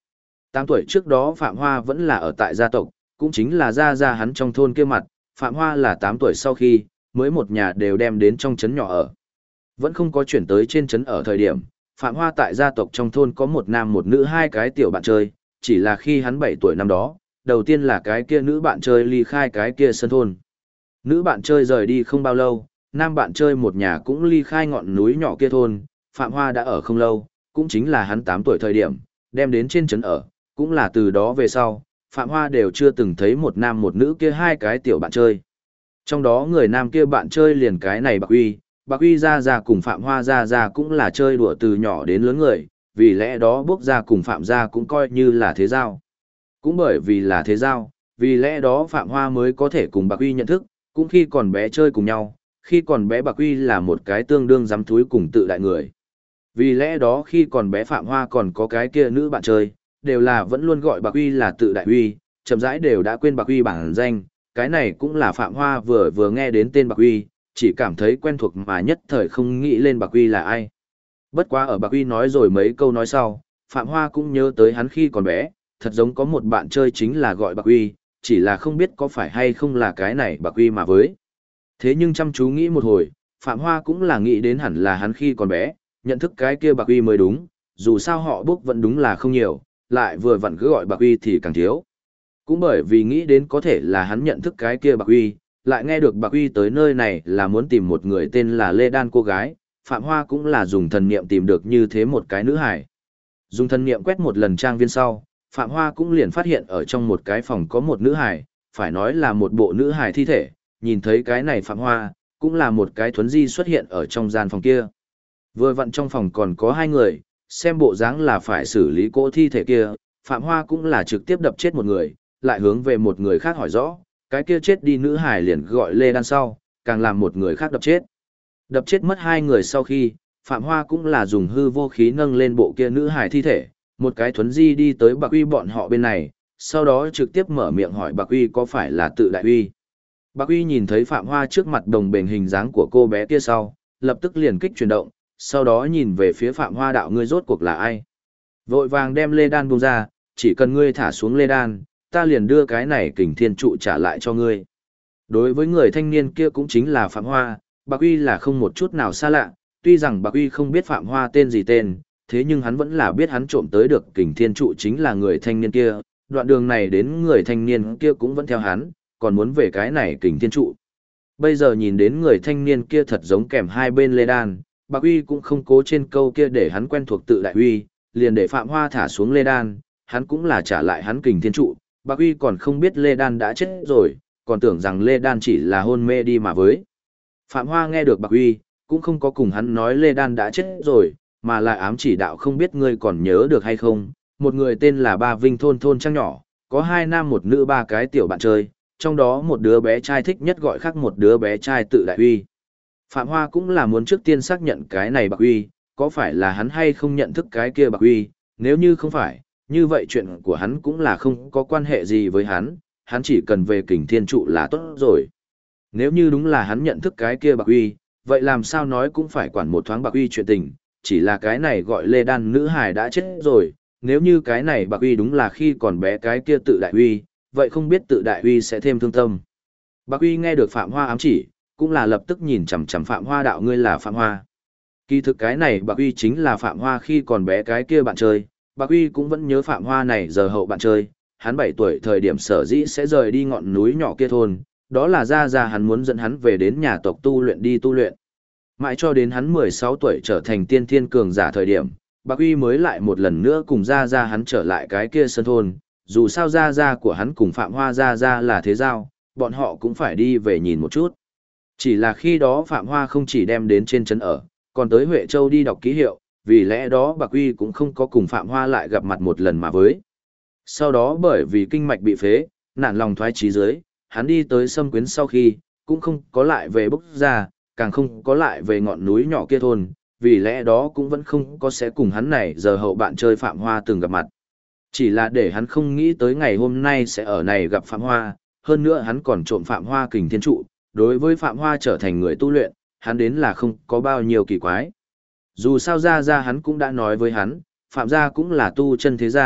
8 tuổi trước đó Phạm Hoa vẫn là ở tại gia tộc, cũng chính là gia hắn trong thôn kia mặt, Phạm Hoa là 8 tuổi sau khi, mới một nhà đều đem đến trong trấn nhỏ ở. Vẫn không có chuyển tới trên trấn ở thời điểm, Phạm Hoa tại gia tộc trong thôn có một nam một nữ hai cái tiểu bạn chơi, chỉ là khi hắn 7 tuổi năm đó, đầu tiên là cái kia nữ bạn chơi ly khai cái kia sân thôn. Nữ bạn chơi rời đi không bao lâu, nam bạn chơi một nhà cũng ly khai ngọn núi nhỏ kia thôn, Phạm Hoa đã ở không lâu, cũng chính là hắn 8 tuổi thời điểm, đem đến trên trấn ở, cũng là từ đó về sau, Phạm Hoa đều chưa từng thấy một nam một nữ kia hai cái tiểu bạn chơi. Trong đó người nam kia bạn chơi liền cái này Bạc Uy ra cùng Phạm Hoa ra cũng là chơi đùa từ nhỏ đến lớn người, vì lẽ đó bước ra cùng Phạm ra cũng coi như là thế giao. Cũng bởi vì là thế giao, vì lẽ đó Phạm Hoa mới có thể cùng Bạc Uy nhận thức, cũng khi còn bé chơi cùng nhau, khi còn bé Bạc Uy là một cái tương đương dám thúi cùng tự đại người. Vì lẽ đó khi còn bé Phạm Hoa còn có cái kia nữ bạn chơi, đều là vẫn luôn gọi Bạc Uy là tự đại Uy, chậm rãi đều đã quên Bạc Uy bản danh, cái này cũng là Phạm Hoa vừa nghe đến tên Bạc Uy, chỉ cảm thấy quen thuộc mà nhất thời không nghĩ lên Bạc Uy là ai. Bất quá ở Bạc Uy nói rồi mấy câu nói sau, Phạm Hoa cũng nhớ tới hắn khi còn bé, thật giống có một bạn chơi chính là gọi Bạc Uy, chỉ là không biết có phải hay không là cái này Bạc Uy mà với. Thế nhưng chăm chú nghĩ một hồi, Phạm Hoa cũng là nghĩ đến hẳn là hắn khi còn bé, nhận thức cái kia Bạc Uy mới đúng, dù sao họ bốc vẫn đúng là không nhiều, lại vừa vặn cứ gọi Bạc Uy thì càng thiếu. Cũng bởi vì nghĩ đến có thể là hắn nhận thức cái kia Bạc Uy, lại nghe được Bạc Uy tới nơi này là muốn tìm một người tên là Lê Đan cô gái, Phạm Hoa cũng là dùng thần niệm tìm được như thế một cái nữ hải. Dùng thần niệm quét một lần trang viên sau, Phạm Hoa cũng liền phát hiện ở trong một cái phòng có một nữ hải, phải nói là một bộ nữ hải thi thể, nhìn thấy cái này Phạm Hoa, cũng là một cái thuấn di xuất hiện ở trong gian phòng kia. Vừa vặn trong phòng còn có hai người, xem bộ dáng là phải xử lý cỗ thi thể kia, Phạm Hoa cũng là trực tiếp đập chết một người, lại hướng về một người khác hỏi rõ, cái kia chết đi nữ hải liền gọi Lê Đan sau, càng làm một người khác đập chết. Đập chết mất hai người sau khi, Phạm Hoa cũng là dùng hư vô khí nâng lên bộ kia nữ hải thi thể, một cái thuấn di đi tới Bạc Uy bọn họ bên này, sau đó trực tiếp mở miệng hỏi Bạc Uy có phải là tự đại uy. Bạc Uy nhìn thấy Phạm Hoa trước mặt đồng bền hình dáng của cô bé kia sau, lập tức liền kích chuyển động, sau đó nhìn về phía Phạm Hoa đạo ngươi rốt cuộc là ai. Vội vàng đem Lê Đan buông ra, chỉ cần ngươi thả xuống Lê Đan, ta liền đưa cái này kình thiên trụ trả lại cho ngươi. Đối với người thanh niên kia cũng chính là Phạm Hoa, Bạc Uy là không một chút nào xa lạ, tuy rằng Bạc Uy không biết Phạm Hoa tên gì tên, thế nhưng hắn vẫn là biết hắn trộm tới được kình thiên trụ chính là người thanh niên kia, đoạn đường này đến người thanh niên kia cũng vẫn theo hắn, còn muốn về cái này kình thiên trụ. Bây giờ nhìn đến người thanh niên kia thật giống kèm hai bên Lê Đan, Bạc Uy cũng không cố trên câu kia để hắn quen thuộc tự đại uy, liền để Phạm Hoa thả xuống Lê Đan, hắn cũng là trả lại hắn kình thiên trụ, Bạc Uy còn không biết Lê Đan đã chết rồi, còn tưởng rằng Lê Đan chỉ là hôn mê đi mà với. Phạm Hoa nghe được Bạc Uy, cũng không có cùng hắn nói Lê Đan đã chết rồi, mà lại ám chỉ đạo không biết ngươi còn nhớ được hay không, một người tên là Ba Vinh thôn thôn trang nhỏ, có hai nam một nữ ba cái tiểu bạn chơi, trong đó một đứa bé trai thích nhất gọi khác một đứa bé trai tự đại uy. Phạm Hoa cũng là muốn trước tiên xác nhận cái này Bạc Uy, có phải là hắn hay không nhận thức cái kia Bạc Uy, nếu như không phải, như vậy chuyện của hắn cũng là không có quan hệ gì với hắn chỉ cần về kình thiên trụ là tốt rồi. Nếu như đúng là hắn nhận thức cái kia Bạc Uy, vậy làm sao nói cũng phải quản một thoáng Bạc Uy chuyện tình, chỉ là cái này gọi Lê Đan nữ hài đã chết rồi, nếu như cái này Bạc Uy đúng là khi còn bé cái kia tự đại uy, vậy không biết tự đại uy sẽ thêm thương tâm. Bạc Uy nghe được Phạm Hoa ám chỉ, cũng là lập tức nhìn chằm chằm Phạm Hoa đạo ngươi là Phạm Hoa. Kỳ thực cái này Bạc Uy chính là Phạm Hoa khi còn bé cái kia bạn chơi, Bạc Uy cũng vẫn nhớ Phạm Hoa này giờ hậu bạn chơi, hắn 7 tuổi thời điểm sở dĩ sẽ rời đi ngọn núi nhỏ kia thôn, đó là ra hắn muốn dẫn hắn về đến nhà tộc tu luyện đi tu luyện. Mãi cho đến hắn 16 tuổi trở thành tiên thiên cường giả thời điểm, Bạc Uy mới lại một lần nữa cùng ra hắn trở lại cái kia sân thôn, dù sao ra của hắn cùng Phạm Hoa ra là thế giao, bọn họ cũng phải đi về nhìn một chút. Chỉ là khi đó Phạm Hoa không chỉ đem đến trên trấn ở, còn tới Huệ Châu đi đọc ký hiệu, vì lẽ đó Bạc Uy cũng không có cùng Phạm Hoa lại gặp mặt một lần mà với. Sau đó bởi vì kinh mạch bị phế, nản lòng thoái chí dưới, hắn đi tới Sâm Quyến sau khi, cũng không có lại về Bốc Ra, càng không có lại về ngọn núi nhỏ kia thôn, vì lẽ đó cũng vẫn không có sẽ cùng hắn này giờ hậu bạn chơi Phạm Hoa từng gặp mặt. Chỉ là để hắn không nghĩ tới ngày hôm nay sẽ ở này gặp Phạm Hoa, hơn nữa hắn còn trộm Phạm Hoa kình thiên trụ, đối với Phạm Hoa trở thành người tu luyện, hắn đến là không có bao nhiêu kỳ quái. Dù sao ra hắn cũng đã nói với hắn, Phạm gia cũng là tu chân thế gia,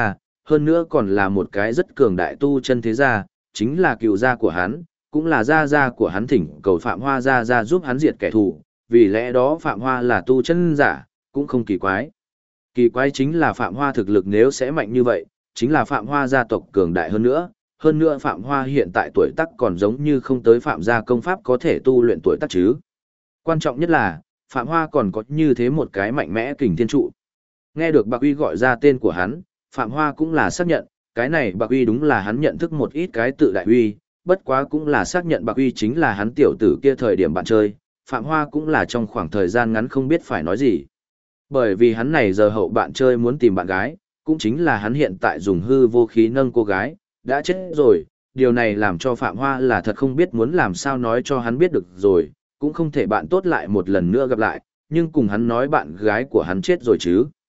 hơn nữa còn là một cái rất cường đại tu chân thế gia, chính là cựu gia của hắn, cũng là gia gia của hắn thỉnh cầu Phạm Hoa gia gia giúp hắn diệt kẻ thù, vì lẽ đó Phạm Hoa là tu chân giả, cũng không kỳ quái. Kỳ quái chính là Phạm Hoa thực lực nếu sẽ mạnh như vậy, chính là Phạm Hoa gia tộc cường đại hơn nữa Phạm Hoa hiện tại tuổi tác còn giống như không tới Phạm gia công pháp có thể tu luyện tuổi tác chứ. Quan trọng nhất là, Phạm Hoa còn có như thế một cái mạnh mẽ kình thiên trụ. Nghe được Bạc Uy gọi ra tên của hắn, Phạm Hoa cũng là xác nhận, cái này Bạc Uy đúng là hắn nhận thức một ít cái tự đại uy, bất quá cũng là xác nhận Bạc Uy chính là hắn tiểu tử kia thời điểm bạn chơi, Phạm Hoa cũng là trong khoảng thời gian ngắn không biết phải nói gì. Bởi vì hắn này giờ hậu bạn chơi muốn tìm bạn gái, cũng chính là hắn hiện tại dùng hư vô khí nâng cô gái, đã chết rồi, điều này làm cho Phạm Hoa là thật không biết muốn làm sao nói cho hắn biết được rồi, cũng không thể bạn tốt lại một lần nữa gặp lại, nhưng cùng hắn nói bạn gái của hắn chết rồi chứ.